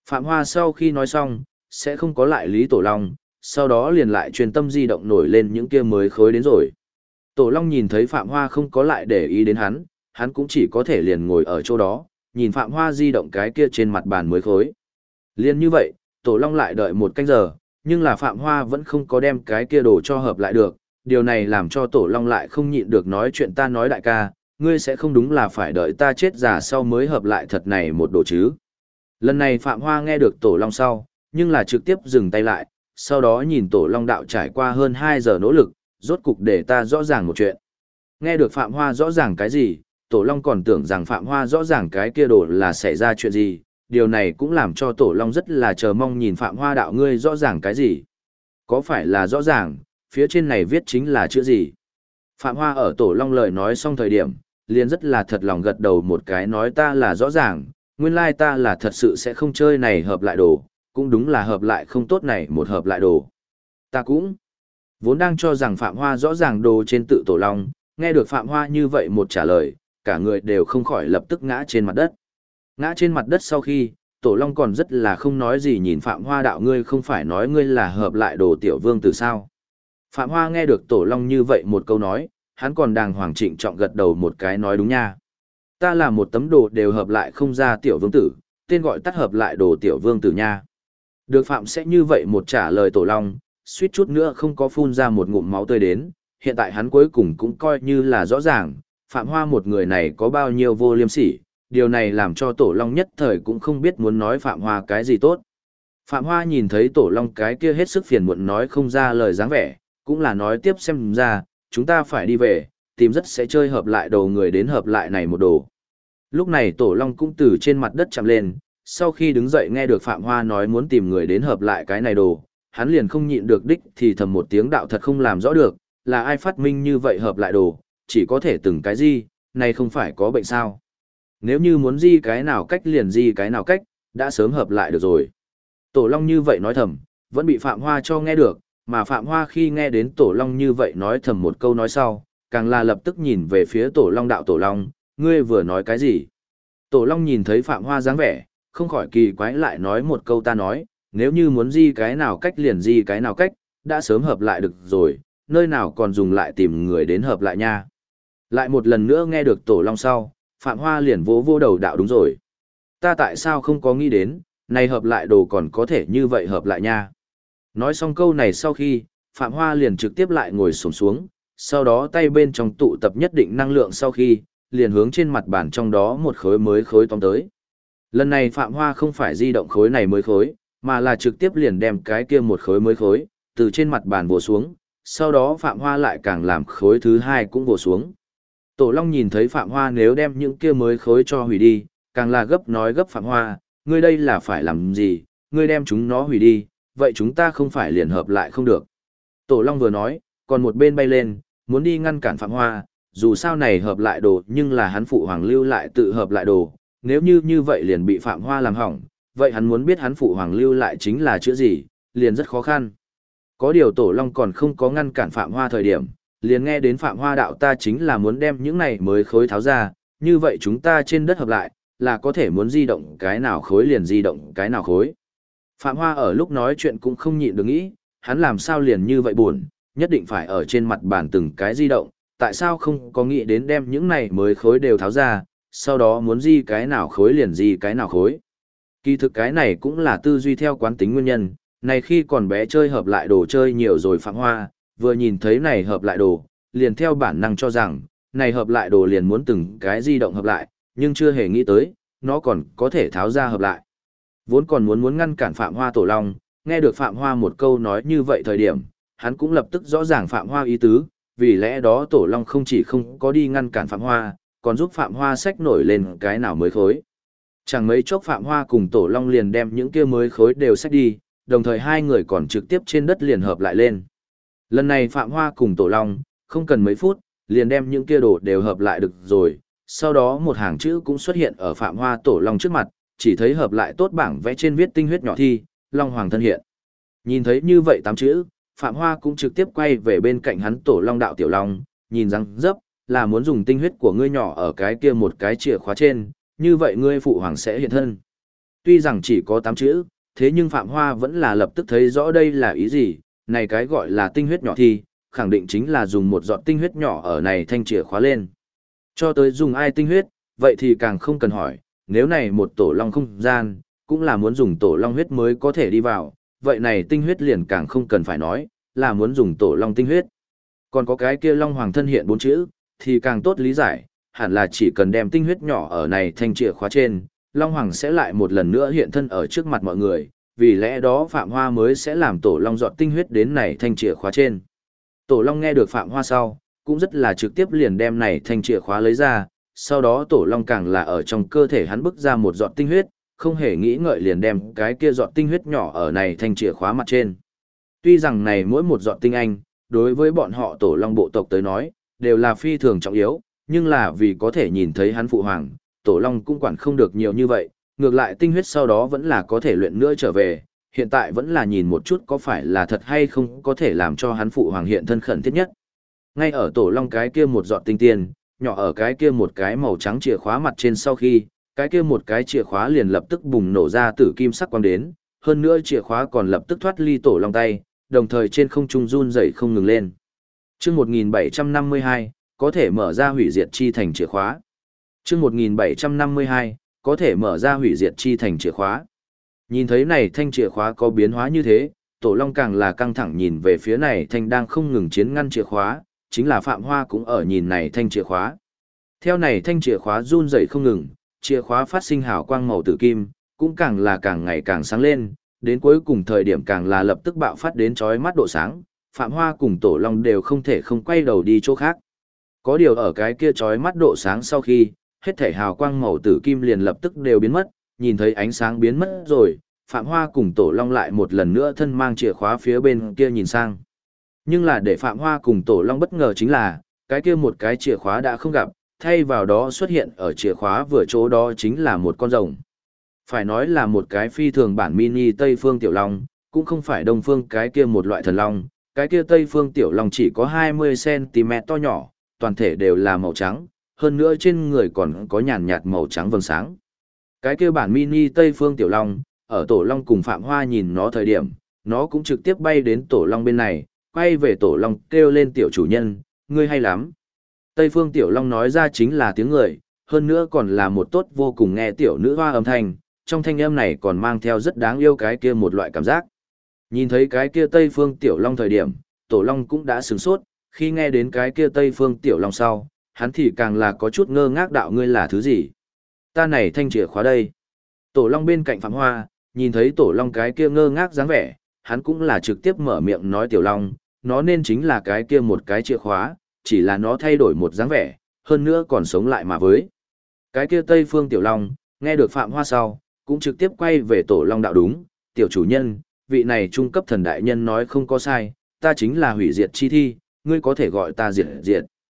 Phạm Hoa sau khi nói xong, sẽ không có lại lý Tổ Long, sau đó liền lại truyền tâm di động nổi lên những kia mới khối đến rồi. Tổ Long nhìn thấy Phạm Hoa không có lại để ý đến hắn cũng chỉ có thể liền ngồi ở chỗ đó, nhìn Phạm Hoa di động cái kia trên mặt bàn mới khối. Liên như vậy, Tổ Long lại đợi một canh giờ, nhưng là Phạm Hoa vẫn không có đem cái kia đồ cho hợp lại được, điều này làm cho Tổ Long lại không nhịn được nói chuyện ta nói đại ca, ngươi sẽ không đúng là phải đợi ta chết già sau mới hợp lại thật này một đồ chứ. Lần này Phạm Hoa nghe được Tổ Long sau, nhưng là trực tiếp dừng tay lại, sau đó nhìn Tổ Long đạo trải qua hơn 2 giờ nỗ lực, rốt cục để ta rõ ràng một chuyện. Nghe được Phạm Hoa rõ ràng cái gì, Tổ Long còn tưởng rằng Phạm Hoa rõ ràng cái kia đồ là xảy ra chuyện gì, điều này cũng làm cho Tổ Long rất là chờ mong nhìn Phạm Hoa đạo ngươi rõ ràng cái gì. Có phải là rõ ràng, phía trên này viết chính là chữ gì? Phạm Hoa ở Tổ Long lời nói xong thời điểm, liền rất là thật lòng gật đầu một cái nói ta là rõ ràng, nguyên lai ta là thật sự sẽ không chơi này hợp lại đồ, cũng đúng là hợp lại không tốt này một hợp lại đồ. Ta cũng vốn đang cho rằng Phạm Hoa rõ ràng đồ trên tự Tổ Long, nghe được Phạm Hoa như vậy một trả lời, cả người đều không khỏi lập tức ngã trên mặt đất. Ngã trên mặt đất sau khi, Tổ Long còn rất là không nói gì nhìn Phạm Hoa đạo ngươi không phải nói ngươi là hợp lại đồ tiểu vương từ sao. Phạm Hoa nghe được Tổ Long như vậy một câu nói, hắn còn đàng hoàng trịnh trọng gật đầu một cái nói đúng nha. Ta là một tấm đồ đều hợp lại không ra tiểu vương tử, tên gọi tắt hợp lại đồ tiểu vương tử nha. Được Phạm sẽ như vậy một trả lời Tổ Long, suýt chút nữa không có phun ra một ngụm máu tươi đến, hiện tại hắn cuối cùng cũng coi như là rõ ràng, Phạm Hoa một người này có bao nhiêu vô liêm sỉ, điều này làm cho Tổ Long nhất thời cũng không biết muốn nói Phạm Hoa cái gì tốt. Phạm Hoa nhìn thấy Tổ Long cái kia hết sức phiền muộn nói không ra lời dáng vẻ, cũng là nói tiếp xem ra, chúng ta phải đi về, tìm rất sẽ chơi hợp lại đồ người đến hợp lại này một đồ. Lúc này Tổ Long cũng từ trên mặt đất chạm lên, sau khi đứng dậy nghe được Phạm Hoa nói muốn tìm người đến hợp lại cái này đồ, hắn liền không nhịn được đích thì thầm một tiếng đạo thật không làm rõ được, là ai phát minh như vậy hợp lại đồ, chỉ có thể từng cái gì, này không phải có bệnh sao. Nếu như muốn di cái nào cách liền di cái nào cách, đã sớm hợp lại được rồi. Tổ Long như vậy nói thầm, vẫn bị Phạm Hoa cho nghe được, mà Phạm Hoa khi nghe đến Tổ Long như vậy nói thầm một câu nói sau, càng là lập tức nhìn về phía Tổ Long đạo Tổ Long, ngươi vừa nói cái gì? Tổ Long nhìn thấy Phạm Hoa dáng vẻ, không khỏi kỳ quái lại nói một câu ta nói, nếu như muốn di cái nào cách liền di cái nào cách, đã sớm hợp lại được rồi, nơi nào còn dùng lại tìm người đến hợp lại nha. Lại một lần nữa nghe được Tổ Long sau, Phạm Hoa liền vỗ vô đầu đạo đúng rồi. Ta tại sao không có nghĩ đến, này hợp lại đồ còn có thể như vậy hợp lại nha. Nói xong câu này sau khi, Phạm Hoa liền trực tiếp lại ngồi xổm xuống, sau đó tay bên trong tụ tập nhất định năng lượng sau khi, liền hướng trên mặt bàn trong đó một khối mới khối tóm tới. Lần này Phạm Hoa không phải di động khối này mới khối, mà là trực tiếp liền đem cái kia một khối mới khối, từ trên mặt bàn vồ xuống, sau đó Phạm Hoa lại càng làm khối thứ hai cũng vồ xuống. Tổ Long nhìn thấy Phạm Hoa nếu đem những kia mới khối cho hủy đi, càng là gấp nói gấp Phạm Hoa, ngươi đây là phải làm gì, ngươi đem chúng nó hủy đi, vậy chúng ta không phải liền hợp lại không được. Tổ Long vừa nói, còn một bên bay lên, muốn đi ngăn cản Phạm Hoa, dù sao này hợp lại đồ nhưng là hắn phụ hoàng lưu lại tự hợp lại đồ, nếu như vậy liền bị Phạm Hoa làm hỏng, vậy hắn muốn biết hắn phụ hoàng lưu lại chính là chữ gì, liền rất khó khăn. Có điều Tổ Long còn không có ngăn cản Phạm Hoa thời điểm, liền nghe đến Phạm Hoa đạo ta chính là muốn đem những này mới khối tháo ra, như vậy chúng ta trên đất hợp lại, là có thể muốn di động cái nào khối liền di động cái nào khối. Phạm Hoa ở lúc nói chuyện cũng không nhịn được nghĩ, hắn làm sao liền như vậy buồn, nhất định phải ở trên mặt bàn từng cái di động, tại sao không có nghĩ đến đem những này mới khối đều tháo ra, sau đó muốn di cái nào khối liền di cái nào khối. Kỳ thực cái này cũng là tư duy theo quán tính nguyên nhân, này khi còn bé chơi hợp lại đồ chơi nhiều rồi Phạm Hoa, vừa nhìn thấy này hợp lại đồ, liền theo bản năng cho rằng, này hợp lại đồ liền muốn từng cái di động hợp lại, nhưng chưa hề nghĩ tới, nó còn có thể tháo ra hợp lại. Vốn còn muốn ngăn cản Phạm Hoa Tổ Long, nghe được Phạm Hoa một câu nói như vậy thời điểm, hắn cũng lập tức rõ ràng Phạm Hoa ý tứ, vì lẽ đó Tổ Long không chỉ không có đi ngăn cản Phạm Hoa, còn giúp Phạm Hoa xách nổi lên cái nào mới khối. Chẳng mấy chốc Phạm Hoa cùng Tổ Long liền đem những kia mới khối đều xách đi, đồng thời hai người còn trực tiếp trên đất liền hợp lại lên. Lần này Phạm Hoa cùng Tổ Long, không cần mấy phút, liền đem những kia đồ đều hợp lại được rồi, sau đó một hàng chữ cũng xuất hiện ở Phạm Hoa Tổ Long trước mặt, chỉ thấy hợp lại tốt bảng vẽ trên viết tinh huyết nhỏ thi, Long Hoàng thân hiện. Nhìn thấy như vậy 8 chữ, Phạm Hoa cũng trực tiếp quay về bên cạnh hắn Tổ Long đạo Tiểu Long, nhìn răng dấp, là muốn dùng tinh huyết của ngươi nhỏ ở cái kia một cái chìa khóa trên, như vậy ngươi phụ hoàng sẽ hiện thân. Tuy rằng chỉ có 8 chữ, thế nhưng Phạm Hoa vẫn là lập tức thấy rõ đây là ý gì, này cái gọi là tinh huyết nhỏ thì, khẳng định chính là dùng một giọt tinh huyết nhỏ ở này thanh chìa khóa lên. Cho tới dùng ai tinh huyết, vậy thì càng không cần hỏi, nếu này một tổ long không gian, cũng là muốn dùng tổ long huyết mới có thể đi vào, vậy này tinh huyết liền càng không cần phải nói, là muốn dùng tổ long tinh huyết. Còn có cái kia long hoàng thân hiện 4 chữ, thì càng tốt lý giải, hẳn là chỉ cần đem tinh huyết nhỏ ở này thanh chìa khóa trên, long hoàng sẽ lại một lần nữa hiện thân ở trước mặt mọi người, vì lẽ đó Phạm Hoa mới sẽ làm tổ long dọn tinh huyết đến này thanh chìa khóa trên. Tổ long nghe được Phạm Hoa sau, cũng rất là trực tiếp liền đem này thanh chìa khóa lấy ra, sau đó tổ long càng là ở trong cơ thể hắn bức ra một giọt tinh huyết, không hề nghĩ ngợi liền đem cái kia giọt tinh huyết nhỏ ở này thanh chìa khóa mặt trên. Tuy rằng này mỗi một giọt tinh anh, đối với bọn họ tổ long bộ tộc tới nói, đều là phi thường trọng yếu, nhưng là vì có thể nhìn thấy hắn phụ hoàng, tổ long cũng quản không được nhiều như vậy, ngược lại tinh huyết sau đó vẫn là có thể luyện nữa trở về, hiện tại vẫn là nhìn một chút có phải là thật hay không có thể làm cho hắn phụ hoàng hiện thân khẩn thiết nhất. Ngay ở tổ long cái kia một giọt tinh tiên, nhỏ ở cái kia một cái màu trắng chìa khóa mặt trên sau khi, cái kia một cái chìa khóa liền lập tức bùng nổ ra tử kim sắc quang đến, hơn nữa chìa khóa còn lập tức thoát ly tổ long tay, đồng thời trên không trung run rẩy không ngừng lên. Chương 1752, có thể mở ra hủy diệt chi thành chìa khóa. Chương 1752, có thể mở ra hủy diệt chi thành chìa khóa. Nhìn thấy này thanh chìa khóa có biến hóa như thế, tổ long càng là căng thẳng nhìn về phía này thanh đang không ngừng chiến ngăn chìa khóa, chính là Phạm Hoa cũng ở nhìn này thanh chìa khóa. Theo này thanh chìa khóa run rẩy không ngừng, chìa khóa phát sinh hào quang màu tử kim, cũng càng là càng ngày càng sáng lên, đến cuối cùng thời điểm càng là lập tức bạo phát đến chói mắt độ sáng, Phạm Hoa cùng Tổ Long đều không thể không quay đầu đi chỗ khác. Có điều ở cái kia chói mắt độ sáng sau khi, hết thể hào quang màu tử kim liền lập tức đều biến mất, nhìn thấy ánh sáng biến mất rồi, Phạm Hoa cùng Tổ Long lại một lần nữa thân mang chìa khóa phía bên kia nhìn sang. Nhưng là để Phạm Hoa cùng Tổ Long bất ngờ chính là, cái kia một cái chìa khóa đã không gặp, thay vào đó xuất hiện ở chìa khóa vừa chỗ đó chính là một con rồng. Phải nói là một cái phi thường bản mini Tây Phương Tiểu Long, cũng không phải Đông Phương cái kia một loại thần long, cái kia Tây Phương Tiểu Long chỉ có 20cm to nhỏ, toàn thể đều là màu trắng, hơn nữa trên người còn có nhàn nhạt màu trắng vầng sáng. Cái kia bản mini Tây Phương Tiểu Long, ở Tổ Long cùng Phạm Hoa nhìn nó thời điểm, nó cũng trực tiếp bay đến Tổ Long bên này, quay về Tổ Long kêu lên tiểu chủ nhân, ngươi hay lắm. Tây Phương Tiểu Long nói ra chính là tiếng người, hơn nữa còn là một tốt vô cùng nghe tiểu nữ hoa âm thanh, trong thanh âm này còn mang theo rất đáng yêu cái kia một loại cảm giác. Nhìn thấy cái kia Tây Phương Tiểu Long thời điểm, Tổ Long cũng đã sửng sốt, khi nghe đến cái kia Tây Phương Tiểu Long sau, hắn thì càng là có chút ngơ ngác đạo ngươi là thứ gì. Ta này thanh chìa khóa đây. Tổ Long bên cạnh Phạm Hoa, nhìn thấy Tổ Long cái kia ngơ ngác dáng vẻ, hắn cũng là trực tiếp mở miệng nói Tiểu Long, nó nên chính là cái kia một cái chìa khóa, chỉ là nó thay đổi một dáng vẻ, hơn nữa còn sống lại mà với. Cái kia Tây Phương Tiểu Long, nghe được Phạm Hoa sau, cũng trực tiếp quay về Tổ Long đạo đúng, tiểu chủ nhân, vị này trung cấp thần đại nhân nói không có sai, ta chính là hủy diệt chi thi, ngươi có thể gọi ta diệt diệt.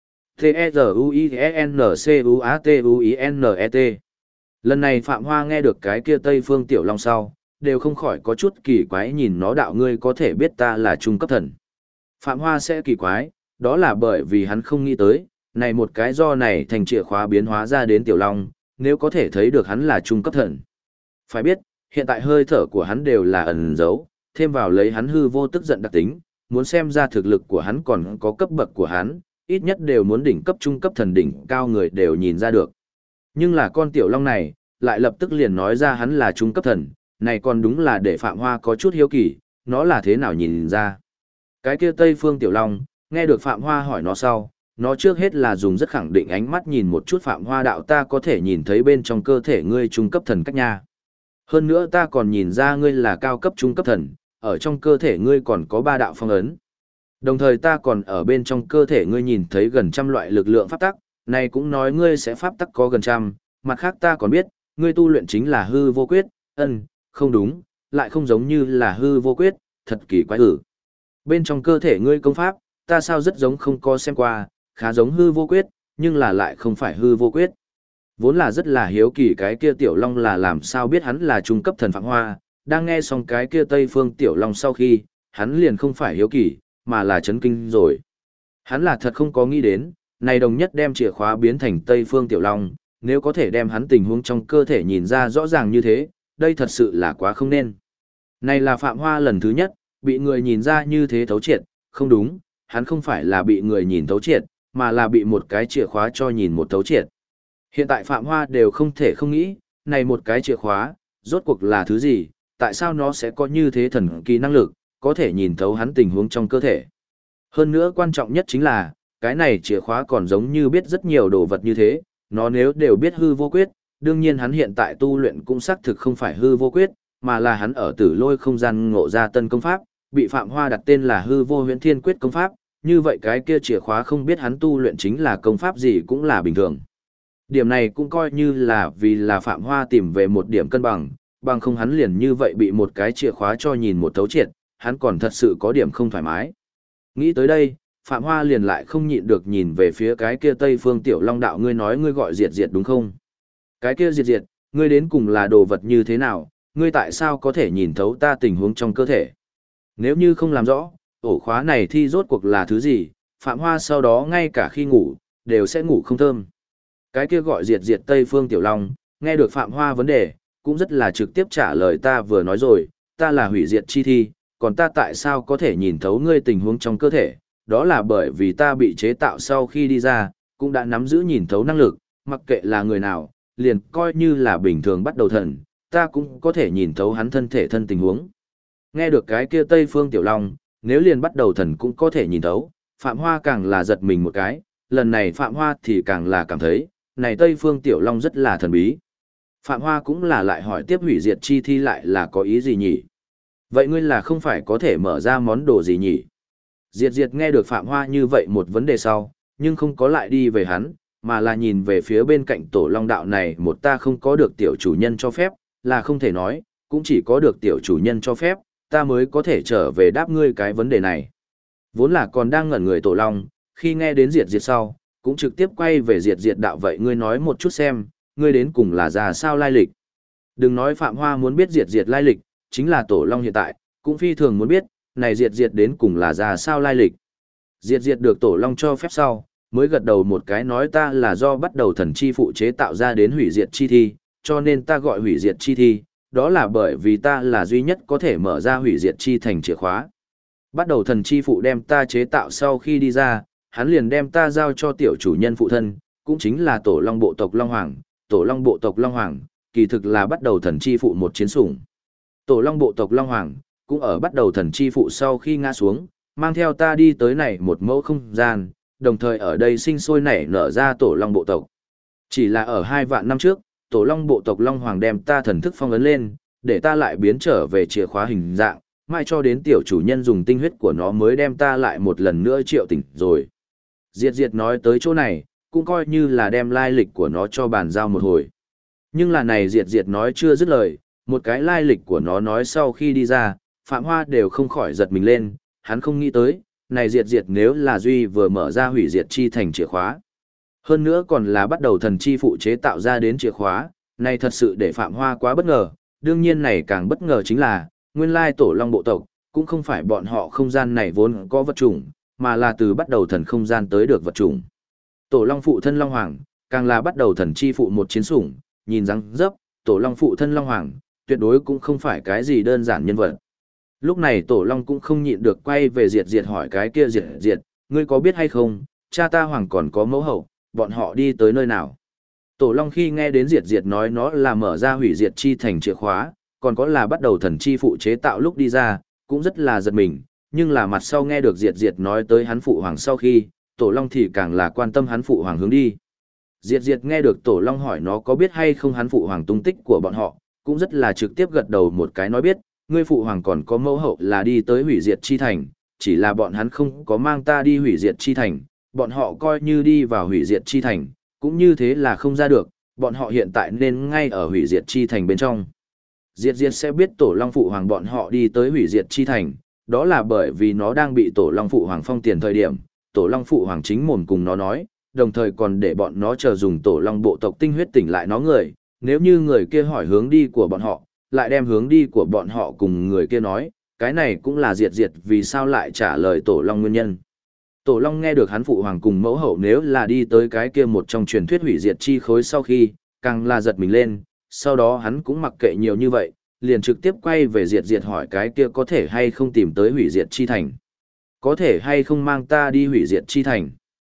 T-E-Z-U-I-E-N-C-U-A-T-U-I-N-E-T. Lần này Phạm Hoa nghe được cái kia Tây Phương Tiểu Long sau, đều không khỏi có chút kỳ quái nhìn nó đạo ngươi có thể biết ta là trung cấp thần. Phạm Hoa sẽ kỳ quái, đó là bởi vì hắn không nghĩ tới, này một cái do này thành chìa khóa biến hóa ra đến Tiểu Long, nếu có thể thấy được hắn là trung cấp thần. Phải biết, hiện tại hơi thở của hắn đều là ẩn giấu, thêm vào lấy hắn hư vô tức giận đặc tính, muốn xem ra thực lực của hắn còn có cấp bậc của hắn, ít nhất đều muốn đỉnh cấp trung cấp thần đỉnh cao người đều nhìn ra được. Nhưng là con Tiểu Long này, lại lập tức liền nói ra hắn là trung cấp thần, này còn đúng là để Phạm Hoa có chút hiếu kỳ, nó là thế nào nhìn ra. Cái kia Tây Phương Tiểu Long, nghe được Phạm Hoa hỏi nó sau, nó trước hết là dùng rất khẳng định ánh mắt nhìn một chút Phạm Hoa đạo ta có thể nhìn thấy bên trong cơ thể ngươi trung cấp thần cách nha. Hơn nữa ta còn nhìn ra ngươi là cao cấp trung cấp thần, ở trong cơ thể ngươi còn có 3 đạo phong ấn. Đồng thời ta còn ở bên trong cơ thể ngươi nhìn thấy gần trăm loại lực lượng pháp tắc, này cũng nói ngươi sẽ pháp tắc có gần trăm, mặt khác ta còn biết, ngươi tu luyện chính là hư vô quyết, không đúng, lại không giống như là hư vô quyết, thật kỳ quái ử. Bên trong cơ thể ngươi công pháp, ta sao rất giống không có xem qua, khá giống hư vô quyết, nhưng là lại không phải hư vô quyết. Vốn là rất là hiếu kỳ cái kia Tiểu Long là làm sao biết hắn là trung cấp thần Phạm Hoa, đang nghe xong cái kia Tây Phương Tiểu Long sau khi, hắn liền không phải hiếu kỳ, mà là chấn kinh rồi. Hắn là thật không có nghĩ đến, này đồng nhất đem chìa khóa biến thành Tây Phương Tiểu Long, nếu có thể đem hắn tình huống trong cơ thể nhìn ra rõ ràng như thế, đây thật sự là quá không nên. Này là Phạm Hoa lần thứ nhất, bị người nhìn ra như thế thấu triệt, không đúng, hắn không phải là bị người nhìn thấu triệt, mà là bị một cái chìa khóa cho nhìn một thấu triệt. Hiện tại Phạm Hoa đều không thể không nghĩ, này một cái chìa khóa, rốt cuộc là thứ gì, tại sao nó sẽ có như thế thần kỳ năng lực, có thể nhìn thấu hắn tình huống trong cơ thể. Hơn nữa quan trọng nhất chính là, cái này chìa khóa còn giống như biết rất nhiều đồ vật như thế, nó nếu đều biết hư vô quyết, đương nhiên hắn hiện tại tu luyện cũng xác thực không phải hư vô quyết, mà là hắn ở Tử Lôi không gian ngộ ra tân công pháp, bị Phạm Hoa đặt tên là hư vô huyễn thiên quyết công pháp, như vậy cái kia chìa khóa không biết hắn tu luyện chính là công pháp gì cũng là bình thường. Điểm này cũng coi như là vì là Phạm Hoa tìm về một điểm cân bằng, bằng không hắn liền như vậy bị một cái chìa khóa cho nhìn một thấu triệt, hắn còn thật sự có điểm không thoải mái. Nghĩ tới đây, Phạm Hoa liền lại không nhịn được nhìn về phía cái kia Tây Phương Tiểu Long đạo, ngươi nói ngươi gọi Diệt Diệt đúng không? Cái kia Diệt Diệt, ngươi đến cùng là đồ vật như thế nào, ngươi tại sao có thể nhìn thấu ta tình huống trong cơ thể? Nếu như không làm rõ, ổ khóa này thì rốt cuộc là thứ gì, Phạm Hoa sau đó ngay cả khi ngủ, đều sẽ ngủ không thơm. Cái kia gọi Diệt Diệt Tây Phương Tiểu Long, nghe được Phạm Hoa vấn đề, cũng rất là trực tiếp trả lời, ta vừa nói rồi, ta là hủy diệt chi thi, còn ta tại sao có thể nhìn thấu ngươi tình huống trong cơ thể, đó là bởi vì ta bị chế tạo sau khi đi ra, cũng đã nắm giữ nhìn thấu năng lực, mặc kệ là người nào, liền coi như là bình thường bắt đầu thần, ta cũng có thể nhìn thấu hắn thân thể thân tình huống. Nghe được cái kia Tây Phương Tiểu Long, nếu liền bắt đầu thần cũng có thể nhìn thấu, Phạm Hoa càng là giật mình một cái, lần này Phạm Hoa thì càng là cảm thấy, này Tây Phương Tiểu Long rất là thần bí. Phạm Hoa cũng là lại hỏi tiếp hủy diệt chi thi lại là có ý gì nhỉ? Vậy ngươi là không phải có thể mở ra món đồ gì nhỉ? Diệt Diệt nghe được Phạm Hoa như vậy một vấn đề sau, nhưng không có lại đi về hắn, mà là nhìn về phía bên cạnh Tổ Long đạo này, một ta không có được tiểu chủ nhân cho phép, là không thể nói, cũng chỉ có được tiểu chủ nhân cho phép, ta mới có thể trở về đáp ngươi cái vấn đề này. Vốn là còn đang ngẩn người Tổ Long, khi nghe đến Diệt Diệt sau, cũng trực tiếp quay về Diệt Diệt đạo, vậy ngươi nói một chút xem, ngươi đến cùng là ra sao lai lịch. Đừng nói Phạm Hoa muốn biết Diệt Diệt lai lịch, chính là Tổ Long hiện tại, cũng phi thường muốn biết, này Diệt Diệt đến cùng là ra sao lai lịch. Diệt Diệt được Tổ Long cho phép sau, mới gật đầu một cái nói, ta là do bắt đầu thần chi phụ chế tạo ra đến hủy diệt chi thi, cho nên ta gọi hủy diệt chi thi, đó là bởi vì ta là duy nhất có thể mở ra hủy diệt chi thành chìa khóa. Bắt đầu thần chi phụ đem ta chế tạo sau khi đi ra, hắn liền đem ta giao cho tiểu chủ nhân phụ thân, cũng chính là Tổ Long bộ tộc Long Hoàng. Tổ Long bộ tộc Long Hoàng, kỳ thực là bắt đầu thần chi phụ một chiến sủng. Tổ Long bộ tộc Long Hoàng, cũng ở bắt đầu thần chi phụ sau khi ngã xuống, mang theo ta đi tới này một mẫu không gian, đồng thời ở đây sinh sôi nảy nở ra Tổ Long bộ tộc. Chỉ là ở 2 vạn năm trước, Tổ Long bộ tộc Long Hoàng đem ta thần thức phong ấn lên, để ta lại biến trở về chìa khóa hình dạng, mai cho đến tiểu chủ nhân dùng tinh huyết của nó mới đem ta lại một lần nữa triệu tỉnh rồi. Diệt Diệt nói tới chỗ này, cũng coi như là đem lai lịch của nó cho bàn giao một hồi. Nhưng là này Diệt Diệt nói chưa dứt lời, một cái lai lịch của nó nói sau khi đi ra, Phạm Hoa đều không khỏi giật mình lên, hắn không nghĩ tới, này Diệt Diệt nếu là Duy vừa mở ra hủy diệt chi thành chìa khóa. Hơn nữa còn là bắt đầu thần chi phụ chế tạo ra đến chìa khóa, này thật sự để Phạm Hoa quá bất ngờ, đương nhiên này càng bất ngờ chính là, nguyên lai Tổ Long bộ tộc, cũng không phải bọn họ không gian này vốn có vật chủng, mà là từ bắt đầu thần không gian tới được vật chủng. Tổ Long phụ thân Long Hoàng, càng là bắt đầu thần chi phụ một chiến sủng, nhìn răng dấp, Tổ Long phụ thân Long Hoàng, tuyệt đối cũng không phải cái gì đơn giản nhân vật. Lúc này Tổ Long cũng không nhịn được quay về Diệt Diệt hỏi cái kia Diệt Diệt, ngươi có biết hay không, cha ta Hoàng còn có mẫu hậu, bọn họ đi tới nơi nào? Tổ Long khi nghe đến Diệt Diệt nói nó là mở ra hủy diệt chi thành chìa khóa, còn có là bắt đầu thần chi phụ chế tạo lúc đi ra, cũng rất là giật mình, nhưng là mặt sau nghe được Diệt Diệt nói tới hắn phụ hoàng sau khi, Tổ Long thì càng là quan tâm hắn phụ hoàng hướng đi. Diệt Diệt nghe được Tổ Long hỏi nó có biết hay không hắn phụ hoàng tung tích của bọn họ, cũng rất là trực tiếp gật đầu một cái nói biết, ngươi phụ hoàng còn có mẫu hậu là đi tới hủy diệt chi thành, chỉ là bọn hắn không có mang ta đi hủy diệt chi thành, bọn họ coi như đi vào hủy diệt chi thành, cũng như thế là không ra được, bọn họ hiện tại nên ngay ở hủy diệt chi thành bên trong. Diệt Diệt sẽ biết Tổ Long phụ hoàng bọn họ đi tới hủy diệt chi thành, đó là bởi vì nó đang bị Tổ Long phụ hoàng phong tiền thời điểm, Tổ Long phụ hoàng chính mồm cùng nó nói, đồng thời còn để bọn nó chờ dùng Tổ Long bộ tộc tinh huyết tỉnh lại nó người, nếu như người kia hỏi hướng đi của bọn họ, lại đem hướng đi của bọn họ cùng người kia nói, cái này cũng là Diệt Diệt vì sao lại trả lời Tổ Long nguyên nhân. Tổ Long nghe được hắn phụ hoàng cùng mẫu hậu nếu là đi tới cái kia một trong truyền thuyết hủy diệt chi khối sau khi, càng là giật mình lên, sau đó hắn cũng mặc kệ nhiều như vậy, liền trực tiếp quay về diệt diệt hỏi cái kia có thể hay không tìm tới hủy diệt chi thành. Có thể hay không mang ta đi hủy diệt chi thành.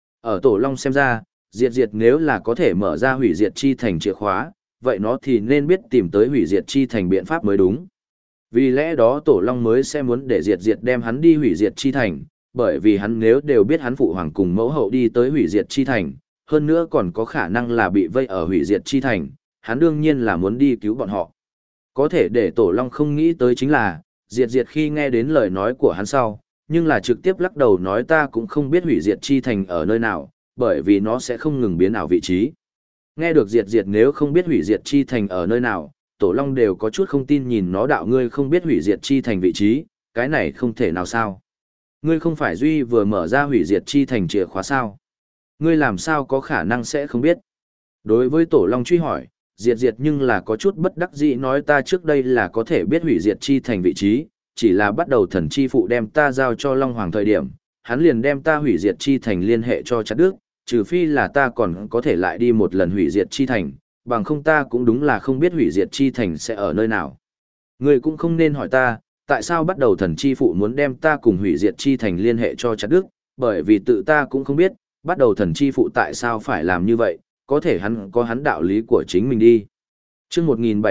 Ở Tổ Long xem ra, diệt diệt nếu là có thể mở ra hủy diệt chi thành chìa khóa, vậy nó thì nên biết tìm tới hủy diệt chi thành biện pháp mới đúng. Vì lẽ đó Tổ Long mới sẽ muốn để diệt diệt đem hắn đi hủy diệt chi thành, bởi vì hắn nếu đều biết hắn phụ hoàng cùng mẫu hậu đi tới hủy diệt chi thành, hơn nữa còn có khả năng là bị vây ở hủy diệt chi thành, hắn đương nhiên là muốn đi cứu bọn họ. Có thể để Tổ Long không nghĩ tới chính là, diệt diệt khi nghe đến lời nói của hắn sau, nhưng là trực tiếp lắc đầu nói ta cũng không biết hủy diệt chi thành ở nơi nào, bởi vì nó sẽ không ngừng biến ảo vị trí. Nghe được diệt diệt nếu không biết hủy diệt chi thành ở nơi nào, Tổ Long đều có chút không tin nhìn nó đạo ngươi không biết hủy diệt chi thành vị trí, cái này không thể nào sao. Ngươi không phải Duy vừa mở ra hủy diệt chi thành chìa khóa sao? Ngươi làm sao có khả năng sẽ không biết? Đối với Tổ Long truy hỏi, diệt diệt nhưng là có chút bất đắc dĩ nói ta trước đây là có thể biết hủy diệt chi thành vị trí, chỉ là bắt đầu thần chi phụ đem ta giao cho Long Hoàng thời điểm, hắn liền đem ta hủy diệt chi thành liên hệ cho chặt đứt, trừ phi là ta còn có thể lại đi một lần hủy diệt chi thành, bằng không ta cũng đúng là không biết hủy diệt chi thành sẽ ở nơi nào. Ngươi cũng không nên hỏi ta, tại sao bắt đầu thần chi phụ muốn đem ta cùng hủy diệt chi thành liên hệ cho chặt đứt, bởi vì tự ta cũng không biết, bắt đầu thần chi phụ tại sao phải làm như vậy, có thể hắn có hắn đạo lý của chính mình đi. Chương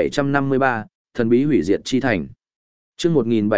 1753, thần bí hủy diệt chi thành. Chương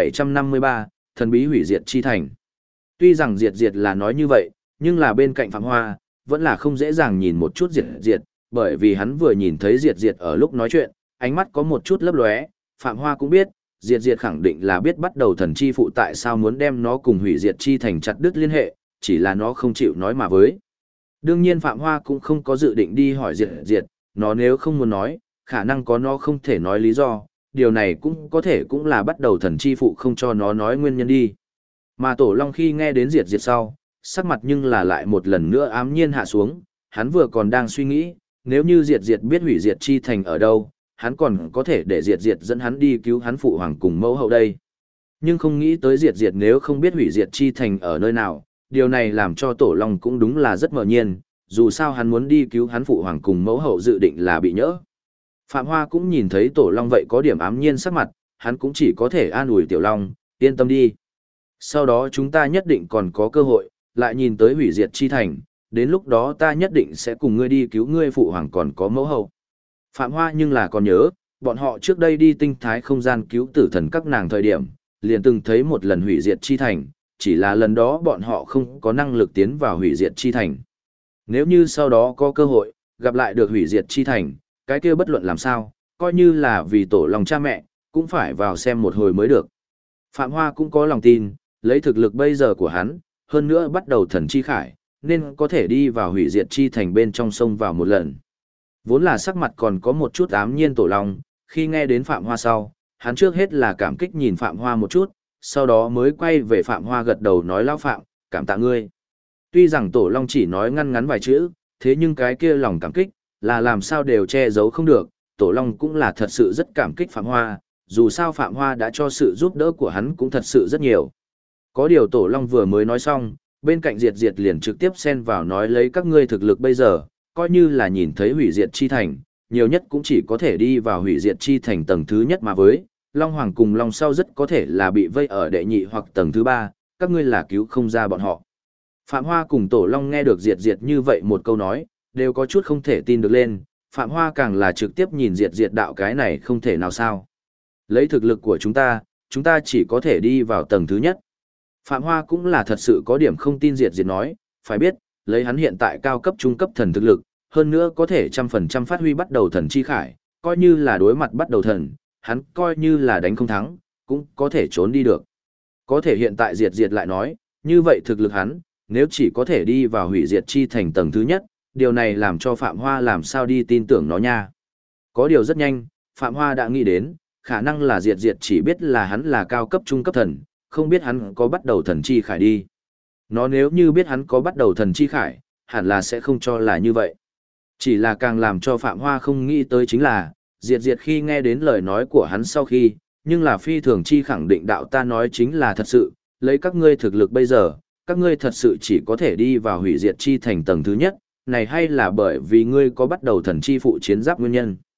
1753, thần bí hủy diệt chi thành. Tuy rằng diệt diệt là nói như vậy, nhưng là bên cạnh Phạm Hoa, vẫn là không dễ dàng nhìn một chút diệt diệt, bởi vì hắn vừa nhìn thấy diệt diệt ở lúc nói chuyện, ánh mắt có một chút lấp lóe, Phạm Hoa cũng biết, diệt diệt khẳng định là biết bắt đầu thần chi phụ tại sao muốn đem nó cùng hủy diệt chi thành chặt đứt liên hệ, chỉ là nó không chịu nói mà với. Đương nhiên Phạm Hoa cũng không có dự định đi hỏi diệt diệt, nó nếu không muốn nói, khả năng có nó không thể nói lý do, điều này cũng có thể cũng là bắt đầu thần chi phụ không cho nó nói nguyên nhân đi. Mà Tổ Long khi nghe đến diệt diệt sau, sắc mặt nhưng là lại một lần nữa ám nhiên hạ xuống, hắn vừa còn đang suy nghĩ, nếu như diệt diệt biết hủy diệt chi thành ở đâu, hắn còn có thể để diệt diệt dẫn hắn đi cứu hắn phụ hoàng cùng mẫu hậu đây. Nhưng không nghĩ tới diệt diệt nếu không biết hủy diệt chi thành ở nơi nào, điều này làm cho Tổ Long cũng đúng là rất ngạc nhiên, dù sao hắn muốn đi cứu hắn phụ hoàng cùng mẫu hậu dự định là bị nhỡ. Phạm Hoa cũng nhìn thấy Tổ Long vậy có điểm ám nhiên sắc mặt, hắn cũng chỉ có thể an ủi Tiểu Long, yên tâm đi. Sau đó chúng ta nhất định còn có cơ hội, lại nhìn tới hủy diệt chi thành, đến lúc đó ta nhất định sẽ cùng ngươi đi cứu ngươi phụ hoàng còn có mẫu hậu. Phạm Hoa nhưng là còn nhớ, bọn họ trước đây đi tinh thái không gian cứu tử thần các nàng thời điểm, liền từng thấy một lần hủy diệt chi thành, chỉ là lần đó bọn họ không có năng lực tiến vào hủy diệt chi thành. Nếu như sau đó có cơ hội, gặp lại được hủy diệt chi thành, cái kia bất luận làm sao, coi như là vì Tổ Long cha mẹ, cũng phải vào xem một hồi mới được. Phạm Hoa cũng có lòng tin, lấy thực lực bây giờ của hắn, hơn nữa bắt đầu thần chi khải, nên có thể đi vào hủy diệt chi thành bên trong sông vào một lần. Vốn là sắc mặt còn có một chút ám nhiên Tổ Long, khi nghe đến Phạm Hoa sau, hắn trước hết là cảm kích nhìn Phạm Hoa một chút, sau đó mới quay về Phạm Hoa gật đầu nói lão Phạm, cảm tạ ngươi. Tuy rằng Tổ Long chỉ nói ngắn ngắn vài chữ, thế nhưng cái kia lòng cảm kích, là làm sao đều che giấu không được, Tổ Long cũng là thật sự rất cảm kích Phạm Hoa, dù sao Phạm Hoa đã cho sự giúp đỡ của hắn cũng thật sự rất nhiều. Có điều Tổ Long vừa mới nói xong, bên cạnh Diệt Diệt liền trực tiếp xen vào nói lấy các ngươi thực lực bây giờ, coi như là nhìn thấy hủy diệt chi thành, nhiều nhất cũng chỉ có thể đi vào hủy diệt chi thành tầng thứ nhất mà với, Long Hoàng cùng Long sau rất có thể là bị vây ở đệ nhị hoặc tầng thứ ba, các ngươi là cứu không ra bọn họ. Phạm Hoa cùng Tổ Long nghe được Diệt Diệt như vậy một câu nói, đều có chút không thể tin được lên, Phạm Hoa càng là trực tiếp nhìn Diệt Diệt đạo cái này không thể nào sao. Lấy thực lực của chúng ta chỉ có thể đi vào tầng thứ nhất. Phạm Hoa cũng là thật sự có điểm không tin Diệt Diệt nói, phải biết, lấy hắn hiện tại cao cấp trung cấp thần thực lực, hơn nữa có thể 100% phát huy bắt đầu thần chi khải, coi như là đối mặt bắt đầu thần, hắn coi như là đánh không thắng, cũng có thể trốn đi được. Có thể hiện tại Diệt Diệt lại nói, như vậy thực lực hắn, nếu chỉ có thể đi vào hủy diệt chi thành tầng thứ nhất, điều này làm cho Phạm Hoa làm sao đi tin tưởng nó nha. Có điều rất nhanh, Phạm Hoa đã nghĩ đến, khả năng là Diệt Diệt chỉ biết là hắn là cao cấp trung cấp thần, không biết hắn có bắt đầu thần chi khải đi. Nó nếu như biết hắn có bắt đầu thần chi khải, hẳn là sẽ không cho là như vậy. Chỉ là càng làm cho Phạm Hoa không nghĩ tới chính là, Diệt Diệt khi nghe đến lời nói của hắn sau khi, nhưng là phi thường chi khẳng định đạo ta nói chính là thật sự, lấy các ngươi thực lực bây giờ, các ngươi thật sự chỉ có thể đi vào hủy diệt chi thành tầng thứ nhất, này hay là bởi vì ngươi có bắt đầu thần chi phụ chiến giáp nguyên nhân.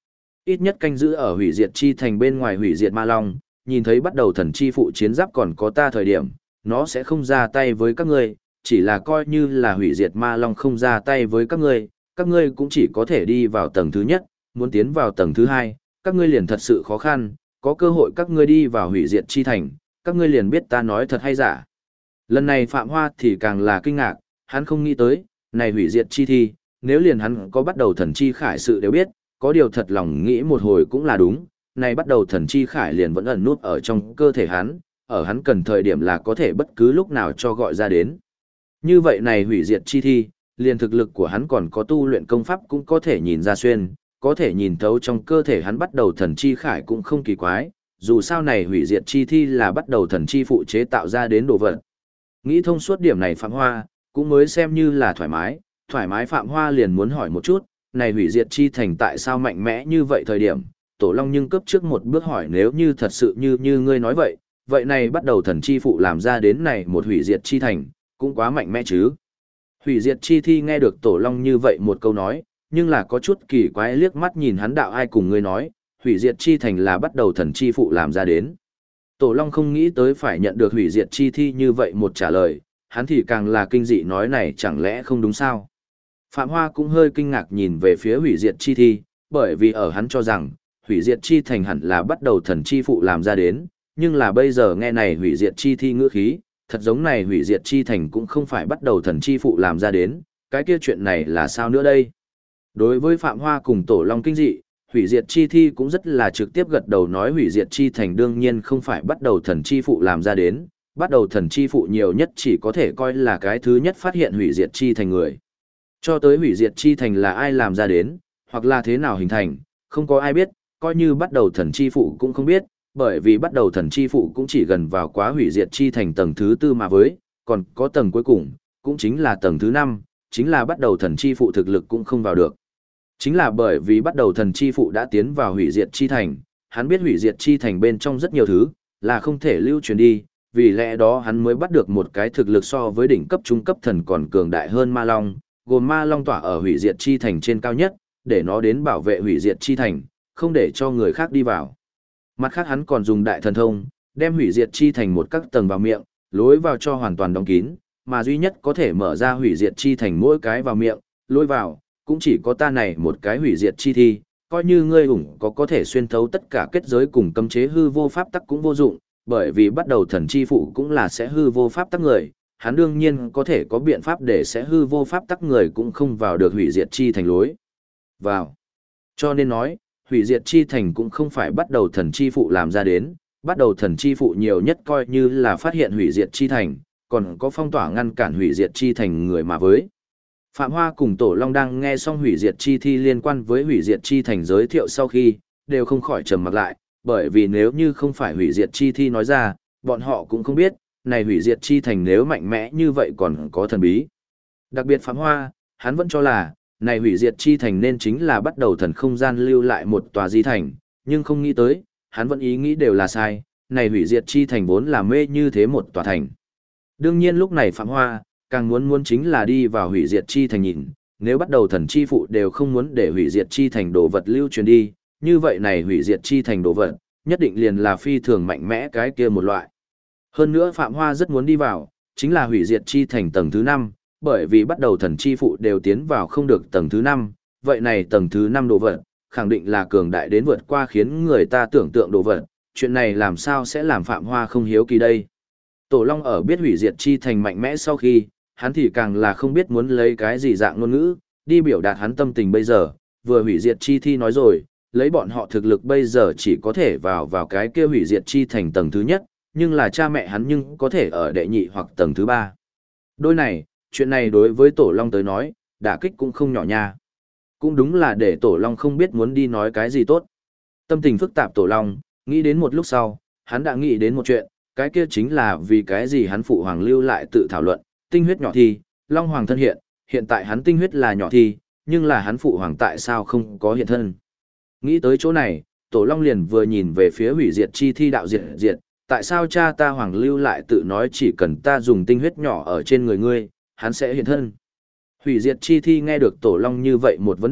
Ít nhất canh giữ ở hủy diệt chi thành bên ngoài hủy diệt ma long, nhìn thấy bắt đầu thần chi phụ chiến giáp còn có ta thời điểm, nó sẽ không ra tay với các ngươi, chỉ là coi như là hủy diệt ma long không ra tay với các ngươi cũng chỉ có thể đi vào tầng thứ nhất, muốn tiến vào tầng thứ hai, các ngươi liền thật sự khó khăn, có cơ hội các ngươi đi vào hủy diệt chi thành, các ngươi liền biết ta nói thật hay giả. Lần này Phạm Hoa thì càng là kinh ngạc, hắn không nghĩ tới, này hủy diệt chi thi, nếu liền hắn có bắt đầu thần chi khải sự đều biết, có điều thật lòng nghĩ một hồi cũng là đúng, này bắt đầu thần chi khải liền vẫn ẩn nút ở trong cơ thể hắn, ở hắn cần thời điểm là có thể bất cứ lúc nào cho gọi ra đến. Như vậy này hủy diệt chi thi, liền thực lực của hắn còn có tu luyện công pháp cũng có thể nhìn ra xuyên, có thể nhìn thấu trong cơ thể hắn bắt đầu thần chi khải cũng không kỳ quái, dù sao này hủy diệt chi thi là bắt đầu thần chi phụ chế tạo ra đến đồ vật. Nghĩ thông suốt điểm này Phạm Hoa, cũng mới xem như là thoải mái Phạm Hoa liền muốn hỏi một chút, này hủy diệt chi thành tại sao mạnh mẽ như vậy thời điểm, Tổ Long nhưng cấp trước một bước hỏi nếu như thật sự như ngươi nói vậy, vậy này bắt đầu thần chi phụ làm ra đến này một hủy diệt chi thành, cũng quá mạnh mẽ chứ. Hủy diệt chi thi nghe được Tổ Long như vậy một câu nói, nhưng là có chút kỳ quái liếc mắt nhìn hắn đạo ai cùng ngươi nói, hủy diệt chi thành là bắt đầu thần chi phụ làm ra đến. Tổ Long không nghĩ tới phải nhận được hủy diệt chi thi như vậy một trả lời, hắn thì càng là kinh dị nói này chẳng lẽ không đúng sao. Phạm Hoa cũng hơi kinh ngạc nhìn về phía hủy diệt chi thi, bởi vì ở hắn cho rằng, hủy diệt chi thành hẳn là bắt đầu thần chi phụ làm ra đến, nhưng là bây giờ nghe này hủy diệt chi thi ngữ khí, thật giống này hủy diệt chi thành cũng không phải bắt đầu thần chi phụ làm ra đến, cái kia chuyện này là sao nữa đây? Đối với Phạm Hoa cùng Tổ Long kinh dị, hủy diệt chi thi cũng rất là trực tiếp gật đầu nói hủy diệt chi thành đương nhiên không phải bắt đầu thần chi phụ làm ra đến, bắt đầu thần chi phụ nhiều nhất chỉ có thể coi là cái thứ nhất phát hiện hủy diệt chi thành người. Cho tới hủy diệt chi thành là ai làm ra đến, hoặc là thế nào hình thành, không có ai biết, coi như bắt đầu thần chi phụ cũng không biết, bởi vì bắt đầu thần chi phụ cũng chỉ gần vào quá hủy diệt chi thành tầng thứ tư mà với, còn có tầng cuối cùng, cũng chính là tầng thứ 5, chính là bắt đầu thần chi phụ thực lực cũng không vào được. Chính là bởi vì bắt đầu thần chi phụ đã tiến vào hủy diệt chi thành, hắn biết hủy diệt chi thành bên trong rất nhiều thứ, là không thể lưu truyền đi, vì lẽ đó hắn mới bắt được một cái thực lực so với đỉnh cấp trung cấp thần còn cường đại hơn ma long, gồm ma long tỏa ở hủy diệt chi thành trên cao nhất, để nó đến bảo vệ hủy diệt chi thành, không để cho người khác đi vào. Mặt khác hắn còn dùng đại thần thông, đem hủy diệt chi thành một các tầng vào miệng, lối vào cho hoàn toàn đóng kín, mà duy nhất có thể mở ra hủy diệt chi thành mỗi cái vào miệng, lối vào, cũng chỉ có ta này một cái hủy diệt chi thi, coi như ngươi ủng có thể xuyên thấu tất cả kết giới cùng cấm chế hư vô pháp tắc cũng vô dụng, bởi vì bắt đầu thần chi phụ cũng là sẽ hư vô pháp tắc người, hắn đương nhiên có thể có biện pháp để sẽ hư vô pháp tắc người cũng không vào được hủy diệt chi thành lối vào. Cho nên nói, hủy diệt chi thành cũng không phải bắt đầu thần chi phụ làm ra đến, bắt đầu thần chi phụ nhiều nhất coi như là phát hiện hủy diệt chi thành, còn có phong tỏa ngăn cản hủy diệt chi thành người mà với. Phạm Hoa cùng Tổ Long đang nghe xong hủy diệt chi thi liên quan với hủy diệt chi thành giới thiệu sau khi, đều không khỏi trầm mặc lại, bởi vì nếu như không phải hủy diệt chi thi nói ra, bọn họ cũng không biết, này hủy diệt chi thành nếu mạnh mẽ như vậy còn có thần bí. Đặc biệt Phạm Hoa, hắn vẫn cho là, này hủy diệt chi thành nên chính là bắt đầu thần không gian lưu lại một tòa di thành, nhưng không nghĩ tới, hắn vẫn ý nghĩ đều là sai, này hủy diệt chi thành vốn là mê như thế một tòa thành. Đương nhiên lúc này Phạm Hoa, càng muốn chính là đi vào hủy diệt chi thành nhìn, nếu bắt đầu thần chi phụ đều không muốn để hủy diệt chi thành đồ vật lưu truyền đi, như vậy này hủy diệt chi thành đồ vật, nhất định liền là phi thường mạnh mẽ cái kia một loại. Hơn nữa Phạm Hoa rất muốn đi vào, chính là hủy diệt chi thành tầng thứ 5, bởi vì bắt đầu thần chi phụ đều tiến vào không được tầng thứ 5, vậy này tầng thứ 5 đồ vật, khẳng định là cường đại đến vượt qua khiến người ta tưởng tượng đồ vật, chuyện này làm sao sẽ làm Phạm Hoa không hiếu kỳ đây. Tổ Long ở biết hủy diệt chi thành mạnh mẽ sau khi, hắn thì càng là không biết muốn lấy cái gì dạng ngôn ngữ, đi biểu đạt hắn tâm tình bây giờ, vừa hủy diệt chi thi nói rồi, lấy bọn họ thực lực bây giờ chỉ có thể vào cái kia hủy diệt chi thành tầng thứ nhất, nhưng là cha mẹ hắn nhưng có thể ở đệ nhị hoặc tầng thứ 3. Đôi này, chuyện này đối với Tổ Long tới nói, đả kích cũng không nhỏ nha. Cũng đúng là để Tổ Long không biết muốn đi nói cái gì tốt. Tâm tình phức tạp Tổ Long, nghĩ đến một lúc sau, hắn đã nghĩ đến một chuyện, cái kia chính là vì cái gì hắn phụ hoàng lưu lại tự thảo luận, tinh huyết nhỏ thi, Long Hoàng thân hiện tại hắn tinh huyết là nhỏ thi, nhưng là hắn phụ hoàng tại sao không có hiện thân. Nghĩ tới chỗ này, Tổ Long liền vừa nhìn về phía hủy diệt chi thi đạo diệt, tại sao cha ta hoàng lưu lại tự nói chỉ cần ta dùng tinh huyết nhỏ ở trên người ngươi, hắn sẽ hiện thân. Hủy diệt chi thi nghe được Tổ Long như vậy một vấn đề,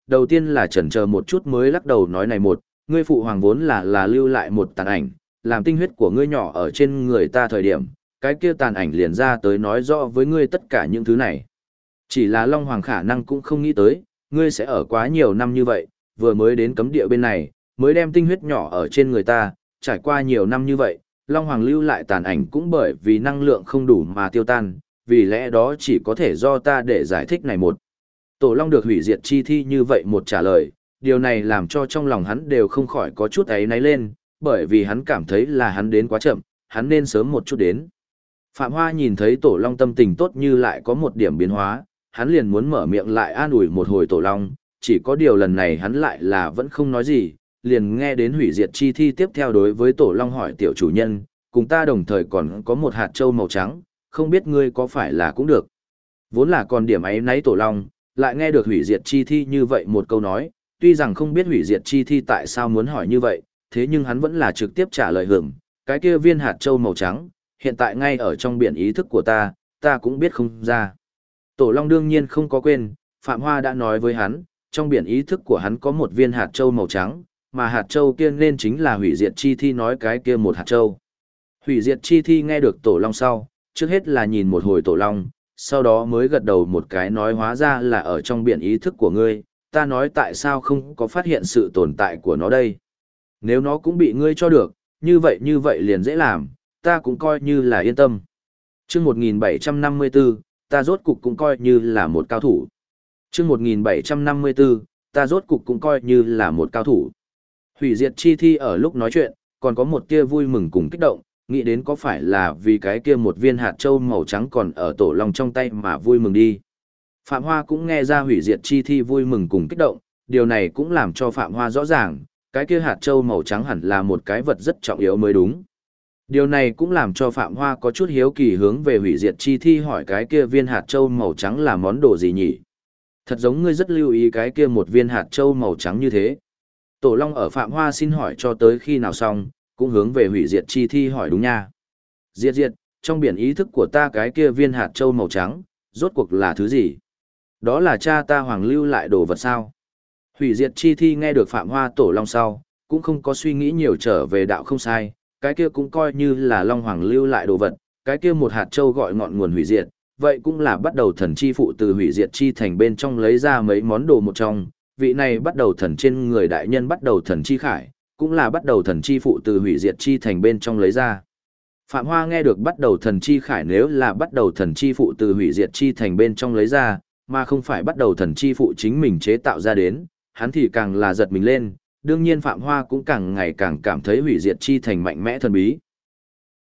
đầu tiên là chần chờ một chút mới lắc đầu nói này một, ngươi phụ hoàng vốn là lưu lại một tàn ảnh, làm tinh huyết của ngươi nhỏ ở trên người ta thời điểm, cái kia tàn ảnh liền ra tới nói rõ với ngươi tất cả những thứ này. Chỉ là Long Hoàng khả năng cũng không nghĩ tới, ngươi sẽ ở quá nhiều năm như vậy, vừa mới đến cấm địa bên này, mới đem tinh huyết nhỏ ở trên người ta, trải qua nhiều năm như vậy, Long Hoàng lưu lại tàn ảnh cũng bởi vì năng lượng không đủ mà tiêu tan, vì lẽ đó chỉ có thể do ta để giải thích này một. Tổ Long được hủy diệt chi thi như vậy một trả lời, điều này làm cho trong lòng hắn đều không khỏi có chút áy náy lên, bởi vì hắn cảm thấy là hắn đến quá chậm, hắn nên sớm một chút đến. Phạm Hoa nhìn thấy Tổ Long tâm tình tốt như lại có một điểm biến hóa, hắn liền muốn mở miệng lại an ủi một hồi Tổ Long, chỉ có điều lần này hắn lại là vẫn không nói gì, liền nghe đến hủy diệt chi thi tiếp theo đối với Tổ Long hỏi tiểu chủ nhân, cùng ta đồng thời còn có một hạt châu màu trắng, không biết ngươi có phải là cũng được. Vốn là còn điểm ấy nấy Tổ Long, lại nghe được hủy diệt chi thi như vậy một câu nói, tuy rằng không biết hủy diệt chi thi tại sao muốn hỏi như vậy, thế nhưng hắn vẫn là trực tiếp trả lời hưởng, cái kia viên hạt châu màu trắng, hiện tại ngay ở trong biển ý thức của ta cũng biết không ra. Tổ Long đương nhiên không có quên, Phạm Hoa đã nói với hắn, trong biển ý thức của hắn có một viên hạt châu màu trắng, mà hạt châu kia nên chính là hủy diệt chi thi nói cái kia một hạt châu. Hủy diệt chi thi nghe được Tổ Long sau, trước hết là nhìn một hồi Tổ Long, sau đó mới gật đầu một cái nói hóa ra là ở trong biển ý thức của ngươi, ta nói tại sao không có phát hiện sự tồn tại của nó đây. Nếu nó cũng bị ngươi cho được, như vậy liền dễ làm, ta cũng coi như là yên tâm. Chương 1754, ta rốt cục cũng coi như là một cao thủ. Chương 1754, ta rốt cục cũng coi như là một cao thủ. Hủy diệt chi thi ở lúc nói chuyện, còn có một tia vui mừng cùng kích động, nghĩ đến có phải là vì cái kia một viên hạt châu màu trắng còn ở Tổ Long trong tay mà vui mừng đi. Phạm Hoa cũng nghe ra hủy diệt chi thi vui mừng cùng kích động, điều này cũng làm cho Phạm Hoa rõ ràng, cái kia hạt châu màu trắng hẳn là một cái vật rất trọng yếu mới đúng. Điều này cũng làm cho Phạm Hoa có chút hiếu kỳ hướng về hủy diệt chi thi hỏi cái kia viên hạt châu màu trắng là món đồ gì nhỉ? Thật giống ngươi rất lưu ý cái kia một viên hạt châu màu trắng như thế. Tổ Long ở Phạm Hoa xin hỏi cho tới khi nào xong, cũng hướng về hủy diệt chi thi hỏi đúng nha. Diệt, trong biển ý thức của ta cái kia viên hạt châu màu trắng, rốt cuộc là thứ gì? Đó là cha ta hoàng lưu lại đồ vật sao? Hủy diệt chi thi nghe được Phạm Hoa Tổ Long sau, cũng không có suy nghĩ nhiều trở về đạo không sai, cái kia cũng coi như là Long Hoàng lưu lại đồ vật, cái kia một hạt châu gọi ngọn nguồn hủy diệt, vậy cũng là bắt đầu thần chi phụ từ hủy diệt chi thành bên trong lấy ra mấy món đồ một trong, vị này bắt đầu thần trên người đại nhân bắt đầu thần chi khải, cũng là bắt đầu thần chi phụ từ hủy diệt chi thành bên trong lấy ra. Phạm Hoa nghe được bắt đầu thần chi khải nếu là bắt đầu thần chi phụ từ hủy diệt chi thành bên trong lấy ra, mà không phải bắt đầu thần chi phụ chính mình chế tạo ra đến, hắn thì càng là giật mình lên, đương nhiên Phạm Hoa cũng càng ngày càng cảm thấy hủy diệt chi thành mạnh mẽ thần bí.